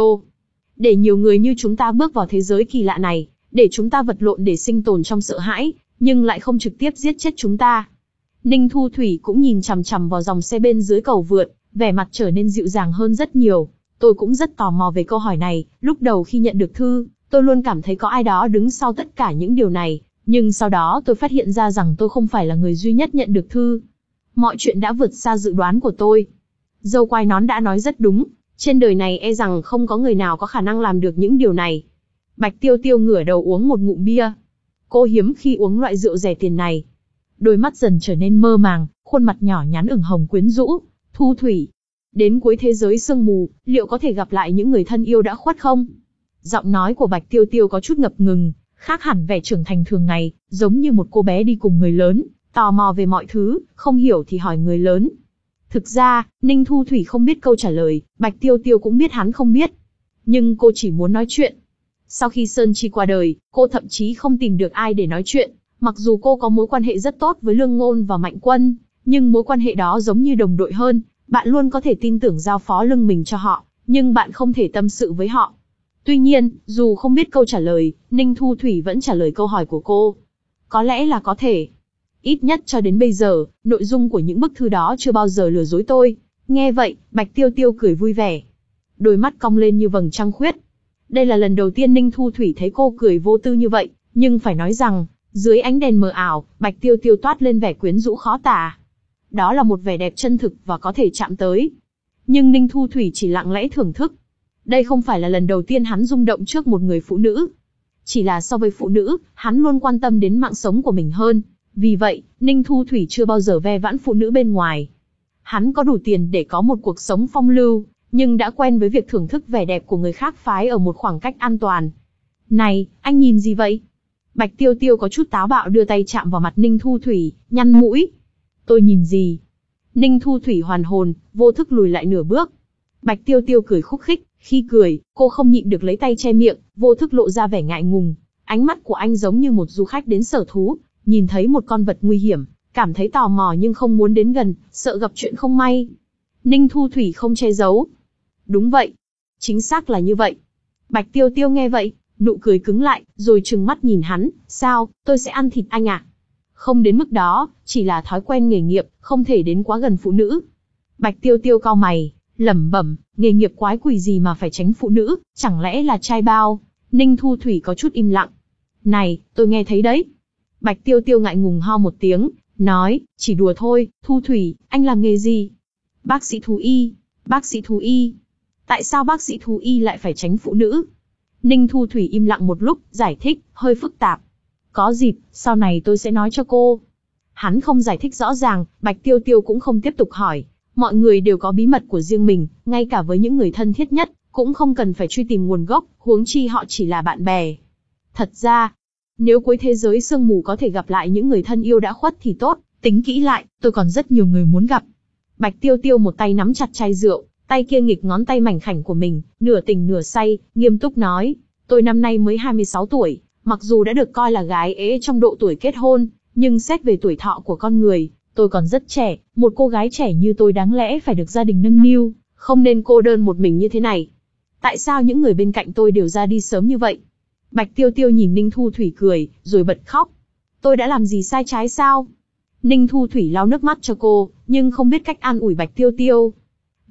Để nhiều người như chúng ta bước vào thế giới kỳ lạ này, để chúng ta vật lộn để sinh tồn trong sợ hãi, nhưng lại không trực tiếp giết chết chúng ta. Ninh Thu Thủy cũng nhìn chằm chằm vào dòng xe bên dưới cầu vượt, vẻ mặt trở nên dịu dàng hơn rất nhiều. Tôi cũng rất tò mò về câu hỏi này, lúc đầu khi nhận được thư, tôi luôn cảm thấy có ai đó đứng sau tất cả những điều này, nhưng sau đó tôi phát hiện ra rằng tôi không phải là người duy nhất nhận được thư. Mọi chuyện đã vượt xa dự đoán của tôi. Dâu quai nón đã nói rất đúng, trên đời này e rằng không có người nào có khả năng làm được những điều này. Bạch Tiêu Tiêu ngửa đầu uống một ngụm bia. Cô hiếm khi uống loại rượu rẻ tiền này. Đôi mắt dần trở nên mơ màng, khuôn mặt nhỏ nhắn ửng hồng quyến rũ. Thu Thủy, đến cuối thế giới sương mù, liệu có thể gặp lại những người thân yêu đã khuất không? Giọng nói của Bạch Tiêu Tiêu có chút ngập ngừng, khác hẳn vẻ trưởng thành thường ngày, giống như một cô bé đi cùng người lớn, tò mò về mọi thứ, không hiểu thì hỏi người lớn. Thực ra, Ninh Thu Thủy không biết câu trả lời, Bạch Tiêu Tiêu cũng biết hắn không biết. Nhưng cô chỉ muốn nói chuyện. Sau khi Sơn Chi qua đời, cô thậm chí không tìm được ai để nói chuyện. Mặc dù cô có mối quan hệ rất tốt với Lương Ngôn và Mạnh Quân, nhưng mối quan hệ đó giống như đồng đội hơn. Bạn luôn có thể tin tưởng giao phó lưng mình cho họ, nhưng bạn không thể tâm sự với họ. Tuy nhiên, dù không biết câu trả lời, Ninh Thu Thủy vẫn trả lời câu hỏi của cô. Có lẽ là có thể. Ít nhất cho đến bây giờ, nội dung của những bức thư đó chưa bao giờ lừa dối tôi. Nghe vậy, Bạch Tiêu Tiêu cười vui vẻ. Đôi mắt cong lên như vầng trăng khuyết. Đây là lần đầu tiên Ninh Thu Thủy thấy cô cười vô tư như vậy, nhưng phải nói rằng, dưới ánh đèn mờ ảo, Bạch Tiêu Tiêu toát lên vẻ quyến rũ khó tả. Đó là một vẻ đẹp chân thực và có thể chạm tới. Nhưng Ninh Thu Thủy chỉ lặng lẽ thưởng thức. Đây không phải là lần đầu tiên hắn rung động trước một người phụ nữ. Chỉ là so với phụ nữ, hắn luôn quan tâm đến mạng sống của mình hơn. Vì vậy, Ninh Thu Thủy chưa bao giờ ve vãn phụ nữ bên ngoài. Hắn có đủ tiền để có một cuộc sống phong lưu, nhưng đã quen với việc thưởng thức vẻ đẹp của người khác phái ở một khoảng cách an toàn. Này, anh nhìn gì vậy? Bạch Tiêu Tiêu có chút táo bạo đưa tay chạm vào mặt Ninh Thu Thủy, nhăn mũi. Tôi nhìn gì? Ninh Thu Thủy hoàn hồn, vô thức lùi lại nửa bước. Bạch Tiêu Tiêu cười khúc khích, khi cười, cô không nhịn được lấy tay che miệng, vô thức lộ ra vẻ ngại ngùng. Ánh mắt của anh giống như một du khách đến sở thú, nhìn thấy một con vật nguy hiểm, cảm thấy tò mò nhưng không muốn đến gần, sợ gặp chuyện không may. Ninh Thu Thủy không che giấu. Đúng vậy. Chính xác là như vậy. Bạch Tiêu Tiêu nghe vậy, nụ cười cứng lại, rồi trừng mắt nhìn hắn, sao, tôi sẽ ăn thịt anh à? Không đến mức đó, chỉ là thói quen nghề nghiệp, không thể đến quá gần phụ nữ. Bạch Tiêu Tiêu cau mày, lẩm bẩm, nghề nghiệp quái quỷ gì mà phải tránh phụ nữ, chẳng lẽ là trai bao? Ninh Thu Thủy có chút im lặng. Này, tôi nghe thấy đấy. Bạch Tiêu Tiêu ngại ngùng ho một tiếng, nói, chỉ đùa thôi, Thu Thủy, anh làm nghề gì? Bác sĩ thú y, bác sĩ thú y. Tại sao bác sĩ thú y lại phải tránh phụ nữ? Ninh Thu Thủy im lặng một lúc, giải thích, hơi phức tạp. Có dịp, sau này tôi sẽ nói cho cô. Hắn không giải thích rõ ràng, Bạch Tiêu Tiêu cũng không tiếp tục hỏi. Mọi người đều có bí mật của riêng mình, ngay cả với những người thân thiết nhất, cũng không cần phải truy tìm nguồn gốc, huống chi họ chỉ là bạn bè. Thật ra, nếu cuối thế giới sương mù có thể gặp lại những người thân yêu đã khuất thì tốt, tính kỹ lại, tôi còn rất nhiều người muốn gặp. Bạch Tiêu Tiêu một tay nắm chặt chai rượu, tay kia nghịch ngón tay mảnh khảnh của mình, nửa tỉnh nửa say, nghiêm túc nói, tôi năm nay mới hai mươi sáu tuổi, mặc dù đã được coi là gái ế trong độ tuổi kết hôn, nhưng xét về tuổi thọ của con người, tôi còn rất trẻ, một cô gái trẻ như tôi đáng lẽ phải được gia đình nâng niu, không nên cô đơn một mình như thế này. Tại sao những người bên cạnh tôi đều ra đi sớm như vậy? Bạch Tiêu Tiêu nhìn Ninh Thu Thủy cười, rồi bật khóc. Tôi đã làm gì sai trái sao? Ninh Thu Thủy lau nước mắt cho cô, nhưng không biết cách an ủi Bạch Tiêu Tiêu.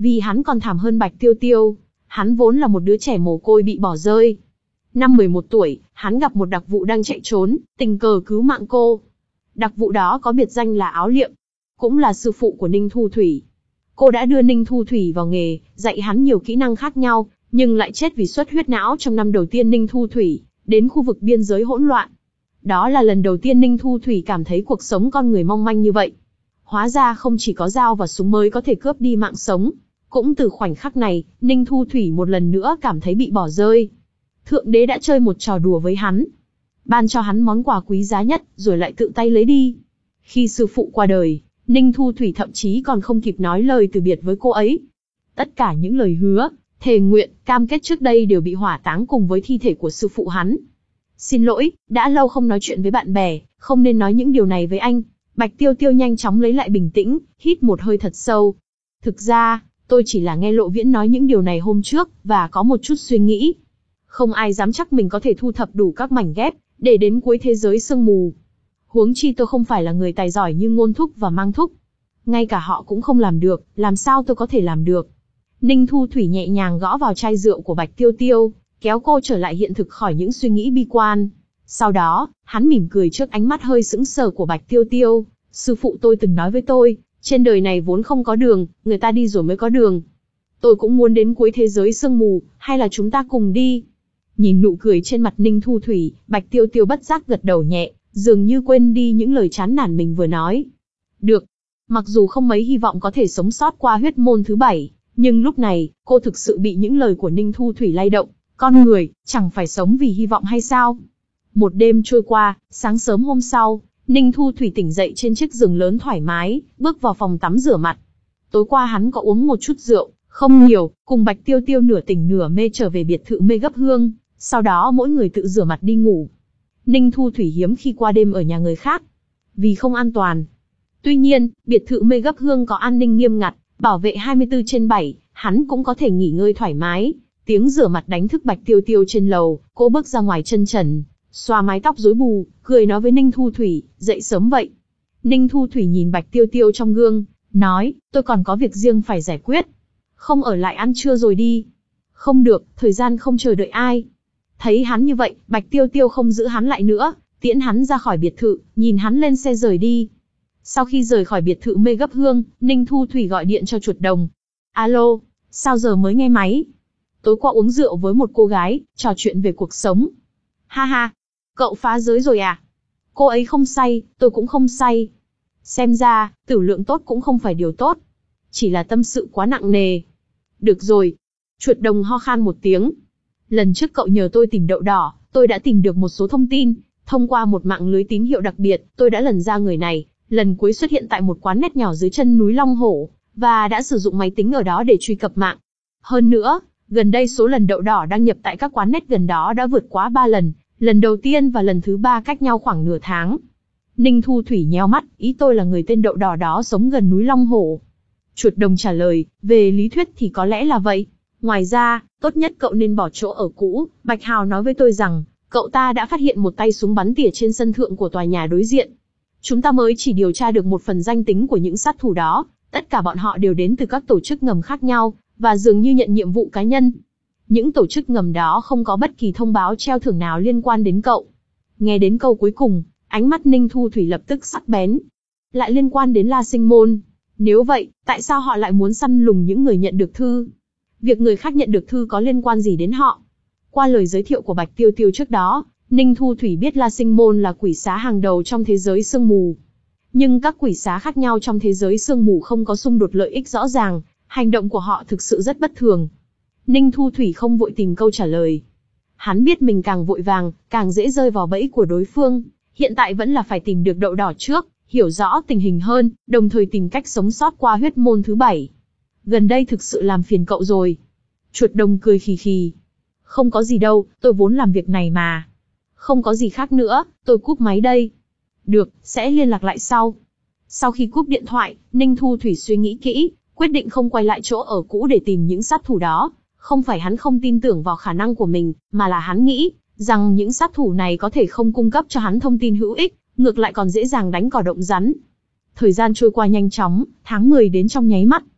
Vì hắn còn thảm hơn Bạch Tiêu Tiêu, hắn vốn là một đứa trẻ mồ côi bị bỏ rơi. Năm mười một tuổi, hắn gặp một đặc vụ đang chạy trốn, tình cờ cứu mạng cô. Đặc vụ đó có biệt danh là Áo Liệm, cũng là sư phụ của Ninh Thu Thủy. Cô đã đưa Ninh Thu Thủy vào nghề, dạy hắn nhiều kỹ năng khác nhau, nhưng lại chết vì xuất huyết não trong năm đầu tiên Ninh Thu Thủy đến khu vực biên giới hỗn loạn. Đó là lần đầu tiên Ninh Thu Thủy cảm thấy cuộc sống con người mong manh như vậy. Hóa ra không chỉ có dao và súng mới có thể cướp đi mạng sống. Cũng từ khoảnh khắc này, Ninh Thu Thủy một lần nữa cảm thấy bị bỏ rơi. Thượng đế đã chơi một trò đùa với hắn. Ban cho hắn món quà quý giá nhất, rồi lại tự tay lấy đi. Khi sư phụ qua đời, Ninh Thu Thủy thậm chí còn không kịp nói lời từ biệt với cô ấy. Tất cả những lời hứa, thề nguyện, cam kết trước đây đều bị hỏa táng cùng với thi thể của sư phụ hắn. Xin lỗi, đã lâu không nói chuyện với bạn bè, không nên nói những điều này với anh. Bạch Tiêu Tiêu nhanh chóng lấy lại bình tĩnh, hít một hơi thật sâu. Thực ra, tôi chỉ là nghe Lộ Viễn nói những điều này hôm trước, và có một chút suy nghĩ. Không ai dám chắc mình có thể thu thập đủ các mảnh ghép, để đến cuối thế giới sương mù. Huống chi tôi không phải là người tài giỏi như Ngôn Thúc và Mang Thúc. Ngay cả họ cũng không làm được, làm sao tôi có thể làm được. Ninh Thu Thủy nhẹ nhàng gõ vào chai rượu của Bạch Tiêu Tiêu, kéo cô trở lại hiện thực khỏi những suy nghĩ bi quan. Sau đó, hắn mỉm cười trước ánh mắt hơi sững sờ của Bạch Tiêu Tiêu. Sư phụ tôi từng nói với tôi, trên đời này vốn không có đường, người ta đi rồi mới có đường. Tôi cũng muốn đến cuối thế giới sương mù, hay là chúng ta cùng đi? Nhìn nụ cười trên mặt Ninh Thu Thủy, Bạch Tiêu Tiêu bất giác gật đầu nhẹ, dường như quên đi những lời chán nản mình vừa nói. Được. Mặc dù không mấy hy vọng có thể sống sót qua huyết môn thứ bảy, nhưng lúc này, cô thực sự bị những lời của Ninh Thu Thủy lay động. Con người, chẳng phải sống vì hy vọng hay sao? Một đêm trôi qua, sáng sớm hôm sau, Ninh Thu Thủy tỉnh dậy trên chiếc giường lớn thoải mái, bước vào phòng tắm rửa mặt. Tối qua hắn có uống một chút rượu, không nhiều, cùng Bạch Tiêu Tiêu nửa tỉnh nửa mê trở về biệt thự Mê Gấp Hương, sau đó mỗi người tự rửa mặt đi ngủ. Ninh Thu Thủy hiếm khi qua đêm ở nhà người khác, vì không an toàn. Tuy nhiên, biệt thự Mê Gấp Hương có an ninh nghiêm ngặt, bảo vệ hai mươi tư trên bảy, hắn cũng có thể nghỉ ngơi thoải mái. Tiếng rửa mặt đánh thức Bạch Tiêu Tiêu trên lầu, cô bước ra ngoài chân trần, xoa mái tóc rối bù, cười nói với Ninh Thu Thủy, dậy sớm vậy. Ninh Thu Thủy nhìn Bạch Tiêu Tiêu trong gương, nói, tôi còn có việc riêng phải giải quyết. Không ở lại ăn trưa rồi đi. Không được, thời gian không chờ đợi ai. Thấy hắn như vậy, Bạch Tiêu Tiêu không giữ hắn lại nữa, tiễn hắn ra khỏi biệt thự, nhìn hắn lên xe rời đi. Sau khi rời khỏi biệt thự Mê Gấp Hương, Ninh Thu Thủy gọi điện cho Chuột Đồng. Alo, sao giờ mới nghe máy? Tối qua uống rượu với một cô gái, trò chuyện về cuộc sống. Ha ha, cậu phá giới rồi à? Cô ấy không say, tôi cũng không say. Xem ra, tử lượng tốt cũng không phải điều tốt. Chỉ là tâm sự quá nặng nề. Được rồi. Chuột Đồng ho khan một tiếng. Lần trước cậu nhờ tôi tìm đậu đỏ, tôi đã tìm được một số thông tin. Thông qua một mạng lưới tín hiệu đặc biệt, tôi đã lần ra người này. Lần cuối xuất hiện tại một quán nét nhỏ dưới chân núi Long Hổ, và đã sử dụng máy tính ở đó để truy cập mạng. Hơn nữa, gần đây số lần đậu đỏ đăng nhập tại các quán nét gần đó đã vượt quá ba lần, lần đầu tiên và lần thứ ba cách nhau khoảng nửa tháng. Ninh Thu Thủy nheo mắt, ý tôi là người tên đậu đỏ đó sống gần núi Long Hổ. Chuột Đồng trả lời, về lý thuyết thì có lẽ là vậy. Ngoài ra, tốt nhất cậu nên bỏ chỗ ở cũ. Bạch Hào nói với tôi rằng, cậu ta đã phát hiện một tay súng bắn tỉa trên sân thượng của tòa nhà đối diện. Chúng ta mới chỉ điều tra được một phần danh tính của những sát thủ đó, tất cả bọn họ đều đến từ các tổ chức ngầm khác nhau, và dường như nhận nhiệm vụ cá nhân. Những tổ chức ngầm đó không có bất kỳ thông báo treo thưởng nào liên quan đến cậu. Nghe đến câu cuối cùng, ánh mắt Ninh Thu Thủy lập tức sắc bén. Lại liên quan đến La Sinh Môn. Nếu vậy, tại sao họ lại muốn săn lùng những người nhận được thư? Việc người khác nhận được thư có liên quan gì đến họ? Qua lời giới thiệu của Bạch Tiêu Tiêu trước đó, Ninh Thu Thủy biết La Sinh Môn là quỷ xá hàng đầu trong thế giới sương mù. Nhưng các quỷ xá khác nhau trong thế giới sương mù không có xung đột lợi ích rõ ràng, hành động của họ thực sự rất bất thường. Ninh Thu Thủy không vội tìm câu trả lời. Hắn biết mình càng vội vàng, càng dễ rơi vào bẫy của đối phương. Hiện tại vẫn là phải tìm được đậu đỏ trước, hiểu rõ tình hình hơn, đồng thời tìm cách sống sót qua huyết môn thứ bảy. Gần đây thực sự làm phiền cậu rồi. Chuột Đồng cười khì khì. Không có gì đâu, tôi vốn làm việc này mà. Không có gì khác nữa, tôi cúp máy đây. Được, sẽ liên lạc lại sau. Sau khi cúp điện thoại, Ninh Thu Thủy suy nghĩ kỹ, quyết định không quay lại chỗ ở cũ để tìm những sát thủ đó. Không phải hắn không tin tưởng vào khả năng của mình, mà là hắn nghĩ rằng những sát thủ này có thể không cung cấp cho hắn thông tin hữu ích, ngược lại còn dễ dàng đánh cỏ động rắn. Thời gian trôi qua nhanh chóng, tháng mười đến trong nháy mắt.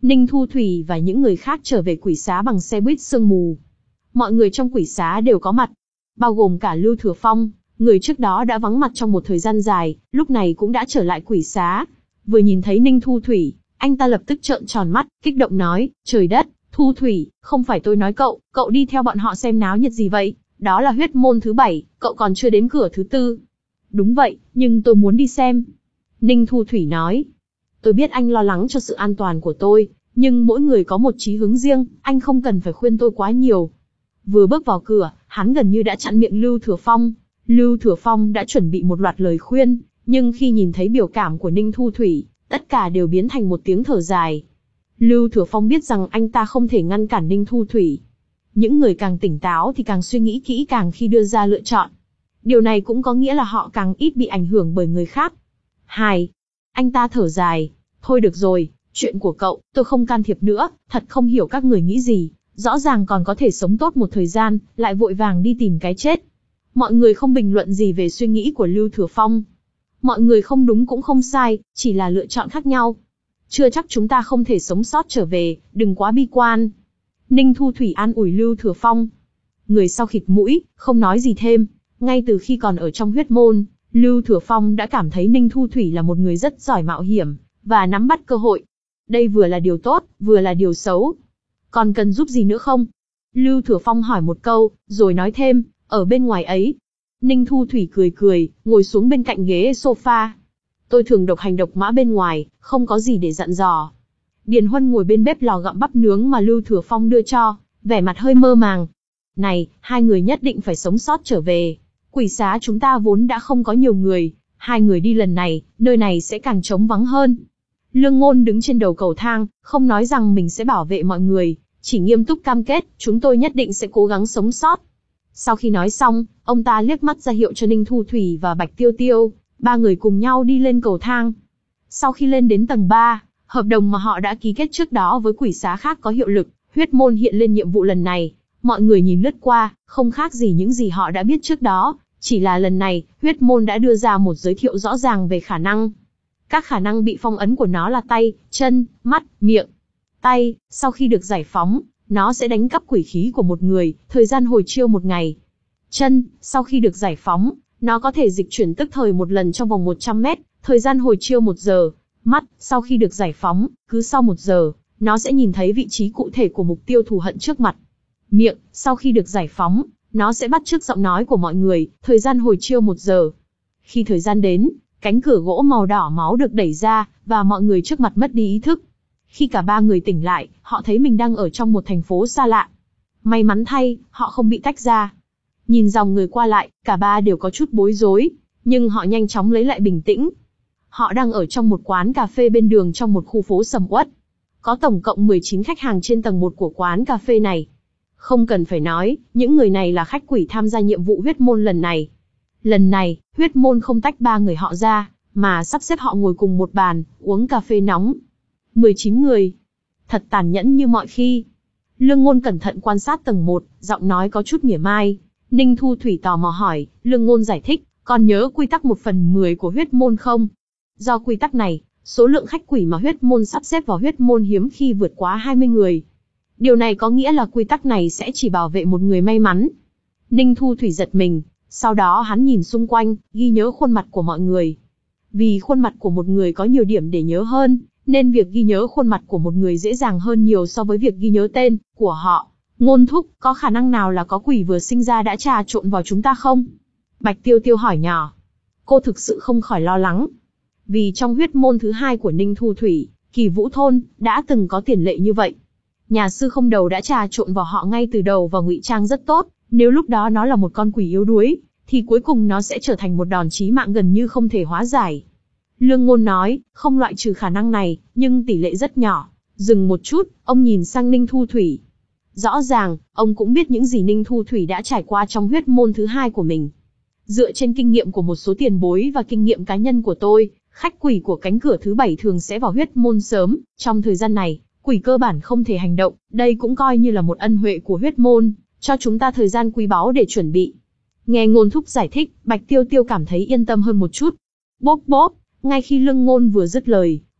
Ninh Thu Thủy và những người khác trở về quỷ xá bằng xe buýt sương mù. Mọi người trong quỷ xá đều có mặt, bao gồm cả Lưu Thừa Phong, người trước đó đã vắng mặt trong một thời gian dài, lúc này cũng đã trở lại quỷ xá. Vừa nhìn thấy Ninh Thu Thủy, anh ta lập tức trợn tròn mắt, kích động nói, trời đất, Thu Thủy, không phải tôi nói cậu, cậu đi theo bọn họ xem náo nhiệt gì vậy, đó là huyết môn thứ bảy, cậu còn chưa đến cửa thứ tư. Đúng vậy, nhưng tôi muốn đi xem. Ninh Thu Thủy nói, tôi biết anh lo lắng cho sự an toàn của tôi, nhưng mỗi người có một chí hướng riêng, anh không cần phải khuyên tôi quá nhiều. Vừa bước vào cửa, hắn gần như đã chặn miệng Lưu Thừa Phong. Lưu Thừa Phong đã chuẩn bị một loạt lời khuyên, nhưng khi nhìn thấy biểu cảm của Ninh Thu Thủy, tất cả đều biến thành một tiếng thở dài. Lưu Thừa Phong biết rằng anh ta không thể ngăn cản Ninh Thu Thủy. Những người càng tỉnh táo thì càng suy nghĩ kỹ càng khi đưa ra lựa chọn. Điều này cũng có nghĩa là họ càng ít bị ảnh hưởng bởi người khác. Hai. Anh ta thở dài. Thôi được rồi, chuyện của cậu, tôi không can thiệp nữa, thật không hiểu các người nghĩ gì. Rõ ràng còn có thể sống tốt một thời gian, lại vội vàng đi tìm cái chết. Mọi người không bình luận gì về suy nghĩ của Lưu Thừa Phong. Mọi người không đúng cũng không sai, chỉ là lựa chọn khác nhau. Chưa chắc chúng ta không thể sống sót trở về, đừng quá bi quan. Ninh Thu Thủy an ủi Lưu Thừa Phong. Người sau khịt mũi, không nói gì thêm. Ngay từ khi còn ở trong huyết môn, Lưu Thừa Phong đã cảm thấy Ninh Thu Thủy là một người rất giỏi mạo hiểm, và nắm bắt cơ hội. Đây vừa là điều tốt, vừa là điều xấu. Còn cần giúp gì nữa không? Lưu Thừa Phong hỏi một câu, rồi nói thêm, ở bên ngoài ấy. Ninh Thu Thủy cười cười, ngồi xuống bên cạnh ghế sofa. Tôi thường độc hành độc mã bên ngoài, không có gì để dặn dò. Điền Huân ngồi bên bếp lò gặm bắp nướng mà Lưu Thừa Phong đưa cho, vẻ mặt hơi mơ màng. Này, hai người nhất định phải sống sót trở về. Quỷ xá chúng ta vốn đã không có nhiều người, hai người đi lần này, nơi này sẽ càng trống vắng hơn. Lương Ngôn đứng trên đầu cầu thang, không nói rằng mình sẽ bảo vệ mọi người, chỉ nghiêm túc cam kết, chúng tôi nhất định sẽ cố gắng sống sót. Sau khi nói xong, ông ta liếc mắt ra hiệu cho Ninh Thu Thủy và Bạch Tiêu Tiêu, ba người cùng nhau đi lên cầu thang. Sau khi lên đến tầng ba, hợp đồng mà họ đã ký kết trước đó với quỷ xá khác có hiệu lực, huyết môn hiện lên nhiệm vụ lần này. Mọi người nhìn lướt qua, không khác gì những gì họ đã biết trước đó, chỉ là lần này, huyết môn đã đưa ra một giới thiệu rõ ràng về khả năng. Các khả năng bị phong ấn của nó là tay, chân, mắt, miệng. Tay, sau khi được giải phóng, nó sẽ đánh cắp quỷ khí của một người, thời gian hồi chiêu một ngày. Chân, sau khi được giải phóng, nó có thể dịch chuyển tức thời một lần trong vòng một trăm mét, thời gian hồi chiêu một giờ. Mắt, sau khi được giải phóng, cứ sau một giờ, nó sẽ nhìn thấy vị trí cụ thể của mục tiêu thù hận trước mặt. Miệng, sau khi được giải phóng, nó sẽ bắt chước giọng nói của mọi người, thời gian hồi chiêu một giờ. Khi thời gian đến, cánh cửa gỗ màu đỏ máu được đẩy ra, và mọi người trước mặt mất đi ý thức. Khi cả ba người tỉnh lại, họ thấy mình đang ở trong một thành phố xa lạ. May mắn thay, họ không bị tách ra. Nhìn dòng người qua lại, cả ba đều có chút bối rối, nhưng họ nhanh chóng lấy lại bình tĩnh. Họ đang ở trong một quán cà phê bên đường trong một khu phố sầm uất. Có tổng cộng mười chín khách hàng trên tầng một của quán cà phê này. Không cần phải nói, những người này là khách quỷ tham gia nhiệm vụ huyết môn lần này. Lần này, huyết môn không tách ba người họ ra, mà sắp xếp họ ngồi cùng một bàn, uống cà phê nóng. mười chín người. Thật tàn nhẫn như mọi khi. Lương Ngôn cẩn thận quan sát tầng một, giọng nói có chút mỉa mai. Ninh Thu Thủy tò mò hỏi, Lương Ngôn giải thích, còn nhớ quy tắc một phần mười của huyết môn không? Do quy tắc này, số lượng khách quỷ mà huyết môn sắp xếp vào huyết môn hiếm khi vượt quá hai mươi người. Điều này có nghĩa là quy tắc này sẽ chỉ bảo vệ một người may mắn. Ninh Thu Thủy giật mình, sau đó hắn nhìn xung quanh, ghi nhớ khuôn mặt của mọi người. Vì khuôn mặt của một người có nhiều điểm để nhớ hơn, nên việc ghi nhớ khuôn mặt của một người dễ dàng hơn nhiều so với việc ghi nhớ tên của họ. Ngôn thúc, có khả năng nào là có quỷ vừa sinh ra đã trà trộn vào chúng ta không? Bạch Tiêu Tiêu hỏi nhỏ. Cô thực sự không khỏi lo lắng. Vì trong huyết môn thứ hai của Ninh Thu Thủy, Kỳ Vũ Thôn, đã từng có tiền lệ như vậy. Nhà sư không đầu đã trà trộn vào họ ngay từ đầu và ngụy trang rất tốt. Nếu lúc đó nó là một con quỷ yếu đuối, thì cuối cùng nó sẽ trở thành một đòn chí mạng gần như không thể hóa giải. Lương Ngôn nói, không loại trừ khả năng này, nhưng tỷ lệ rất nhỏ. Dừng một chút, ông nhìn sang Ninh Thu Thủy. Rõ ràng, ông cũng biết những gì Ninh Thu Thủy đã trải qua trong huyết môn thứ hai của mình. Dựa trên kinh nghiệm của một số tiền bối và kinh nghiệm cá nhân của tôi, khách quỷ của cánh cửa thứ bảy thường sẽ vào huyết môn sớm. Trong thời gian này, quỷ cơ bản không thể hành động, đây cũng coi như là một ân huệ của huyết môn, cho chúng ta thời gian quý báu để chuẩn bị. Nghe Ngôn thúc giải thích, Bạch Tiêu Tiêu cảm thấy yên tâm hơn một chút. Bốp bốp, ngay khi Lương Ngôn vừa dứt lời,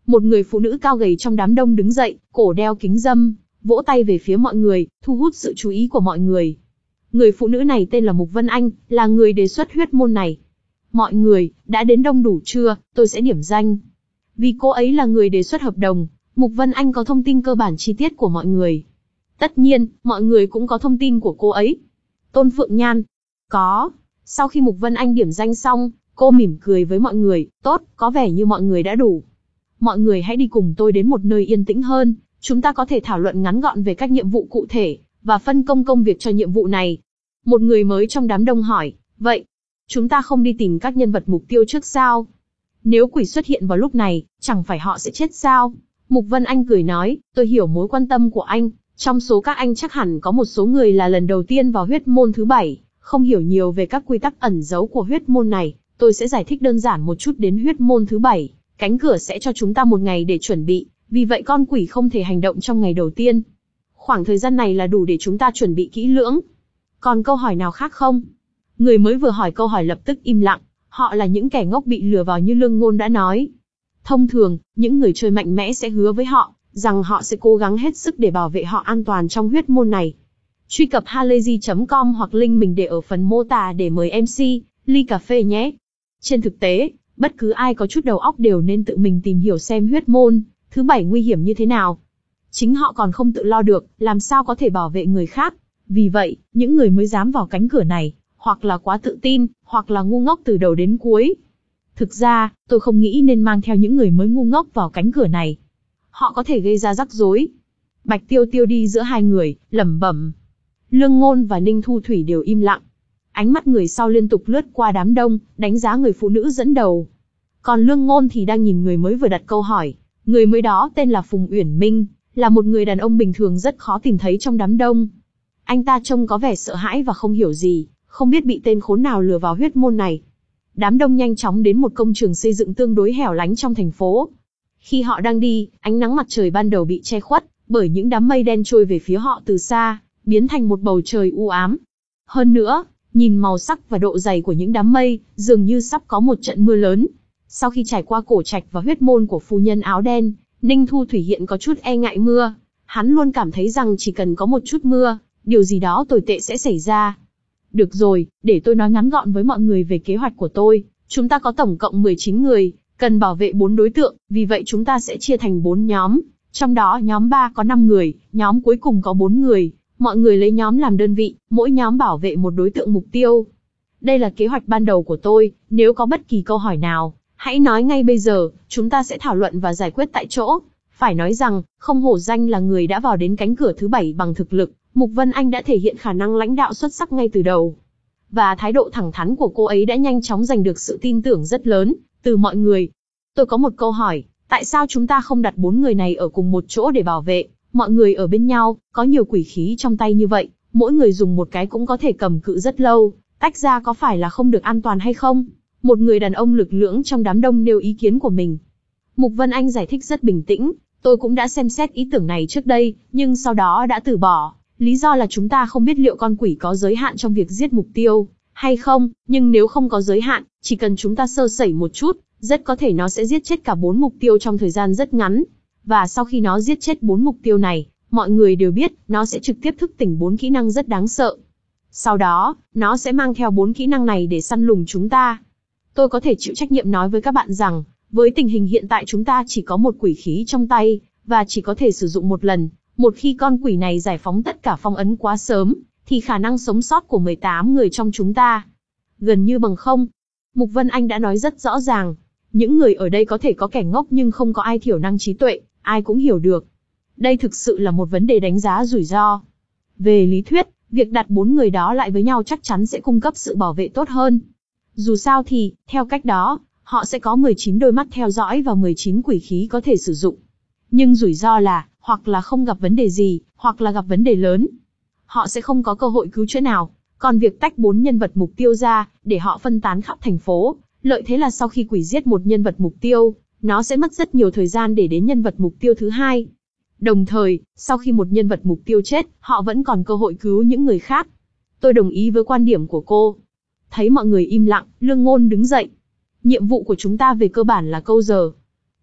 Một người phụ nữ cao gầy trong đám đông đứng dậy, cổ đeo kính râm, vỗ tay về phía mọi người, thu hút sự chú ý của mọi người. Người phụ nữ này tên là Mục Vân Anh, là người đề xuất huyết môn này. Mọi người, đã đến đông đủ chưa, tôi sẽ điểm danh. Vì cô ấy là người đề xuất hợp đồng, Mục Vân Anh có thông tin cơ bản chi tiết của mọi người. Tất nhiên, mọi người cũng có thông tin của cô ấy. Tôn Phượng Nhan. Có. Sau khi Mục Vân Anh điểm danh xong, cô mỉm cười với mọi người, tốt, có vẻ như mọi người đã đủ. Mọi người hãy đi cùng tôi đến một nơi yên tĩnh hơn, chúng ta có thể thảo luận ngắn gọn về các nhiệm vụ cụ thể, và phân công công việc cho nhiệm vụ này. Một người mới trong đám đông hỏi, vậy, chúng ta không đi tìm các nhân vật mục tiêu trước sao? Nếu quỷ xuất hiện vào lúc này, chẳng phải họ sẽ chết sao? Mục Vân Anh cười nói, tôi hiểu mối quan tâm của anh, trong số các anh chắc hẳn có một số người là lần đầu tiên vào huyết môn thứ bảy, không hiểu nhiều về các quy tắc ẩn giấu của huyết môn này, tôi sẽ giải thích đơn giản một chút đến huyết môn thứ bảy, cánh cửa sẽ cho chúng ta một ngày để chuẩn bị, vì vậy con quỷ không thể hành động trong ngày đầu tiên. Khoảng thời gian này là đủ để chúng ta chuẩn bị kỹ lưỡng. Còn câu hỏi nào khác không? Người mới vừa hỏi câu hỏi lập tức im lặng, họ là những kẻ ngốc bị lừa vào như Lương Ngôn đã nói. Thông thường, những người chơi mạnh mẽ sẽ hứa với họ, rằng họ sẽ cố gắng hết sức để bảo vệ họ an toàn trong huyết môn này. Truy cập halayzi chấm com hoặc link mình để ở phần mô tả để mời em xê, ly cà phê nhé. Trên thực tế, bất cứ ai có chút đầu óc đều nên tự mình tìm hiểu xem huyết môn thứ bảy nguy hiểm như thế nào. Chính họ còn không tự lo được, làm sao có thể bảo vệ người khác. Vì vậy, những người mới dám vào cánh cửa này, hoặc là quá tự tin, hoặc là ngu ngốc từ đầu đến cuối. Thực ra, tôi không nghĩ nên mang theo những người mới ngu ngốc vào cánh cửa này. Họ có thể gây ra rắc rối. Bạch Tiêu Tiêu đi giữa hai người, lẩm bẩm. Lương Ngôn và Ninh Thu Thủy đều im lặng. Ánh mắt người sau liên tục lướt qua đám đông, đánh giá người phụ nữ dẫn đầu. Còn Lương Ngôn thì đang nhìn người mới vừa đặt câu hỏi. Người mới đó tên là Phùng Uyển Minh, là một người đàn ông bình thường rất khó tìm thấy trong đám đông. Anh ta trông có vẻ sợ hãi và không hiểu gì, không biết bị tên khốn nào lừa vào huyết môn này. Đám đông nhanh chóng đến một công trường xây dựng tương đối hẻo lánh trong thành phố. Khi họ đang đi, ánh nắng mặt trời ban đầu bị che khuất bởi những đám mây đen trôi về phía họ từ xa, biến thành một bầu trời u ám. Hơn nữa, nhìn màu sắc và độ dày của những đám mây, dường như sắp có một trận mưa lớn. Sau khi trải qua cổ trạch và huyết môn của phu nhân áo đen, Ninh Thu Thủy hiện có chút e ngại mưa. Hắn luôn cảm thấy rằng chỉ cần có một chút mưa, điều gì đó tồi tệ sẽ xảy ra. Được rồi, để tôi nói ngắn gọn với mọi người về kế hoạch của tôi. Chúng ta có tổng cộng mười chín người, cần bảo vệ bốn đối tượng, vì vậy chúng ta sẽ chia thành bốn nhóm. Trong đó nhóm ba có năm người, nhóm cuối cùng có bốn người. Mọi người lấy nhóm làm đơn vị, mỗi nhóm bảo vệ một đối tượng mục tiêu. Đây là kế hoạch ban đầu của tôi, nếu có bất kỳ câu hỏi nào, hãy nói ngay bây giờ, chúng ta sẽ thảo luận và giải quyết tại chỗ. Phải nói rằng, không hổ danh là người đã vào đến cánh cửa thứ bảy bằng thực lực, Mục Vân Anh đã thể hiện khả năng lãnh đạo xuất sắc ngay từ đầu. Và thái độ thẳng thắn của cô ấy đã nhanh chóng giành được sự tin tưởng rất lớn từ mọi người. Tôi có một câu hỏi, tại sao chúng ta không đặt bốn người này ở cùng một chỗ để bảo vệ, mọi người ở bên nhau, có nhiều quỷ khí trong tay như vậy, mỗi người dùng một cái cũng có thể cầm cự rất lâu, tách ra có phải là không được an toàn hay không? Một người đàn ông lực lưỡng trong đám đông nêu ý kiến của mình. Mục Vân Anh giải thích rất bình tĩnh, tôi cũng đã xem xét ý tưởng này trước đây, nhưng sau đó đã từ bỏ. Lý do là chúng ta không biết liệu con quỷ có giới hạn trong việc giết mục tiêu, hay không, nhưng nếu không có giới hạn, chỉ cần chúng ta sơ sẩy một chút, rất có thể nó sẽ giết chết cả bốn mục tiêu trong thời gian rất ngắn. Và sau khi nó giết chết bốn mục tiêu này, mọi người đều biết, nó sẽ trực tiếp thức tỉnh bốn kỹ năng rất đáng sợ. Sau đó, nó sẽ mang theo bốn kỹ năng này để săn lùng chúng ta. Tôi có thể chịu trách nhiệm nói với các bạn rằng, với tình hình hiện tại chúng ta chỉ có một quỷ khí trong tay, và chỉ có thể sử dụng một lần. Một khi con quỷ này giải phóng tất cả phong ấn quá sớm, thì khả năng sống sót của mười tám người trong chúng ta gần như bằng không. Mục Vân Anh đã nói rất rõ ràng. Những người ở đây có thể có kẻ ngốc nhưng không có ai thiểu năng trí tuệ, ai cũng hiểu được. Đây thực sự là một vấn đề đánh giá rủi ro. Về lý thuyết, việc đặt bốn người đó lại với nhau chắc chắn sẽ cung cấp sự bảo vệ tốt hơn. Dù sao thì, theo cách đó, họ sẽ có mười chín đôi mắt theo dõi và mười chín quỷ khí có thể sử dụng. Nhưng rủi ro là, hoặc là không gặp vấn đề gì, hoặc là gặp vấn đề lớn. Họ sẽ không có cơ hội cứu chữa nào. Còn việc tách bốn nhân vật mục tiêu ra, để họ phân tán khắp thành phố, lợi thế là sau khi quỷ giết một nhân vật mục tiêu, nó sẽ mất rất nhiều thời gian để đến nhân vật mục tiêu thứ hai. Đồng thời, sau khi một nhân vật mục tiêu chết, họ vẫn còn cơ hội cứu những người khác. Tôi đồng ý với quan điểm của cô. Thấy mọi người im lặng, Lương Ngôn đứng dậy. Nhiệm vụ của chúng ta về cơ bản là câu giờ.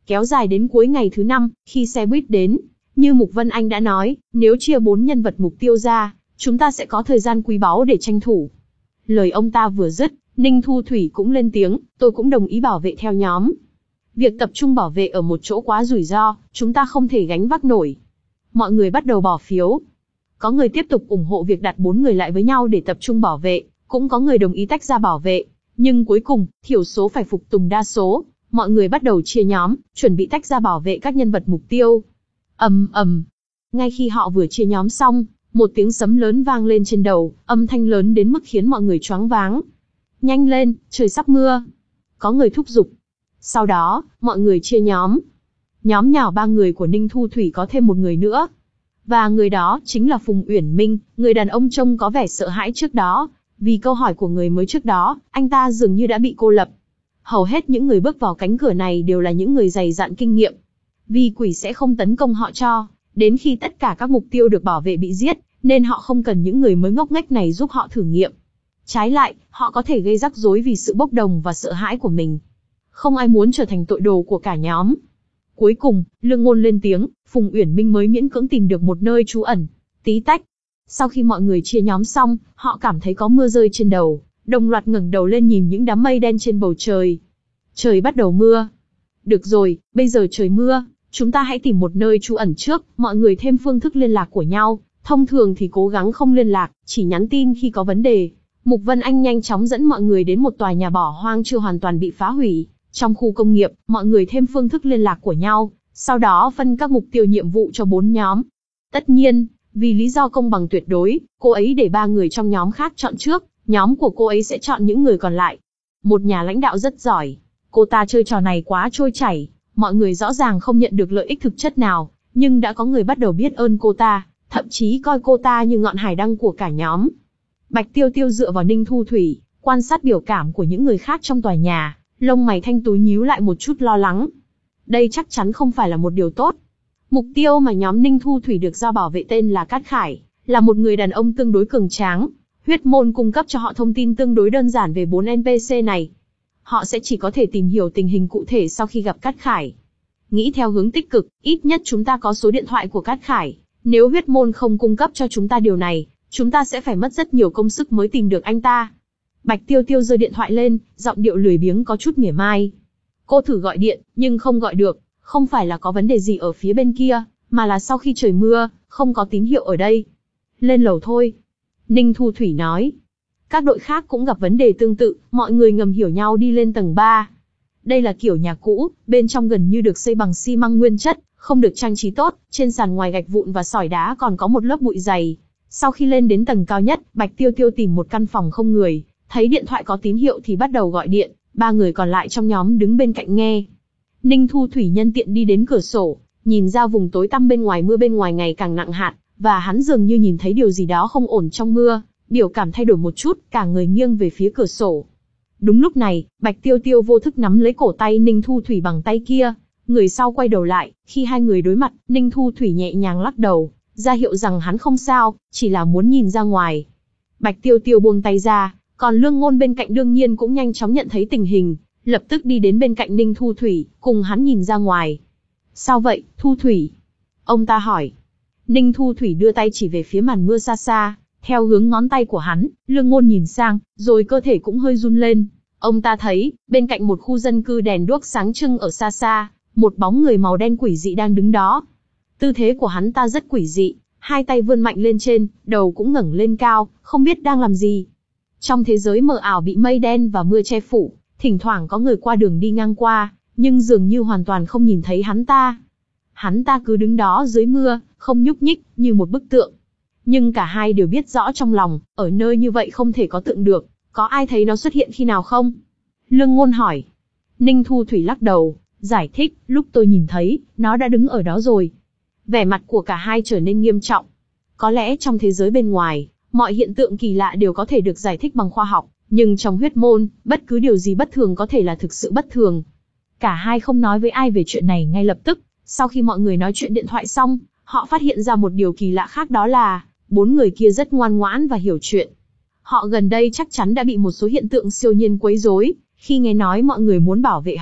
Kéo dài đến cuối ngày thứ năm, khi xe buýt đến, như Mục Vân Anh đã nói, nếu chia bốn nhân vật mục tiêu ra, chúng ta sẽ có thời gian quý báu để tranh thủ. Lời ông ta vừa dứt, Ninh Thu Thủy cũng lên tiếng, tôi cũng đồng ý bảo vệ theo nhóm. Việc tập trung bảo vệ ở một chỗ quá rủi ro, chúng ta không thể gánh vác nổi. Mọi người bắt đầu bỏ phiếu. Có người tiếp tục ủng hộ việc đặt bốn người lại với nhau để tập trung bảo vệ, cũng có người đồng ý tách ra bảo vệ. Nhưng cuối cùng, thiểu số phải phục tùng đa số, mọi người bắt đầu chia nhóm, chuẩn bị tách ra bảo vệ các nhân vật mục tiêu. Ầm ầm. Ngay khi họ vừa chia nhóm xong, một tiếng sấm lớn vang lên trên đầu, âm thanh lớn đến mức khiến mọi người choáng váng. Nhanh lên, trời sắp mưa. Có người thúc giục. Sau đó, mọi người chia nhóm. Nhóm nhỏ ba người của Ninh Thu Thủy có thêm một người nữa. Và người đó chính là Phùng Uyển Minh, người đàn ông trông có vẻ sợ hãi trước đó. Vì câu hỏi của người mới trước đó, anh ta dường như đã bị cô lập. Hầu hết những người bước vào cánh cửa này đều là những người dày dặn kinh nghiệm. Vì quỷ sẽ không tấn công họ cho, đến khi tất cả các mục tiêu được bảo vệ bị giết, nên họ không cần những người mới ngốc nghếch này giúp họ thử nghiệm. Trái lại, họ có thể gây rắc rối vì sự bốc đồng và sợ hãi của mình. Không ai muốn trở thành tội đồ của cả nhóm. Cuối cùng, Lương Ngôn lên tiếng, Phùng Uyển Minh mới miễn cưỡng tìm được một nơi trú ẩn. Tí tách. Sau khi mọi người chia nhóm xong, họ cảm thấy có mưa rơi trên đầu, đồng loạt ngẩng đầu lên nhìn những đám mây đen trên bầu trời. Trời bắt đầu mưa. Được rồi, bây giờ trời mưa, chúng ta hãy tìm một nơi trú ẩn trước, mọi người thêm phương thức liên lạc của nhau. Thông thường thì cố gắng không liên lạc, chỉ nhắn tin khi có vấn đề. Mục Vân Anh nhanh chóng dẫn mọi người đến một tòa nhà bỏ hoang chưa hoàn toàn bị phá hủy. Trong khu công nghiệp, mọi người thêm phương thức liên lạc của nhau, sau đó phân các mục tiêu nhiệm vụ cho bốn nhóm. Tất nhiên, vì lý do công bằng tuyệt đối, cô ấy để ba người trong nhóm khác chọn trước, nhóm của cô ấy sẽ chọn những người còn lại. Một nhà lãnh đạo rất giỏi, cô ta chơi trò này quá trôi chảy, mọi người rõ ràng không nhận được lợi ích thực chất nào, nhưng đã có người bắt đầu biết ơn cô ta, thậm chí coi cô ta như ngọn hải đăng của cả nhóm. Bạch Tiêu Tiêu dựa vào Ninh Thu Thủy, quan sát biểu cảm của những người khác trong tòa nhà, lông mày thanh tú nhíu lại một chút lo lắng. Đây chắc chắn không phải là một điều tốt. Mục tiêu mà nhóm Ninh Thu Thủy được giao bảo vệ tên là Cát Khải, là một người đàn ông tương đối cường tráng. Huyết môn cung cấp cho họ thông tin tương đối đơn giản về bốn en pê xê này. Họ sẽ chỉ có thể tìm hiểu tình hình cụ thể sau khi gặp Cát Khải. Nghĩ theo hướng tích cực, ít nhất chúng ta có số điện thoại của Cát Khải. Nếu huyết môn không cung cấp cho chúng ta điều này, chúng ta sẽ phải mất rất nhiều công sức mới tìm được anh ta. Bạch Tiêu Tiêu giơ điện thoại lên, giọng điệu lười biếng có chút mỉa mai. Cô thử gọi điện, nhưng không gọi được. Không phải là có vấn đề gì ở phía bên kia, mà là sau khi trời mưa, không có tín hiệu ở đây. Lên lầu thôi. Ninh Thu Thủy nói. Các đội khác cũng gặp vấn đề tương tự, mọi người ngầm hiểu nhau đi lên tầng ba. Đây là kiểu nhà cũ, bên trong gần như được xây bằng xi măng nguyên chất, không được trang trí tốt, trên sàn ngoài gạch vụn và sỏi đá còn có một lớp bụi dày. Sau khi lên đến tầng cao nhất, Bạch Tiêu Tiêu tìm một căn phòng không người, thấy điện thoại có tín hiệu thì bắt đầu gọi điện, ba người còn lại trong nhóm đứng bên cạnh nghe. Ninh Thu Thủy nhân tiện đi đến cửa sổ, nhìn ra vùng tối tăm bên ngoài mưa bên ngoài ngày càng nặng hạt, và hắn dường như nhìn thấy điều gì đó không ổn trong mưa, biểu cảm thay đổi một chút, cả người nghiêng về phía cửa sổ. Đúng lúc này, Bạch Tiêu Tiêu vô thức nắm lấy cổ tay Ninh Thu Thủy bằng tay kia, người sau quay đầu lại, khi hai người đối mặt, Ninh Thu Thủy nhẹ nhàng lắc đầu, ra hiệu rằng hắn không sao, chỉ là muốn nhìn ra ngoài. Bạch Tiêu Tiêu buông tay ra, còn Lương Ngôn bên cạnh đương nhiên cũng nhanh chóng nhận thấy tình hình, lập tức đi đến bên cạnh Ninh Thu Thủy, cùng hắn nhìn ra ngoài. Sao vậy, Thu Thủy? Ông ta hỏi. Ninh Thu Thủy đưa tay chỉ về phía màn mưa xa xa, theo hướng ngón tay của hắn, Lương Ngôn nhìn sang, rồi cơ thể cũng hơi run lên. Ông ta thấy, bên cạnh một khu dân cư đèn đuốc sáng trưng ở xa xa, một bóng người màu đen quỷ dị đang đứng đó. Tư thế của hắn ta rất quỷ dị, hai tay vươn mạnh lên trên, đầu cũng ngẩng lên cao, không biết đang làm gì. Trong thế giới mờ ảo bị mây đen và mưa che phủ, thỉnh thoảng có người qua đường đi ngang qua, nhưng dường như hoàn toàn không nhìn thấy hắn ta. Hắn ta cứ đứng đó dưới mưa, không nhúc nhích, như một bức tượng. Nhưng cả hai đều biết rõ trong lòng, ở nơi như vậy không thể có tượng được, có ai thấy nó xuất hiện khi nào không? Lương Ngôn hỏi. Ninh Thu Thủy lắc đầu, giải thích, lúc tôi nhìn thấy, nó đã đứng ở đó rồi. Vẻ mặt của cả hai trở nên nghiêm trọng. Có lẽ trong thế giới bên ngoài, mọi hiện tượng kỳ lạ đều có thể được giải thích bằng khoa học, nhưng trong huyết môn, bất cứ điều gì bất thường có thể là thực sự bất thường. Cả hai không nói với ai về chuyện này ngay lập tức, sau khi mọi người nói chuyện điện thoại xong, họ phát hiện ra một điều kỳ lạ khác, đó là, bốn người kia rất ngoan ngoãn và hiểu chuyện. Họ gần đây chắc chắn đã bị một số hiện tượng siêu nhiên quấy rối, khi nghe nói mọi người muốn bảo vệ họ,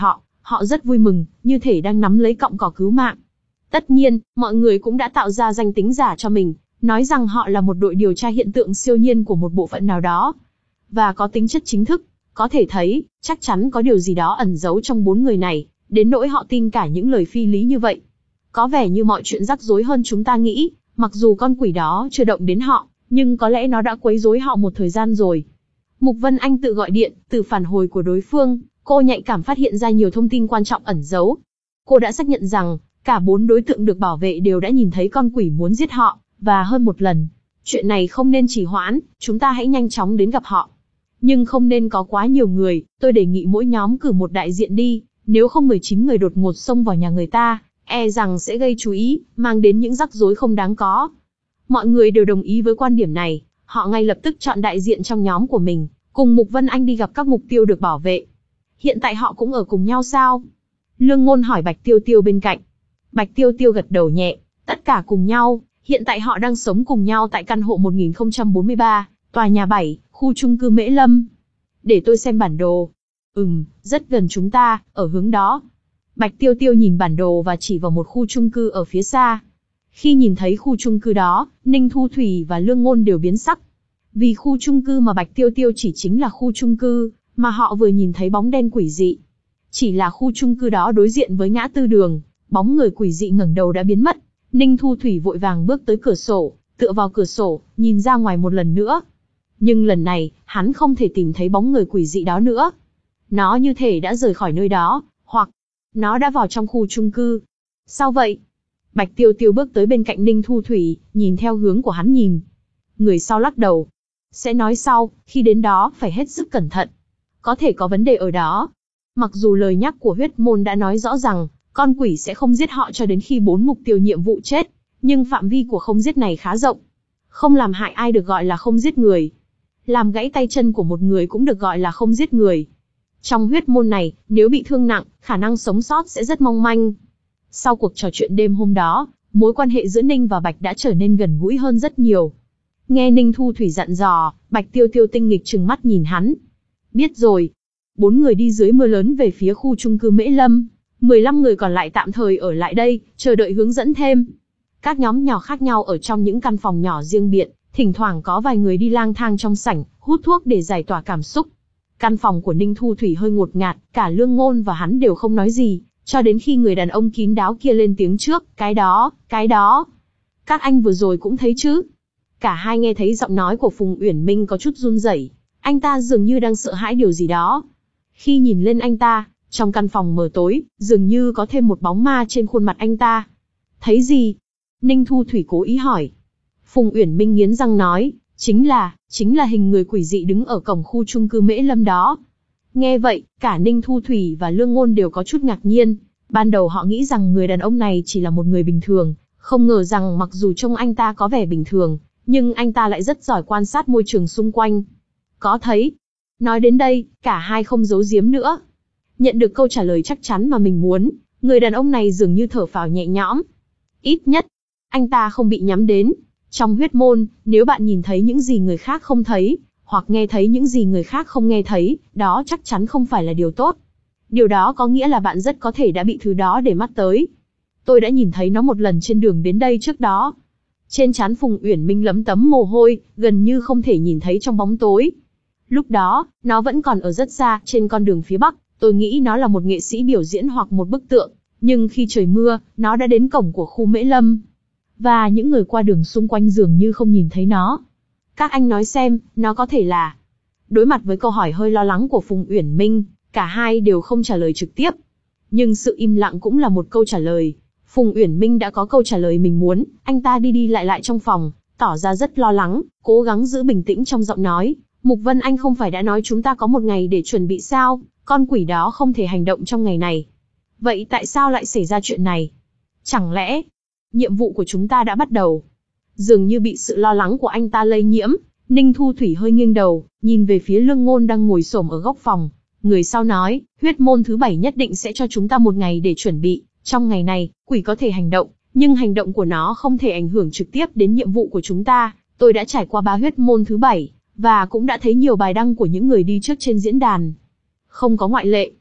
Họ rất vui mừng, như thể đang nắm lấy cọng cỏ cứu mạng. Tất nhiên, mọi người cũng đã tạo ra danh tính giả cho mình, nói rằng họ là một đội điều tra hiện tượng siêu nhiên của một bộ phận nào đó, và có tính chất chính thức. Có thể thấy, chắc chắn có điều gì đó ẩn giấu trong bốn người này, đến nỗi họ tin cả những lời phi lý như vậy. Có vẻ như mọi chuyện rắc rối hơn chúng ta nghĩ, mặc dù con quỷ đó chưa động đến họ, nhưng có lẽ nó đã quấy rối họ một thời gian rồi. Mục Vân Anh tự gọi điện, từ phản hồi của đối phương, cô nhạy cảm phát hiện ra nhiều thông tin quan trọng ẩn giấu. Cô đã xác nhận rằng, cả bốn đối tượng được bảo vệ đều đã nhìn thấy con quỷ muốn giết họ, và hơn một lần. Chuyện này không nên trì hoãn, chúng ta hãy nhanh chóng đến gặp họ. Nhưng không nên có quá nhiều người, tôi đề nghị mỗi nhóm cử một đại diện đi, nếu không mười chín người đột ngột xông vào nhà người ta, e rằng sẽ gây chú ý, mang đến những rắc rối không đáng có. Mọi người đều đồng ý với quan điểm này, họ ngay lập tức chọn đại diện trong nhóm của mình, cùng Mục Vân Anh đi gặp các mục tiêu được bảo vệ. Hiện tại họ cũng ở cùng nhau sao? Lương Ngôn hỏi Bạch Tiêu Tiêu bên cạnh. Bạch Tiêu Tiêu gật đầu nhẹ, tất cả cùng nhau, hiện tại họ đang sống cùng nhau tại căn hộ một nghìn không trăm bốn mươi ba, tòa nhà bảy, khu chung cư Mễ Lâm. Để tôi xem bản đồ. Ừm, rất gần chúng ta, ở hướng đó. Bạch Tiêu Tiêu nhìn bản đồ và chỉ vào một khu chung cư ở phía xa. Khi nhìn thấy khu chung cư đó, Ninh Thu Thủy và Lương Ngôn đều biến sắc. Vì khu chung cư mà Bạch Tiêu Tiêu chỉ chính là khu chung cư mà họ vừa nhìn thấy bóng đen quỷ dị. Chỉ là khu chung cư đó đối diện với ngã tư đường, bóng người quỷ dị ngẩng đầu đã biến mất. Ninh Thu Thủy vội vàng bước tới cửa sổ, tựa vào cửa sổ, nhìn ra ngoài một lần nữa. Nhưng lần này, hắn không thể tìm thấy bóng người quỷ dị đó nữa. Nó như thể đã rời khỏi nơi đó, hoặc nó đã vào trong khu chung cư. Sao vậy? Bạch Tiêu Tiêu bước tới bên cạnh Ninh Thu Thủy, nhìn theo hướng của hắn nhìn. Người sau lắc đầu. Sẽ nói sau, khi đến đó phải hết sức cẩn thận. Có thể có vấn đề ở đó. Mặc dù lời nhắc của huyết môn đã nói rõ rằng, con quỷ sẽ không giết họ cho đến khi bốn mục tiêu nhiệm vụ chết, nhưng phạm vi của không giết này khá rộng. Không làm hại ai được gọi là không giết người. Làm gãy tay chân của một người cũng được gọi là không giết người. Trong huyết môn này, nếu bị thương nặng, khả năng sống sót sẽ rất mong manh. Sau cuộc trò chuyện đêm hôm đó, mối quan hệ giữa Ninh và Bạch đã trở nên gần gũi hơn rất nhiều. Nghe Ninh Thu Thủy dặn dò, Bạch Tiêu Tiêu tinh nghịch trừng mắt nhìn hắn. Biết rồi. Bốn người đi dưới mưa lớn về phía khu chung cư Mễ Lâm. mười lăm người còn lại tạm thời ở lại đây, chờ đợi hướng dẫn thêm. Các nhóm nhỏ khác nhau ở trong những căn phòng nhỏ riêng biệt, thỉnh thoảng có vài người đi lang thang trong sảnh, hút thuốc để giải tỏa cảm xúc. Căn phòng của Ninh Thu Thủy hơi ngột ngạt, cả Lương Ngôn và hắn đều không nói gì, cho đến khi người đàn ông kín đáo kia lên tiếng trước, cái đó, cái đó. Các anh vừa rồi cũng thấy chứ. Cả hai nghe thấy giọng nói của Phùng Uyển Minh có chút run rẩy, anh ta dường như đang sợ hãi điều gì đó. Khi nhìn lên anh ta, trong căn phòng mờ tối, dường như có thêm một bóng ma trên khuôn mặt anh ta. Thấy gì? Ninh Thu Thủy cố ý hỏi. Phùng Uyển Minh nghiến răng nói, chính là, chính là hình người quỷ dị đứng ở cổng khu chung cư Mễ Lâm đó. Nghe vậy, cả Ninh Thu Thủy và Lương Ngôn đều có chút ngạc nhiên. Ban đầu họ nghĩ rằng người đàn ông này chỉ là một người bình thường, không ngờ rằng mặc dù trông anh ta có vẻ bình thường, nhưng anh ta lại rất giỏi quan sát môi trường xung quanh. Có thấy. Nói đến đây, cả hai không giấu giếm nữa. Nhận được câu trả lời chắc chắn mà mình muốn, người đàn ông này dường như thở phào nhẹ nhõm. Ít nhất, anh ta không bị nhắm đến. Trong huyết môn, nếu bạn nhìn thấy những gì người khác không thấy, hoặc nghe thấy những gì người khác không nghe thấy, đó chắc chắn không phải là điều tốt. Điều đó có nghĩa là bạn rất có thể đã bị thứ đó để mắt tới. Tôi đã nhìn thấy nó một lần trên đường đến đây trước đó. Trên trán Phùng Uyển Minh lấm tấm mồ hôi, gần như không thể nhìn thấy trong bóng tối. Lúc đó, nó vẫn còn ở rất xa, trên con đường phía Bắc, tôi nghĩ nó là một nghệ sĩ biểu diễn hoặc một bức tượng, nhưng khi trời mưa, nó đã đến cổng của khu Mễ Lâm. Và những người qua đường xung quanh dường như không nhìn thấy nó. Các anh nói xem, nó có thể là... Đối mặt với câu hỏi hơi lo lắng của Phùng Uyển Minh, cả hai đều không trả lời trực tiếp. Nhưng sự im lặng cũng là một câu trả lời. Phùng Uyển Minh đã có câu trả lời mình muốn, anh ta đi đi lại lại trong phòng, tỏ ra rất lo lắng, cố gắng giữ bình tĩnh trong giọng nói. Mục Vân Anh không phải đã nói chúng ta có một ngày để chuẩn bị sao, con quỷ đó không thể hành động trong ngày này. Vậy tại sao lại xảy ra chuyện này? Chẳng lẽ, nhiệm vụ của chúng ta đã bắt đầu? Dường như bị sự lo lắng của anh ta lây nhiễm, Ninh Thu Thủy hơi nghiêng đầu, nhìn về phía Lương Ngôn đang ngồi xổm ở góc phòng. Người sau nói, huyết môn thứ bảy nhất định sẽ cho chúng ta một ngày để chuẩn bị. Trong ngày này, quỷ có thể hành động, nhưng hành động của nó không thể ảnh hưởng trực tiếp đến nhiệm vụ của chúng ta. Tôi đã trải qua ba huyết môn thứ bảy, và cũng đã thấy nhiều bài đăng của những người đi trước trên diễn đàn. Không có ngoại lệ.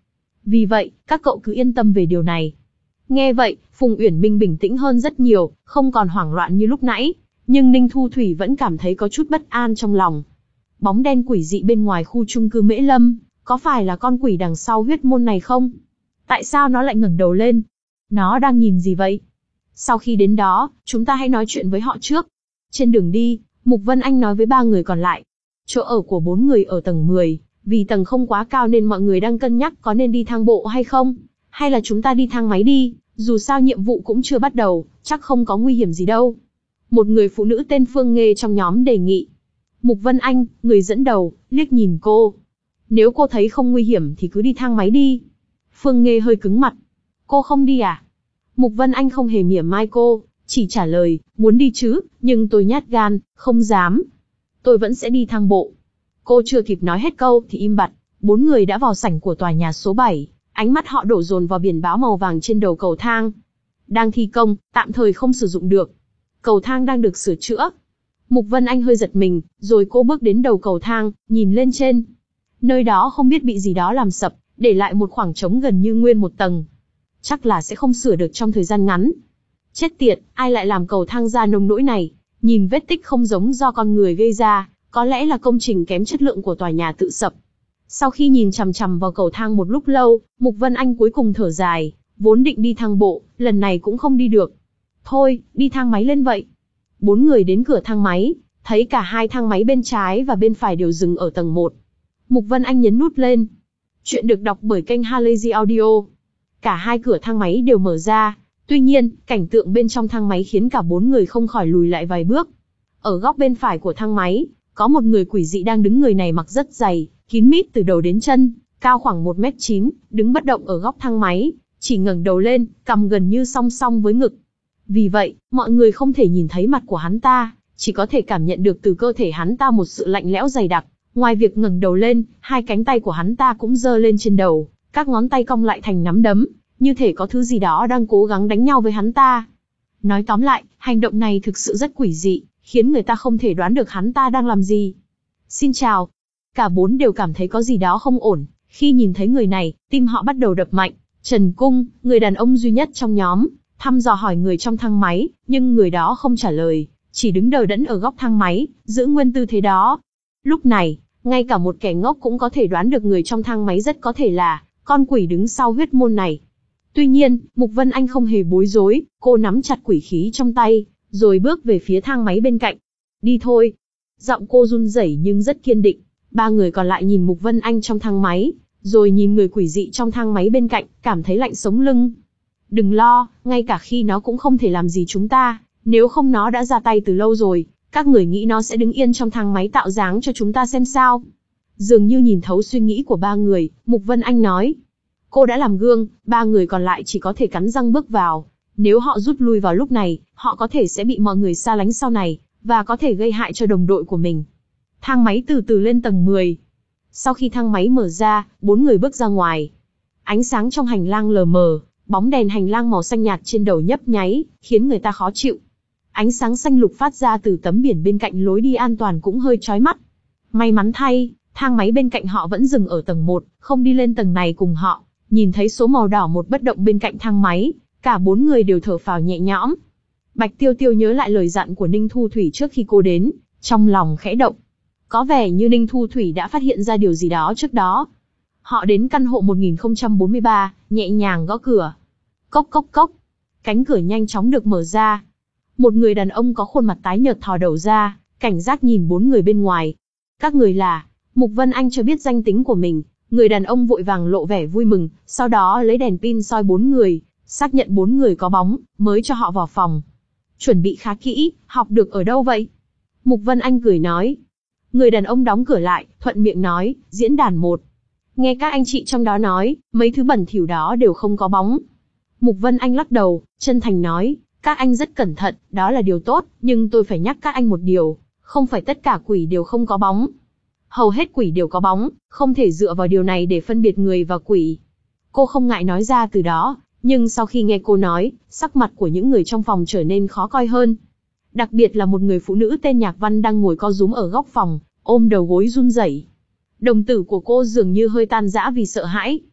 Vì vậy, các cậu cứ yên tâm về điều này. Nghe vậy, Phùng Uyển Minh bình tĩnh hơn rất nhiều, không còn hoảng loạn như lúc nãy. Nhưng Ninh Thu Thủy vẫn cảm thấy có chút bất an trong lòng. Bóng đen quỷ dị bên ngoài khu chung cư Mễ Lâm, có phải là con quỷ đằng sau huyết môn này không? Tại sao nó lại ngẩng đầu lên? Nó đang nhìn gì vậy? Sau khi đến đó, chúng ta hãy nói chuyện với họ trước. Trên đường đi, Mục Vân Anh nói với ba người còn lại. Chỗ ở của bốn người ở tầng mười, vì tầng không quá cao nên mọi người đang cân nhắc có nên đi thang bộ hay không. Hay là chúng ta đi thang máy đi, dù sao nhiệm vụ cũng chưa bắt đầu, chắc không có nguy hiểm gì đâu. Một người phụ nữ tên Phương Nghê trong nhóm đề nghị. Mục Vân Anh, người dẫn đầu, liếc nhìn cô. Nếu cô thấy không nguy hiểm thì cứ đi thang máy đi. Phương Nghê hơi cứng mặt. Cô không đi à? Mục Vân Anh không hề mỉa mai cô, chỉ trả lời, muốn đi chứ, nhưng tôi nhát gan, không dám. Tôi vẫn sẽ đi thang bộ. Cô chưa kịp nói hết câu thì im bặt, bốn người đã vào sảnh của tòa nhà số bảy, ánh mắt họ đổ dồn vào biển báo màu vàng trên đầu cầu thang. Đang thi công, tạm thời không sử dụng được. Cầu thang đang được sửa chữa. Mục Vân Anh hơi giật mình, rồi cô bước đến đầu cầu thang, nhìn lên trên. Nơi đó không biết bị gì đó làm sập, để lại một khoảng trống gần như nguyên một tầng. Chắc là sẽ không sửa được trong thời gian ngắn. Chết tiệt, ai lại làm cầu thang ra nông nỗi này? Nhìn vết tích không giống do con người gây ra, có lẽ là công trình kém chất lượng của tòa nhà tự sập. Sau khi nhìn chằm chằm vào cầu thang một lúc lâu, Mục Vân Anh cuối cùng thở dài, vốn định đi thang bộ, lần này cũng không đi được. Thôi, đi thang máy lên vậy. Bốn người đến cửa thang máy, thấy cả hai thang máy bên trái và bên phải đều dừng ở tầng một. Mục Vân Anh nhấn nút lên. Chuyện được đọc bởi kênh Halazy Audio. Cả hai cửa thang máy đều mở ra, tuy nhiên, cảnh tượng bên trong thang máy khiến cả bốn người không khỏi lùi lại vài bước. Ở góc bên phải của thang máy, có một người quỷ dị đang đứng, người này mặc rất dày, kín mít từ đầu đến chân, cao khoảng một mét chín, đứng bất động ở góc thang máy, chỉ ngẩng đầu lên, cằm gần như song song với ngực. Vì vậy, mọi người không thể nhìn thấy mặt của hắn ta, chỉ có thể cảm nhận được từ cơ thể hắn ta một sự lạnh lẽo dày đặc. Ngoài việc ngẩng đầu lên, hai cánh tay của hắn ta cũng giơ lên trên đầu, các ngón tay cong lại thành nắm đấm, như thể có thứ gì đó đang cố gắng đánh nhau với hắn ta. Nói tóm lại, hành động này thực sự rất quỷ dị, khiến người ta không thể đoán được hắn ta đang làm gì. Xin chào. Cả bốn đều cảm thấy có gì đó không ổn, khi nhìn thấy người này, tim họ bắt đầu đập mạnh. Trần Cung, người đàn ông duy nhất trong nhóm, thăm dò hỏi người trong thang máy, nhưng người đó không trả lời, chỉ đứng đờ đẫn ở góc thang máy, giữ nguyên tư thế đó. Lúc này, ngay cả một kẻ ngốc cũng có thể đoán được người trong thang máy rất có thể là con quỷ đứng sau huyết môn này. Tuy nhiên, Mục Vân Anh không hề bối rối, cô nắm chặt quỷ khí trong tay, rồi bước về phía thang máy bên cạnh. Đi thôi. Giọng cô run rẩy nhưng rất kiên định. Ba người còn lại nhìn Mục Vân Anh trong thang máy, rồi nhìn người quỷ dị trong thang máy bên cạnh, cảm thấy lạnh sống lưng. Đừng lo, ngay cả khi nó cũng không thể làm gì chúng ta, nếu không nó đã ra tay từ lâu rồi. Các người nghĩ nó sẽ đứng yên trong thang máy tạo dáng cho chúng ta xem sao? Dường như nhìn thấu suy nghĩ của ba người, Mục Vân Anh nói. Cô đã làm gương, ba người còn lại chỉ có thể cắn răng bước vào. Nếu họ rút lui vào lúc này, họ có thể sẽ bị mọi người xa lánh sau này, và có thể gây hại cho đồng đội của mình. Thang máy từ từ lên tầng mười. Sau khi thang máy mở ra, bốn người bước ra ngoài. Ánh sáng trong hành lang lờ mờ, bóng đèn hành lang màu xanh nhạt trên đầu nhấp nháy, khiến người ta khó chịu. Ánh sáng xanh lục phát ra từ tấm biển bên cạnh lối đi an toàn cũng hơi chói mắt. May mắn thay, thang máy bên cạnh họ vẫn dừng ở tầng một, không đi lên tầng này cùng họ. Nhìn thấy số màu đỏ một bất động bên cạnh thang máy, cả bốn người đều thở phào nhẹ nhõm. Bạch Tiêu Tiêu nhớ lại lời dặn của Ninh Thu Thủy trước khi cô đến, trong lòng khẽ động. Có vẻ như Ninh Thu Thủy đã phát hiện ra điều gì đó trước đó. Họ đến căn hộ một nghìn không trăm bốn mươi ba, nhẹ nhàng gõ cửa. Cốc cốc cốc. Cánh cửa nhanh chóng được mở ra. Một người đàn ông có khuôn mặt tái nhợt thò đầu ra, cảnh giác nhìn bốn người bên ngoài. Các người là... Mục Vân Anh cho biết danh tính của mình. Người đàn ông vội vàng lộ vẻ vui mừng, sau đó lấy đèn pin soi bốn người, xác nhận bốn người có bóng, mới cho họ vào phòng. Chuẩn bị khá kỹ, học được ở đâu vậy? Mục Vân Anh cười nói. Người đàn ông đóng cửa lại, thuận miệng nói, diễn đàn một. Nghe các anh chị trong đó nói, mấy thứ bẩn thỉu đó đều không có bóng. Mục Vân Anh lắc đầu, chân thành nói, các anh rất cẩn thận, đó là điều tốt, nhưng tôi phải nhắc các anh một điều, không phải tất cả quỷ đều không có bóng. Hầu hết quỷ đều có bóng, không thể dựa vào điều này để phân biệt người và quỷ. Cô không ngại nói ra từ đó, nhưng sau khi nghe cô nói, sắc mặt của những người trong phòng trở nên khó coi hơn. Đặc biệt là một người phụ nữ tên Nhạc Văn đang ngồi co rúm ở góc phòng, ôm đầu gối run rẩy. Đồng tử của cô dường như hơi tan rã vì sợ hãi.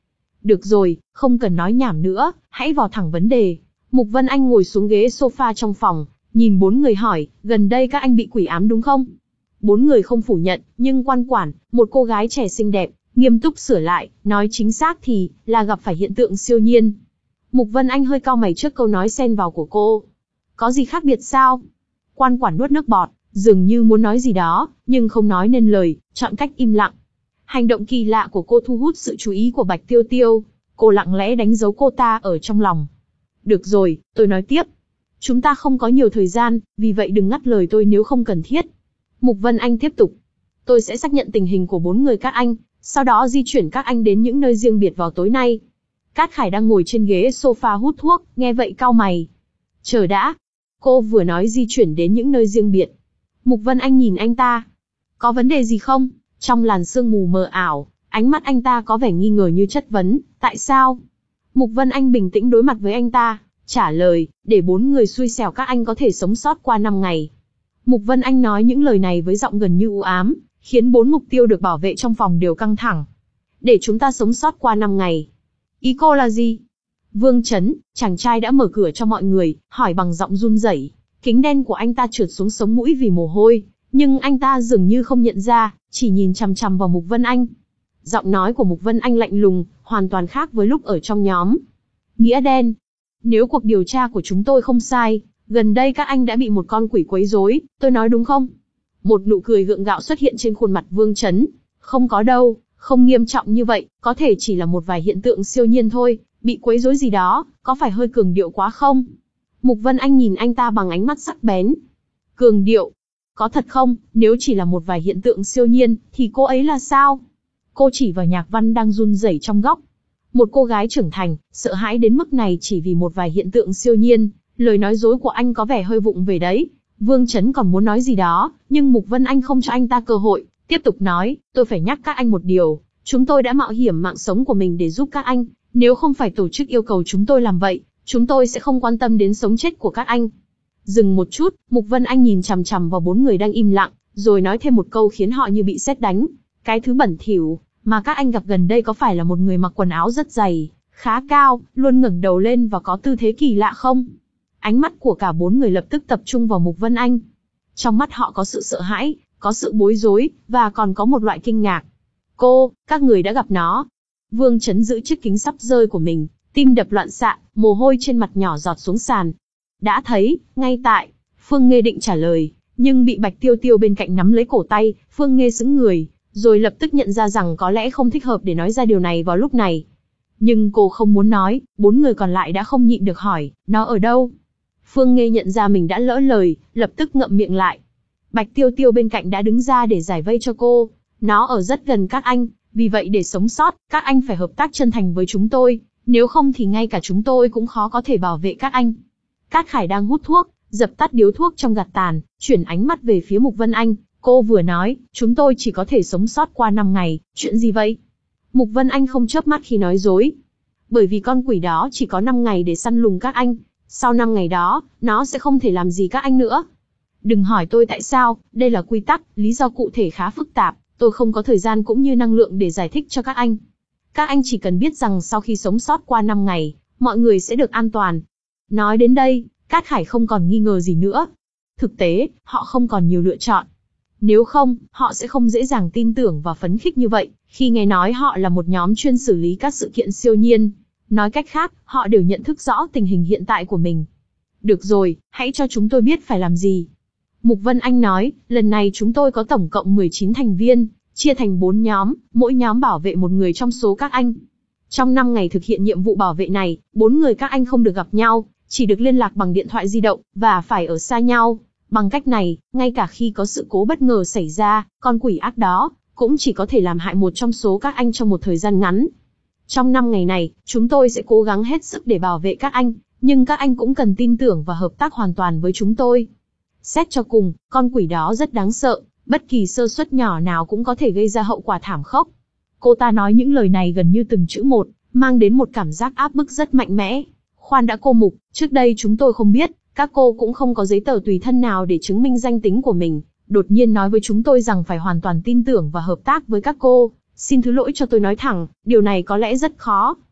Được rồi, không cần nói nhảm nữa, hãy vào thẳng vấn đề. Mục Vân Anh ngồi xuống ghế sofa trong phòng, nhìn bốn người hỏi, gần đây các anh bị quỷ ám đúng không? Bốn người không phủ nhận, nhưng quan quản, một cô gái trẻ xinh đẹp, nghiêm túc sửa lại, nói chính xác thì, là gặp phải hiện tượng siêu nhiên. Mục Vân Anh hơi cau mày trước câu nói xen vào của cô. Có gì khác biệt sao? Quan quản nuốt nước bọt, dường như muốn nói gì đó, nhưng không nói nên lời, chọn cách im lặng. Hành động kỳ lạ của cô thu hút sự chú ý của Bạch Tiêu Tiêu, cô lặng lẽ đánh dấu cô ta ở trong lòng. Được rồi, tôi nói tiếp. Chúng ta không có nhiều thời gian, vì vậy đừng ngắt lời tôi nếu không cần thiết. Mục Vân Anh tiếp tục. Tôi sẽ xác nhận tình hình của bốn người các anh, sau đó di chuyển các anh đến những nơi riêng biệt vào tối nay. Cát Khải đang ngồi trên ghế sofa hút thuốc, nghe vậy cau mày. Chờ đã. Cô vừa nói di chuyển đến những nơi riêng biệt. Mục Vân Anh nhìn anh ta. Có vấn đề gì không? Trong làn sương mù mờ ảo, ánh mắt anh ta có vẻ nghi ngờ như chất vấn. Tại sao? Mục Vân Anh bình tĩnh đối mặt với anh ta, trả lời, để bốn người xui xẻo các anh có thể sống sót qua năm ngày. Mục Vân Anh nói những lời này với giọng gần như u ám, khiến bốn mục tiêu được bảo vệ trong phòng đều căng thẳng. Để chúng ta sống sót qua năm ngày. Ý cô là gì? Vương Chấn, chàng trai đã mở cửa cho mọi người, hỏi bằng giọng run rẩy. Kính đen của anh ta trượt xuống sống mũi vì mồ hôi, nhưng anh ta dường như không nhận ra, chỉ nhìn chằm chằm vào Mục Vân Anh. Giọng nói của Mục Vân Anh lạnh lùng, hoàn toàn khác với lúc ở trong nhóm. Nghĩa đen. Nếu cuộc điều tra của chúng tôi không sai, gần đây các anh đã bị một con quỷ quấy rối, tôi nói đúng không? Một nụ cười gượng gạo xuất hiện trên khuôn mặt Vương Chấn. Không có đâu, không nghiêm trọng như vậy, có thể chỉ là một vài hiện tượng siêu nhiên thôi, bị quấy rối gì đó, có phải hơi cường điệu quá không? Mục Vân Anh nhìn anh ta bằng ánh mắt sắc bén. Cường điệu? Có thật không? Nếu chỉ là một vài hiện tượng siêu nhiên, thì cô ấy là sao? Cô chỉ vào Nhạc Văn đang run rẩy trong góc. Một cô gái trưởng thành, sợ hãi đến mức này chỉ vì một vài hiện tượng siêu nhiên, lời nói dối của anh có vẻ hơi vụng về đấy. Vương Chấn còn muốn nói gì đó, nhưng Mục Vân Anh không cho anh ta cơ hội, tiếp tục nói, tôi phải nhắc các anh một điều, chúng tôi đã mạo hiểm mạng sống của mình để giúp các anh, nếu không phải tổ chức yêu cầu chúng tôi làm vậy, chúng tôi sẽ không quan tâm đến sống chết của các anh. Dừng một chút, Mục Vân Anh nhìn chằm chằm vào bốn người đang im lặng, rồi nói thêm một câu khiến họ như bị sét đánh. Cái thứ bẩn thỉu mà các anh gặp gần đây có phải là một người mặc quần áo rất dày, khá cao, luôn ngẩng đầu lên và có tư thế kỳ lạ không? Ánh mắt của cả bốn người lập tức tập trung vào Mục Vân Anh. Trong mắt họ có sự sợ hãi, có sự bối rối, và còn có một loại kinh ngạc. Cô, các người đã gặp nó. Vương Chấn giữ chiếc kính sắp rơi của mình, tim đập loạn xạ, mồ hôi trên mặt nhỏ giọt xuống sàn. Đã thấy, ngay tại, Phương Nghê định trả lời, nhưng bị Bạch Tiêu Tiêu bên cạnh nắm lấy cổ tay, Phương Nghê sững người, rồi lập tức nhận ra rằng có lẽ không thích hợp để nói ra điều này vào lúc này. Nhưng cô không muốn nói, bốn người còn lại đã không nhịn được hỏi, nó ở đâu? Phương Nghê nhận ra mình đã lỡ lời, lập tức ngậm miệng lại. Bạch Tiêu Tiêu bên cạnh đã đứng ra để giải vây cho cô. Nó ở rất gần các anh, vì vậy để sống sót, các anh phải hợp tác chân thành với chúng tôi, nếu không thì ngay cả chúng tôi cũng khó có thể bảo vệ các anh. Cát Khải đang hút thuốc, dập tắt điếu thuốc trong gạt tàn, chuyển ánh mắt về phía Mục Vân Anh. Cô vừa nói, chúng tôi chỉ có thể sống sót qua năm ngày, chuyện gì vậy? Mục Vân Anh không chớp mắt khi nói dối. Bởi vì con quỷ đó chỉ có năm ngày để săn lùng các anh, sau năm ngày đó, nó sẽ không thể làm gì các anh nữa. Đừng hỏi tôi tại sao, đây là quy tắc, lý do cụ thể khá phức tạp, tôi không có thời gian cũng như năng lượng để giải thích cho các anh. Các anh chỉ cần biết rằng sau khi sống sót qua năm ngày, mọi người sẽ được an toàn. Nói đến đây, Cát Khải không còn nghi ngờ gì nữa. Thực tế, họ không còn nhiều lựa chọn. Nếu không, họ sẽ không dễ dàng tin tưởng và phấn khích như vậy, khi nghe nói họ là một nhóm chuyên xử lý các sự kiện siêu nhiên. Nói cách khác, họ đều nhận thức rõ tình hình hiện tại của mình. Được rồi, hãy cho chúng tôi biết phải làm gì. Mục Vân Anh nói, lần này chúng tôi có tổng cộng mười chín thành viên, chia thành bốn nhóm, mỗi nhóm bảo vệ một người trong số các anh. Trong năm ngày thực hiện nhiệm vụ bảo vệ này, bốn người các anh không được gặp nhau, chỉ được liên lạc bằng điện thoại di động, và phải ở xa nhau. Bằng cách này, ngay cả khi có sự cố bất ngờ xảy ra, con quỷ ác đó cũng chỉ có thể làm hại một trong số các anh trong một thời gian ngắn. Trong năm ngày này, chúng tôi sẽ cố gắng hết sức để bảo vệ các anh, nhưng các anh cũng cần tin tưởng và hợp tác hoàn toàn với chúng tôi. Xét cho cùng, con quỷ đó rất đáng sợ, bất kỳ sơ suất nhỏ nào cũng có thể gây ra hậu quả thảm khốc. Cô ta nói những lời này gần như từng chữ một, mang đến một cảm giác áp bức rất mạnh mẽ. Khoan đã cô Mục, trước đây chúng tôi không biết, các cô cũng không có giấy tờ tùy thân nào để chứng minh danh tính của mình, đột nhiên nói với chúng tôi rằng phải hoàn toàn tin tưởng và hợp tác với các cô. Xin thứ lỗi cho tôi nói thẳng, điều này có lẽ rất khó.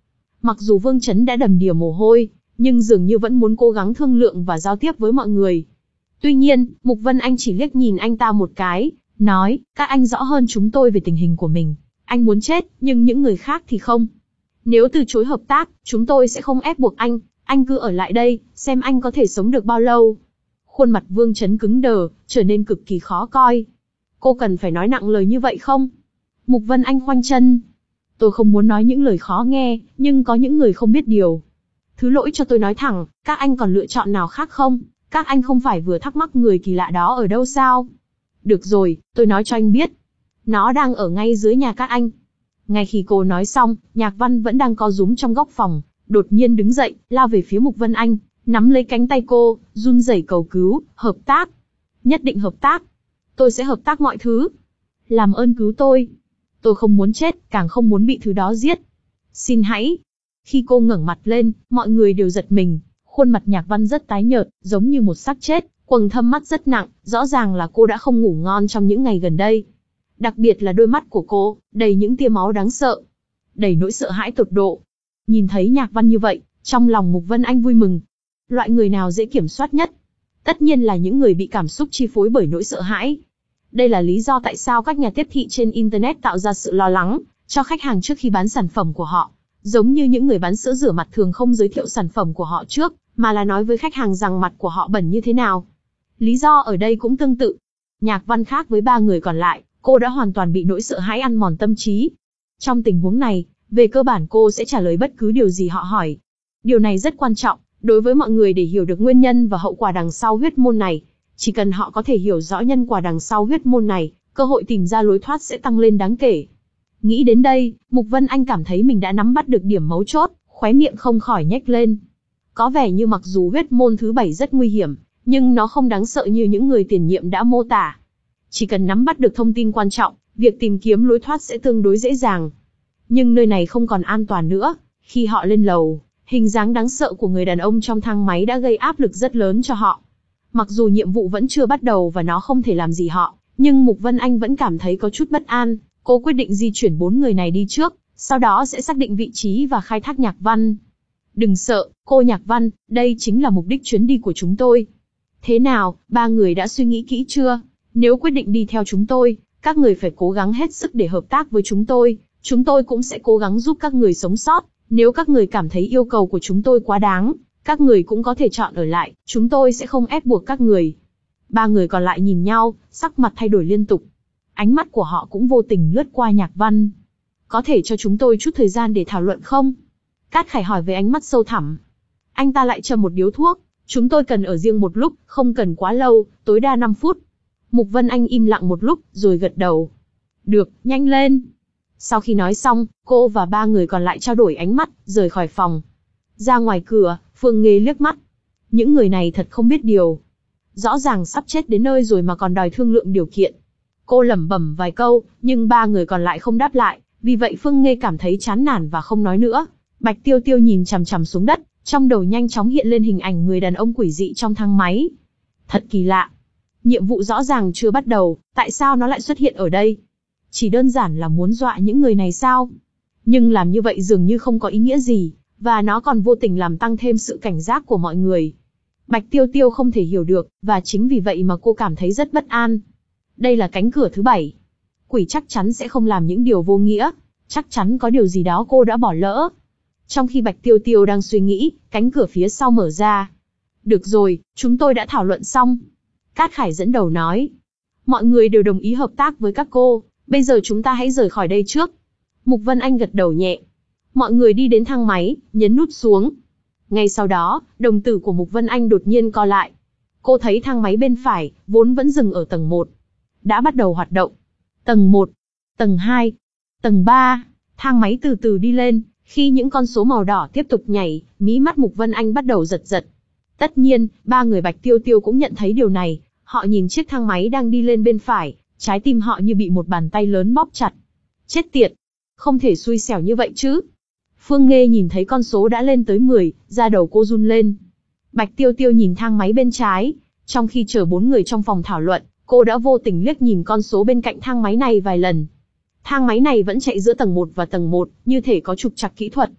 Mặc dù Vương Chấn đã đầm đìa mồ hôi, nhưng dường như vẫn muốn cố gắng thương lượng và giao tiếp với mọi người. Tuy nhiên, Mục Vân Anh chỉ liếc nhìn anh ta một cái, nói, các anh rõ hơn chúng tôi về tình hình của mình. Anh muốn chết, nhưng những người khác thì không. Nếu từ chối hợp tác, chúng tôi sẽ không ép buộc anh, anh cứ ở lại đây, xem anh có thể sống được bao lâu. Khuôn mặt Vương Chấn cứng đờ, trở nên cực kỳ khó coi. Cô cần phải nói nặng lời như vậy không? Mục Vân Anh khoanh chân. Tôi không muốn nói những lời khó nghe, nhưng có những người không biết điều. Thứ lỗi cho tôi nói thẳng, các anh còn lựa chọn nào khác không? Các anh không phải vừa thắc mắc người kỳ lạ đó ở đâu sao? Được rồi, tôi nói cho anh biết. Nó đang ở ngay dưới nhà các anh. Ngay khi cô nói xong, Nhạc Văn vẫn đang co rúm trong góc phòng, đột nhiên đứng dậy, lao về phía Mục Vân Anh, nắm lấy cánh tay cô, run rẩy cầu cứu, hợp tác. Nhất định hợp tác. Tôi sẽ hợp tác mọi thứ. Làm ơn cứu tôi. Tôi không muốn chết, càng không muốn bị thứ đó giết. Xin hãy. Khi cô ngẩng mặt lên, mọi người đều giật mình. Khuôn mặt Nhạc Văn rất tái nhợt, giống như một xác chết, quầng thâm mắt rất nặng, rõ ràng là cô đã không ngủ ngon trong những ngày gần đây. Đặc biệt là đôi mắt của cô, đầy những tia máu đáng sợ, đầy nỗi sợ hãi tột độ. Nhìn thấy Nhạc Văn như vậy, trong lòng Mục Vân Anh vui mừng. Loại người nào dễ kiểm soát nhất? Tất nhiên là những người bị cảm xúc chi phối bởi nỗi sợ hãi. Đây là lý do tại sao các nhà tiếp thị trên Internet tạo ra sự lo lắng cho khách hàng trước khi bán sản phẩm của họ. Giống như những người bán sữa rửa mặt thường không giới thiệu sản phẩm của họ trước, mà là nói với khách hàng rằng mặt của họ bẩn như thế nào. Lý do ở đây cũng tương tự. Nhạc Văn khác với ba người còn lại, cô đã hoàn toàn bị nỗi sợ hãi ăn mòn tâm trí. Trong tình huống này, về cơ bản cô sẽ trả lời bất cứ điều gì họ hỏi. Điều này rất quan trọng đối với mọi người để hiểu được nguyên nhân và hậu quả đằng sau huyết môn này. Chỉ cần họ có thể hiểu rõ nhân quả đằng sau huyết môn này, cơ hội tìm ra lối thoát sẽ tăng lên đáng kể. Nghĩ đến đây, Mục Vân Anh cảm thấy mình đã nắm bắt được điểm mấu chốt, khóe miệng không khỏi nhếch lên. Có vẻ như mặc dù huyết môn thứ bảy rất nguy hiểm, nhưng nó không đáng sợ như những người tiền nhiệm đã mô tả. Chỉ cần nắm bắt được thông tin quan trọng, việc tìm kiếm lối thoát sẽ tương đối dễ dàng. Nhưng nơi này không còn an toàn nữa. Khi họ lên lầu, hình dáng đáng sợ của người đàn ông trong thang máy đã gây áp lực rất lớn cho họ. Mặc dù nhiệm vụ vẫn chưa bắt đầu và nó không thể làm gì họ, nhưng Mục Vân Anh vẫn cảm thấy có chút bất an. Cô quyết định di chuyển bốn người này đi trước, sau đó sẽ xác định vị trí và khai thác Nhạc Văn. Đừng sợ, cô Nhạc Văn, đây chính là mục đích chuyến đi của chúng tôi. Thế nào, ba người đã suy nghĩ kỹ chưa? Nếu quyết định đi theo chúng tôi, các người phải cố gắng hết sức để hợp tác với chúng tôi. Chúng tôi cũng sẽ cố gắng giúp các người sống sót. Nếu các người cảm thấy yêu cầu của chúng tôi quá đáng, các người cũng có thể chọn ở lại, chúng tôi sẽ không ép buộc các người. Ba người còn lại nhìn nhau, sắc mặt thay đổi liên tục. Ánh mắt của họ cũng vô tình lướt qua Nhạc Văn. Có thể cho chúng tôi chút thời gian để thảo luận không? Cát Khải hỏi với ánh mắt sâu thẳm. Anh ta lại châm một điếu thuốc. Chúng tôi cần ở riêng một lúc, không cần quá lâu, tối đa năm phút. Mục Vân Anh im lặng một lúc, rồi gật đầu. Được, nhanh lên. Sau khi nói xong, cô và ba người còn lại trao đổi ánh mắt, rời khỏi phòng. Ra ngoài cửa, Phương Nghê liếc mắt. Những người này thật không biết điều. Rõ ràng sắp chết đến nơi rồi mà còn đòi thương lượng điều kiện. Cô lẩm bẩm vài câu, nhưng ba người còn lại không đáp lại, vì vậy Phương Nghê cảm thấy chán nản và không nói nữa. Bạch Tiêu Tiêu nhìn chằm chằm xuống đất, trong đầu nhanh chóng hiện lên hình ảnh người đàn ông quỷ dị trong thang máy. Thật kỳ lạ. Nhiệm vụ rõ ràng chưa bắt đầu, tại sao nó lại xuất hiện ở đây? Chỉ đơn giản là muốn dọa những người này sao? Nhưng làm như vậy dường như không có ý nghĩa gì, và nó còn vô tình làm tăng thêm sự cảnh giác của mọi người. Bạch Tiêu Tiêu không thể hiểu được, và chính vì vậy mà cô cảm thấy rất bất an. Đây là cánh cửa thứ bảy. Quỷ chắc chắn sẽ không làm những điều vô nghĩa, chắc chắn có điều gì đó cô đã bỏ lỡ. Trong khi Bạch Tiêu Tiêu đang suy nghĩ, cánh cửa phía sau mở ra. Được rồi, chúng tôi đã thảo luận xong. Cát Khải dẫn đầu nói. Mọi người đều đồng ý hợp tác với các cô, bây giờ chúng ta hãy rời khỏi đây trước. Mục Vân Anh gật đầu nhẹ. Mọi người đi đến thang máy, nhấn nút xuống. Ngay sau đó, đồng tử của Mục Vân Anh đột nhiên co lại. Cô thấy thang máy bên phải, vốn vẫn dừng ở tầng một. Đã bắt đầu hoạt động. Tầng một, tầng hai, tầng ba, thang máy từ từ đi lên. Khi những con số màu đỏ tiếp tục nhảy, mí mắt Mục Vân Anh bắt đầu giật giật. Tất nhiên, ba người Bạch Tiêu Tiêu cũng nhận thấy điều này. Họ nhìn chiếc thang máy đang đi lên bên phải, trái tim họ như bị một bàn tay lớn bóp chặt. Chết tiệt! Không thể xui xẻo như vậy chứ! Phương Nghê nhìn thấy con số đã lên tới mười, da đầu cô run lên. Bạch Tiêu Tiêu nhìn thang máy bên trái. Trong khi chờ bốn người trong phòng thảo luận, cô đã vô tình liếc nhìn con số bên cạnh thang máy này vài lần. Thang máy này vẫn chạy giữa tầng một và tầng một, như thể có trục trặc kỹ thuật.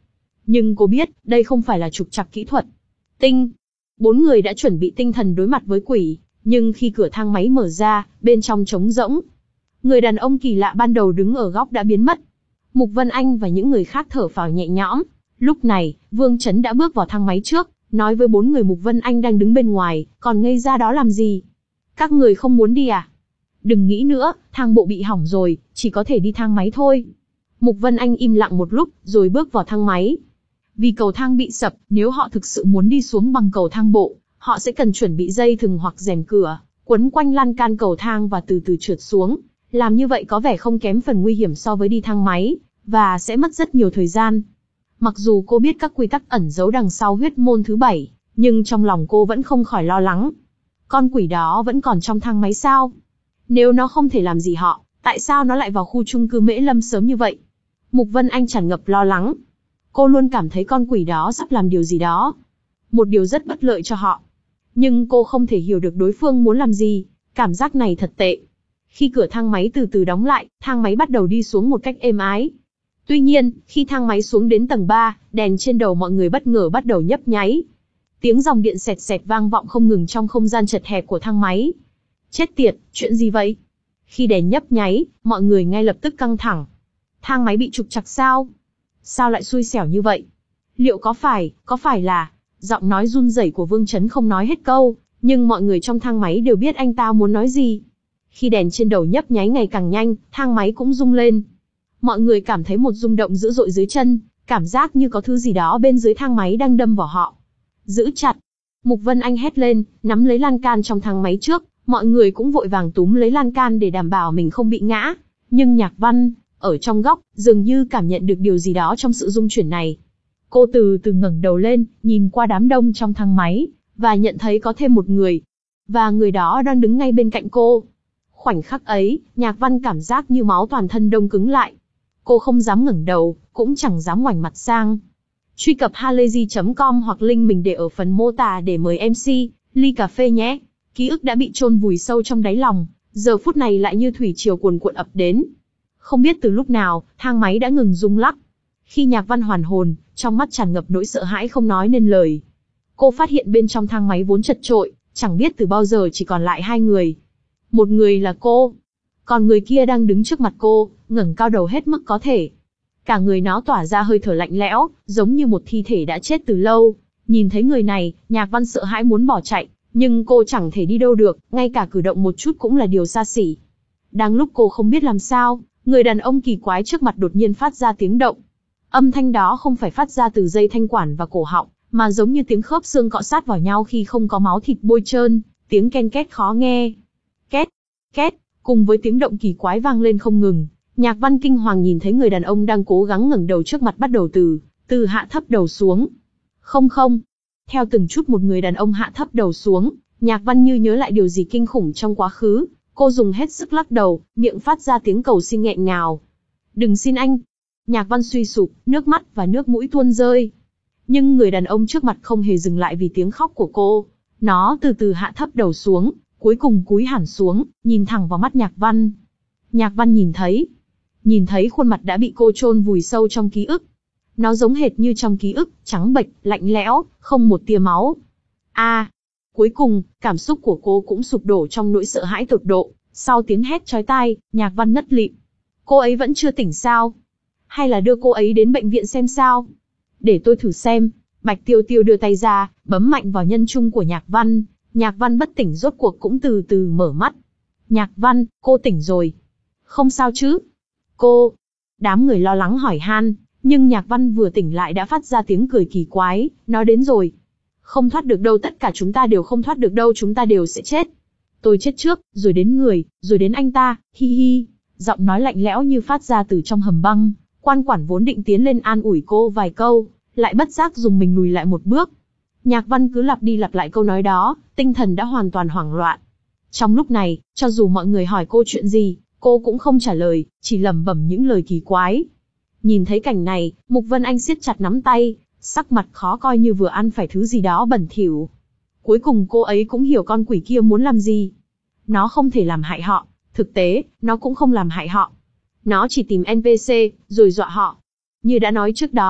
Nhưng cô biết, đây không phải là trục trặc kỹ thuật. Tinh. Bốn người đã chuẩn bị tinh thần đối mặt với quỷ, nhưng khi cửa thang máy mở ra, bên trong trống rỗng. Người đàn ông kỳ lạ ban đầu đứng ở góc đã biến mất. Mục Vân Anh và những người khác thở phào nhẹ nhõm. Lúc này, Vương Chấn đã bước vào thang máy trước, nói với bốn người Mục Vân Anh đang đứng bên ngoài, còn ngây ra đó làm gì? Các người không muốn đi à? Đừng nghĩ nữa, thang bộ bị hỏng rồi, chỉ có thể đi thang máy thôi. Mục Vân Anh im lặng một lúc, rồi bước vào thang máy. Vì cầu thang bị sập, nếu họ thực sự muốn đi xuống bằng cầu thang bộ, họ sẽ cần chuẩn bị dây thừng hoặc rèm cửa, quấn quanh lan can cầu thang và từ từ trượt xuống. Làm như vậy có vẻ không kém phần nguy hiểm so với đi thang máy, và sẽ mất rất nhiều thời gian. Mặc dù cô biết các quy tắc ẩn giấu đằng sau huyết môn thứ bảy, nhưng trong lòng cô vẫn không khỏi lo lắng. Con quỷ đó vẫn còn trong thang máy sao? Nếu nó không thể làm gì họ, tại sao nó lại vào khu chung cư Mễ Lâm sớm như vậy? Mục Vân Anh tràn ngập lo lắng. Cô luôn cảm thấy con quỷ đó sắp làm điều gì đó. Một điều rất bất lợi cho họ. Nhưng cô không thể hiểu được đối phương muốn làm gì. Cảm giác này thật tệ. Khi cửa thang máy từ từ đóng lại, thang máy bắt đầu đi xuống một cách êm ái. Tuy nhiên, khi thang máy xuống đến tầng ba, đèn trên đầu mọi người bất ngờ bắt đầu nhấp nháy. Tiếng dòng điện xẹt xẹt vang vọng không ngừng trong không gian chật hẹp của thang máy. Chết tiệt, chuyện gì vậy? Khi đèn nhấp nháy, mọi người ngay lập tức căng thẳng. Thang máy bị trục trặc sao? Sao lại xui xẻo như vậy? Liệu có phải, có phải là... Giọng nói run rẩy của Vương Chấn không nói hết câu, nhưng mọi người trong thang máy đều biết anh ta muốn nói gì. Khi đèn trên đầu nhấp nháy ngày càng nhanh, thang máy cũng rung lên. Mọi người cảm thấy một rung động dữ dội dưới chân, cảm giác như có thứ gì đó bên dưới thang máy đang đâm vào họ. Giữ chặt! Mục Vân Anh hét lên, nắm lấy lan can trong thang máy trước, mọi người cũng vội vàng túm lấy lan can để đảm bảo mình không bị ngã. Nhưng Nhạc Văn, ở trong góc, dường như cảm nhận được điều gì đó trong sự rung chuyển này. Cô từ từ ngẩng đầu lên, nhìn qua đám đông trong thang máy, và nhận thấy có thêm một người. Và người đó đang đứng ngay bên cạnh cô. Khoảnh khắc ấy, Nhạc Văn cảm giác như máu toàn thân đông cứng lại. Cô không dám ngẩng đầu, cũng chẳng dám ngoảnh mặt sang. Truy cập halayzi chấm com hoặc link mình để ở phần mô tả để mời em xê, ly cà phê nhé. Ký ức đã bị chôn vùi sâu trong đáy lòng, giờ phút này lại như thủy triều cuồn cuộn ập đến. Không biết từ lúc nào, thang máy đã ngừng rung lắc. Khi Nhạc Văn hoàn hồn, trong mắt tràn ngập nỗi sợ hãi không nói nên lời. Cô phát hiện bên trong thang máy vốn chật chội, chẳng biết từ bao giờ chỉ còn lại hai người. Một người là cô, còn người kia đang đứng trước mặt cô, ngẩng cao đầu hết mức có thể. Cả người nó tỏa ra hơi thở lạnh lẽo, giống như một thi thể đã chết từ lâu. Nhìn thấy người này, Nhạc Văn sợ hãi muốn bỏ chạy, nhưng cô chẳng thể đi đâu được, ngay cả cử động một chút cũng là điều xa xỉ. Đang lúc cô không biết làm sao, người đàn ông kỳ quái trước mặt đột nhiên phát ra tiếng động. Âm thanh đó không phải phát ra từ dây thanh quản và cổ họng, mà giống như tiếng khớp xương cọ sát vào nhau khi không có máu thịt bôi trơn, tiếng ken két khó nghe. Két, két, cùng với tiếng động kỳ quái vang lên không ngừng. Nhạc Văn kinh hoàng nhìn thấy người đàn ông đang cố gắng ngẩng đầu trước mặt bắt đầu từ, từ hạ thấp đầu xuống. Không không. Theo từng chút một người đàn ông hạ thấp đầu xuống, Nhạc Văn như nhớ lại điều gì kinh khủng trong quá khứ. Cô dùng hết sức lắc đầu, miệng phát ra tiếng cầu xin nghẹn ngào. Đừng xin anh. Nhạc Văn suy sụp, nước mắt và nước mũi tuôn rơi. Nhưng người đàn ông trước mặt không hề dừng lại vì tiếng khóc của cô. Nó từ từ hạ thấp đầu xuống, cuối cùng cúi hẳn xuống, nhìn thẳng vào mắt Nhạc Văn. Nhạc Văn nhìn thấy. Nhìn thấy khuôn mặt đã bị cô chôn vùi sâu trong ký ức. Nó giống hệt như trong ký ức, trắng bệch, lạnh lẽo, không một tia máu. A, à, cuối cùng, cảm xúc của cô cũng sụp đổ trong nỗi sợ hãi tột độ. Sau tiếng hét chói tai, Nhạc Văn ngất lịm. Cô ấy vẫn chưa tỉnh sao? Hay là đưa cô ấy đến bệnh viện xem sao? Để tôi thử xem. Bạch Tiêu Tiêu đưa tay ra, bấm mạnh vào nhân trung của Nhạc Văn. Nhạc Văn bất tỉnh rốt cuộc cũng từ từ mở mắt. Nhạc Văn, cô tỉnh rồi. Không sao chứ? Cô... Đám người lo lắng hỏi han, nhưng Nhạc Văn vừa tỉnh lại đã phát ra tiếng cười kỳ quái, nó đến rồi. Không thoát được đâu, tất cả chúng ta đều không thoát được đâu, chúng ta đều sẽ chết. Tôi chết trước, rồi đến người, rồi đến anh ta, hi hi. Giọng nói lạnh lẽo như phát ra từ trong hầm băng. Quan quản vốn định tiến lên an ủi cô vài câu, lại bất giác dùng mình lùi lại một bước. Nhạc Văn cứ lặp đi lặp lại câu nói đó, tinh thần đã hoàn toàn hoảng loạn. Trong lúc này, cho dù mọi người hỏi cô chuyện gì, cô cũng không trả lời, chỉ lẩm bẩm những lời kỳ quái. Nhìn thấy cảnh này, Mục Vân Anh siết chặt nắm tay, sắc mặt khó coi như vừa ăn phải thứ gì đó bẩn thỉu. Cuối cùng cô ấy cũng hiểu con quỷ kia muốn làm gì. Nó không thể làm hại họ, thực tế, nó cũng không làm hại họ. Nó chỉ tìm en pê xê, rồi dọa họ. Như đã nói trước đó,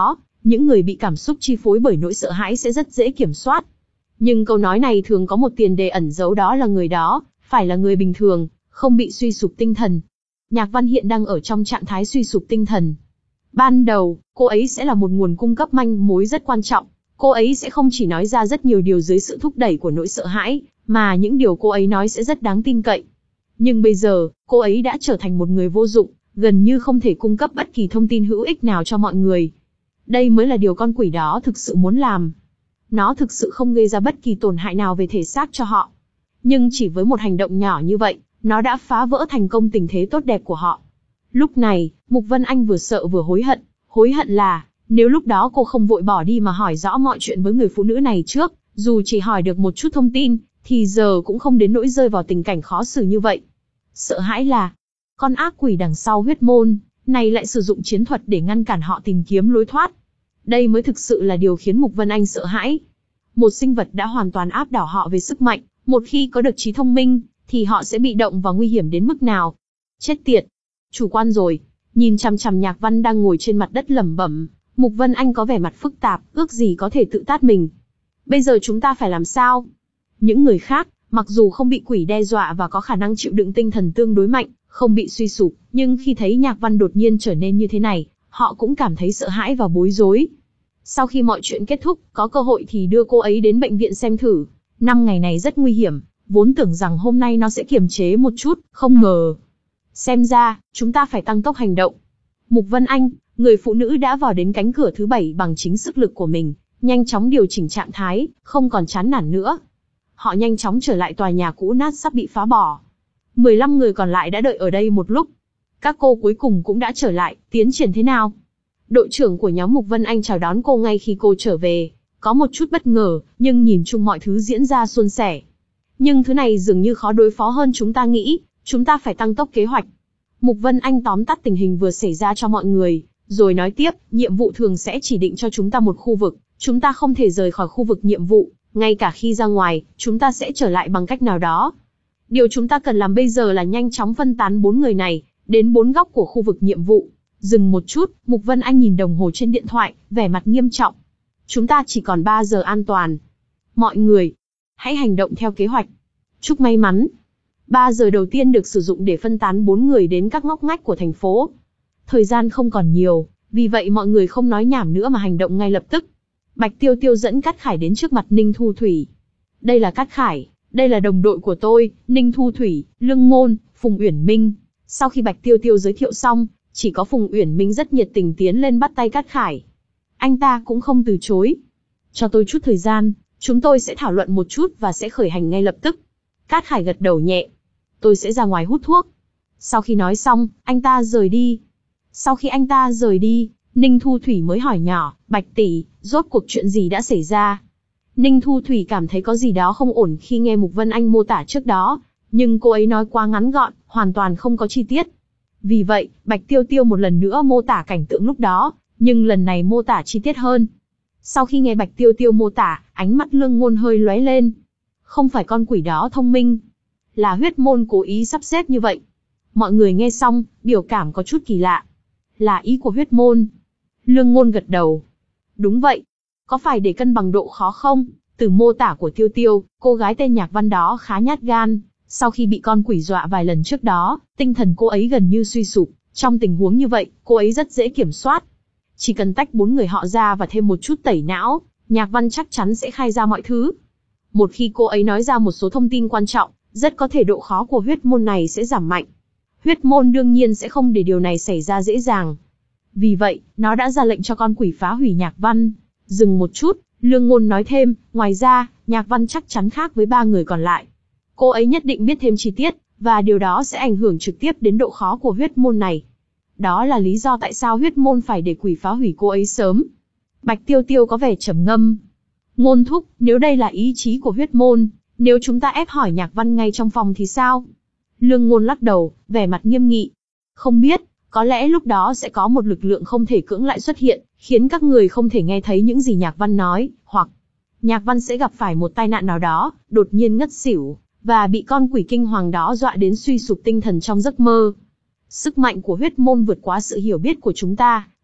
Những người bị cảm xúc chi phối bởi nỗi sợ hãi sẽ rất dễ kiểm soát. Nhưng câu nói này thường có một tiền đề ẩn giấu, đó là người đó phải là người bình thường, không bị suy sụp tinh thần. Nhạc Văn hiện đang ở trong trạng thái suy sụp tinh thần. Ban đầu, cô ấy sẽ là một nguồn cung cấp manh mối rất quan trọng. Cô ấy sẽ không chỉ nói ra rất nhiều điều dưới sự thúc đẩy của nỗi sợ hãi, mà những điều cô ấy nói sẽ rất đáng tin cậy. Nhưng bây giờ, cô ấy đã trở thành một người vô dụng, gần như không thể cung cấp bất kỳ thông tin hữu ích nào cho mọi người. Đây mới là điều con quỷ đó thực sự muốn làm. Nó thực sự không gây ra bất kỳ tổn hại nào về thể xác cho họ. Nhưng chỉ với một hành động nhỏ như vậy, nó đã phá vỡ thành công tình thế tốt đẹp của họ. Lúc này, Mục Vân Anh vừa sợ vừa hối hận. Hối hận là, nếu lúc đó cô không vội bỏ đi mà hỏi rõ mọi chuyện với người phụ nữ này trước, dù chỉ hỏi được một chút thông tin, thì giờ cũng không đến nỗi rơi vào tình cảnh khó xử như vậy. Sợ hãi là, con ác quỷ đằng sau huyết môn này lại sử dụng chiến thuật để ngăn cản họ tìm kiếm lối thoát. Đây mới thực sự là điều khiến Mục Vân Anh sợ hãi. Một sinh vật đã hoàn toàn áp đảo họ về sức mạnh, một khi có được trí thông minh, thì họ sẽ bị động và nguy hiểm đến mức nào. Chết tiệt! Chủ quan rồi. Nhìn chằm chằm Nhạc Văn đang ngồi trên mặt đất lẩm bẩm, Mục Vân Anh có vẻ mặt phức tạp, ước gì có thể tự tát mình. Bây giờ chúng ta phải làm sao? Những người khác, mặc dù không bị quỷ đe dọa và có khả năng chịu đựng tinh thần tương đối mạnh, không bị suy sụp, nhưng khi thấy Nhạc Văn đột nhiên trở nên như thế này, họ cũng cảm thấy sợ hãi và bối rối. Sau khi mọi chuyện kết thúc, có cơ hội thì đưa cô ấy đến bệnh viện xem thử. Năm ngày này rất nguy hiểm, vốn tưởng rằng hôm nay nó sẽ kiềm chế một chút, không ngờ. Xem ra, chúng ta phải tăng tốc hành động. Mục Vân Anh, người phụ nữ đã vào đến cánh cửa thứ bảy bằng chính sức lực của mình, nhanh chóng điều chỉnh trạng thái, không còn chán nản nữa. Họ nhanh chóng trở lại tòa nhà cũ nát sắp bị phá bỏ. mười lăm người còn lại đã đợi ở đây một lúc. Các cô cuối cùng cũng đã trở lại, tiến triển thế nào? Đội trưởng của nhóm Mục Vân Anh chào đón cô ngay khi cô trở về. Có một chút bất ngờ, nhưng nhìn chung mọi thứ diễn ra suôn sẻ. Nhưng thứ này dường như khó đối phó hơn chúng ta nghĩ, chúng ta phải tăng tốc kế hoạch. Mục Vân Anh tóm tắt tình hình vừa xảy ra cho mọi người, rồi nói tiếp, nhiệm vụ thường sẽ chỉ định cho chúng ta một khu vực, chúng ta không thể rời khỏi khu vực nhiệm vụ, ngay cả khi ra ngoài, chúng ta sẽ trở lại bằng cách nào đó. Điều chúng ta cần làm bây giờ là nhanh chóng phân tán bốn người này, đến bốn góc của khu vực nhiệm vụ. Dừng một chút, Mục Vân Anh nhìn đồng hồ trên điện thoại, vẻ mặt nghiêm trọng. Chúng ta chỉ còn ba giờ an toàn. Mọi người, hãy hành động theo kế hoạch. Chúc may mắn. ba giờ đầu tiên được sử dụng để phân tán bốn người đến các ngóc ngách của thành phố. Thời gian không còn nhiều, vì vậy mọi người không nói nhảm nữa mà hành động ngay lập tức. Bạch Tiêu Tiêu dẫn Cát Khải đến trước mặt Ninh Thu Thủy. Đây là Cát Khải, đây là đồng đội của tôi, Ninh Thu Thủy, Lương Ngôn, Phùng Uyển Minh. Sau khi Bạch Tiêu Tiêu giới thiệu xong, chỉ có Phùng Uyển Minh rất nhiệt tình tiến lên bắt tay Cát Khải. Anh ta cũng không từ chối. Cho tôi chút thời gian, chúng tôi sẽ thảo luận một chút và sẽ khởi hành ngay lập tức. Cát Khải gật đầu nhẹ. Tôi sẽ ra ngoài hút thuốc. Sau khi nói xong, anh ta rời đi. Sau khi anh ta rời đi, Ninh Thu Thủy mới hỏi nhỏ, Bạch tỷ, rốt cuộc chuyện gì đã xảy ra? Ninh Thu Thủy cảm thấy có gì đó không ổn khi nghe Mục Vân Anh mô tả trước đó, nhưng cô ấy nói quá ngắn gọn, hoàn toàn không có chi tiết. Vì vậy, Bạch Tiêu Tiêu một lần nữa mô tả cảnh tượng lúc đó, nhưng lần này mô tả chi tiết hơn. Sau khi nghe Bạch Tiêu Tiêu mô tả, ánh mắt Lương Ngôn hơi lóe lên. Không phải con quỷ đó thông minh, là huyết môn cố ý sắp xếp như vậy. Mọi người nghe xong, biểu cảm có chút kỳ lạ. Là ý của huyết môn. Lương Ngôn gật đầu. Đúng vậy. Có phải để cân bằng độ khó không? Từ mô tả của Tiêu Tiêu, cô gái tên Nhạc Văn đó khá nhát gan. Sau khi bị con quỷ dọa vài lần trước đó, tinh thần cô ấy gần như suy sụp. Trong tình huống như vậy, cô ấy rất dễ kiểm soát. Chỉ cần tách bốn người họ ra và thêm một chút tẩy não, Nhạc Văn chắc chắn sẽ khai ra mọi thứ. Một khi cô ấy nói ra một số thông tin quan trọng, rất có thể độ khó của huyết môn này sẽ giảm mạnh. Huyết môn đương nhiên sẽ không để điều này xảy ra dễ dàng. Vì vậy, nó đã ra lệnh cho con quỷ phá hủy Nhạc Văn. Dừng một chút, Lương Ngôn nói thêm, ngoài ra, Nhạc Văn chắc chắn khác với ba người còn lại. Cô ấy nhất định biết thêm chi tiết, và điều đó sẽ ảnh hưởng trực tiếp đến độ khó của huyết môn này. Đó là lý do tại sao huyết môn phải để quỷ phá hủy cô ấy sớm. Bạch Tiêu Tiêu có vẻ trầm ngâm. Ngôn thúc, nếu đây là ý chí của huyết môn, nếu chúng ta ép hỏi Nhạc Văn ngay trong phòng thì sao? Lương Ngôn lắc đầu, vẻ mặt nghiêm nghị. Không biết, có lẽ lúc đó sẽ có một lực lượng không thể cưỡng lại xuất hiện, khiến các người không thể nghe thấy những gì Nhạc Văn nói, hoặc Nhạc Văn sẽ gặp phải một tai nạn nào đó, đột nhiên ngất xỉu, và bị con quỷ kinh hoàng đó dọa đến suy sụp tinh thần trong giấc mơ. Sức mạnh của huyết môn vượt quá sự hiểu biết của chúng ta,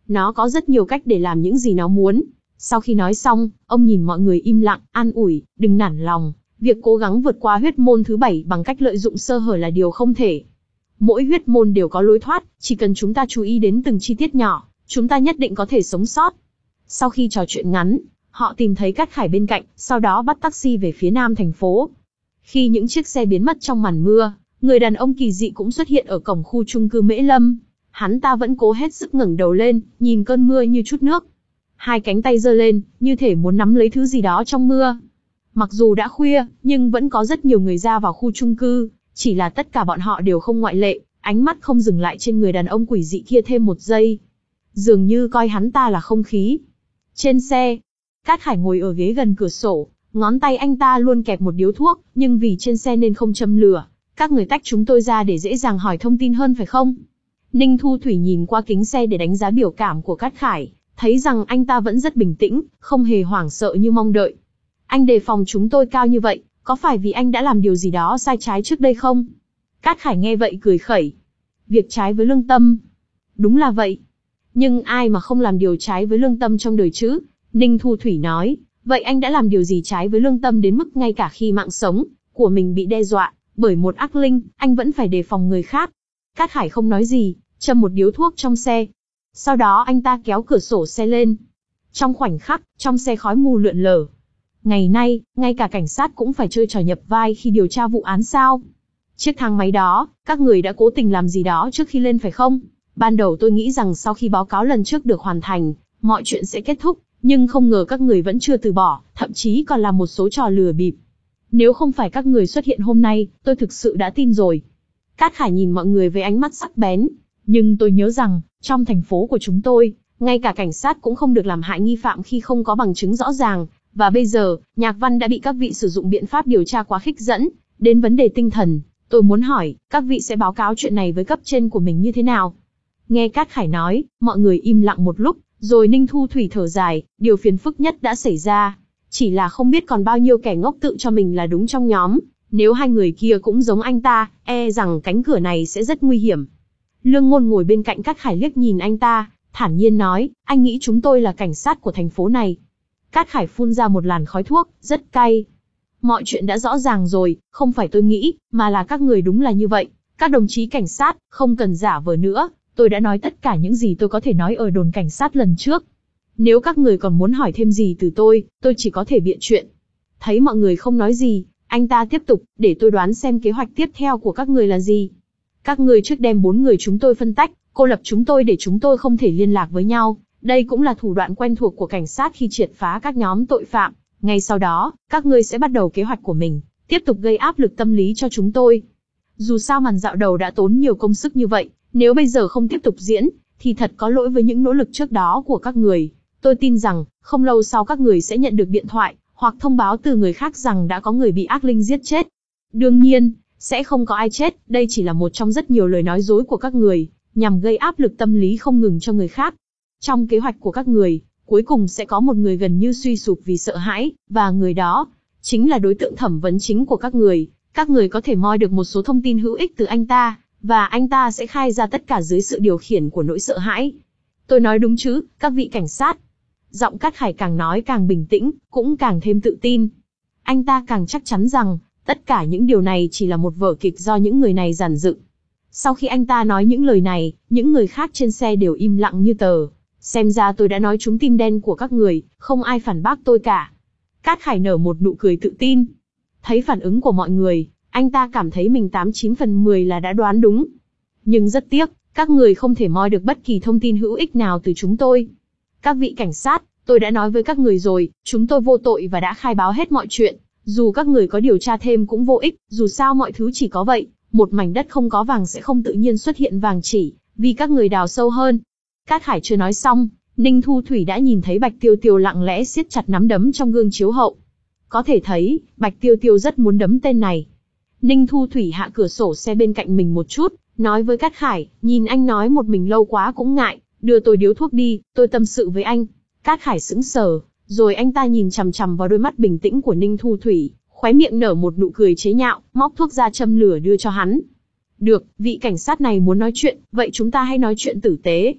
Nó có rất nhiều cách để làm những gì nó muốn. Sau khi nói xong, ông nhìn mọi người im lặng, an ủi, đừng nản lòng. Việc cố gắng vượt qua huyết môn thứ bảy bằng cách lợi dụng sơ hở là điều không thể. Mỗi huyết môn đều có lối thoát, chỉ cần chúng ta chú ý đến từng chi tiết nhỏ, chúng ta nhất định có thể sống sót. Sau khi trò chuyện ngắn, họ tìm thấy Cát Khải bên cạnh, sau đó bắt taxi về phía nam thành phố. Khi những chiếc xe biến mất trong màn mưa, người đàn ông kỳ dị cũng xuất hiện ở cổng khu chung cư Mễ Lâm. Hắn ta vẫn cố hết sức ngẩng đầu lên, nhìn cơn mưa như chút nước. Hai cánh tay giơ lên, như thể muốn nắm lấy thứ gì đó trong mưa. Mặc dù đã khuya, nhưng vẫn có rất nhiều người ra vào khu chung cư, chỉ là tất cả bọn họ đều không ngoại lệ, ánh mắt không dừng lại trên người đàn ông quỷ dị kia thêm một giây. Dường như coi hắn ta là không khí. Trên xe, Cát Khải ngồi ở ghế gần cửa sổ, ngón tay anh ta luôn kẹp một điếu thuốc, nhưng vì trên xe nên không châm lửa. Các người tách chúng tôi ra để dễ dàng hỏi thông tin hơn phải không? Ninh Thu Thủy nhìn qua kính xe để đánh giá biểu cảm của Cát Khải, thấy rằng anh ta vẫn rất bình tĩnh, không hề hoảng sợ như mong đợi. Anh đề phòng chúng tôi cao như vậy, có phải vì anh đã làm điều gì đó sai trái trước đây không? Cát Khải nghe vậy cười khẩy. Việc trái với lương tâm. Đúng là vậy. Nhưng ai mà không làm điều trái với lương tâm trong đời chứ? Ninh Thu Thủy nói. Vậy anh đã làm điều gì trái với lương tâm đến mức ngay cả khi mạng sống của mình bị đe dọa bởi một ác linh, anh vẫn phải đề phòng người khác? Cát Khải không nói gì, châm một điếu thuốc trong xe. Sau đó anh ta kéo cửa sổ xe lên. Trong khoảnh khắc, trong xe khói mù lượn lờ. Ngày nay, ngay cả cảnh sát cũng phải chơi trò nhập vai khi điều tra vụ án sao? Chiếc thang máy đó, các người đã cố tình làm gì đó trước khi lên phải không? Ban đầu tôi nghĩ rằng sau khi báo cáo lần trước được hoàn thành, mọi chuyện sẽ kết thúc, nhưng không ngờ các người vẫn chưa từ bỏ, thậm chí còn làm một số trò lừa bịp. Nếu không phải các người xuất hiện hôm nay, tôi thực sự đã tin rồi. Cát Khải nhìn mọi người với ánh mắt sắc bén. Nhưng tôi nhớ rằng, trong thành phố của chúng tôi, ngay cả cảnh sát cũng không được làm hại nghi phạm khi không có bằng chứng rõ ràng. Và bây giờ, Nhạc Văn đã bị các vị sử dụng biện pháp điều tra quá khích dẫn đến vấn đề tinh thần. Tôi muốn hỏi, các vị sẽ báo cáo chuyện này với cấp trên của mình như thế nào? Nghe Cát Khải nói, mọi người im lặng một lúc, rồi Ninh Thu Thủy thở dài, điều phiền phức nhất đã xảy ra. Chỉ là không biết còn bao nhiêu kẻ ngốc tự cho mình là đúng trong nhóm. Nếu hai người kia cũng giống anh ta, e rằng cánh cửa này sẽ rất nguy hiểm. Lương Ngôn ngồi bên cạnh Cát Khải liếc nhìn anh ta, thản nhiên nói, anh nghĩ chúng tôi là cảnh sát của thành phố này. Cát Khải phun ra một làn khói thuốc, rất cay. Mọi chuyện đã rõ ràng rồi, không phải tôi nghĩ, mà là các người đúng là như vậy. Các đồng chí cảnh sát, không cần giả vờ nữa, tôi đã nói tất cả những gì tôi có thể nói ở đồn cảnh sát lần trước. Nếu các người còn muốn hỏi thêm gì từ tôi, tôi chỉ có thể bịa chuyện. Thấy mọi người không nói gì, anh ta tiếp tục, để tôi đoán xem kế hoạch tiếp theo của các người là gì. Các người trước đem bốn người chúng tôi phân tách, cô lập chúng tôi để chúng tôi không thể liên lạc với nhau. Đây cũng là thủ đoạn quen thuộc của cảnh sát khi triệt phá các nhóm tội phạm. Ngay sau đó, các ngươi sẽ bắt đầu kế hoạch của mình, tiếp tục gây áp lực tâm lý cho chúng tôi. Dù sao màn dạo đầu đã tốn nhiều công sức như vậy, nếu bây giờ không tiếp tục diễn, thì thật có lỗi với những nỗ lực trước đó của các người. Tôi tin rằng, không lâu sau các người sẽ nhận được điện thoại, hoặc thông báo từ người khác rằng đã có người bị ác linh giết chết. Đương nhiên, sẽ không có ai chết, đây chỉ là một trong rất nhiều lời nói dối của các người, nhằm gây áp lực tâm lý không ngừng cho người khác. Trong kế hoạch của các người, cuối cùng sẽ có một người gần như suy sụp vì sợ hãi, và người đó chính là đối tượng thẩm vấn chính của các người. Các người có thể moi được một số thông tin hữu ích từ anh ta, và anh ta sẽ khai ra tất cả dưới sự điều khiển của nỗi sợ hãi. Tôi nói đúng chứ, các vị cảnh sát? Giọng Cát Khải càng nói càng bình tĩnh, cũng càng thêm tự tin. Anh ta càng chắc chắn rằng, tất cả những điều này chỉ là một vở kịch do những người này dàn dựng. Sau khi anh ta nói những lời này, những người khác trên xe đều im lặng như tờ. Xem ra tôi đã nói trúng tim đen của các người, không ai phản bác tôi cả. Cát Khải nở một nụ cười tự tin. Thấy phản ứng của mọi người, anh ta cảm thấy mình tám chín phần mười là đã đoán đúng. Nhưng rất tiếc, các người không thể moi được bất kỳ thông tin hữu ích nào từ chúng tôi. Các vị cảnh sát, tôi đã nói với các người rồi, chúng tôi vô tội và đã khai báo hết mọi chuyện. Dù các người có điều tra thêm cũng vô ích, dù sao mọi thứ chỉ có vậy. Một mảnh đất không có vàng sẽ không tự nhiên xuất hiện vàng chỉ, vì các người đào sâu hơn. Cát Khải chưa nói xong, Ninh Thu Thủy đã nhìn thấy Bạch Tiêu Tiêu lặng lẽ siết chặt nắm đấm trong gương chiếu hậu. Có thể thấy, Bạch Tiêu Tiêu rất muốn đấm tên này. Ninh Thu Thủy hạ cửa sổ xe bên cạnh mình một chút, nói với Cát Khải, nhìn anh nói một mình lâu quá cũng ngại, đưa tôi điếu thuốc đi, tôi tâm sự với anh. Cát Khải sững sờ, rồi anh ta nhìn chằm chằm vào đôi mắt bình tĩnh của Ninh Thu Thủy, khóe miệng nở một nụ cười chế nhạo, móc thuốc ra châm lửa đưa cho hắn. Được, vị cảnh sát này muốn nói chuyện, vậy chúng ta hãy nói chuyện tử tế.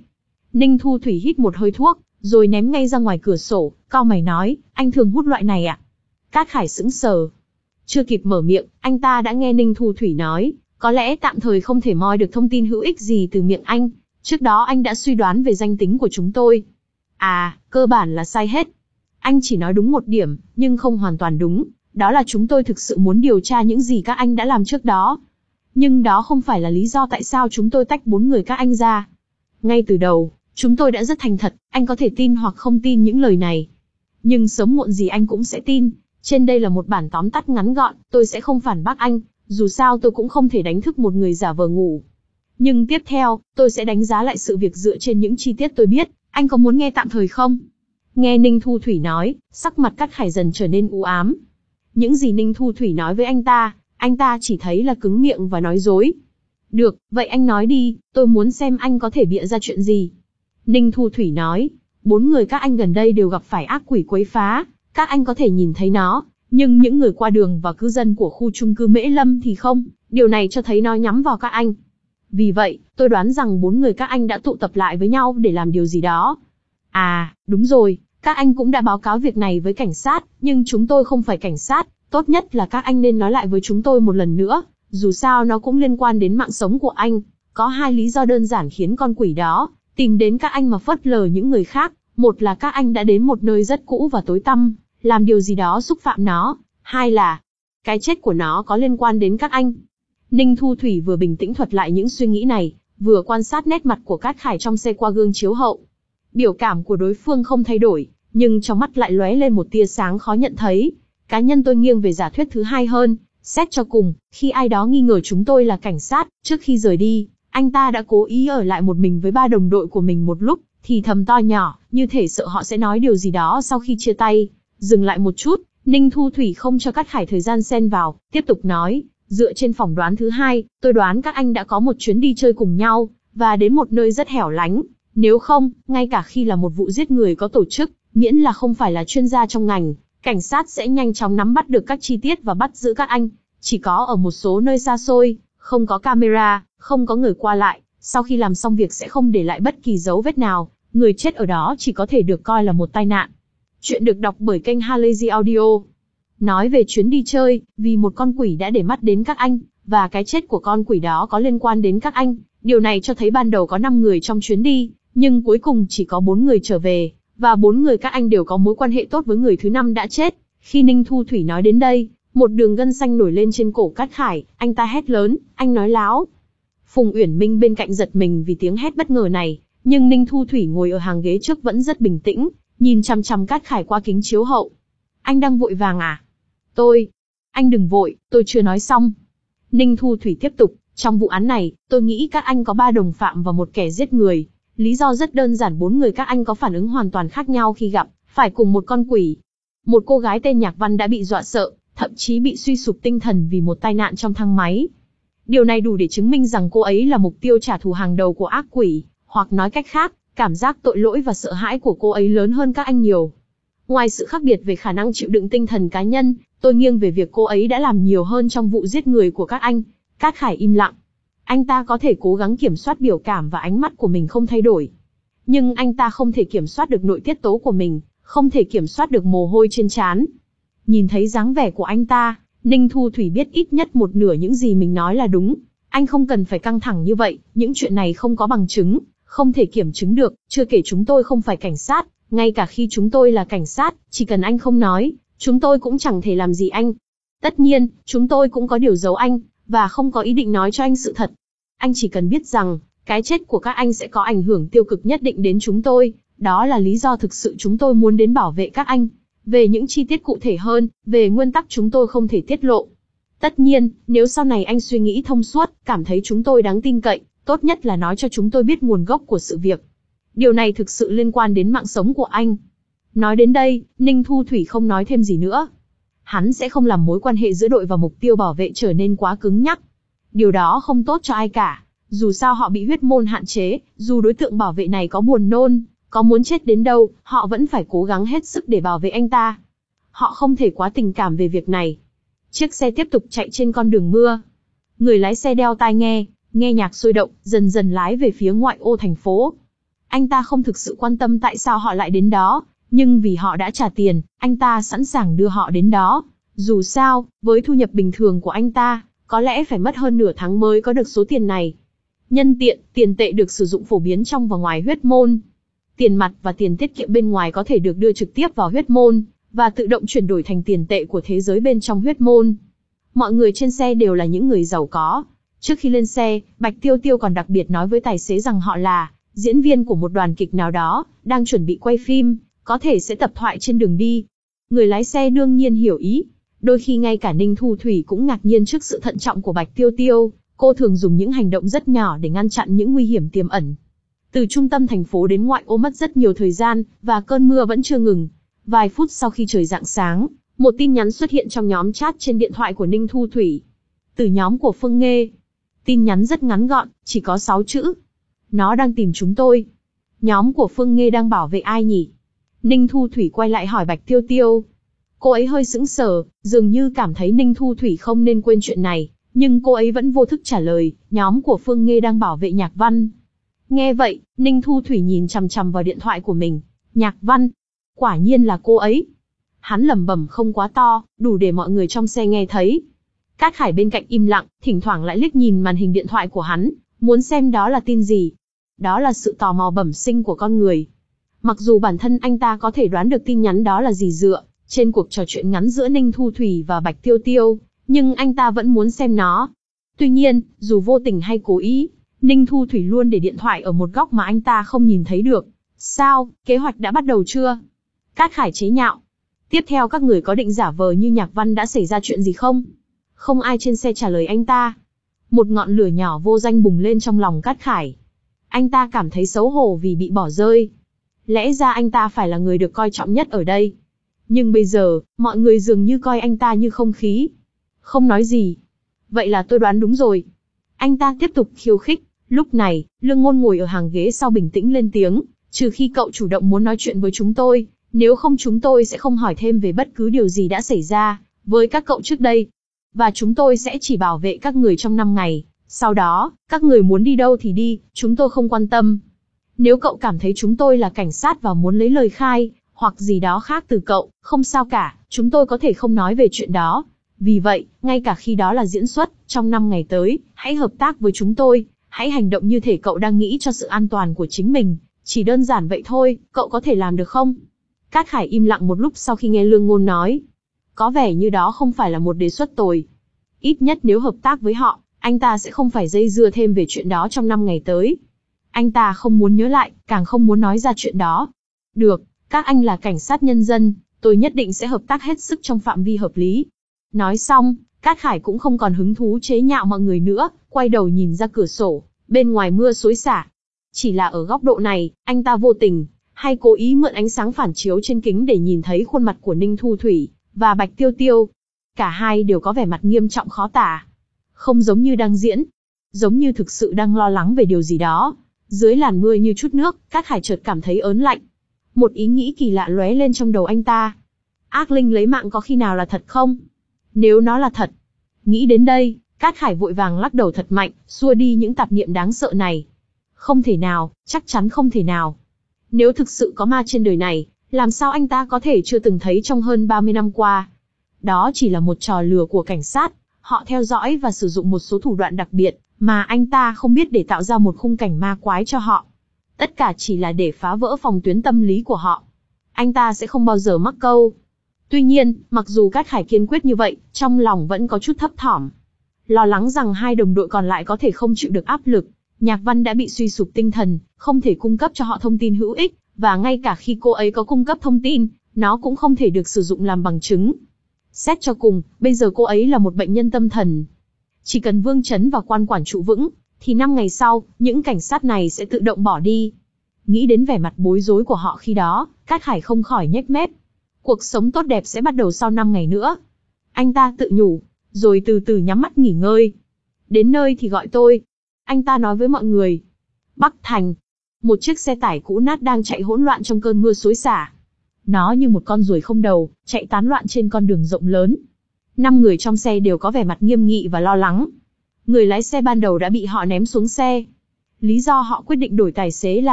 Ninh Thu Thủy hít một hơi thuốc, rồi ném ngay ra ngoài cửa sổ, cau mày nói, anh thường hút loại này à? Cát Khải sững sờ. Chưa kịp mở miệng, anh ta đã nghe Ninh Thu Thủy nói, có lẽ tạm thời không thể moi được thông tin hữu ích gì từ miệng anh. Trước đó anh đã suy đoán về danh tính của chúng tôi. À, cơ bản là sai hết. Anh chỉ nói đúng một điểm, nhưng không hoàn toàn đúng. Đó là chúng tôi thực sự muốn điều tra những gì các anh đã làm trước đó. Nhưng đó không phải là lý do tại sao chúng tôi tách bốn người các anh ra. Ngay từ đầu, chúng tôi đã rất thành thật, anh có thể tin hoặc không tin những lời này. Nhưng sớm muộn gì anh cũng sẽ tin. Trên đây là một bản tóm tắt ngắn gọn, tôi sẽ không phản bác anh, dù sao tôi cũng không thể đánh thức một người giả vờ ngủ. Nhưng tiếp theo, tôi sẽ đánh giá lại sự việc dựa trên những chi tiết tôi biết, anh có muốn nghe tạm thời không? Nghe Ninh Thu Thủy nói, sắc mặt Cát Khải dần trở nên u ám. Những gì Ninh Thu Thủy nói với anh ta, anh ta chỉ thấy là cứng miệng và nói dối. Được, vậy anh nói đi, tôi muốn xem anh có thể bịa ra chuyện gì. Ninh Thu Thủy nói, bốn người các anh gần đây đều gặp phải ác quỷ quấy phá, các anh có thể nhìn thấy nó, nhưng những người qua đường và cư dân của khu chung cư Mễ Lâm thì không, điều này cho thấy nó nhắm vào các anh. Vì vậy, tôi đoán rằng bốn người các anh đã tụ tập lại với nhau để làm điều gì đó. À, đúng rồi, các anh cũng đã báo cáo việc này với cảnh sát, nhưng chúng tôi không phải cảnh sát, tốt nhất là các anh nên nói lại với chúng tôi một lần nữa, dù sao nó cũng liên quan đến mạng sống của anh. Có hai lý do đơn giản khiến con quỷ đó tìm đến các anh mà phớt lờ những người khác, một là các anh đã đến một nơi rất cũ và tối tăm, làm điều gì đó xúc phạm nó, hai là cái chết của nó có liên quan đến các anh. Ninh Thu Thủy vừa bình tĩnh thuật lại những suy nghĩ này, vừa quan sát nét mặt của Cát Khải trong xe qua gương chiếu hậu. Biểu cảm của đối phương không thay đổi, nhưng trong mắt lại lóe lên một tia sáng khó nhận thấy. Cá nhân tôi nghiêng về giả thuyết thứ hai hơn, xét cho cùng, khi ai đó nghi ngờ chúng tôi là cảnh sát, trước khi rời đi, anh ta đã cố ý ở lại một mình với ba đồng đội của mình một lúc, thì thầm to nhỏ, như thể sợ họ sẽ nói điều gì đó sau khi chia tay. Dừng lại một chút, Ninh Thu Thủy không cho Cát Khải thời gian xen vào, tiếp tục nói, dựa trên phỏng đoán thứ hai, tôi đoán các anh đã có một chuyến đi chơi cùng nhau, và đến một nơi rất hẻo lánh. Nếu không, ngay cả khi là một vụ giết người có tổ chức, miễn là không phải là chuyên gia trong ngành, cảnh sát sẽ nhanh chóng nắm bắt được các chi tiết và bắt giữ các anh. Chỉ có ở một số nơi xa xôi, không có camera, không có người qua lại, sau khi làm xong việc sẽ không để lại bất kỳ dấu vết nào, người chết ở đó chỉ có thể được coi là một tai nạn. Chuyện được đọc bởi kênh Halazy Audio. Nói về chuyến đi chơi, vì một con quỷ đã để mắt đến các anh, và cái chết của con quỷ đó có liên quan đến các anh. Điều này cho thấy ban đầu có năm người trong chuyến đi, nhưng cuối cùng chỉ có bốn người trở về, và bốn người các anh đều có mối quan hệ tốt với người thứ năm đã chết. Khi Ninh Thu Thủy nói đến đây, một đường gân xanh nổi lên trên cổ Cát Khải, anh ta hét lớn, anh nói láo. Phùng Uyển Minh bên cạnh giật mình vì tiếng hét bất ngờ này, nhưng Ninh Thu Thủy ngồi ở hàng ghế trước vẫn rất bình tĩnh, nhìn chằm chằm Cát Khải qua kính chiếu hậu. Anh đang vội vàng à? Tôi... Anh đừng vội, tôi chưa nói xong. Ninh Thu Thủy tiếp tục, trong vụ án này, tôi nghĩ các anh có ba đồng phạm và một kẻ giết người. Lý do rất đơn giản, bốn người các anh có phản ứng hoàn toàn khác nhau khi gặp phải cùng một con quỷ. Một cô gái tên Nhạc Văn đã bị dọa sợ, thậm chí bị suy sụp tinh thần vì một tai nạn trong thang máy. Điều này đủ để chứng minh rằng cô ấy là mục tiêu trả thù hàng đầu của ác quỷ, hoặc nói cách khác, cảm giác tội lỗi và sợ hãi của cô ấy lớn hơn các anh nhiều. Ngoài sự khác biệt về khả năng chịu đựng tinh thần cá nhân, tôi nghiêng về việc cô ấy đã làm nhiều hơn trong vụ giết người của các anh. Cát Khải im lặng. Anh ta có thể cố gắng kiểm soát biểu cảm và ánh mắt của mình không thay đổi. Nhưng anh ta không thể kiểm soát được nội tiết tố của mình, không thể kiểm soát được mồ hôi trên trán. Nhìn thấy dáng vẻ của anh ta, Ninh Thu Thủy biết ít nhất một nửa những gì mình nói là đúng. Anh không cần phải căng thẳng như vậy, những chuyện này không có bằng chứng, không thể kiểm chứng được, chưa kể chúng tôi không phải cảnh sát, ngay cả khi chúng tôi là cảnh sát, chỉ cần anh không nói, chúng tôi cũng chẳng thể làm gì anh. Tất nhiên, chúng tôi cũng có điều giấu anh, và không có ý định nói cho anh sự thật. Anh chỉ cần biết rằng, cái chết của các anh sẽ có ảnh hưởng tiêu cực nhất định đến chúng tôi, đó là lý do thực sự chúng tôi muốn đến bảo vệ các anh. Về những chi tiết cụ thể hơn, về nguyên tắc chúng tôi không thể tiết lộ. Tất nhiên, nếu sau này anh suy nghĩ thông suốt, cảm thấy chúng tôi đáng tin cậy, tốt nhất là nói cho chúng tôi biết nguồn gốc của sự việc. Điều này thực sự liên quan đến mạng sống của anh. Nói đến đây, Ninh Thu Thủy không nói thêm gì nữa. Hắn sẽ không làm mối quan hệ giữa đội và mục tiêu bảo vệ trở nên quá cứng nhắc. Điều đó không tốt cho ai cả. Dù sao họ bị huyết môn hạn chế, dù đối tượng bảo vệ này có buồn nôn, có muốn chết đến đâu, họ vẫn phải cố gắng hết sức để bảo vệ anh ta. Họ không thể quá tình cảm về việc này. Chiếc xe tiếp tục chạy trên con đường mưa. Người lái xe đeo tai nghe, nghe nhạc sôi động, dần dần lái về phía ngoại ô thành phố. Anh ta không thực sự quan tâm tại sao họ lại đến đó, nhưng vì họ đã trả tiền, anh ta sẵn sàng đưa họ đến đó. Dù sao, với thu nhập bình thường của anh ta, có lẽ phải mất hơn nửa tháng mới có được số tiền này. Nhân tiện, tiền tệ được sử dụng phổ biến trong và ngoài huyết môn. Tiền mặt và tiền tiết kiệm bên ngoài có thể được đưa trực tiếp vào huyết môn, và tự động chuyển đổi thành tiền tệ của thế giới bên trong huyết môn. Mọi người trên xe đều là những người giàu có. Trước khi lên xe, Bạch Tiêu Tiêu còn đặc biệt nói với tài xế rằng họ là diễn viên của một đoàn kịch nào đó, đang chuẩn bị quay phim, có thể sẽ tập thoại trên đường đi. Người lái xe đương nhiên hiểu ý. Đôi khi ngay cả Ninh Thu Thủy cũng ngạc nhiên trước sự thận trọng của Bạch Tiêu Tiêu. Cô thường dùng những hành động rất nhỏ để ngăn chặn những nguy hiểm tiềm ẩn. Từ trung tâm thành phố đến ngoại ô mất rất nhiều thời gian, và cơn mưa vẫn chưa ngừng. Vài phút sau khi trời rạng sáng, một tin nhắn xuất hiện trong nhóm chat trên điện thoại của Ninh Thu Thủy. Từ nhóm của Phương Nghê. Tin nhắn rất ngắn gọn, chỉ có sáu chữ. Nó đang tìm chúng tôi. Nhóm của Phương Nghê đang bảo vệ ai nhỉ? Ninh Thu Thủy quay lại hỏi Bạch Tiêu Tiêu. Cô ấy hơi sững sờ, dường như cảm thấy Ninh Thu Thủy không nên quên chuyện này, nhưng cô ấy vẫn vô thức trả lời, nhóm của Phương Nghê đang bảo vệ Nhạc Văn. Nghe vậy, Ninh Thu Thủy nhìn chằm chằm vào điện thoại của mình. Nhạc Văn? Quả nhiên là cô ấy. Hắn lẩm bẩm không quá to, đủ để mọi người trong xe nghe thấy. Cát Khải bên cạnh im lặng, thỉnh thoảng lại liếc nhìn màn hình điện thoại của hắn, muốn xem đó là tin gì. Đó là sự tò mò bẩm sinh của con người. Mặc dù bản thân anh ta có thể đoán được tin nhắn đó là gì dựa trên cuộc trò chuyện ngắn giữa Ninh Thu Thủy và Bạch Tiêu Tiêu, nhưng anh ta vẫn muốn xem nó. Tuy nhiên, dù vô tình hay cố ý, Ninh Thu Thủy luôn để điện thoại ở một góc mà anh ta không nhìn thấy được. Sao, kế hoạch đã bắt đầu chưa? Cát Khải chế nhạo. Tiếp theo các người có định giả vờ như Nhạc Văn đã xảy ra chuyện gì không? Không ai trên xe trả lời anh ta. Một ngọn lửa nhỏ vô danh bùng lên trong lòng Cát Khải. Anh ta cảm thấy xấu hổ vì bị bỏ rơi. Lẽ ra anh ta phải là người được coi trọng nhất ở đây. Nhưng bây giờ, mọi người dường như coi anh ta như không khí. Không nói gì. Vậy là tôi đoán đúng rồi. Anh ta tiếp tục khiêu khích. Lúc này, Lương Ngôn ngồi ở hàng ghế sau bình tĩnh lên tiếng. Trừ khi cậu chủ động muốn nói chuyện với chúng tôi, nếu không chúng tôi sẽ không hỏi thêm về bất cứ điều gì đã xảy ra với các cậu trước đây. Và chúng tôi sẽ chỉ bảo vệ các người trong năm ngày. Sau đó, các người muốn đi đâu thì đi, chúng tôi không quan tâm. Nếu cậu cảm thấy chúng tôi là cảnh sát và muốn lấy lời khai, hoặc gì đó khác từ cậu, không sao cả, chúng tôi có thể không nói về chuyện đó. Vì vậy, ngay cả khi đó là diễn xuất, trong năm ngày tới, hãy hợp tác với chúng tôi, hãy hành động như thể cậu đang nghĩ cho sự an toàn của chính mình. Chỉ đơn giản vậy thôi, cậu có thể làm được không? Cát Khải im lặng một lúc sau khi nghe Lương Ngôn nói. Có vẻ như đó không phải là một đề xuất tồi. Ít nhất nếu hợp tác với họ, anh ta sẽ không phải dây dưa thêm về chuyện đó trong năm ngày tới. Anh ta không muốn nhớ lại, càng không muốn nói ra chuyện đó. Được, các anh là cảnh sát nhân dân, tôi nhất định sẽ hợp tác hết sức trong phạm vi hợp lý. Nói xong, Cát Khải cũng không còn hứng thú chế nhạo mọi người nữa, quay đầu nhìn ra cửa sổ, bên ngoài mưa xối xả. Chỉ là ở góc độ này, anh ta vô tình, hay cố ý mượn ánh sáng phản chiếu trên kính để nhìn thấy khuôn mặt của Ninh Thu Thủy và Bạch Tiêu Tiêu. Cả hai đều có vẻ mặt nghiêm trọng khó tả. Không giống như đang diễn, giống như thực sự đang lo lắng về điều gì đó. Dưới làn mưa như chút nước, Cát Khải chợt cảm thấy ớn lạnh. Một ý nghĩ kỳ lạ lóe lên trong đầu anh ta. Ác linh lấy mạng có khi nào là thật không? Nếu nó là thật. Nghĩ đến đây, Cát Khải vội vàng lắc đầu thật mạnh, xua đi những tạp niệm đáng sợ này. Không thể nào, chắc chắn không thể nào. Nếu thực sự có ma trên đời này, làm sao anh ta có thể chưa từng thấy trong hơn ba mươi năm qua? Đó chỉ là một trò lừa của cảnh sát, họ theo dõi và sử dụng một số thủ đoạn đặc biệt, mà anh ta không biết để tạo ra một khung cảnh ma quái cho họ. Tất cả chỉ là để phá vỡ phòng tuyến tâm lý của họ. Anh ta sẽ không bao giờ mắc câu. Tuy nhiên, mặc dù Cát Khải kiên quyết như vậy, trong lòng vẫn có chút thấp thỏm. Lo lắng rằng hai đồng đội còn lại có thể không chịu được áp lực. Nhạc Văn đã bị suy sụp tinh thần, không thể cung cấp cho họ thông tin hữu ích, và ngay cả khi cô ấy có cung cấp thông tin, nó cũng không thể được sử dụng làm bằng chứng. Xét cho cùng, bây giờ cô ấy là một bệnh nhân tâm thần. Chỉ cần Vương Chấn và Quan Quản trụ vững, thì năm ngày sau, những cảnh sát này sẽ tự động bỏ đi. Nghĩ đến vẻ mặt bối rối của họ khi đó, Cát Khải không khỏi nhếch mép. Cuộc sống tốt đẹp sẽ bắt đầu sau năm ngày nữa. Anh ta tự nhủ, rồi từ từ nhắm mắt nghỉ ngơi. Đến nơi thì gọi tôi. Anh ta nói với mọi người. Bắc Thành. Một chiếc xe tải cũ nát đang chạy hỗn loạn trong cơn mưa xối xả. Nó như một con ruồi không đầu, chạy tán loạn trên con đường rộng lớn. Năm người trong xe đều có vẻ mặt nghiêm nghị và lo lắng. Người lái xe ban đầu đã bị họ ném xuống xe. Lý do họ quyết định đổi tài xế là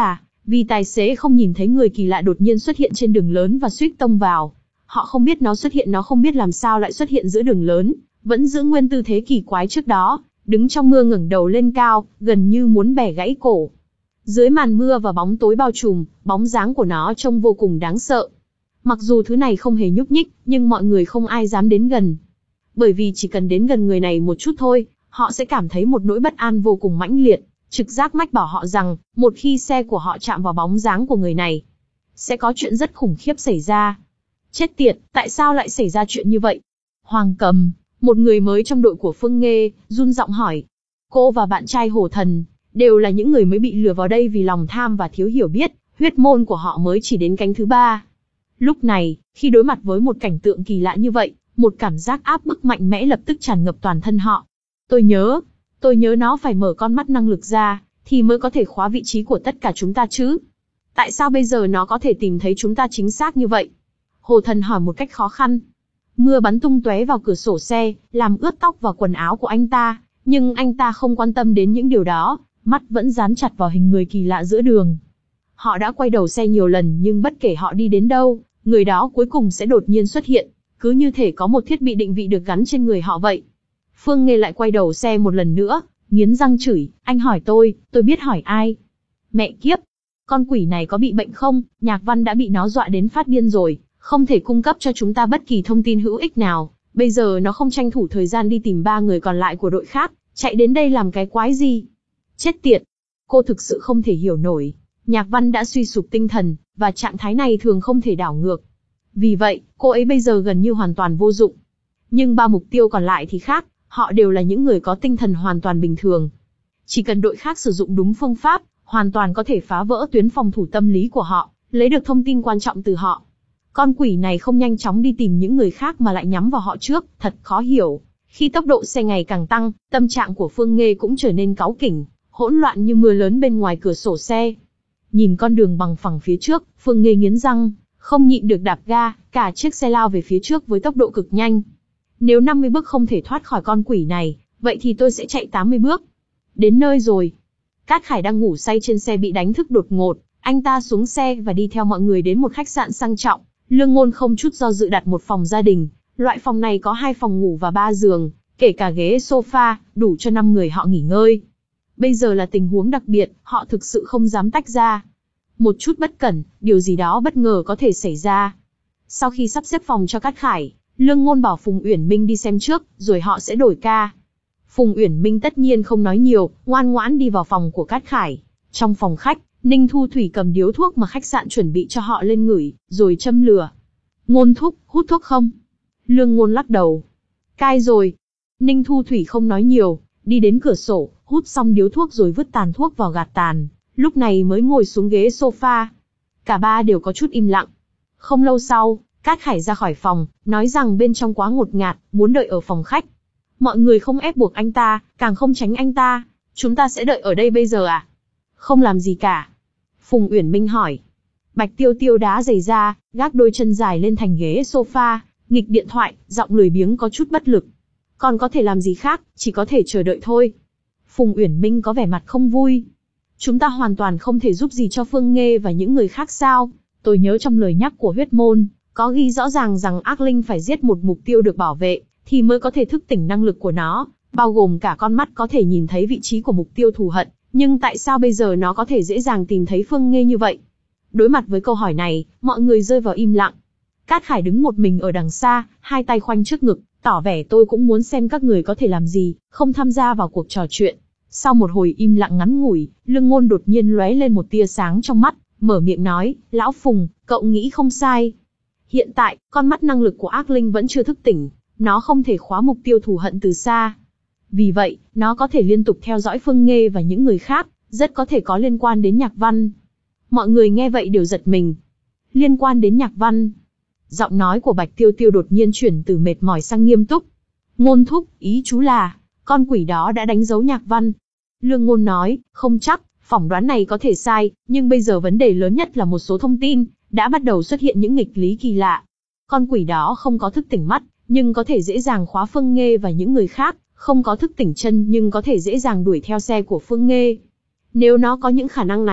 Vì tài xế không nhìn thấy người kỳ lạ đột nhiên xuất hiện trên đường lớn và suýt tông vào. Họ không biết nó xuất hiện, nó không biết làm sao lại xuất hiện giữa đường lớn, vẫn giữ nguyên tư thế kỳ quái trước đó, đứng trong mưa ngẩng đầu lên cao, gần như muốn bẻ gãy cổ. Dưới màn mưa và bóng tối bao trùm, bóng dáng của nó trông vô cùng đáng sợ. Mặc dù thứ này không hề nhúc nhích, nhưng mọi người không ai dám đến gần. Bởi vì chỉ cần đến gần người này một chút thôi, họ sẽ cảm thấy một nỗi bất an vô cùng mãnh liệt. Trực giác mách bảo họ rằng, một khi xe của họ chạm vào bóng dáng của người này, sẽ có chuyện rất khủng khiếp xảy ra. Chết tiệt, tại sao lại xảy ra chuyện như vậy? Hoàng Cầm, một người mới trong đội của Phương Nghê, run giọng hỏi. Cô và bạn trai Hổ Thần, đều là những người mới bị lừa vào đây vì lòng tham và thiếu hiểu biết, huyết môn của họ mới chỉ đến cánh thứ ba. Lúc này, khi đối mặt với một cảnh tượng kỳ lạ như vậy, một cảm giác áp bức mạnh mẽ lập tức tràn ngập toàn thân họ. Tôi nhớ, tôi nhớ nó phải mở con mắt năng lực ra, thì mới có thể khóa vị trí của tất cả chúng ta chứ. Tại sao bây giờ nó có thể tìm thấy chúng ta chính xác như vậy? Hồ Thần hỏi một cách khó khăn. Mưa bắn tung tóe vào cửa sổ xe, làm ướt tóc và quần áo của anh ta, nhưng anh ta không quan tâm đến những điều đó, mắt vẫn dán chặt vào hình người kỳ lạ giữa đường. Họ đã quay đầu xe nhiều lần nhưng bất kể họ đi đến đâu, người đó cuối cùng sẽ đột nhiên xuất hiện, cứ như thể có một thiết bị định vị được gắn trên người họ vậy. Phương Nghê lại quay đầu xe một lần nữa, nghiến răng chửi, anh hỏi tôi, tôi biết hỏi ai? Mẹ kiếp! Con quỷ này có bị bệnh không? Nhạc Văn đã bị nó dọa đến phát điên rồi, không thể cung cấp cho chúng ta bất kỳ thông tin hữu ích nào. Bây giờ nó không tranh thủ thời gian đi tìm ba người còn lại của đội khác, chạy đến đây làm cái quái gì? Chết tiệt! Cô thực sự không thể hiểu nổi. Nhạc Văn đã suy sụp tinh thần, và trạng thái này thường không thể đảo ngược. Vì vậy, cô ấy bây giờ gần như hoàn toàn vô dụng. Nhưng ba mục tiêu còn lại thì khác, họ đều là những người có tinh thần hoàn toàn bình thường. Chỉ cần đội khác sử dụng đúng phương pháp, hoàn toàn có thể phá vỡ tuyến phòng thủ tâm lý của họ, lấy được thông tin quan trọng từ họ. Con quỷ này không nhanh chóng đi tìm những người khác mà lại nhắm vào họ trước, thật khó hiểu. Khi tốc độ xe ngày càng tăng, tâm trạng của Phương Nghê cũng trở nên cáu kỉnh, hỗn loạn như mưa lớn bên ngoài cửa sổ xe. Nhìn con đường bằng phẳng phía trước, Phương Nghê nghiến răng, không nhịn được đạp ga, cả chiếc xe lao về phía trước với tốc độ cực nhanh. Nếu năm mươi bước không thể thoát khỏi con quỷ này, vậy thì tôi sẽ chạy tám mươi bước. Đến nơi rồi. Cát Khải đang ngủ say trên xe bị đánh thức đột ngột, anh ta xuống xe và đi theo mọi người đến một khách sạn sang trọng. Lương Ngôn không chút do dự đặt một phòng gia đình, loại phòng này có hai phòng ngủ và ba giường, kể cả ghế sofa, đủ cho năm người họ nghỉ ngơi. Bây giờ là tình huống đặc biệt, họ thực sự không dám tách ra. Một chút bất cẩn, điều gì đó bất ngờ có thể xảy ra. Sau khi sắp xếp phòng cho Cát Khải, Lương Ngôn bảo Phùng Uyển Minh đi xem trước, rồi họ sẽ đổi ca. Phùng Uyển Minh tất nhiên không nói nhiều, ngoan ngoãn đi vào phòng của Cát Khải. Trong phòng khách, Ninh Thu Thủy cầm điếu thuốc mà khách sạn chuẩn bị cho họ lên ngửi, rồi châm lửa. Ngôn thúc, hút thuốc không? Lương Ngôn lắc đầu. Cai rồi. Ninh Thu Thủy không nói nhiều, đi đến cửa sổ, hút xong điếu thuốc rồi vứt tàn thuốc vào gạt tàn, lúc này mới ngồi xuống ghế sofa. Cả ba đều có chút im lặng. Không lâu sau, Cát Khải ra khỏi phòng, nói rằng bên trong quá ngột ngạt, muốn đợi ở phòng khách. Mọi người không ép buộc anh ta, càng không tránh anh ta. Chúng ta sẽ đợi ở đây bây giờ à? Không làm gì cả. Phùng Uyển Minh hỏi. Bạch Tiêu Tiêu đá giày ra, gác đôi chân dài lên thành ghế sofa, nghịch điện thoại, giọng lười biếng có chút bất lực. Còn có thể làm gì khác, chỉ có thể chờ đợi thôi. Phùng Uyển Minh có vẻ mặt không vui. Chúng ta hoàn toàn không thể giúp gì cho Phương Nghê và những người khác sao? Tôi nhớ trong lời nhắc của huyết môn, có ghi rõ ràng rằng ác linh phải giết một mục tiêu được bảo vệ, thì mới có thể thức tỉnh năng lực của nó, bao gồm cả con mắt có thể nhìn thấy vị trí của mục tiêu thù hận. Nhưng tại sao bây giờ nó có thể dễ dàng tìm thấy Phương Nghê như vậy? Đối mặt với câu hỏi này, mọi người rơi vào im lặng. Cát Khải đứng một mình ở đằng xa, hai tay khoanh trước ngực, tỏ vẻ tôi cũng muốn xem các người có thể làm gì, không tham gia vào cuộc trò chuyện. Sau một hồi im lặng ngắn ngủi, Lương Ngôn đột nhiên lóe lên một tia sáng trong mắt, mở miệng nói, Lão Phùng, cậu nghĩ không sai. Hiện tại, con mắt năng lực của ác linh vẫn chưa thức tỉnh, nó không thể khóa mục tiêu thù hận từ xa. Vì vậy, nó có thể liên tục theo dõi Phương Nghê và những người khác, rất có thể có liên quan đến Nhạc Văn. Mọi người nghe vậy đều giật mình. Liên quan đến Nhạc Văn. Giọng nói của Bạch Tiêu Tiêu đột nhiên chuyển từ mệt mỏi sang nghiêm túc. Ngôn thúc, ý chú là, con quỷ đó đã đánh dấu Nhạc Văn. Lương Ngôn nói, không chắc, phỏng đoán này có thể sai, nhưng bây giờ vấn đề lớn nhất là một số thông tin, đã bắt đầu xuất hiện những nghịch lý kỳ lạ. Con quỷ đó không có thức tỉnh mắt, nhưng có thể dễ dàng khóa Phương Nghê và những người khác, không có thức tỉnh chân nhưng có thể dễ dàng đuổi theo xe của Phương Nghê. Nếu nó có những khả năng này,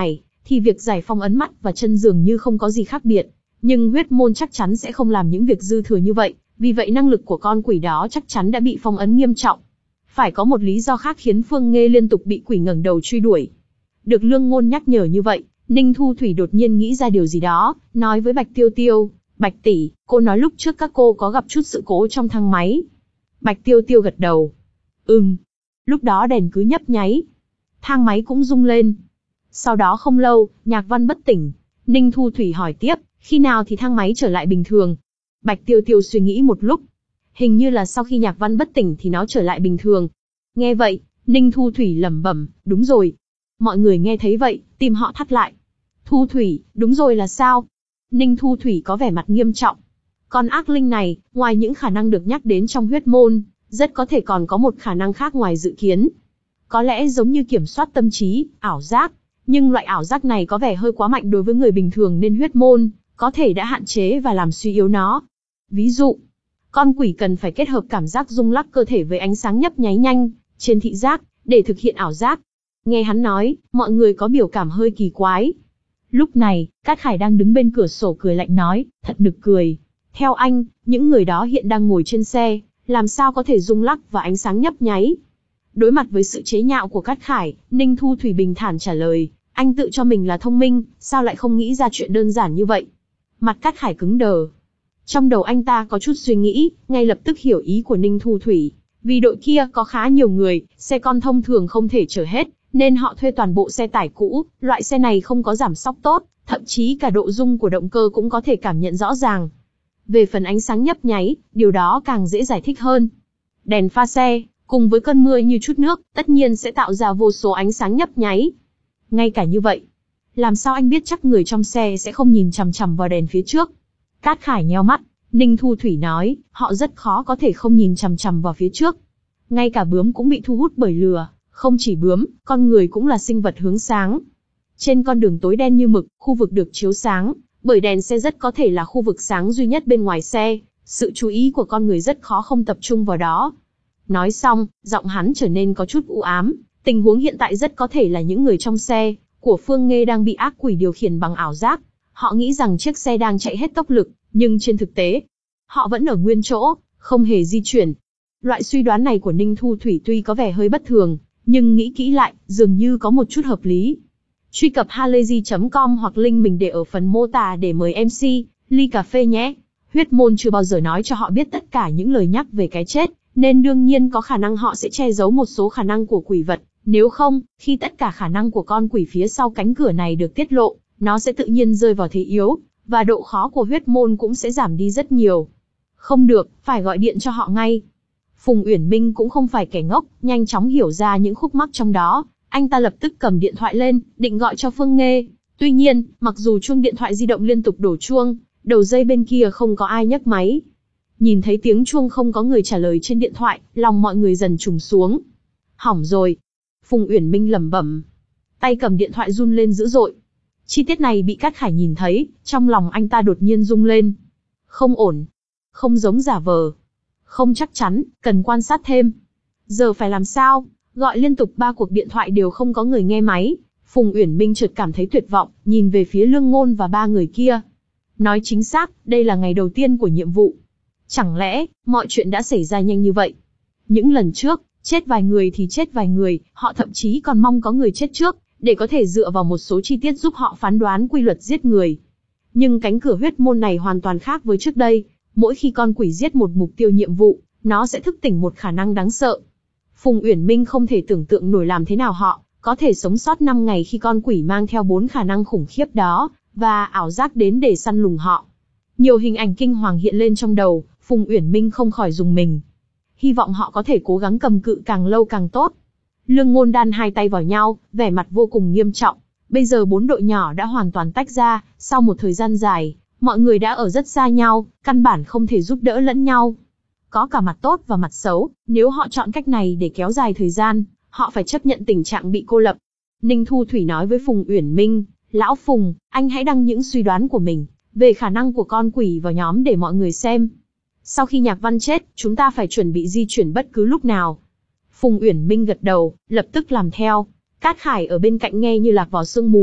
thì việc giải phong ấn mắt và chân dường như không có gì khác biệt. Nhưng huyết môn chắc chắn sẽ không làm những việc dư thừa như vậy, vì vậy năng lực của con quỷ đó chắc chắn đã bị phong ấn nghiêm trọng. Phải có một lý do khác khiến Phương Nghê liên tục bị quỷ ngẩng đầu truy đuổi. Được Lương Ngôn nhắc nhở như vậy, Ninh Thu Thủy đột nhiên nghĩ ra điều gì đó, nói với Bạch Tiêu Tiêu, Bạch tỷ, cô nói lúc trước các cô có gặp chút sự cố trong thang máy. Bạch Tiêu Tiêu gật đầu. Ừm. Lúc đó đèn cứ nhấp nháy. Thang máy cũng rung lên. Sau đó không lâu, Nhạc Văn bất tỉnh. Ninh Thu Thủy hỏi tiếp, khi nào thì thang máy trở lại bình thường? Bạch Tiêu Tiêu suy nghĩ một lúc. Hình như là sau khi Nhạc Văn bất tỉnh thì nó trở lại bình thường. Nghe vậy, Ninh Thu Thủy lẩm bẩm, đúng rồi. Mọi người nghe thấy vậy, tim họ thắt lại. Thu Thủy, đúng rồi là sao? Ninh Thu Thủy có vẻ mặt nghiêm trọng. Con ác linh này, ngoài những khả năng được nhắc đến trong huyết môn, rất có thể còn có một khả năng khác ngoài dự kiến. Có lẽ giống như kiểm soát tâm trí, ảo giác. Nhưng loại ảo giác này có vẻ hơi quá mạnh đối với người bình thường nên huyết môn có thể đã hạn chế và làm suy yếu nó. Ví dụ, con quỷ cần phải kết hợp cảm giác rung lắc cơ thể với ánh sáng nhấp nháy nhanh trên thị giác để thực hiện ảo giác. Nghe hắn nói, mọi người có biểu cảm hơi kỳ quái. Lúc này, Cát Khải đang đứng bên cửa sổ cười lạnh nói, thật nực cười. Theo anh, những người đó hiện đang ngồi trên xe, làm sao có thể rung lắc và ánh sáng nhấp nháy? Đối mặt với sự chế nhạo của Cát Khải, Ninh Thu Thủy bình thản trả lời, anh tự cho mình là thông minh, sao lại không nghĩ ra chuyện đơn giản như vậy? Mặt Cát Khải cứng đờ. Trong đầu anh ta có chút suy nghĩ, ngay lập tức hiểu ý của Ninh Thu Thủy. Vì đội kia có khá nhiều người, xe con thông thường không thể chở hết, nên họ thuê toàn bộ xe tải cũ, loại xe này không có giảm xóc tốt, thậm chí cả độ rung của động cơ cũng có thể cảm nhận rõ ràng. Về phần ánh sáng nhấp nháy, điều đó càng dễ giải thích hơn. Đèn pha xe, cùng với cơn mưa như chút nước, tất nhiên sẽ tạo ra vô số ánh sáng nhấp nháy. Ngay cả như vậy, làm sao anh biết chắc người trong xe sẽ không nhìn chằm chằm vào đèn phía trước? Cát Khải nheo mắt, Ninh Thu Thủy nói, họ rất khó có thể không nhìn chằm chằm vào phía trước. Ngay cả bướm cũng bị thu hút bởi lửa, không chỉ bướm, con người cũng là sinh vật hướng sáng. Trên con đường tối đen như mực, khu vực được chiếu sáng bởi đèn xe rất có thể là khu vực sáng duy nhất bên ngoài xe, sự chú ý của con người rất khó không tập trung vào đó. Nói xong, giọng hắn trở nên có chút u ám, tình huống hiện tại rất có thể là những người trong xe của Phương Nghê đang bị ác quỷ điều khiển bằng ảo giác. Họ nghĩ rằng chiếc xe đang chạy hết tốc lực, nhưng trên thực tế, họ vẫn ở nguyên chỗ, không hề di chuyển. Loại suy đoán này của Ninh Thu Thủy tuy có vẻ hơi bất thường, nhưng nghĩ kỹ lại, dường như có một chút hợp lý. Truy cập halayzi chấm com hoặc link mình để ở phần mô tả để mời em xê, ly cà phê nhé. Huyết môn chưa bao giờ nói cho họ biết tất cả những lời nhắc về cái chết, nên đương nhiên có khả năng họ sẽ che giấu một số khả năng của quỷ vật. Nếu không, khi tất cả khả năng của con quỷ phía sau cánh cửa này được tiết lộ, nó sẽ tự nhiên rơi vào thế yếu, và độ khó của huyết môn cũng sẽ giảm đi rất nhiều. Không được, phải gọi điện cho họ ngay. Phùng Uyển Minh cũng không phải kẻ ngốc, nhanh chóng hiểu ra những khúc mắc trong đó. Anh ta lập tức cầm điện thoại lên, định gọi cho Phương Nghê. Tuy nhiên, mặc dù chuông điện thoại di động liên tục đổ chuông, đầu dây bên kia không có ai nhấc máy. Nhìn thấy tiếng chuông không có người trả lời trên điện thoại, lòng mọi người dần trùng xuống. Hỏng rồi. Phùng Uyển Minh lẩm bẩm. Tay cầm điện thoại run lên dữ dội. Chi tiết này bị Cát Khải nhìn thấy, trong lòng anh ta đột nhiên rung lên. Không ổn. Không giống giả vờ. Không chắc chắn, cần quan sát thêm. Giờ phải làm sao? Gọi liên tục ba cuộc điện thoại đều không có người nghe máy. Phùng Uyển Minh chợt cảm thấy tuyệt vọng, nhìn về phía Lương Ngôn và ba người kia. Nói chính xác, đây là ngày đầu tiên của nhiệm vụ. Chẳng lẽ, mọi chuyện đã xảy ra nhanh như vậy? Những lần trước, chết vài người thì chết vài người, họ thậm chí còn mong có người chết trước, để có thể dựa vào một số chi tiết giúp họ phán đoán quy luật giết người. Nhưng cánh cửa huyết môn này hoàn toàn khác với trước đây. Mỗi khi con quỷ giết một mục tiêu nhiệm vụ, nó sẽ thức tỉnh một khả năng đáng sợ. Phùng Uyển Minh không thể tưởng tượng nổi làm thế nào họ có thể sống sót năm ngày khi con quỷ mang theo bốn khả năng khủng khiếp đó, và ảo giác đến để săn lùng họ. Nhiều hình ảnh kinh hoàng hiện lên trong đầu, Phùng Uyển Minh không khỏi rùng mình. Hy vọng họ có thể cố gắng cầm cự càng lâu càng tốt. Lương Ngôn đan hai tay vào nhau, vẻ mặt vô cùng nghiêm trọng. Bây giờ bốn đội nhỏ đã hoàn toàn tách ra, sau một thời gian dài, mọi người đã ở rất xa nhau, căn bản không thể giúp đỡ lẫn nhau. Có cả mặt tốt và mặt xấu, nếu họ chọn cách này để kéo dài thời gian, họ phải chấp nhận tình trạng bị cô lập. Ninh Thu Thủy nói với Phùng Uyển Minh, Lão Phùng, anh hãy đăng những suy đoán của mình về khả năng của con quỷ vào nhóm để mọi người xem. Sau khi Nhạc Văn chết, chúng ta phải chuẩn bị di chuyển bất cứ lúc nào. Phùng Uyển Minh gật đầu, lập tức làm theo. Cát Khải ở bên cạnh nghe như lạc vào sương mù,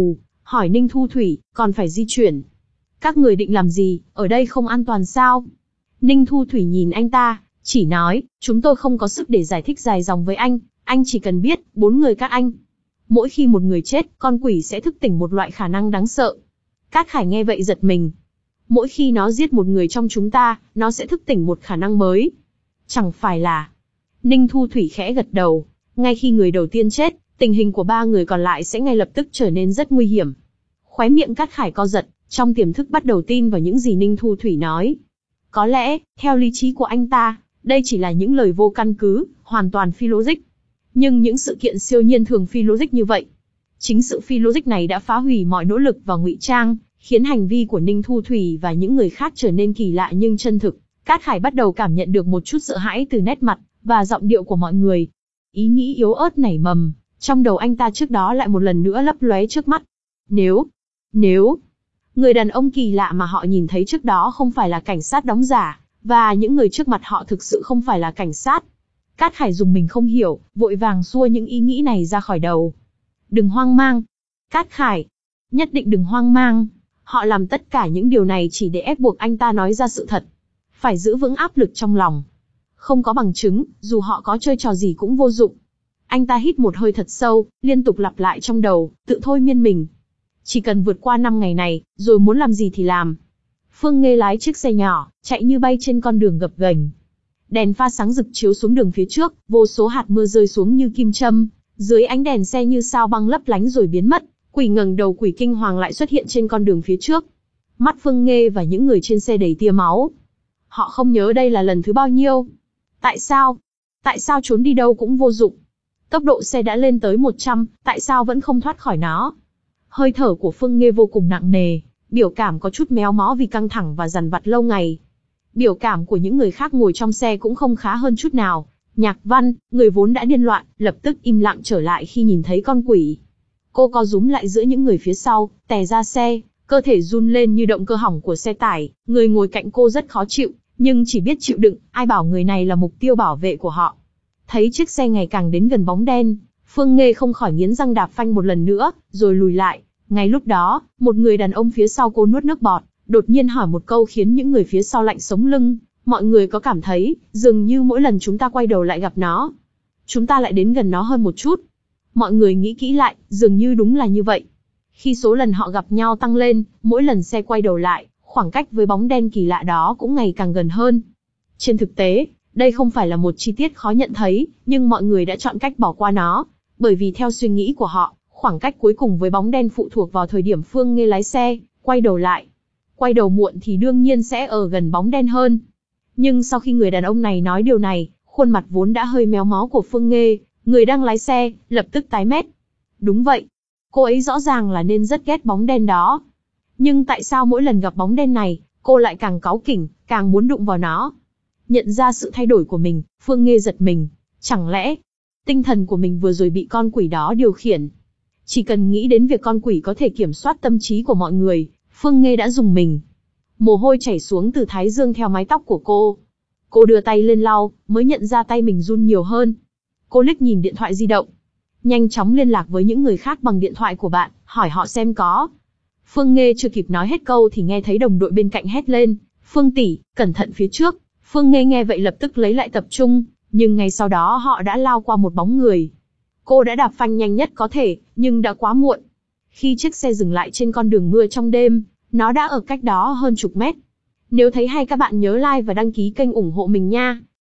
hỏi Ninh Thu Thủy, còn phải di chuyển. Các người định làm gì, ở đây không an toàn sao? Ninh Thu Thủy nhìn anh ta, chỉ nói, chúng tôi không có sức để giải thích dài dòng với anh, anh chỉ cần biết, bốn người các anh. Mỗi khi một người chết, con quỷ sẽ thức tỉnh một loại khả năng đáng sợ. Cát Khải nghe vậy giật mình. Mỗi khi nó giết một người trong chúng ta, nó sẽ thức tỉnh một khả năng mới. Chẳng phải là... Ninh Thu Thủy khẽ gật đầu. Ngay khi người đầu tiên chết, tình hình của ba người còn lại sẽ ngay lập tức trở nên rất nguy hiểm. Khóe miệng Cát Khải co giật, trong tiềm thức bắt đầu tin vào những gì Ninh Thu Thủy nói. Có lẽ, theo lý trí của anh ta, đây chỉ là những lời vô căn cứ, hoàn toàn phi logic. Nhưng những sự kiện siêu nhiên thường phi logic như vậy. Chính sự phi logic này đã phá hủy mọi nỗ lực và ngụy trang, khiến hành vi của Ninh Thu Thủy và những người khác trở nên kỳ lạ nhưng chân thực. Cát Khải bắt đầu cảm nhận được một chút sợ hãi từ nét mặt và giọng điệu của mọi người. Ý nghĩ yếu ớt nảy mầm, trong đầu anh ta trước đó lại một lần nữa lấp lóe trước mắt. Nếu, nếu, người đàn ông kỳ lạ mà họ nhìn thấy trước đó không phải là cảnh sát đóng giả, và những người trước mặt họ thực sự không phải là cảnh sát. Cát Khải dùng mình không hiểu, vội vàng xua những ý nghĩ này ra khỏi đầu. Đừng hoang mang. Cát Khải, nhất định đừng hoang mang. Họ làm tất cả những điều này chỉ để ép buộc anh ta nói ra sự thật. Phải giữ vững áp lực trong lòng. Không có bằng chứng, dù họ có chơi trò gì cũng vô dụng. Anh ta hít một hơi thật sâu, liên tục lặp lại trong đầu, tự thôi miên mình. Chỉ cần vượt qua năm ngày này, rồi muốn làm gì thì làm. Phương Nghê lái chiếc xe nhỏ, chạy như bay trên con đường gập ghềnh. Đèn pha sáng rực chiếu xuống đường phía trước, vô số hạt mưa rơi xuống như kim châm. Dưới ánh đèn xe như sao băng lấp lánh rồi biến mất. Quỷ ngẩng đầu quỷ kinh hoàng lại xuất hiện trên con đường phía trước. Mắt Phương Nghê và những người trên xe đầy tia máu. Họ không nhớ đây là lần thứ bao nhiêu. Tại sao? Tại sao trốn đi đâu cũng vô dụng? Tốc độ xe đã lên tới một trăm, tại sao vẫn không thoát khỏi nó? Hơi thở của Phương Nghê vô cùng nặng nề, biểu cảm có chút méo mó vì căng thẳng và dằn vặt lâu ngày. Biểu cảm của những người khác ngồi trong xe cũng không khá hơn chút nào. Nhạc Văn, người vốn đã điên loạn, lập tức im lặng trở lại khi nhìn thấy con quỷ. Cô co rúm lại giữa những người phía sau, tè ra xe, cơ thể run lên như động cơ hỏng của xe tải. Người ngồi cạnh cô rất khó chịu, nhưng chỉ biết chịu đựng, ai bảo người này là mục tiêu bảo vệ của họ. Thấy chiếc xe ngày càng đến gần bóng đen, Phương Nghê không khỏi nghiến răng đạp phanh một lần nữa, rồi lùi lại. Ngay lúc đó, một người đàn ông phía sau cô nuốt nước bọt, đột nhiên hỏi một câu khiến những người phía sau lạnh sống lưng. Mọi người có cảm thấy, dường như mỗi lần chúng ta quay đầu lại gặp nó, chúng ta lại đến gần nó hơn một chút. Mọi người nghĩ kỹ lại, dường như đúng là như vậy. Khi số lần họ gặp nhau tăng lên, mỗi lần xe quay đầu lại, khoảng cách với bóng đen kỳ lạ đó cũng ngày càng gần hơn. Trên thực tế, đây không phải là một chi tiết khó nhận thấy, nhưng mọi người đã chọn cách bỏ qua nó, bởi vì theo suy nghĩ của họ, khoảng cách cuối cùng với bóng đen phụ thuộc vào thời điểm Phương Nghê lái xe, quay đầu lại. Quay đầu muộn thì đương nhiên sẽ ở gần bóng đen hơn. Nhưng sau khi người đàn ông này nói điều này, khuôn mặt vốn đã hơi méo mó của Phương Nghê, người đang lái xe, lập tức tái mét. Đúng vậy, cô ấy rõ ràng là nên rất ghét bóng đen đó. Nhưng tại sao mỗi lần gặp bóng đen này, cô lại càng cáu kỉnh, càng muốn đụng vào nó? Nhận ra sự thay đổi của mình, Phương Nghê giật mình. Chẳng lẽ, tinh thần của mình vừa rồi bị con quỷ đó điều khiển? Chỉ cần nghĩ đến việc con quỷ có thể kiểm soát tâm trí của mọi người, Phương Nghê đã rùng mình. Mồ hôi chảy xuống từ thái dương theo mái tóc của cô. Cô đưa tay lên lau, mới nhận ra tay mình run nhiều hơn. Cô liếc nhìn điện thoại di động. Nhanh chóng liên lạc với những người khác bằng điện thoại của bạn, hỏi họ xem có. Phương Nghê chưa kịp nói hết câu thì nghe thấy đồng đội bên cạnh hét lên. Phương tỷ, cẩn thận phía trước. Phương Nghê nghe vậy lập tức lấy lại tập trung, nhưng ngay sau đó họ đã lao qua một bóng người. Cô đã đạp phanh nhanh nhất có thể, nhưng đã quá muộn. Khi chiếc xe dừng lại trên con đường mưa trong đêm, nó đã ở cách đó hơn chục mét. Nếu thấy hay các bạn nhớ like và đăng ký kênh ủng hộ mình nha.